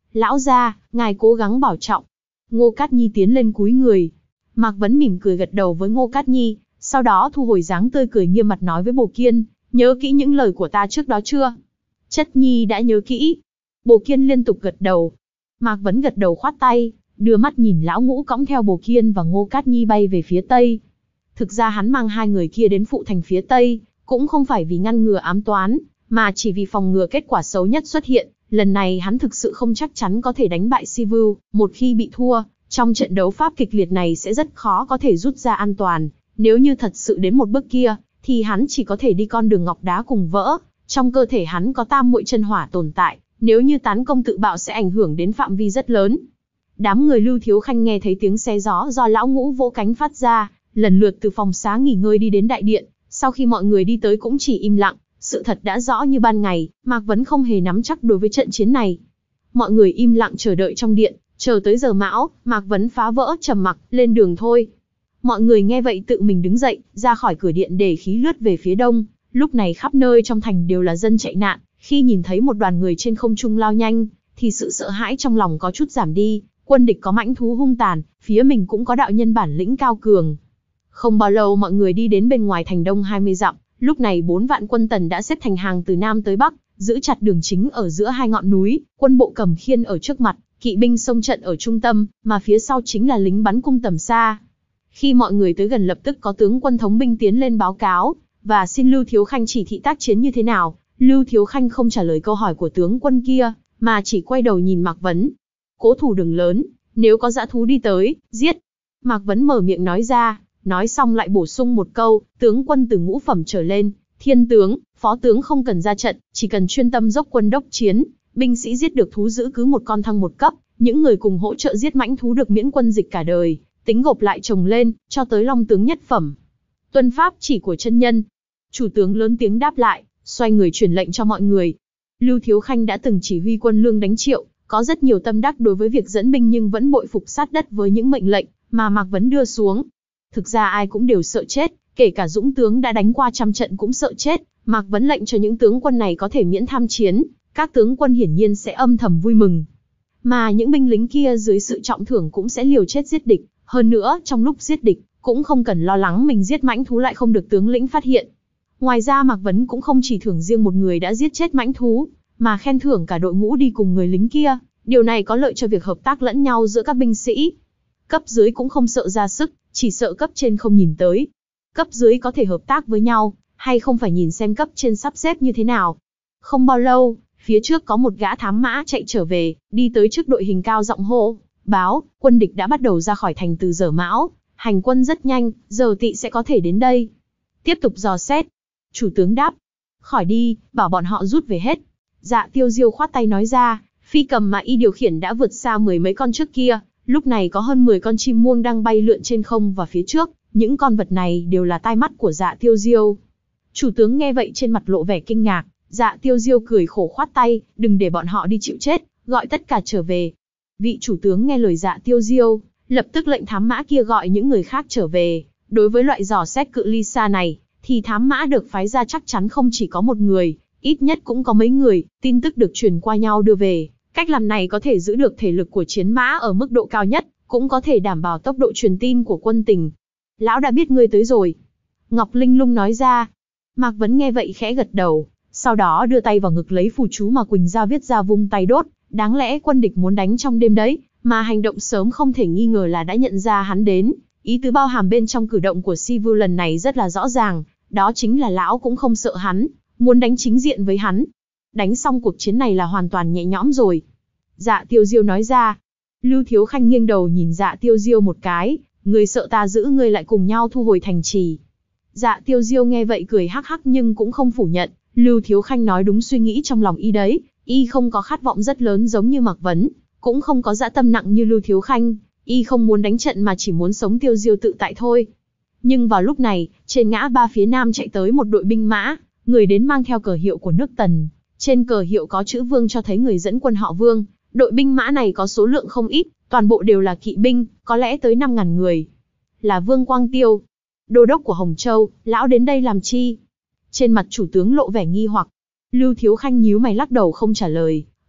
Lão gia, ngài cố gắng bảo trọng. Ngô Cát Nhi tiến lên cúi người. Mạc Vấn mỉm cười gật đầu với Ngô Cát Nhi, sau đó thu hồi dáng tươi cười nghiêm mặt nói với Bồ Kiên, nhớ kỹ những lời của ta trước đó chưa? Chất nhi đã nhớ kỹ. Bồ Kiên liên tục gật đầu. Mạc Vấn gật đầu khoát tay, đưa mắt nhìn lão ngũ cõng theo Bồ Kiên và Ngô Cát Nhi bay về phía tây. Thực ra hắn mang hai người kia đến phụ thành phía tây, cũng không phải vì ngăn ngừa ám toán, mà chỉ vì phòng ngừa kết quả xấu nhất xuất hiện. Lần này hắn thực sự không chắc chắn có thể đánh bại Sivu, một khi bị thua, trong trận đấu pháp kịch liệt này sẽ rất khó có thể rút ra an toàn. Nếu như thật sự đến một bước kia, thì hắn chỉ có thể đi con đường ngọc đá cùng vỡ. Trong cơ thể hắn có tam muội chân hỏa tồn tại, nếu như tán công tự bạo sẽ ảnh hưởng đến phạm vi rất lớn. Đám người Lưu Thiếu Khanh nghe thấy tiếng xe gió do lão ngũ vỗ cánh phát ra, lần lượt từ phòng xá nghỉ ngơi đi đến đại điện. Sau khi mọi người đi tới cũng chỉ im lặng, sự thật đã rõ như ban ngày, Mạc Vấn không hề nắm chắc đối với trận chiến này. Mọi người im lặng chờ đợi trong điện, chờ tới giờ mão, Mạc Vấn phá vỡ trầm mặc, lên đường thôi. Mọi người nghe vậy tự mình đứng dậy, ra khỏi cửa điện để khí lướt về phía đông. Lúc này khắp nơi trong thành đều là dân chạy nạn, khi nhìn thấy một đoàn người trên không trung lao nhanh, thì sự sợ hãi trong lòng có chút giảm đi. Quân địch có mãnh thú hung tàn, phía mình cũng có đạo nhân bản lĩnh cao cường. Không bao lâu mọi người đi đến bên ngoài thành đông hai mươi dặm, lúc này bốn vạn quân Tần đã xếp thành hàng từ nam tới bắc, giữ chặt đường chính ở giữa hai ngọn núi, quân bộ cầm khiên ở trước mặt, kỵ binh xông trận ở trung tâm, mà phía sau chính là lính bắn cung tầm xa. Khi mọi người tới gần lập tức có tướng quân thống binh tiến lên báo cáo, và xin Lưu Thiếu Khanh chỉ thị tác chiến như thế nào. Lưu Thiếu Khanh không trả lời câu hỏi của tướng quân kia, mà chỉ quay đầu nhìn Mạc Vấn. Cố thủ đường lớn, nếu có dã thú đi tới, giết. Mạc Vấn mở miệng nói ra, nói xong lại bổ sung một câu, tướng quân từ ngũ phẩm trở lên, thiên tướng, phó tướng không cần ra trận, chỉ cần chuyên tâm dốc quân đốc chiến, binh sĩ giết được thú dữ cứ một con thăng một cấp, những người cùng hỗ trợ giết mãnh thú được miễn quân dịch cả đời, tính gộp lại chồng lên, cho tới long tướng nhất phẩm. Tuân pháp chỉ của chân nhân. Chủ tướng lớn tiếng đáp lại, xoay người truyền lệnh cho mọi người. Lưu Thiếu Khanh đã từng chỉ huy quân lương đánh Triệu, có rất nhiều tâm đắc đối với việc dẫn binh nhưng vẫn bội phục sát đất với những mệnh lệnh mà Mạc Vấn đưa xuống. Thực ra ai cũng đều sợ chết, kể cả dũng tướng đã đánh qua trăm trận cũng sợ chết. Mạc Vấn lệnh cho những tướng quân này có thể miễn tham chiến, các tướng quân hiển nhiên sẽ âm thầm vui mừng. Mà những binh lính kia dưới sự trọng thưởng cũng sẽ liều chết giết địch. Hơn nữa, trong lúc giết địch, cũng không cần lo lắng mình giết mãnh thú lại không được tướng lĩnh phát hiện. Ngoài ra Mạc Vấn cũng không chỉ thưởng riêng một người đã giết chết mãnh thú, mà khen thưởng cả đội ngũ đi cùng người lính kia. Điều này có lợi cho việc hợp tác lẫn nhau giữa các binh sĩ. Cấp dưới cũng không sợ ra sức, chỉ sợ cấp trên không nhìn tới. Cấp dưới có thể hợp tác với nhau, hay không phải nhìn xem cấp trên sắp xếp như thế nào. Không bao lâu, phía trước có một gã thám mã chạy trở về, đi tới trước đội hình cao giọng hô, báo, quân địch đã bắt đầu ra khỏi thành từ giờ mão, hành quân rất nhanh, giờ tỵ sẽ có thể đến đây. Tiếp tục dò xét. Chủ tướng đáp, khỏi đi, bảo bọn họ rút về hết. Dạ Tiêu Diêu khoát tay nói ra, phi cầm mà y điều khiển đã vượt xa mười mấy con trước kia, lúc này có hơn mười con chim muông đang bay lượn trên không và phía trước, những con vật này đều là tai mắt của Dạ Tiêu Diêu. Chủ tướng nghe vậy trên mặt lộ vẻ kinh ngạc, Dạ Tiêu Diêu cười khổ khoát tay, đừng để bọn họ đi chịu chết, gọi tất cả trở về. Vị chủ tướng nghe lời Dạ Tiêu Diêu, lập tức lệnh thám mã kia gọi những người khác trở về. Đối với loại dò xét cự ly xa này, thì thám mã được phái ra chắc chắn không chỉ có một người, ít nhất cũng có mấy người, tin tức được truyền qua nhau đưa về. Cách làm này có thể giữ được thể lực của chiến mã ở mức độ cao nhất, cũng có thể đảm bảo tốc độ truyền tin của quân tình. Lão đã biết ngươi tới rồi. Ngọc Linh Lung nói ra. Mạc Vấn nghe vậy khẽ gật đầu, sau đó đưa tay vào ngực lấy phù chú mà Quỳnh Giao viết ra vung tay đốt. Đáng lẽ quân địch muốn đánh trong đêm đấy, mà hành động sớm không thể nghi ngờ là đã nhận ra hắn đến. Ý tứ bao hàm bên trong cử động của Sivu lần này rất là rõ ràng, đó chính là lão cũng không sợ hắn, muốn đánh chính diện với hắn. Đánh xong cuộc chiến này là hoàn toàn nhẹ nhõm rồi. Dạ Tiêu Diêu nói ra. Lưu Thiếu Khanh nghiêng đầu nhìn Dạ Tiêu Diêu một cái, ngươi sợ ta giữ ngươi lại cùng nhau thu hồi thành trì. Dạ Tiêu Diêu nghe vậy cười hắc hắc nhưng cũng không phủ nhận, Lưu Thiếu Khanh nói đúng suy nghĩ trong lòng y đấy, y không có khát vọng rất lớn giống như Mạc Vấn, cũng không có dã tâm nặng như Lưu Thiếu Khanh, y không muốn đánh trận mà chỉ muốn sống tiêu diêu tự tại thôi. Nhưng vào lúc này, trên ngã ba phía nam chạy tới một đội binh mã, người đến mang theo cờ hiệu của nước Tần, trên cờ hiệu có chữ Vương cho thấy người dẫn quân họ Vương. Đội binh mã này có số lượng không ít, toàn bộ đều là kỵ binh, có lẽ tới năm ngàn người. Là Vương Quang Tiêu, đô đốc của Hồng Châu, lão đến đây làm chi? Trên mặt chủ tướng lộ vẻ nghi hoặc. Lưu Thiếu Khanh nhíu mày lắc đầu không trả lời.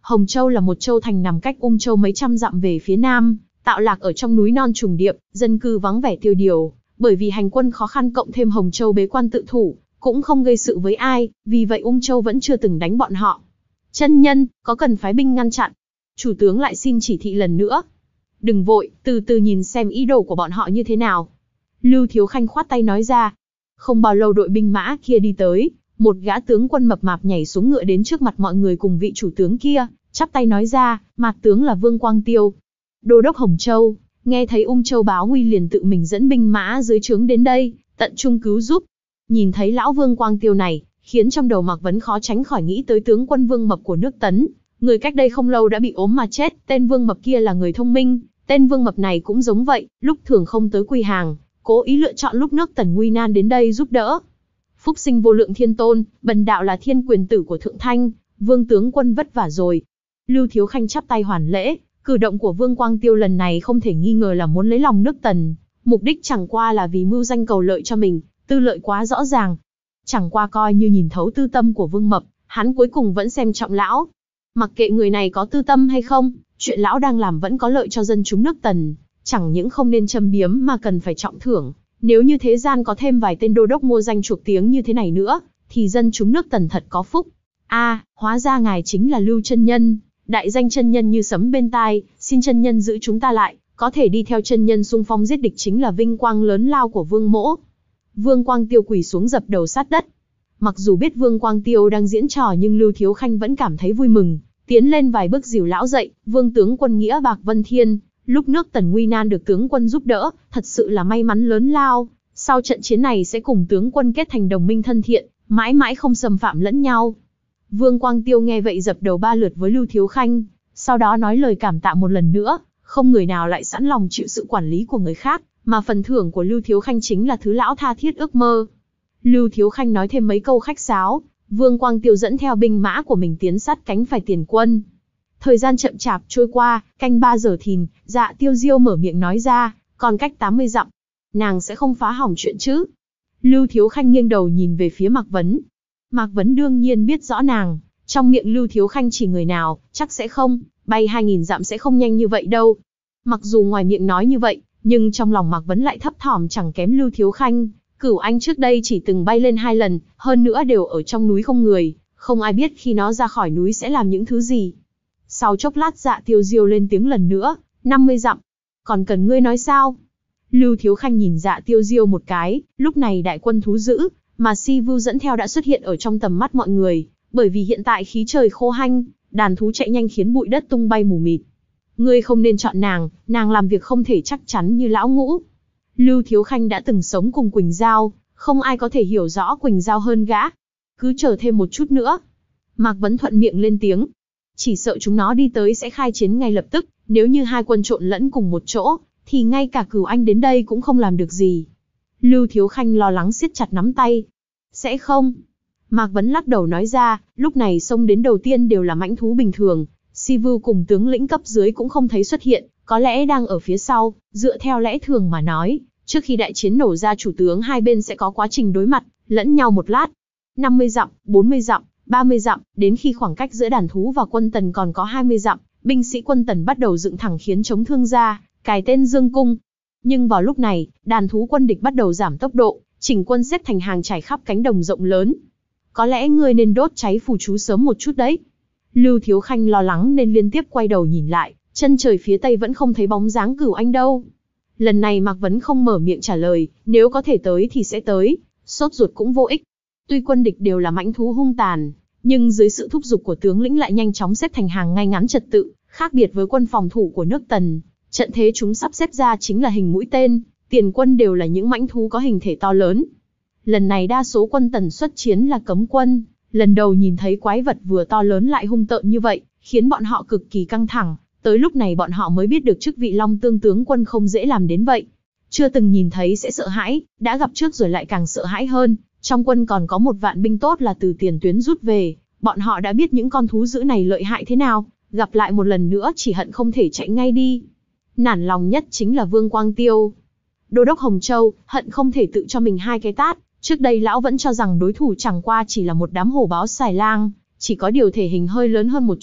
Hồng Châu là một châu thành nằm cách Ung Châu mấy trăm dặm về phía nam, tạo lạc ở trong núi non trùng điệp, dân cư vắng vẻ tiêu điều, bởi vì hành quân khó khăn cộng thêm Hồng Châu bế quan tự thủ, cũng không gây sự với ai, vì vậy Ung Châu vẫn chưa từng đánh bọn họ. Chân nhân, có cần phái binh ngăn chặn? Chủ tướng lại xin chỉ thị lần nữa. Đừng vội, từ từ nhìn xem ý đồ của bọn họ như thế nào. Lưu Thiếu Khanh khoát tay nói ra. Không bao lâu đội binh mã kia đi tới, một gã tướng quân mập mạp nhảy xuống ngựa đến trước mặt mọi người cùng vị chủ tướng kia, chắp tay nói ra, Mạc tướng là Vương Quang Tiêu, đô đốc Hồng Châu, nghe thấy Ung Châu báo nguy liền tự mình dẫn binh mã dưới trướng đến đây, tận trung cứu giúp. Nhìn thấy lão Vương Quang Tiêu này, khiến trong đầu Mạc Vấn khó tránh khỏi nghĩ tới tướng quân Vương Mập của nước Tấn, người cách đây không lâu đã bị ốm mà chết. Tên Vương Mập kia là người thông minh, tên Vương Mập này cũng giống vậy, lúc thường không tới quy hàng, cố ý lựa chọn lúc nước Tần nguy nan đến đây giúp đỡ. Phúc sinh vô lượng thiên tôn, bần đạo là thiên quyền tử của Thượng Thanh, Vương tướng quân vất vả rồi. Lưu Thiếu Khanh chắp tay hoàn lễ, cử động của Vương Quang Tiêu lần này không thể nghi ngờ là muốn lấy lòng nước Tần, mục đích chẳng qua là vì mưu danh cầu lợi cho mình, tư lợi quá rõ ràng. Chẳng qua coi như nhìn thấu tư tâm của Vương Mập, hắn cuối cùng vẫn xem trọng lão. Mặc kệ người này có tư tâm hay không, chuyện lão đang làm vẫn có lợi cho dân chúng nước Tần, chẳng những không nên châm biếm mà cần phải trọng thưởng. Nếu như thế gian có thêm vài tên đô đốc mua danh chuộc tiếng như thế này nữa, thì dân chúng nước Tần thật có phúc. A, à, hóa ra ngài chính là Lưu chân nhân, đại danh chân nhân như sấm bên tai, xin chân nhân giữ chúng ta lại, có thể đi theo chân nhân xung phong giết địch chính là vinh quang lớn lao của Vương mỗ. Vương Quang Tiêu quỳ xuống dập đầu sát đất. Mặc dù biết Vương Quang Tiêu đang diễn trò nhưng Lưu Thiếu Khanh vẫn cảm thấy vui mừng, tiến lên vài bước dìu lão dậy. Vương tướng quân nghĩa bạc vân thiên, lúc nước Tần nguy nan được tướng quân giúp đỡ, thật sự là may mắn lớn lao. Sau trận chiến này sẽ cùng tướng quân kết thành đồng minh thân thiện, mãi mãi không xâm phạm lẫn nhau. Vương Quang Tiêu nghe vậy dập đầu ba lượt với Lưu Thiếu Khanh, sau đó nói lời cảm tạ một lần nữa. Không người nào lại sẵn lòng chịu sự quản lý của người khác, mà phần thưởng của Lưu Thiếu Khanh chính là thứ lão tha thiết ước mơ. Lưu Thiếu Khanh nói thêm mấy câu khách sáo, Vương Quang Tiêu dẫn theo binh mã của mình tiến sát cánh phải tiền quân. Thời gian chậm chạp trôi qua, canh ba giờ thìn, Dạ Tiêu Diêu mở miệng nói ra, còn cách tám mươi dặm, nàng sẽ không phá hỏng chuyện chứ? Lưu Thiếu Khanh nghiêng đầu nhìn về phía Mạc Vấn. Mạc Vấn đương nhiên biết rõ nàng, trong miệng Lưu Thiếu Khanh chỉ người nào, chắc sẽ không, bay hai nghìn dặm sẽ không nhanh như vậy đâu. Mặc dù ngoài miệng nói như vậy, nhưng trong lòng Mạc Vấn lại thấp thỏm chẳng kém Lưu Thiếu Khanh. Cửu Anh trước đây chỉ từng bay lên hai lần, hơn nữa đều ở trong núi không người, không ai biết khi nó ra khỏi núi sẽ làm những thứ gì. Sau chốc lát Dạ Tiêu Diêu lên tiếng lần nữa, năm mươi dặm. Còn cần ngươi nói sao? Lưu Thiếu Khanh nhìn Dạ Tiêu Diêu một cái, lúc này đại quân thú dữ, mà Si Vu dẫn theo đã xuất hiện ở trong tầm mắt mọi người, bởi vì hiện tại khí trời khô hanh, đàn thú chạy nhanh khiến bụi đất tung bay mù mịt. Ngươi không nên chọn nàng, nàng làm việc không thể chắc chắn như lão ngũ. Lưu Thiếu Khanh đã từng sống cùng Quỳnh Giao, không ai có thể hiểu rõ Quỳnh Giao hơn gã. Cứ chờ thêm một chút nữa. Mạc Vấn thuận miệng lên tiếng. Chỉ sợ chúng nó đi tới sẽ khai chiến ngay lập tức, nếu như hai quân trộn lẫn cùng một chỗ, thì ngay cả Cửu Anh đến đây cũng không làm được gì. Lưu Thiếu Khanh lo lắng siết chặt nắm tay. Sẽ không. Mạc Vấn lắc đầu nói ra, lúc này xông đến đầu tiên đều là mãnh thú bình thường. Si Vu cùng tướng lĩnh cấp dưới cũng không thấy xuất hiện, có lẽ đang ở phía sau. Dựa theo lẽ thường mà nói, trước khi đại chiến nổ ra chủ tướng hai bên sẽ có quá trình đối mặt, lẫn nhau một lát. năm mươi dặm, bốn mươi dặm, ba mươi dặm, đến khi khoảng cách giữa đàn thú và quân Tần còn có hai mươi dặm, binh sĩ quân Tần bắt đầu dựng thẳng khiến chống thương ra, cài tên dương cung. Nhưng vào lúc này, đàn thú quân địch bắt đầu giảm tốc độ, chỉnh quân xếp thành hàng trải khắp cánh đồng rộng lớn. Có lẽ ngươi nên đốt cháy phù chú sớm một chút đấy. Lưu Thiếu Khanh lo lắng nên liên tiếp quay đầu nhìn lại, chân trời phía tây vẫn không thấy bóng dáng Cửu Anh đâu. Lần này Mạc Vấn không mở miệng trả lời, nếu có thể tới thì sẽ tới, sốt ruột cũng vô ích. Tuy quân địch đều là mãnh thú hung tàn, nhưng dưới sự thúc giục của tướng lĩnh lại nhanh chóng xếp thành hàng ngay ngắn trật tự, khác biệt với quân phòng thủ của nước Tần. Trận thế chúng sắp xếp ra chính là hình mũi tên, tiền quân đều là những mãnh thú có hình thể to lớn. Lần này đa số quân Tần xuất chiến là cấm quân, lần đầu nhìn thấy quái vật vừa to lớn lại hung tợn như vậy, khiến bọn họ cực kỳ căng thẳng. Tới lúc này bọn họ mới biết được chức vị Long Tương tướng quân không dễ làm đến vậy. Chưa từng nhìn thấy sẽ sợ hãi, đã gặp trước rồi lại càng sợ hãi hơn. Trong quân còn có một vạn binh tốt là từ tiền tuyến rút về, bọn họ đã biết những con thú dữ này lợi hại thế nào, gặp lại một lần nữa chỉ hận không thể chạy ngay đi. Nản lòng nhất chính là Vương Quang Tiêu. Đô đốc Hồng Châu, hận không thể tự cho mình hai cái tát, trước đây lão vẫn cho rằng đối thủ chẳng qua chỉ là một đám hổ báo xài lang, chỉ có điều thể hình hơi lớn hơn một chút,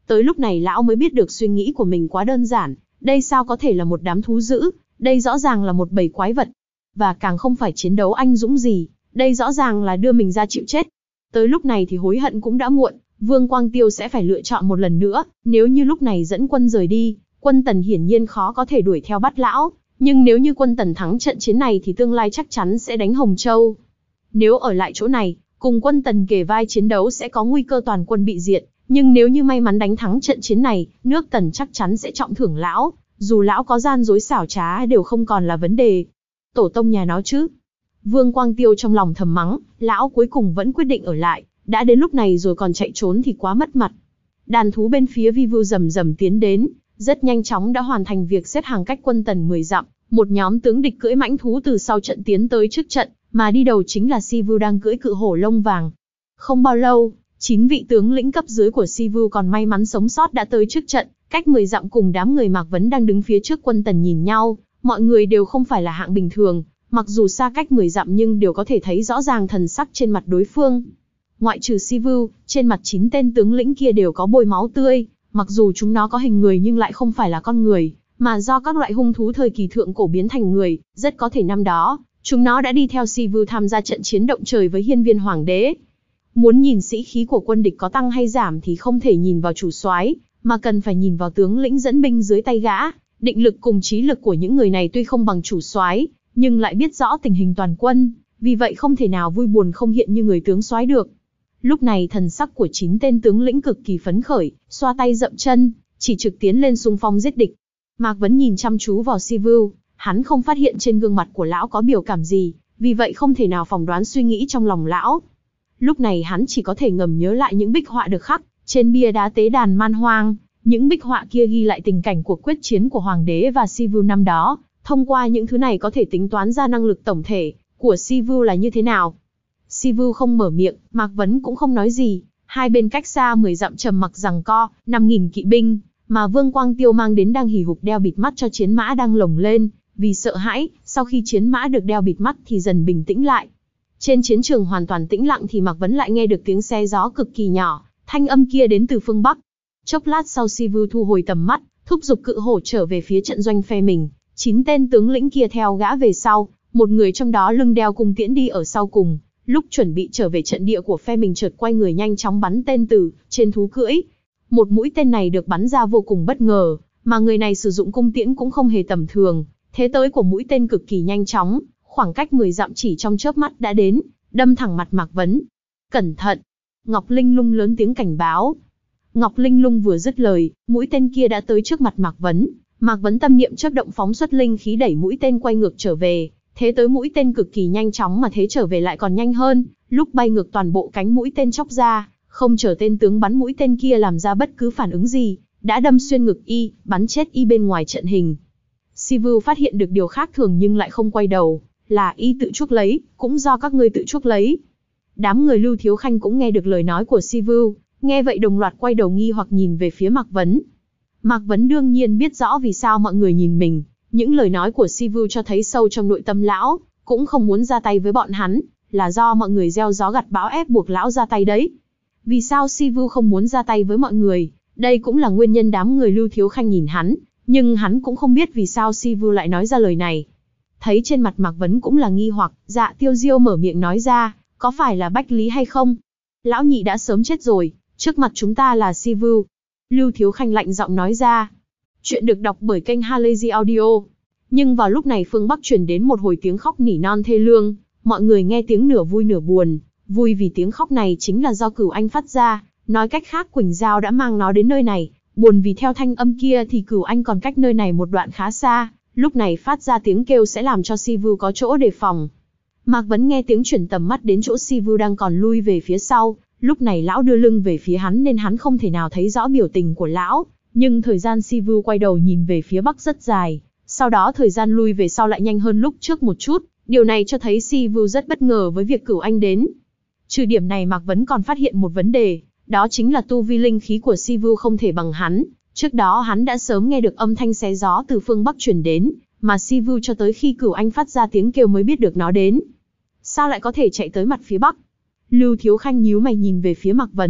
Tới lúc này lão mới biết được suy nghĩ của mình quá đơn giản, đây sao có thể là một đám thú dữ, đây rõ ràng là một bầy quái vật. Và càng không phải chiến đấu anh dũng gì, đây rõ ràng là đưa mình ra chịu chết. Tới lúc này thì hối hận cũng đã muộn, Vương Quang Tiêu sẽ phải lựa chọn một lần nữa, nếu như lúc này dẫn quân rời đi, quân Tần hiển nhiên khó có thể đuổi theo bắt lão, nhưng nếu như quân Tần thắng trận chiến này thì tương lai chắc chắn sẽ đánh Hồng Châu. Nếu ở lại chỗ này, cùng quân Tần kề vai chiến đấu sẽ có nguy cơ toàn quân bị diệt, nhưng nếu như may mắn đánh thắng trận chiến này, nước Tần chắc chắn sẽ trọng thưởng lão, dù lão có gian dối xảo trá đều không còn là vấn đề. Tổ tông nhà nó chứ. Vương Quang Tiêu trong lòng thầm mắng, lão cuối cùng vẫn quyết định ở lại, đã đến lúc này rồi còn chạy trốn thì quá mất mặt. Đàn thú bên phía Vi Vu rầm rầm tiến đến, rất nhanh chóng đã hoàn thành việc xếp hàng cách quân Tần mười dặm, một nhóm tướng địch cưỡi mãnh thú từ sau trận tiến tới trước trận, mà đi đầu chính là Si Vu đang cưỡi cự hổ lông vàng. Không bao lâu, chín vị tướng lĩnh cấp dưới của Si Vu còn may mắn sống sót đã tới trước trận, cách mười dặm cùng đám người Mạc Vấn đang đứng phía trước quân Tần nhìn nhau, mọi người đều không phải là hạng bình thường, mặc dù xa cách mười dặm nhưng đều có thể thấy rõ ràng thần sắc trên mặt đối phương. Ngoại trừ Si Vu, trên mặt chín tên tướng lĩnh kia đều có bôi máu tươi, mặc dù chúng nó có hình người nhưng lại không phải là con người, mà do các loại hung thú thời kỳ thượng cổ biến thành người, rất có thể năm đó, chúng nó đã đi theo Si Vu tham gia trận chiến động trời với Hiên Viên Hoàng đế. Muốn nhìn sĩ khí của quân địch có tăng hay giảm thì không thể nhìn vào chủ soái, mà cần phải nhìn vào tướng lĩnh dẫn binh dưới tay gã. Định lực cùng trí lực của những người này tuy không bằng chủ soái, nhưng lại biết rõ tình hình toàn quân, vì vậy không thể nào vui buồn không hiện như người tướng soái được. Lúc này thần sắc của chín tên tướng lĩnh cực kỳ phấn khởi, xoa tay dậm chân, chỉ trực tiến lên xung phong giết địch. Mạc Vấn nhìn chăm chú vào Si Vu, hắn không phát hiện trên gương mặt của lão có biểu cảm gì, vì vậy không thể nào phỏng đoán suy nghĩ trong lòng lão. Lúc này hắn chỉ có thể ngầm nhớ lại những bích họa được khắc trên bia đá tế đàn Man Hoang, những bích họa kia ghi lại tình cảnh cuộc quyết chiến của Hoàng đế và Si Vu năm đó, thông qua những thứ này có thể tính toán ra năng lực tổng thể của Si Vu là như thế nào. Si Vu không mở miệng, Mạc Vấn cũng không nói gì, hai bên cách xa mười dặm trầm mặc giằng co, năm nghìn kỵ binh mà Vương Quang Tiêu mang đến đang hì hục đeo bịt mắt cho chiến mã đang lồng lên, vì sợ hãi, sau khi chiến mã được đeo bịt mắt thì dần bình tĩnh lại. Trên chiến trường hoàn toàn tĩnh lặng thì Mạc Vấn lại nghe được tiếng xe gió cực kỳ nhỏ, thanh âm kia đến từ phương Bắc. Chốc lát sau Si Vu thu hồi tầm mắt, thúc giục cự hổ trở về phía trận doanh phe mình, chín tên tướng lĩnh kia theo gã về sau, một người trong đó lưng đeo cung tiễn đi ở sau cùng. Lúc chuẩn bị trở về trận địa của phe mình chợt quay người nhanh chóng bắn tên từ trên thú cưỡi. Một mũi tên này được bắn ra vô cùng bất ngờ, mà người này sử dụng cung tiễn cũng không hề tầm thường. Thế tới của mũi tên cực kỳ nhanh chóng, khoảng cách mười dặm chỉ trong chớp mắt đã đến, đâm thẳng mặt Mạc Vấn. Cẩn thận! Ngọc Linh Lung lớn tiếng cảnh báo. Ngọc Linh Lung vừa dứt lời, mũi tên kia đã tới trước mặt Mạc Vấn. Mạc Vấn tâm niệm chớp động phóng xuất linh khí đẩy mũi tên quay ngược trở về. Thế tới mũi tên cực kỳ nhanh chóng mà thế trở về lại còn nhanh hơn, lúc bay ngược toàn bộ cánh mũi tên chóc ra, không chờ tên tướng bắn mũi tên kia làm ra bất cứ phản ứng gì, đã đâm xuyên ngực y, bắn chết y bên ngoài trận hình. Si Vu phát hiện được điều khác thường nhưng lại không quay đầu, là y tự chuốc lấy, cũng do các ngươi tự chuốc lấy. Đám người Lưu Thiếu Khanh cũng nghe được lời nói của Si Vu, nghe vậy đồng loạt quay đầu nghi hoặc nhìn về phía Mạc Vấn. Mạc Vấn đương nhiên biết rõ vì sao mọi người nhìn mình. Những lời nói của Si Vu cho thấy sâu trong nội tâm lão, cũng không muốn ra tay với bọn hắn, là do mọi người gieo gió gặt bão ép buộc lão ra tay đấy. Vì sao Si Vu không muốn ra tay với mọi người, đây cũng là nguyên nhân đám người Lưu Thiếu Khanh nhìn hắn, nhưng hắn cũng không biết vì sao Si Vu lại nói ra lời này. Thấy trên mặt Mạc Vấn cũng là nghi hoặc, Dạ Tiêu Diêu mở miệng nói ra, có phải là Bách Lý hay không? Lão nhị đã sớm chết rồi, trước mặt chúng ta là Si Vu. Lưu Thiếu Khanh lạnh giọng nói ra. Chuyện được đọc bởi kênh Halazy Audio. Nhưng vào lúc này phương Bắc truyền đến một hồi tiếng khóc nỉ non thê lương, mọi người nghe tiếng nửa vui nửa buồn, vui vì tiếng khóc này chính là do Cửu Anh phát ra, nói cách khác Quỳnh Giao đã mang nó đến nơi này, buồn vì theo thanh âm kia thì Cửu Anh còn cách nơi này một đoạn khá xa, lúc này phát ra tiếng kêu sẽ làm cho Si Vu có chỗ đề phòng. Mạc Vấn nghe tiếng chuyển tầm mắt đến chỗ Si Vu đang còn lui về phía sau, lúc này lão đưa lưng về phía hắn nên hắn không thể nào thấy rõ biểu tình của lão. Nhưng thời gian Si Vu quay đầu nhìn về phía bắc rất dài, sau đó thời gian lui về sau lại nhanh hơn lúc trước một chút, điều này cho thấy Si Vu rất bất ngờ với việc Cửu Anh đến. Trừ điểm này Mạc Vấn còn phát hiện một vấn đề, đó chính là tu vi linh khí của Si Vu không thể bằng hắn, trước đó hắn đã sớm nghe được âm thanh xé gió từ phương bắc truyền đến, mà Si Vu cho tới khi Cửu Anh phát ra tiếng kêu mới biết được nó đến. Sao lại có thể chạy tới mặt phía bắc? Lưu Thiếu Khanh nhíu mày nhìn về phía Mạc Vấn,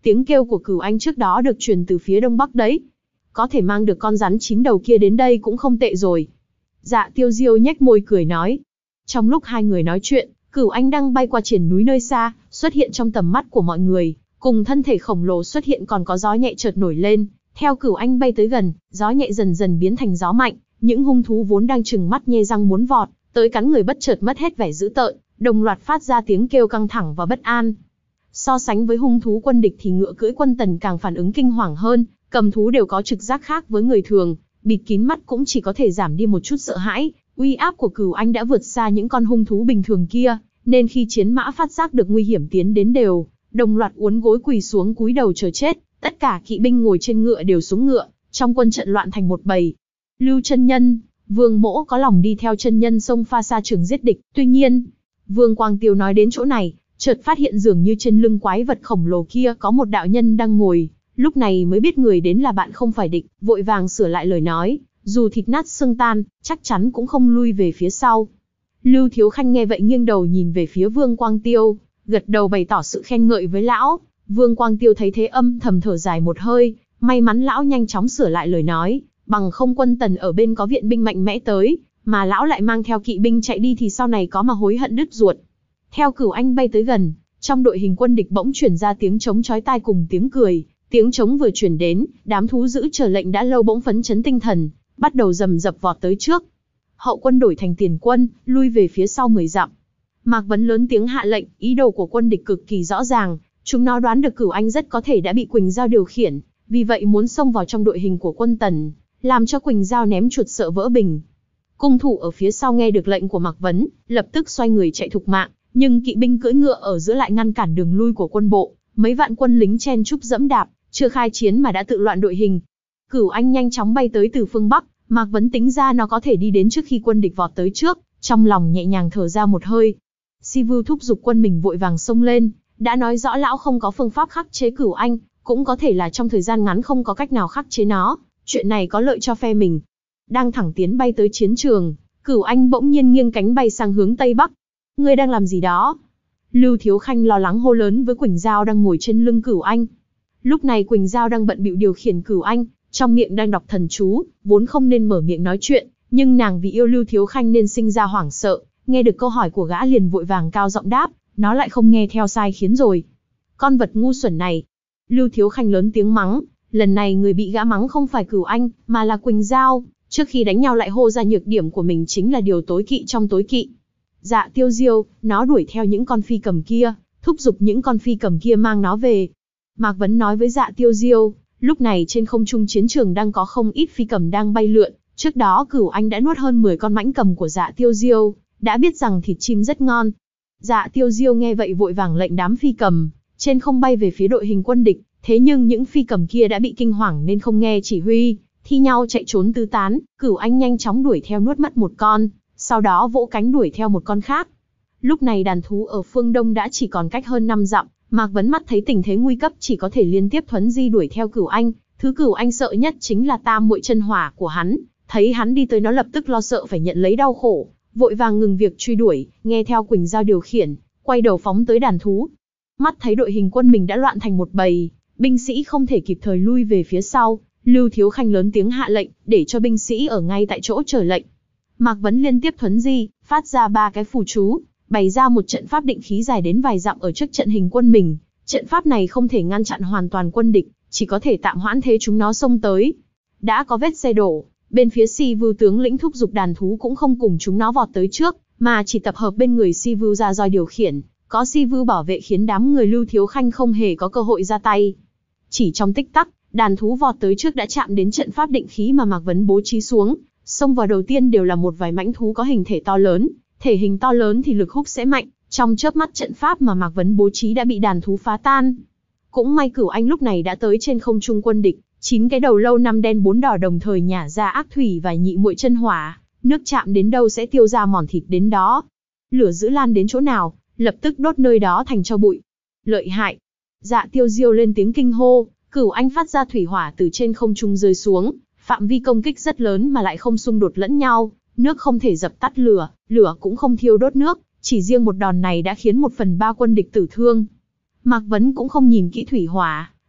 tiếng kêu của Cửu Anh trước đó được truyền từ phía đông bắc đấy. Có thể mang được con rắn chín đầu kia đến đây cũng không tệ rồi. Dạ Tiêu Diêu nhếch môi cười nói. Trong lúc hai người nói chuyện, Cửu Anh đang bay qua triển núi nơi xa, xuất hiện trong tầm mắt của mọi người, cùng thân thể khổng lồ xuất hiện còn có gió nhẹ chợt nổi lên. Theo Cửu Anh bay tới gần, gió nhẹ dần dần biến thành gió mạnh, những hung thú vốn đang trừng mắt nhe răng muốn vọt tới cắn người bất chợt mất hết vẻ dữ tợn, đồng loạt phát ra tiếng kêu căng thẳng và bất an. So sánh với hung thú quân địch thì ngựa cưỡi quân Tần càng phản ứng kinh hoàng hơn, cầm thú đều có trực giác khác với người thường, bịt kín mắt cũng chỉ có thể giảm đi một chút sợ hãi. Uy áp của Cửu Anh đã vượt xa những con hung thú bình thường kia, nên khi chiến mã phát giác được nguy hiểm tiến đến đều đồng loạt uốn gối quỳ xuống cúi đầu chờ chết. Tất cả kỵ binh ngồi trên ngựa đều xuống ngựa, trong quân trận loạn thành một bầy. Lưu chân nhân, Vương Mỗ có lòng đi theo chân nhân sông pha xa trường giết địch. Tuy nhiên, Vương Quang Tiêu nói đến chỗ này, chợt phát hiện dường như trên lưng quái vật khổng lồ kia có một đạo nhân đang ngồi, lúc này mới biết người đến là bạn không phải địch, vội vàng sửa lại lời nói, dù thịt nát xương tan, chắc chắn cũng không lui về phía sau. Lưu Thiếu Khanh nghe vậy nghiêng đầu nhìn về phía Vương Quang Tiêu, gật đầu bày tỏ sự khen ngợi với lão. Vương Quang Tiêu thấy thế âm thầm thở dài một hơi, may mắn lão nhanh chóng sửa lại lời nói, bằng không quân Tần ở bên có viện binh mạnh mẽ tới, mà lão lại mang theo kỵ binh chạy đi thì sau này có mà hối hận đứt ruột. Theo Cửu Anh bay tới gần, trong đội hình quân địch bỗng chuyển ra tiếng trống chói tai cùng tiếng cười, tiếng trống vừa chuyển đến, đám thú dữ chờ lệnh đã lâu bỗng phấn chấn tinh thần, bắt đầu rầm rập vọt tới trước. Hậu quân đổi thành tiền quân, lui về phía sau mười dặm. Mạc Vấn lớn tiếng hạ lệnh, ý đồ của quân địch cực kỳ rõ ràng, chúng nó đoán được Cửu Anh rất có thể đã bị Quỳnh Giao điều khiển, vì vậy muốn xông vào trong đội hình của quân Tần, làm cho Quỳnh Giao ném chuột sợ vỡ bình. Cung thủ ở phía sau nghe được lệnh của Mạc Vấn, lập tức xoay người chạy thục mạng, nhưng kỵ binh cưỡi ngựa ở giữa lại ngăn cản đường lui của quân bộ, mấy vạn quân lính chen chúc dẫm đạp, chưa khai chiến mà đã tự loạn đội hình. Cửu Anh nhanh chóng bay tới từ phương Bắc, Mạc Vấn tính ra nó có thể đi đến trước khi quân địch vọt tới trước, trong lòng nhẹ nhàng thở ra một hơi. Si Vưu thúc giục quân mình vội vàng xông lên, đã nói rõ lão không có phương pháp khắc chế Cửu Anh, cũng có thể là trong thời gian ngắn không có cách nào khắc chế nó, chuyện này có lợi cho phe mình. Đang thẳng tiến bay tới chiến trường, Cửu Anh bỗng nhiên nghiêng cánh bay sang hướng Tây Bắc. Ngươi đang làm gì đó? Lưu Thiếu Khanh lo lắng hô lớn với Quỳnh Giao đang ngồi trên lưng Cửu Anh. Lúc này Quỳnh Giao đang bận bịu điều khiển Cửu Anh, trong miệng đang đọc thần chú, vốn không nên mở miệng nói chuyện, nhưng nàng vì yêu Lưu Thiếu Khanh nên sinh ra hoảng sợ, nghe được câu hỏi của gã liền vội vàng cao giọng đáp, nó lại không nghe theo sai khiến rồi. Con vật ngu xuẩn này. Lưu Thiếu Khanh lớn tiếng mắng, lần này người bị gã mắng không phải Cửu Anh, mà là Quỳnh Giao, trước khi đánh nhau lại hô ra nhược điểm của mình chính là điều tối kỵ trong tối kỵ. Dạ Tiêu Diêu, nó đuổi theo những con phi cầm kia, thúc giục những con phi cầm kia mang nó về. Mạc Vấn nói với Dạ Tiêu Diêu, lúc này trên không trung chiến trường đang có không ít phi cầm đang bay lượn, trước đó Cửu Anh đã nuốt hơn mười con mãnh cầm của Dạ Tiêu Diêu, đã biết rằng thịt chim rất ngon. Dạ Tiêu Diêu nghe vậy vội vàng lệnh đám phi cầm trên không bay về phía đội hình quân địch, thế nhưng những phi cầm kia đã bị kinh hoàng nên không nghe chỉ huy, thi nhau chạy trốn tứ tán. Cửu Anh nhanh chóng đuổi theo nuốt mất một con, sau đó vỗ cánh đuổi theo một con khác. Lúc này đàn thú ở phương đông đã chỉ còn cách hơn năm dặm, Mạc Vấn mắt thấy tình thế nguy cấp chỉ có thể liên tiếp thuấn di đuổi theo Cửu Anh. Thứ Cửu Anh sợ nhất chính là tam muội chân hỏa của hắn, thấy hắn đi tới nó lập tức lo sợ phải nhận lấy đau khổ, vội vàng ngừng việc truy đuổi, nghe theo Quỳnh Giao điều khiển, quay đầu phóng tới đàn thú. Mắt thấy đội hình quân mình đã loạn thành một bầy, binh sĩ không thể kịp thời lui về phía sau, Lưu Thiếu Khanh lớn tiếng hạ lệnh, để cho binh sĩ ở ngay tại chỗ chờ lệnh. Mạc Vấn liên tiếp thuấn di, phát ra ba cái phù chú, bày ra một trận pháp định khí dài đến vài dặm ở trước trận hình quân mình. Trận pháp này không thể ngăn chặn hoàn toàn quân địch, chỉ có thể tạm hoãn thế chúng nó xông tới. Đã có vết xe đổ, bên phía Si Vưu tướng lĩnh thúc giục đàn thú cũng không cùng chúng nó vọt tới trước, mà chỉ tập hợp bên người Si Vưu ra roi điều khiển. Có Si Vưu bảo vệ khiến đám người Lưu Thiếu Khanh không hề có cơ hội ra tay. Chỉ trong tích tắc, đàn thú vọt tới trước đã chạm đến trận pháp định khí mà Mạc Vấn bố trí xuống. Xông vào đầu tiên đều là một vài mãnh thú có hình thể to lớn, thể hình to lớn thì lực hút sẽ mạnh. Trong chớp mắt trận pháp mà Mạc Vấn bố trí đã bị đàn thú phá tan. Cũng may Cửu Anh lúc này đã tới trên không trung quân địch, chín cái đầu lâu năm đen bốn đỏ đồng thời nhả ra ác thủy và nhị muội chân hỏa, nước chạm đến đâu sẽ tiêu ra mòn thịt đến đó. Lửa dữ lan đến chỗ nào, lập tức đốt nơi đó thành tro bụi. Lợi hại. Dạ Tiêu Diêu lên tiếng kinh hô, Cửu Anh phát ra thủy hỏa từ trên không trung rơi xuống, phạm vi công kích rất lớn mà lại không xung đột lẫn nhau, nước không thể dập tắt lửa, lửa cũng không thiêu đốt nước, chỉ riêng một đòn này đã khiến một phần ba quân địch tử thương. Mạc Vấn cũng không nhìn kỹ thủy hỏa,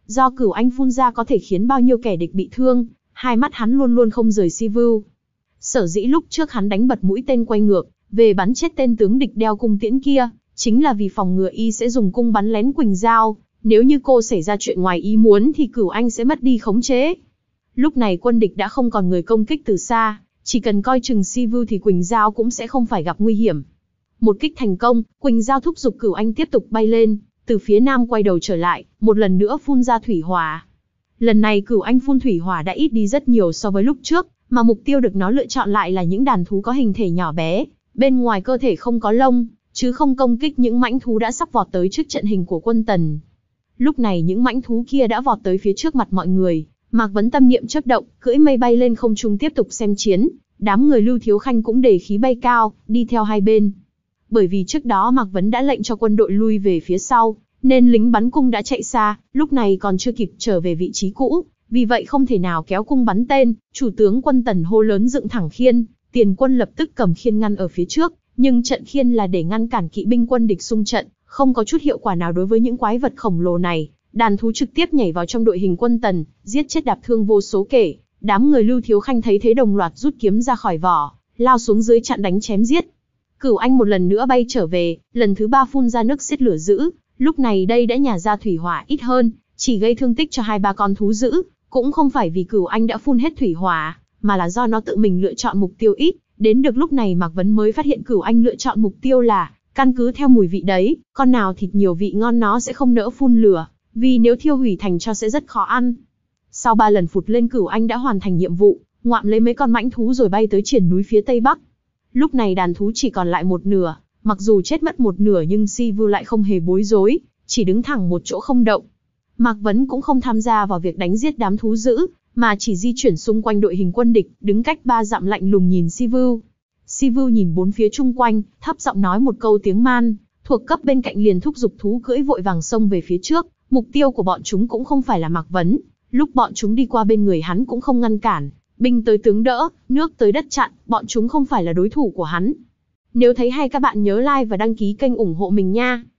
Do Cửu Anh phun ra có thể khiến bao nhiêu kẻ địch bị thương, hai mắt hắn luôn luôn không rời Sivu. Sở dĩ lúc trước hắn đánh bật mũi tên quay ngược, về bắn chết tên tướng địch đeo cung tiễn kia, chính là vì phòng ngừa y sẽ dùng cung bắn lén Quỳnh Giao, nếu như cô xảy ra chuyện ngoài ý muốn thì Cửu Anh sẽ mất đi khống chế. Lúc này quân địch đã không còn người công kích từ xa, chỉ cần coi chừng Sivu thì Quỳnh Giao cũng sẽ không phải gặp nguy hiểm. Một kích thành công, Quỳnh Giao thúc giục Cửu Anh tiếp tục bay lên, từ phía nam quay đầu trở lại, một lần nữa phun ra thủy hỏa. Lần này Cửu Anh phun thủy hỏa đã ít đi rất nhiều so với lúc trước, mà mục tiêu được nó lựa chọn lại là những đàn thú có hình thể nhỏ bé, bên ngoài cơ thể không có lông, chứ không công kích những mãnh thú đã sắp vọt tới trước trận hình của quân Tần. Lúc này những mãnh thú kia đã vọt tới phía trước mặt mọi người, Mạc Vấn tâm niệm chớp động, cưỡi mây bay lên không trung tiếp tục xem chiến, đám người Lưu Thiếu Khanh cũng đề khí bay cao, đi theo hai bên. Bởi vì trước đó Mạc Vấn đã lệnh cho quân đội lui về phía sau, nên lính bắn cung đã chạy xa, lúc này còn chưa kịp trở về vị trí cũ, vì vậy không thể nào kéo cung bắn tên. Chủ tướng quân Tần hô lớn dựng thẳng khiên, tiền quân lập tức cầm khiên ngăn ở phía trước, nhưng trận khiên là để ngăn cản kỵ binh quân địch xung trận, không có chút hiệu quả nào đối với những quái vật khổng lồ này. Đàn thú trực tiếp nhảy vào trong đội hình quân Tần, giết chết đạp thương vô số kể. Đám người Lưu Thiếu Khanh thấy thế đồng loạt rút kiếm ra khỏi vỏ, lao xuống dưới chặn đánh chém giết. Cửu Anh một lần nữa bay trở về, lần thứ ba phun ra nước xiết lửa dữ. Lúc này đây đã nhả ra thủy hỏa ít hơn, chỉ gây thương tích cho hai ba con thú dữ, cũng không phải vì Cửu Anh đã phun hết thủy hỏa, mà là do nó tự mình lựa chọn mục tiêu ít. Đến được lúc này Mạc Vấn mới phát hiện Cửu Anh lựa chọn mục tiêu là căn cứ theo mùi vị đấy, con nào thịt nhiều vị ngon nó sẽ không nỡ phun lửa, vì nếu thiêu hủy thành tro sẽ rất khó ăn. Sau ba lần phụt lên, Cửu Anh đã hoàn thành nhiệm vụ, ngoạm lấy mấy con mãnh thú rồi bay tới triển núi phía tây bắc. Lúc này đàn thú chỉ còn lại một nửa, mặc dù chết mất một nửa nhưng Sivu lại không hề bối rối, chỉ đứng thẳng một chỗ không động. Mạc Vấn cũng không tham gia vào việc đánh giết đám thú dữ, mà chỉ di chuyển xung quanh đội hình quân địch, đứng cách ba dặm lạnh lùng nhìn Sivu. Sivu nhìn bốn phía chung quanh, thấp giọng nói một câu tiếng Man, thuộc cấp bên cạnh liền thúc giục thú cưỡi vội vàng xông về phía trước. Mục tiêu của bọn chúng cũng không phải là Mạc Vấn, lúc bọn chúng đi qua bên người hắn cũng không ngăn cản, binh tới tướng đỡ, nước tới đất chặn, bọn chúng không phải là đối thủ của hắn. Nếu thấy hay các bạn nhớ like và đăng ký kênh ủng hộ mình nha.